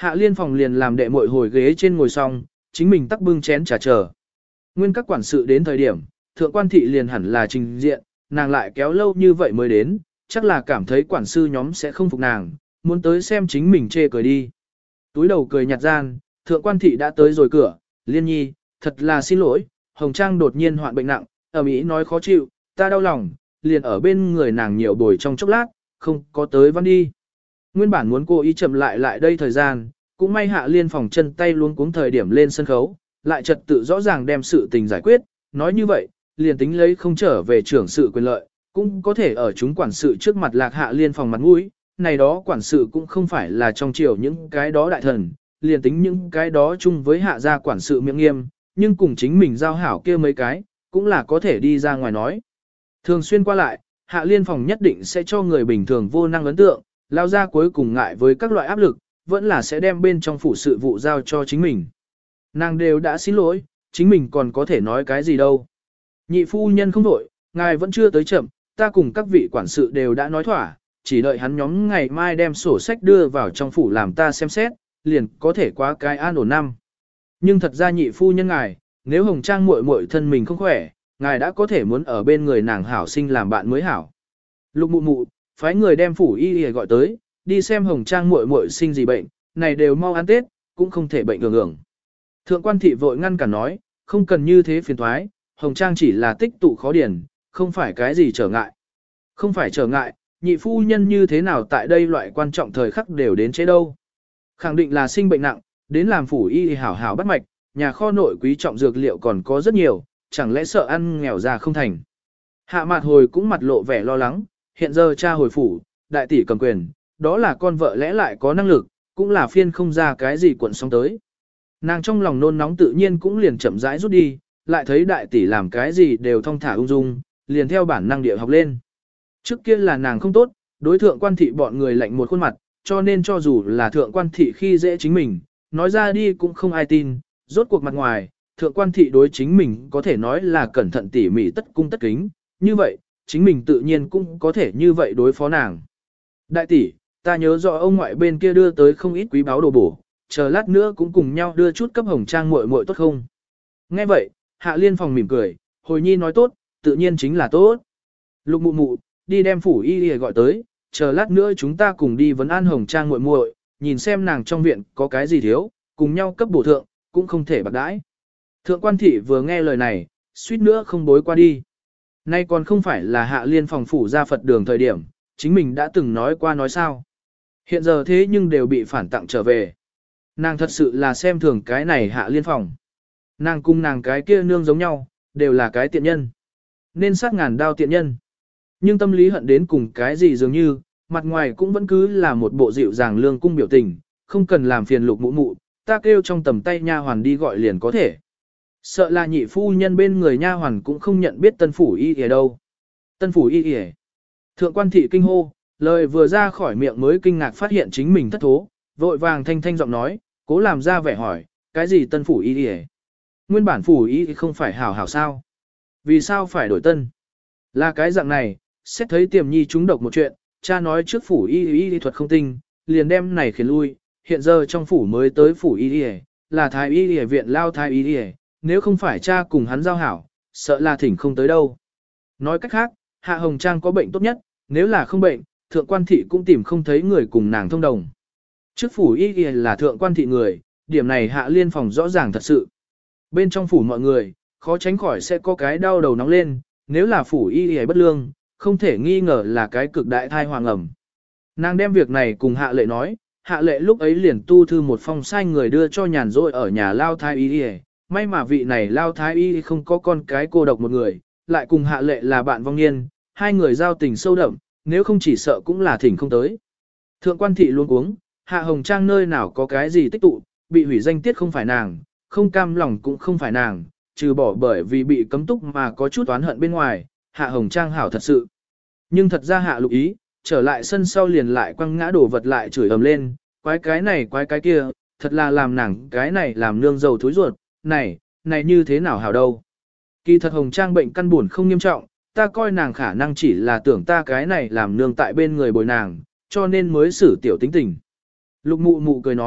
Hạ Liên phòng liền làm đệ muội hồi ghế trên ngồi xong, chính mình tắc bưng chén trà chờ. Nguyên các quản sự đến thời điểm, thượng quan thị liền hẳn là trình diện, nàng lại kéo lâu như vậy mới đến, chắc là cảm thấy quản sư nhóm sẽ không phục nàng, muốn tới xem chính mình chê cười đi. Túi đầu cười nhạt gian, thượng quan thị đã tới rồi cửa, Liên nhi, thật là xin lỗi, Hồng Trang đột nhiên hoạn bệnh nặng, ở Mỹ nói khó chịu, ta đau lòng, liền ở bên người nàng nhiều bồi trong chốc lát, không có tới văn đi. Nguyên bản muốn cô ý chậm lại đây thời gian, cũng may Hạ Liên phòng chân tay luống cuống thời điểm lên sân khấu, lại trật tự rõ ràng đem sự tình giải quyết, nói như vậy, liền tính lấy không trở về trưởng sự quyền lợi, cũng có thể ở chúng quản sự trước mặt lạc Hạ Liên phòng mặt mũi, này đó quản sự cũng không phải là trong triều những cái đó đại thần, liền tính những cái đó chung với hạ gia quản sự miệng nghiêm, nhưng cùng chính mình giao hảo kia mấy cái, cũng là có thể đi ra ngoài nói. Thường xuyên qua lại, Hạ Liên phòng nhất định sẽ cho người bình thường vô năng ấn tượng, lao ra cuối cùng ngại với các loại áp lực, vẫn là sẽ đem bên trong phủ sự vụ giao cho chính mình. Nàng đều đã xin lỗi, chính mình còn có thể nói cái gì đâu. Nhị phu nhân không đổi, ngài vẫn chưa tới chậm, ta cùng các vị quản sự đều đã nói thỏa, chỉ đợi hắn nhóm ngày mai đem sổ sách đưa vào trong phủ làm ta xem xét, liền có thể qua cái an ổn năm. Nhưng thật ra nhị phu nhân ngài, nếu Hồng Trang muội muội thân mình không khỏe, ngài đã có thể muốn ở bên người nàng hảo sinh làm bạn mới hảo. Lục mụ mụ, phái người đem phủ y gọi tới, đi xem Hồng Trang muội muội sinh gì bệnh, này đều mau ăn Tết, cũng không thể bệnh ưởng. Thượng quan thị vội ngăn cả nói, không cần như thế phiền thoái, Hồng Trang chỉ là tích tụ khó điển, không phải cái gì trở ngại. Không phải trở ngại, nhị phu nhân như thế nào tại đây loại quan trọng thời khắc đều đến chế đâu. Khẳng định là sinh bệnh nặng, đến làm phủ y hảo hảo bắt mạch, nhà kho nội quý trọng dược liệu còn có rất nhiều, chẳng lẽ sợ ăn nghèo ra không thành. Hạ Mạt hồi cũng mặt lộ vẻ lo lắng, hiện giờ cha hồi phủ, đại tỷ cầm quyền, đó là con vợ lẽ lại có năng lực, cũng là phiên không ra cái gì cuộn sóng tới. Nàng trong lòng nôn nóng tự nhiên cũng liền chậm rãi rút đi, lại thấy đại tỷ làm cái gì đều thong thả ung dung, liền theo bản năng địa học lên. Trước kia là nàng không tốt, đối thượng quan thị bọn người lạnh một khuôn mặt, cho nên cho dù là thượng quan thị khi dễ chính mình, nói ra đi cũng không ai tin, rốt cuộc mặt ngoài, thượng quan thị đối chính mình có thể nói là cẩn thận tỉ mỉ tất cung tất kính, như vậy, chính mình tự nhiên cũng có thể như vậy đối phó nàng. Đại tỷ, ta nhớ rõ ông ngoại bên kia đưa tới không ít quý báu đồ bổ, chờ lát nữa cũng cùng nhau đưa chút cấp Hồng Trang muội muội tốt không? Nghe vậy, Hạ Liên phòng mỉm cười, hồi nhi nói tốt, tự nhiên chính là tốt. Lục mụ mụ, đi đem phủ y gọi tới, chờ lát nữa chúng ta cùng đi vấn an Hồng Trang muội muội, nhìn xem nàng trong viện có cái gì thiếu, cùng nhau cấp bổ thượng, cũng không thể bạc đãi. Thượng quan thị vừa nghe lời này, suýt nữa không bối qua đi. Nay còn không phải là Hạ Liên phòng phủ ra Phật đường thời điểm, chính mình đã từng nói qua nói sao. Hiện giờ thế nhưng đều bị phản tặng trở về. Nàng thật sự là xem thường cái này Hạ Liên phòng. Nàng cùng nàng cái kia nương giống nhau, đều là cái tiện nhân. Nên sát ngàn đao tiện nhân. Nhưng tâm lý hận đến cùng cái gì dường như, mặt ngoài cũng vẫn cứ là một bộ dịu dàng lương cung biểu tình, không cần làm phiền Lục mụ mụ, ta kêu trong tầm tay nha hoàn đi gọi liền có thể. Sợ là nhị phu nhân bên người nha hoàn cũng không nhận biết tân phủ y ở đâu. Tân phủ y y. Thượng quan thị kinh hô, lời vừa ra khỏi miệng mới kinh ngạc phát hiện chính mình thất thố, vội vàng thanh thanh giọng nói, cố làm ra vẻ hỏi, cái gì tân phủ y y? Nguyên bản phủ y không phải hảo hảo sao? Vì sao phải đổi tân? Là cái dạng này, xét thấy tiềm nhi trúng độc một chuyện, cha nói trước phủ y thuật không tinh, liền đem này khiến lui, hiện giờ trong phủ mới tới phủ y là thái y viện lao thái y, nếu không phải cha cùng hắn giao hảo, sợ là thỉnh không tới đâu. Nói cách khác, Hạ Hồng Trang có bệnh tốt nhất, nếu là không bệnh, thượng quan thị cũng tìm không thấy người cùng nàng thông đồng. Trước phủ y là thượng quan thị người, điểm này Hạ Liên phòng rõ ràng thật sự. Bên trong phủ mọi người, khó tránh khỏi sẽ có cái đau đầu nóng lên, nếu là phủ y bất lương, không thể nghi ngờ là cái cực đại thai hoàng ẩm. Nàng đem việc này cùng Hạ Lệ nói, Hạ Lệ lúc ấy liền tu thư một phong sai người đưa cho nhàn rỗi ở nhà lao thái y. May mà vị này lao thái y không có con cái cô độc một người, lại cùng Hạ Lệ là bạn vong niên, hai người giao tình sâu đậm, nếu không chỉ sợ cũng là thỉnh không tới. Thượng quan thị luôn uống, Hạ Hồng Trang nơi nào có cái gì tích tụ, bị hủy danh tiết không phải nàng, không cam lòng cũng không phải nàng, trừ bỏ bởi vì bị cấm túc mà có chút oán hận bên ngoài, Hạ Hồng Trang hảo thật sự. Nhưng thật ra Hạ Lục Ý, trở lại sân sau liền lại quăng ngã đổ vật lại chửi ầm lên, quái cái này quái cái kia, thật là làm nàng cái này làm nương dầu thối ruột, này như thế nào hảo đâu. Kỳ thật Hồng Trang bệnh căn buồn không nghiêm trọng, ta coi nàng khả năng chỉ là tưởng ta cái này làm nương tại bên người bồi nàng, cho nên mới xử tiểu tính tình. Lục mụ mụ cười nói,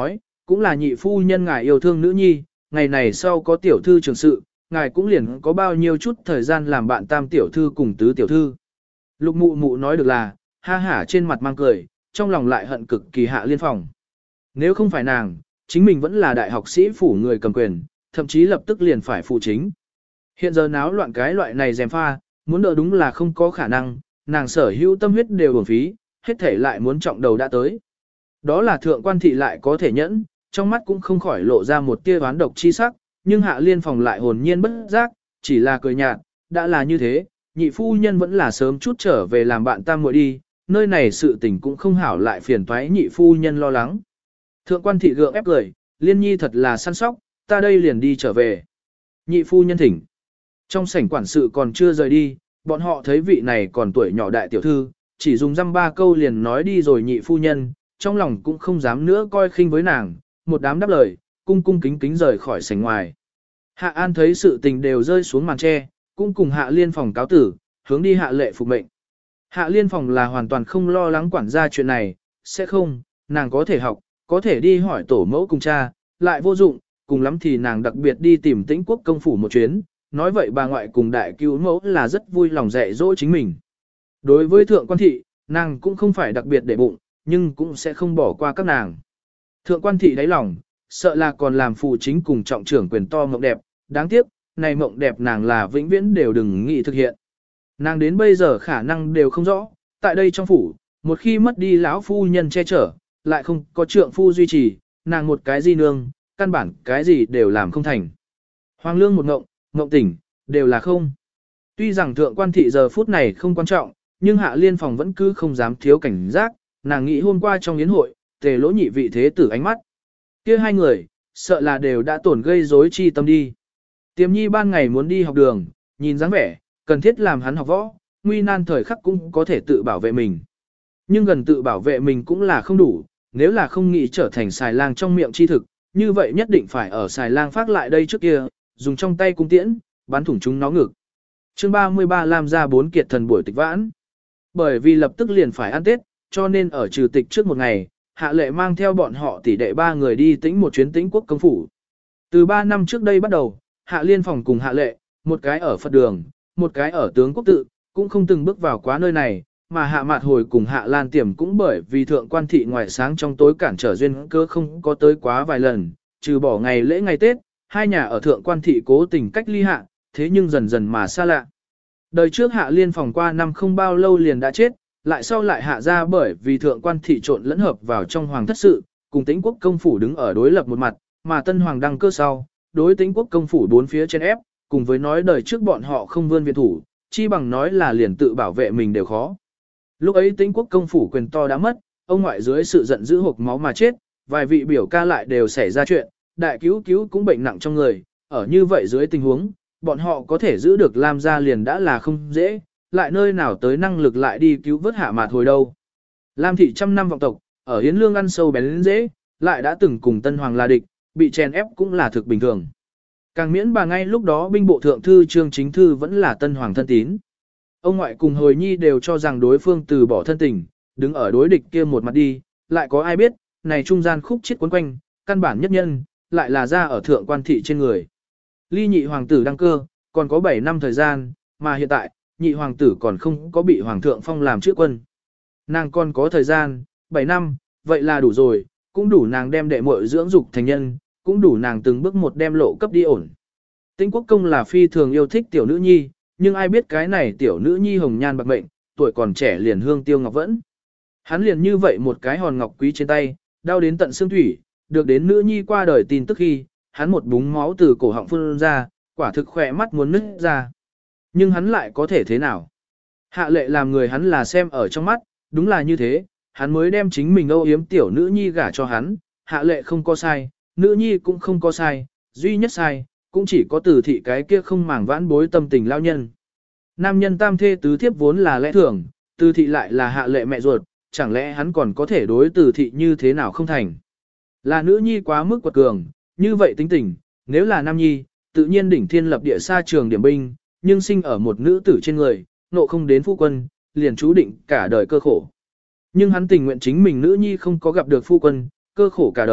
cũng là nhị phu nhân ngài yêu thương nữ nhi, ngày này sau có tiểu thư trường sự, ngài cũng liền có bao nhiêu chút thời gian làm bạn tam tiểu thư cùng tứ tiểu thư. Lục mụ mụ nói được là, ha hả trên mặt mang cười, trong lòng lại hận cực kỳ Hạ Liên Phòng. Nếu không phải nàng, chính mình vẫn là đại học sĩ phủ người cầm quyền, thậm chí lập tức liền phải phụ chính. Hiện giờ náo loạn cái loại này dèm pha, muốn đỡ đúng là không có khả năng, nàng sở hữu tâm huyết đều uổng phí, hết thể lại muốn trọng đầu đã tới. Đó là thượng quan thị lại có thể nhẫn, trong mắt cũng không khỏi lộ ra một tia oán độc chi sắc, nhưng Hạ Liên Phòng lại hồn nhiên bất giác, chỉ là cười nhạt, đã là như thế, nhị phu nhân vẫn là sớm chút trở về làm bạn tam muội đi, nơi này sự tình cũng không hảo lại phiền toái nhị phu nhân lo lắng. Thượng quan thị gượng ép cười, Liên nhi thật là săn sóc, ta đây liền đi trở về. Nhị phu nhân thỉnh. Trong sảnh quản sự còn chưa rời đi, bọn họ thấy vị này còn tuổi nhỏ đại tiểu thư, chỉ dùng dăm ba câu liền nói đi rồi nhị phu nhân, trong lòng cũng không dám nữa coi khinh với nàng, một đám đáp lời, cung cung kính kính rời khỏi sảnh ngoài. Hạ An thấy sự tình đều rơi xuống màn tre, cũng cùng Hạ Liên Phòng cáo tử, hướng đi Hạ Lệ phục mệnh. Hạ Liên Phòng là hoàn toàn không lo lắng quản gia chuyện này, sẽ không, nàng có thể học, có thể đi hỏi tổ mẫu cùng cha, lại vô dụng, cùng lắm thì nàng đặc biệt đi tìm Tĩnh Quốc công phủ một chuyến, nói vậy bà ngoại cùng đại cứu mẫu là rất vui lòng dạy dỗ chính mình. Đối với thượng quan thị, nàng cũng không phải đặc biệt để bụng, nhưng cũng sẽ không bỏ qua các nàng. Thượng quan thị đáy lòng, sợ là còn làm phụ chính cùng trọng trưởng quyền to mộng đẹp, đáng tiếc, này mộng đẹp nàng là vĩnh viễn đều đừng nghĩ thực hiện. Nàng đến bây giờ khả năng đều không rõ, tại đây trong phủ, một khi mất đi lão phu nhân che chở, lại không có trượng phu duy trì, nàng một cái gì nương, căn bản cái gì đều làm không thành. Hoàng lương một ngộng tỉnh, đều là không. Tuy rằng thượng quan thị giờ phút này không quan trọng, nhưng Hạ Liên Phòng vẫn cứ không dám thiếu cảnh giác, nàng nghĩ hôm qua trong yến hội, tề lỗ nhị vị thế tử ánh mắt. Kia hai người, sợ là đều đã tổn gây rối chi tâm đi. Tiềm nhi ban ngày muốn đi học đường, nhìn dáng vẻ, cần thiết làm hắn học võ, nguy nan thời khắc cũng có thể tự bảo vệ mình. Nhưng gần tự bảo vệ mình cũng là không đủ, nếu là không nghĩ trở thành xài lang trong miệng chi thực, như vậy nhất định phải ở xài lang phát lại đây trước kia, dùng trong tay cung tiễn, bắn thủng chúng nó ngực. Chương 33 làm ra 4 kiệt thần buổi tịch vãn. Bởi vì lập tức liền phải ăn Tết, cho nên ở trừ tịch trước một ngày, Hạ Lệ mang theo bọn họ tỷ đệ 3 người đi Tĩnh một chuyến Tĩnh Quốc công phủ. Từ 3 năm trước đây bắt đầu, Hạ Liên Phòng cùng Hạ Lệ, một cái ở Phật đường, một cái ở tướng quốc tự, cũng không từng bước vào quá nơi này, mà Hạ Mạt Hồi cùng Hạ Lan Tiềm cũng bởi vì thượng quan thị ngoài sáng trong tối cản trở duyên cơ không có tới quá vài lần, trừ bỏ ngày lễ ngày Tết, hai nhà ở thượng quan thị cố tình cách ly hạ, thế nhưng dần dần mà xa lạ. Đời trước Hạ Liên Phòng qua năm không bao lâu liền đã chết, lại sau lại hạ ra bởi vì thượng quan thị trộn lẫn hợp vào trong hoàng thất sự, cùng Tĩnh Quốc công phủ đứng ở đối lập một mặt, mà tân hoàng đăng cơ sau, đối Tĩnh Quốc công phủ bốn phía trên ép, cùng với nói đời trước bọn họ không vươn viện thủ, chi bằng nói là liền tự bảo vệ mình đều khó. Lúc ấy Tĩnh Quốc công phủ quyền to đã mất, ông ngoại dưới sự giận dữ hộc máu mà chết, vài vị biểu ca lại đều xảy ra chuyện, đại cứu cứu cũng bệnh nặng trong người, ở như vậy dưới tình huống, bọn họ có thể giữ được Lam gia liền đã là không dễ, lại nơi nào tới năng lực lại đi cứu vớt Hạ Mạt Hồi đâu. Lam thị trăm năm vọng tộc, ở Hiến Lương ăn sâu bén lên dễ, lại đã từng cùng Tân Hoàng là địch, bị chèn ép cũng là thực bình thường. Càng miễn bà ngay lúc đó binh bộ thượng thư Trương Chính Thư vẫn là Tân Hoàng thân tín. Ông ngoại cùng Hồi Nhi đều cho rằng đối phương từ bỏ thân tình, đứng ở đối địch kia một mặt đi, lại có ai biết, này trung gian khúc chết quấn quanh, căn bản nhất nhân, lại là ra ở thượng quan thị trên người. Ly nhị hoàng tử đăng cơ, còn có 7 năm thời gian, mà hiện tại, nhị hoàng tử còn không có bị hoàng thượng phong làm chữa quân. Nàng còn có thời gian, 7 năm, vậy là đủ rồi, cũng đủ nàng đem đệ muội dưỡng dục thành nhân, cũng đủ nàng từng bước một đem lộ cấp đi ổn. Tĩnh Quốc công là phi thường yêu thích tiểu nữ nhi, nhưng ai biết cái này tiểu nữ nhi hồng nhan bạc mệnh, tuổi còn trẻ liền hương tiêu ngọc vẫn. Hắn liền như vậy một cái hòn ngọc quý trên tay, đau đến tận xương thủy, được đến nữ nhi qua đời tin tức khi, hắn một búng máu từ cổ họng phun ra, quả thực khỏe mắt muốn nứt ra. Nhưng hắn lại có thể thế nào? Hạ Lệ làm người hắn là xem ở trong mắt, đúng là như thế, hắn mới đem chính mình âu yếm tiểu nữ nhi gả cho hắn, Hạ Lệ không có sai, nữ nhi cũng không có sai, duy nhất sai, cũng chỉ có Từ thị cái kia không màng vãn bối tâm tình lao nhân. Nam nhân tam thê tứ thiếp vốn là lẽ thường, Từ thị lại là Hạ Lệ mẹ ruột, chẳng lẽ hắn còn có thể đối Từ thị như thế nào không thành? Là nữ nhi quá mức quật cường, như vậy tính tình, nếu là nam nhi, tự nhiên đỉnh thiên lập địa xa trường điểm binh, nhưng sinh ở một nữ tử trên người, nộ không đến phu quân, liền chú định cả đời cơ khổ. Nhưng hắn tình nguyện chính mình nữ nhi không có gặp được phu quân, cơ khổ cả đời,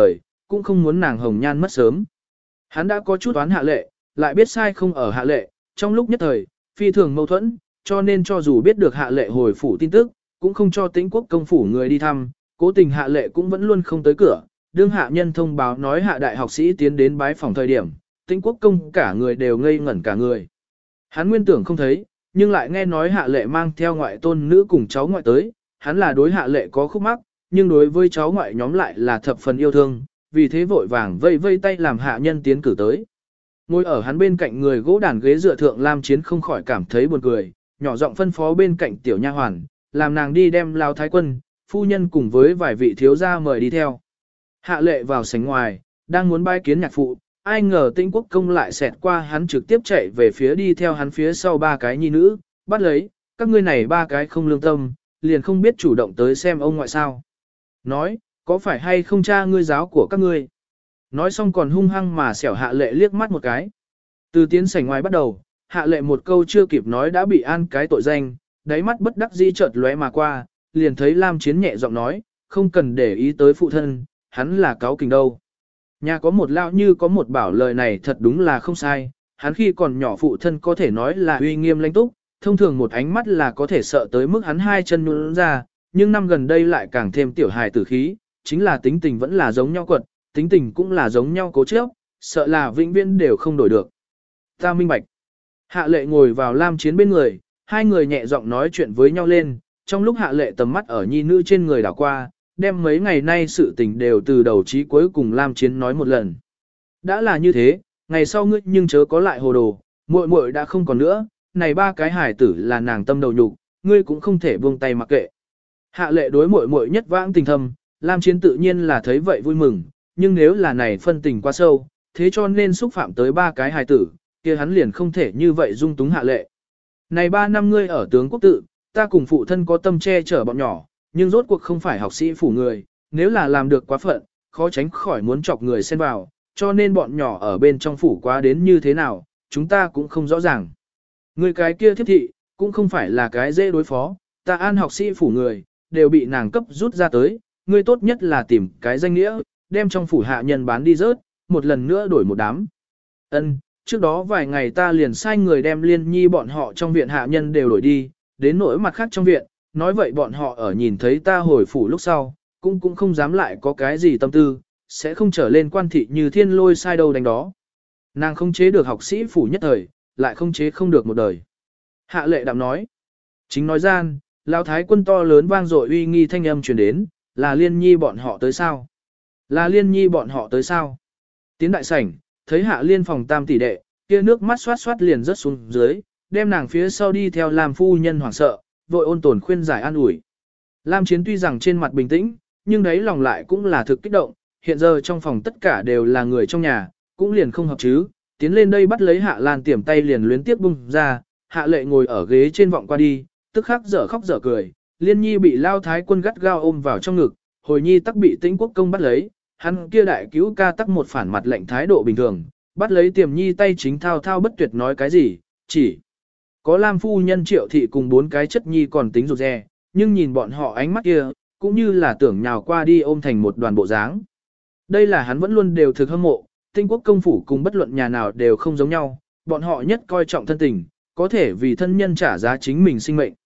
cũng không muốn nàng hồng nhan mất sớm. Hắn đã có chút oán Hạ Lệ, lại biết sai không ở Hạ Lệ, trong lúc nhất thời, phi thường mâu thuẫn, cho nên cho dù biết được Hạ Lệ hồi phủ tin tức, cũng không cho Tĩnh Quốc công phủ người đi thăm, cố tình Hạ Lệ cũng vẫn luôn không tới cửa. Đương hạ nhân thông báo nói Hạ đại học sĩ tiến đến bái phòng thời điểm, Tĩnh Quốc công cả người đều ngây ngẩn cả người. Hắn nguyên tưởng không thấy, nhưng lại nghe nói Hạ Lệ mang theo ngoại tôn nữ cùng cháu ngoại tới, hắn là đối Hạ Lệ có khúc mắc, nhưng đối với cháu ngoại nhóm lại là thập phần yêu thương, vì thế vội vàng vây vây tay làm hạ nhân tiến cử tới. Ngồi ở hắn bên cạnh người gỗ đàn ghế dựa thượng Lam Chiến không khỏi cảm thấy buồn cười, nhỏ giọng phân phó bên cạnh tiểu nha hoàn, làm nàng đi đem Lão thái quân, phu nhân cùng với vài vị thiếu gia mời đi theo. Hạ Lệ vào sảnh ngoài, đang muốn bái kiến nhạc phụ, ai ngờ Tĩnh Quốc công lại xẹt qua hắn trực tiếp chạy về phía đi theo hắn phía sau ba cái nhi nữ, bắt lấy, các ngươi này ba cái không lương tâm, liền không biết chủ động tới xem ông ngoại sao. Nói, có phải hay không cha ngươi giáo của các ngươi? Nói xong còn hung hăng mà xẻo Hạ Lệ liếc mắt một cái. Từ tiến sảnh ngoài bắt đầu, Hạ Lệ một câu chưa kịp nói đã bị an cái tội danh, đáy mắt bất đắc dĩ chợt lóe mà qua, liền thấy Lam Chiến nhẹ giọng nói, không cần để ý tới phụ thân, hắn là cáo kình đâu. Nhà có một lão như có một bảo, lời này thật đúng là không sai, hắn khi còn nhỏ phụ thân có thể nói là uy nghiêm lãnh túc, thông thường một ánh mắt là có thể sợ tới mức hắn hai chân nhũn ra, nhưng năm gần đây lại càng thêm tiểu hài tử khí, chính là tính tình vẫn là giống nhau quật, tính tình cũng là giống nhau cố chấp, sợ là vĩnh viễn đều không đổi được. Ta minh bạch. Hạ Lệ ngồi vào Lam Chiến bên người, hai người nhẹ giọng nói chuyện với nhau lên, trong lúc Hạ Lệ tầm mắt ở nhi nữ trên người đảo qua, đem mấy ngày nay sự tình đều từ đầu chí cuối cùng Lam Chiến nói một lần. Đã là như thế, ngày sau ngươi nhưng chớ có lại hồ đồ, muội muội đã không còn nữa, này ba cái hải tử là nàng tâm đầu nhục, ngươi cũng không thể buông tay mặc kệ. Hạ Lệ đối muội muội nhất vãng tình thâm, Lam Chiến tự nhiên là thấy vậy vui mừng, nhưng nếu là này phân tình quá sâu, thế cho nên xúc phạm tới ba cái hài tử, kia hắn liền không thể như vậy dung túng Hạ Lệ. Này 3 năm ngươi ở tướng quốc tự, ta cùng phụ thân có tâm che chở bọn nhỏ, nhưng rốt cuộc không phải học sĩ phủ người, nếu là làm được quá phận, khó tránh khỏi muốn chọc người xen vào, cho nên bọn nhỏ ở bên trong phủ quá đến như thế nào, chúng ta cũng không rõ ràng. Người cái kia thiếp thị, cũng không phải là cái dễ đối phó, ta an học sĩ phủ người, đều bị nàng cấp rút ra tới, ngươi tốt nhất là tìm cái danh nghĩa, đem trong phủ hạ nhân bán đi rớt, một lần nữa đổi một đám. Ân, trước đó vài ngày ta liền sai người đem Liên Nhi bọn họ trong viện hạ nhân đều đổi đi, đến nỗi mặt khác trong viện, nói vậy bọn họ ở nhìn thấy ta hồi phủ lúc sau, cũng không dám lại có cái gì tâm tư, sẽ không trở lên quan thị như thiên lôi sai đâu đánh đó. Nàng không chế được học sĩ phủ nhất thời, lại không chế không được một đời. Hạ Lệ đạm nói, chính nói gian, Lão thái quân to lớn vang dội uy nghi thanh âm truyền đến, là Liên Nhi bọn họ tới sao? Là Liên Nhi bọn họ tới sao? Tiến đại sảnh, thấy Hạ Liên phòng tam tỷ đệ, kia nước mắt xoát xoát liền rớt xuống dưới, đem nàng phía sau đi theo làm phu nhân hoảng sợ, vội ôn tồn khuyên giải an ủi. Lam Chiến tuy rằng trên mặt bình tĩnh, nhưng đấy lòng lại cũng là thực kích động, hiện giờ trong phòng tất cả đều là người trong nhà, cũng liền không hợp chứ, tiến lên đây bắt lấy Hạ Lan tiềm tay liền luyến tiếp bung ra, Hạ Lệ ngồi ở ghế trên vọng qua đi, tức khắc dở khóc dở cười, Liên Nhi bị Lao thái quân gắt gao ôm vào trong ngực, Hồi Nhi tắc bị Tĩnh Quốc công bắt lấy, hắn kia đại cứu ca tắc một phản mặt lệnh thái độ bình thường, bắt lấy Tiềm Nhi tay chính thao thao bất tuyệt nói cái gì, chỉ có Lam phu nhân Triệu thị cùng 4 cái chất nhi còn tính rụt rè, nhưng nhìn bọn họ ánh mắt kia, cũng như là tưởng nhào qua đi ôm thành một đoàn bộ dáng. Đây là hắn vẫn luôn đều thực hâm mộ, Tĩnh Quốc công phủ cùng bất luận nhà nào đều không giống nhau, bọn họ nhất coi trọng thân tình, có thể vì thân nhân trả giá chính mình sinh mệnh.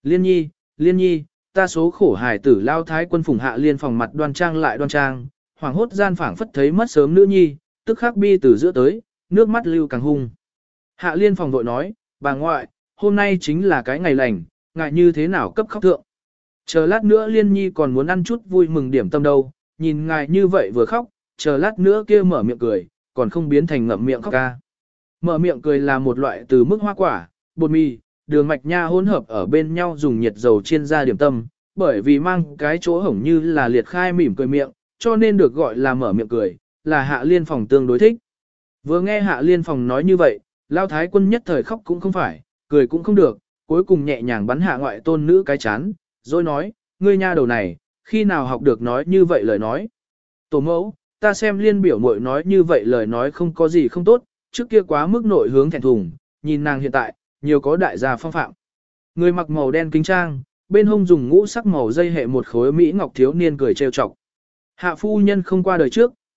Liên Nhi, ta số khổ hài tử Lao thái quân phùng Hạ Liên phòng mặt đoan trang lại đoan trang, hoàng hốt gian phảng phất thấy mất sớm nữ nhi, tức khắc bi từ giữa tới, nước mắt lưu càng hung. Hạ Liên phòng vội nói, bà ngoại, hôm nay chính là cái ngày lành, ngại như thế nào cấp khóc thượng. Chờ lát nữa Liên Nhi còn muốn ăn chút vui mừng điểm tâm đâu, nhìn ngài như vậy vừa khóc, chờ lát nữa kia mở miệng cười, còn không biến thành ngậm miệng khóc ca. Mở miệng cười là một loại từ mức hoa quả, bột mì, đường mạch nha hỗn hợp ở bên nhau dùng nhiệt dầu chiên ra điểm tâm, bởi vì mang cái chỗ hổng như là liệt khai mỉm cười miệng, cho nên được gọi là mở miệng cười, là Hạ Liên phòng tương đối thích. Vừa nghe Hạ Liên phòng nói như vậy, Lao thái quân nhất thời khóc cũng không phải, cười cũng không được, cuối cùng nhẹ nhàng bắn Hạ ngoại tôn nữ cái chán, rồi nói, ngươi nha đầu này, khi nào học được nói như vậy lời nói. Tổ mẫu, ta xem Liên biểu muội nói như vậy lời nói không có gì không tốt, trước kia quá mức nội hướng thẹn thùng, nhìn nàng hiện tại, nhiều có đại gia phong phạm. Người mặc màu đen kính trang, bên hông dùng ngũ sắc màu dây hệ một khối mỹ ngọc thiếu niên cười trêu chọc. Hạ phu nhân không qua đời trước,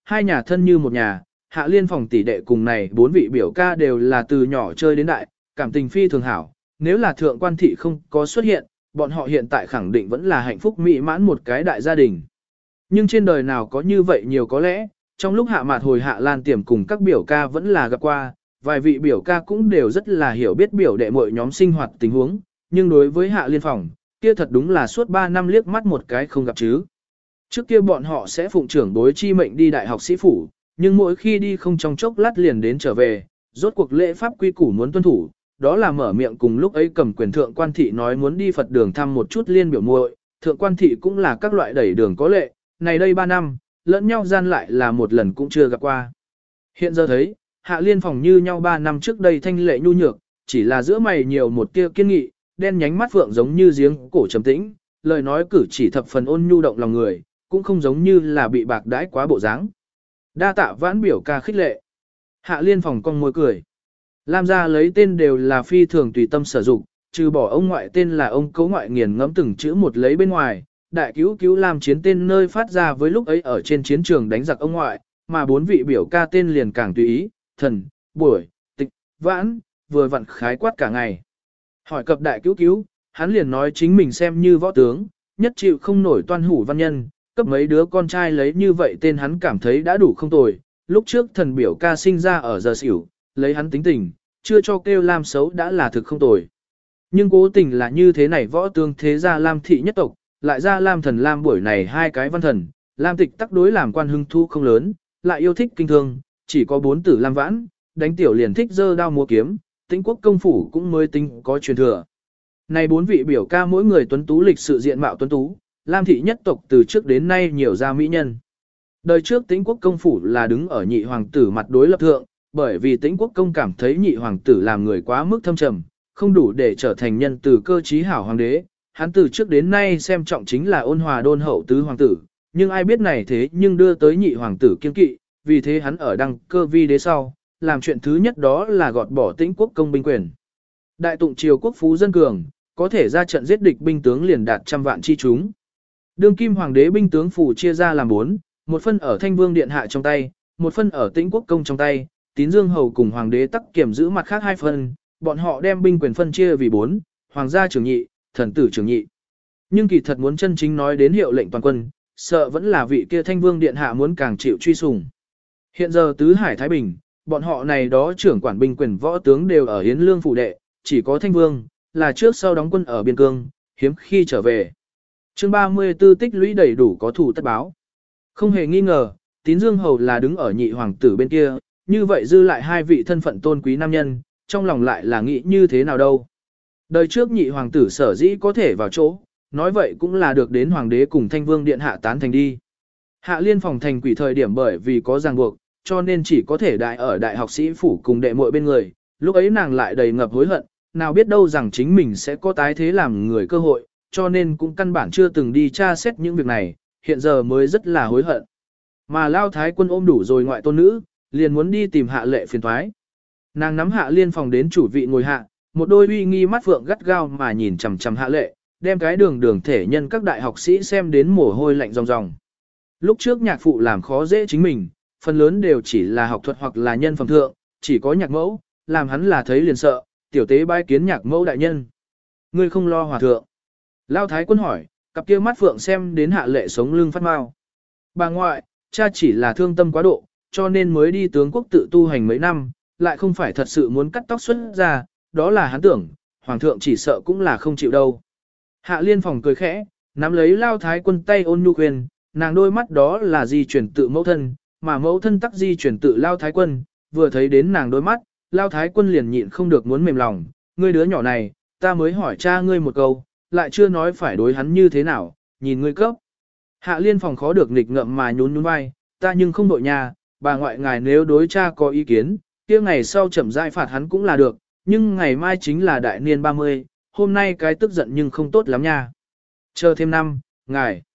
hai nhà thân như một nhà, Hạ Liên Phòng tỷ đệ cùng này bốn vị biểu ca đều là từ nhỏ chơi đến đại, cảm tình phi thường hảo, nếu là thượng quan thị không có xuất hiện, bọn họ hiện tại khẳng định vẫn là hạnh phúc mỹ mãn một cái đại gia đình. Nhưng trên đời nào có như vậy nhiều có lẽ, trong lúc Hạ Mạt hồi Hạ Lan Tiềm cùng các biểu ca vẫn là gặp qua, vài vị biểu ca cũng đều rất là hiểu biết biểu đệ mọi nhóm sinh hoạt tình huống, nhưng đối với Hạ Liên Phòng, kia thật đúng là suốt 3 năm liếc mắt một cái không gặp chứ. Trước kia bọn họ sẽ phụng trưởng đối chi mệnh đi đại học sĩ phủ, nhưng mỗi khi đi không trong chốc lát liền đến trở về, rốt cuộc lễ pháp quy củ muốn tuân thủ, đó là mở miệng cùng lúc ấy cầm quyền thượng quan thị nói muốn đi Phật đường thăm một chút liên biểu muội, thượng quan thị cũng là các loại đẩy đường có lệ, này đây 3 năm, lẫn nhau gian lại là một lần cũng chưa gặp qua. Hiện giờ thấy, Hạ Liên Phòng như nhau 3 năm trước đây thanh lệ nhu nhược, chỉ là giữa mày nhiều một tia kiên nghị, đen nhánh mắt phượng giống như giếng cổ trầm tĩnh, lời nói cử chỉ thập phần ôn nhu động lòng người, cũng không giống như là bị bạc đãi quá bộ dáng. Đa tạ vãn biểu ca khích lệ. Hạ Liên Phòng cong môi cười. Lam gia lấy tên đều là phi thường tùy tâm sử dụng, trừ bỏ ông ngoại tên là ông cấu ngoại nghiền ngẫm từng chữ một lấy bên ngoài, đại cứu cứu Lam chiến tên nơi phát ra với lúc ấy ở trên chiến trường đánh giặc ông ngoại, mà 4 vị biểu ca tên liền càng tùy ý, thần, buổi, tịch, vãn, vừa vặn khái quát cả ngày. Hỏi cập đại cứu cứu, hắn liền nói chính mình xem như võ tướng, nhất chịu không nổi toan hủ văn nhân, cấp mấy đứa con trai lấy như vậy tên hắn cảm thấy đã đủ không tồi. Lúc trước thần biểu ca sinh ra ở giờ xỉu, lấy hắn tính tình, chưa cho kêu Lam xấu đã là thực không tồi. Nhưng cố tình là như thế này võ tướng thế gia Lam thị nhất tộc, lại ra Lam thần Lam buổi này hai cái văn thần, Lam tịch tắc đối làm quan hưng thu không lớn, lại yêu thích kinh thương, chỉ có 4 tử Lam vãn, đánh tiểu liền thích giơ đao múa kiếm, Tĩnh quốc công phủ cũng mới tính có truyền thừa. Này 4 vị biểu ca mỗi người tuấn tú lịch sự diện mạo tuấn tú, Lam thị nhất tộc từ trước đến nay nhiều ra mỹ nhân. Đời trước Tĩnh quốc công phủ là đứng ở nhị hoàng tử mặt đối lập thượng, bởi vì Tĩnh quốc công cảm thấy nhị hoàng tử làm người quá mức thâm trầm, không đủ để trở thành nhân từ cơ trí hảo hoàng đế. Hắn từ trước đến nay xem trọng chính là ôn hòa đôn hậu tứ hoàng tử, nhưng ai biết này thế nhưng đưa tới nhị hoàng tử kiên kỵ, vì thế hắn ở đăng cơ vi đế sau, làm chuyện thứ nhất đó là gọt bỏ Tĩnh quốc công binh quyền. Đại tụng triều quốc phú dân cường, có thể ra trận giết địch binh tướng liền đạt trăm vạn chi chúng. Đương kim hoàng đế binh tướng phủ chia ra làm 4, một phân ở Thanh Vương điện hạ trong tay, một phân ở Tĩnh quốc công trong tay, Tín Dương hầu cùng hoàng đế tắc kiểm giữ mặt khác 2 phân, bọn họ đem binh quyền phân chia vì 4, hoàng gia trưởng nhị, thần tử trưởng nhị. Nhưng kỳ thật muốn chân chính nói đến hiệu lệnh toàn quân, sợ vẫn là vị kia Thanh Vương điện hạ muốn càng chịu truy sủng. Hiện giờ tứ hải Thái Bình, bọn họ này đó trưởng quản binh quyền võ tướng đều ở Yến Lương phủ đệ, chỉ có Thanh Vương là trước sau đóng quân ở biên cương, hiếm khi trở về. Chương 34 tích lũy đầy đủ có thủ tất báo. Không hề nghi ngờ, Tín Dương hầu là đứng ở nhị hoàng tử bên kia, như vậy dư lại 2 vị thân phận tôn quý nam nhân, trong lòng lại là nghĩ như thế nào đâu. Đời trước nhị hoàng tử sở dĩ có thể vào chỗ, nói vậy cũng là được đến hoàng đế cùng Thanh Vương điện hạ tán thành đi. Hạ Liên phòng thành quỷ thời điểm bởi vì có ràng buộc, cho nên chỉ có thể đại ở đại học sĩ phủ cùng đệ muội bên người, lúc ấy nàng lại đầy ngập hối hận, nào biết đâu rằng chính mình sẽ có tái thế làm người cơ hội, cho nên cũng căn bản chưa từng đi tra xét những việc này, hiện giờ mới rất là hối hận. Mà Lao Thái quân ôm đủ rồi ngoại tôn nữ, liền muốn đi tìm Hạ Lệ phiền thoái. Nàng nắm Hạ Liên phòng đến chủ vị ngồi hạ, một đôi uy nghi mắt phượng gắt gao mà nhìn chằm chằm Hạ Lệ, đem cái đường thể nhân các đại học sĩ xem đến mồ hôi lạnh ròng ròng. Lúc trước nhạc phụ làm khó dễ chính mình, phần lớn đều chỉ là học thuật hoặc là nhân phẩm thượng, chỉ có nhạc mẫu, làm hắn là thấy liền sợ, tiểu tế bái kiến nhạc mẫu đại nhân. Ngươi không lo hòa thượng. Lao Thái quân hỏi, cặp kia mắt phượng xem đến Hạ Lệ sống lưng phát mau. Bà ngoại, cha chỉ là thương tâm quá độ, cho nên mới đi tướng quốc tự tu hành mấy năm, lại không phải thật sự muốn cắt tóc xuất ra, đó là hắn tưởng, hoàng thượng chỉ sợ cũng là không chịu đâu. Hạ Liên phòng cười khẽ, nắm lấy Lao Thái quân tay ôn nhu khuyên, nàng đôi mắt đó là di chuyển tự mẫu thân, mà mẫu thân tắc di chuyển tự Lao Thái quân, vừa thấy đến nàng đôi mắt, Lao Thái quân liền nhịn không được muốn mềm lòng, ngươi đứa nhỏ này, ta mới hỏi cha ngươi một câu, lại chưa nói phải đối hắn như thế nào, nhìn ngươi cấp. Hạ Liên phòng khó được nghịch ngợm mà nhún nhún vai, ta nhưng không đội nhà, bà ngoại ngài nếu đối cha có ý kiến, kia ngày sau chậm rãi phạt hắn cũng là được, nhưng ngày mai chính là đại niên 30, hôm nay cái tức giận nhưng không tốt lắm nha. Chờ thêm năm, ngài.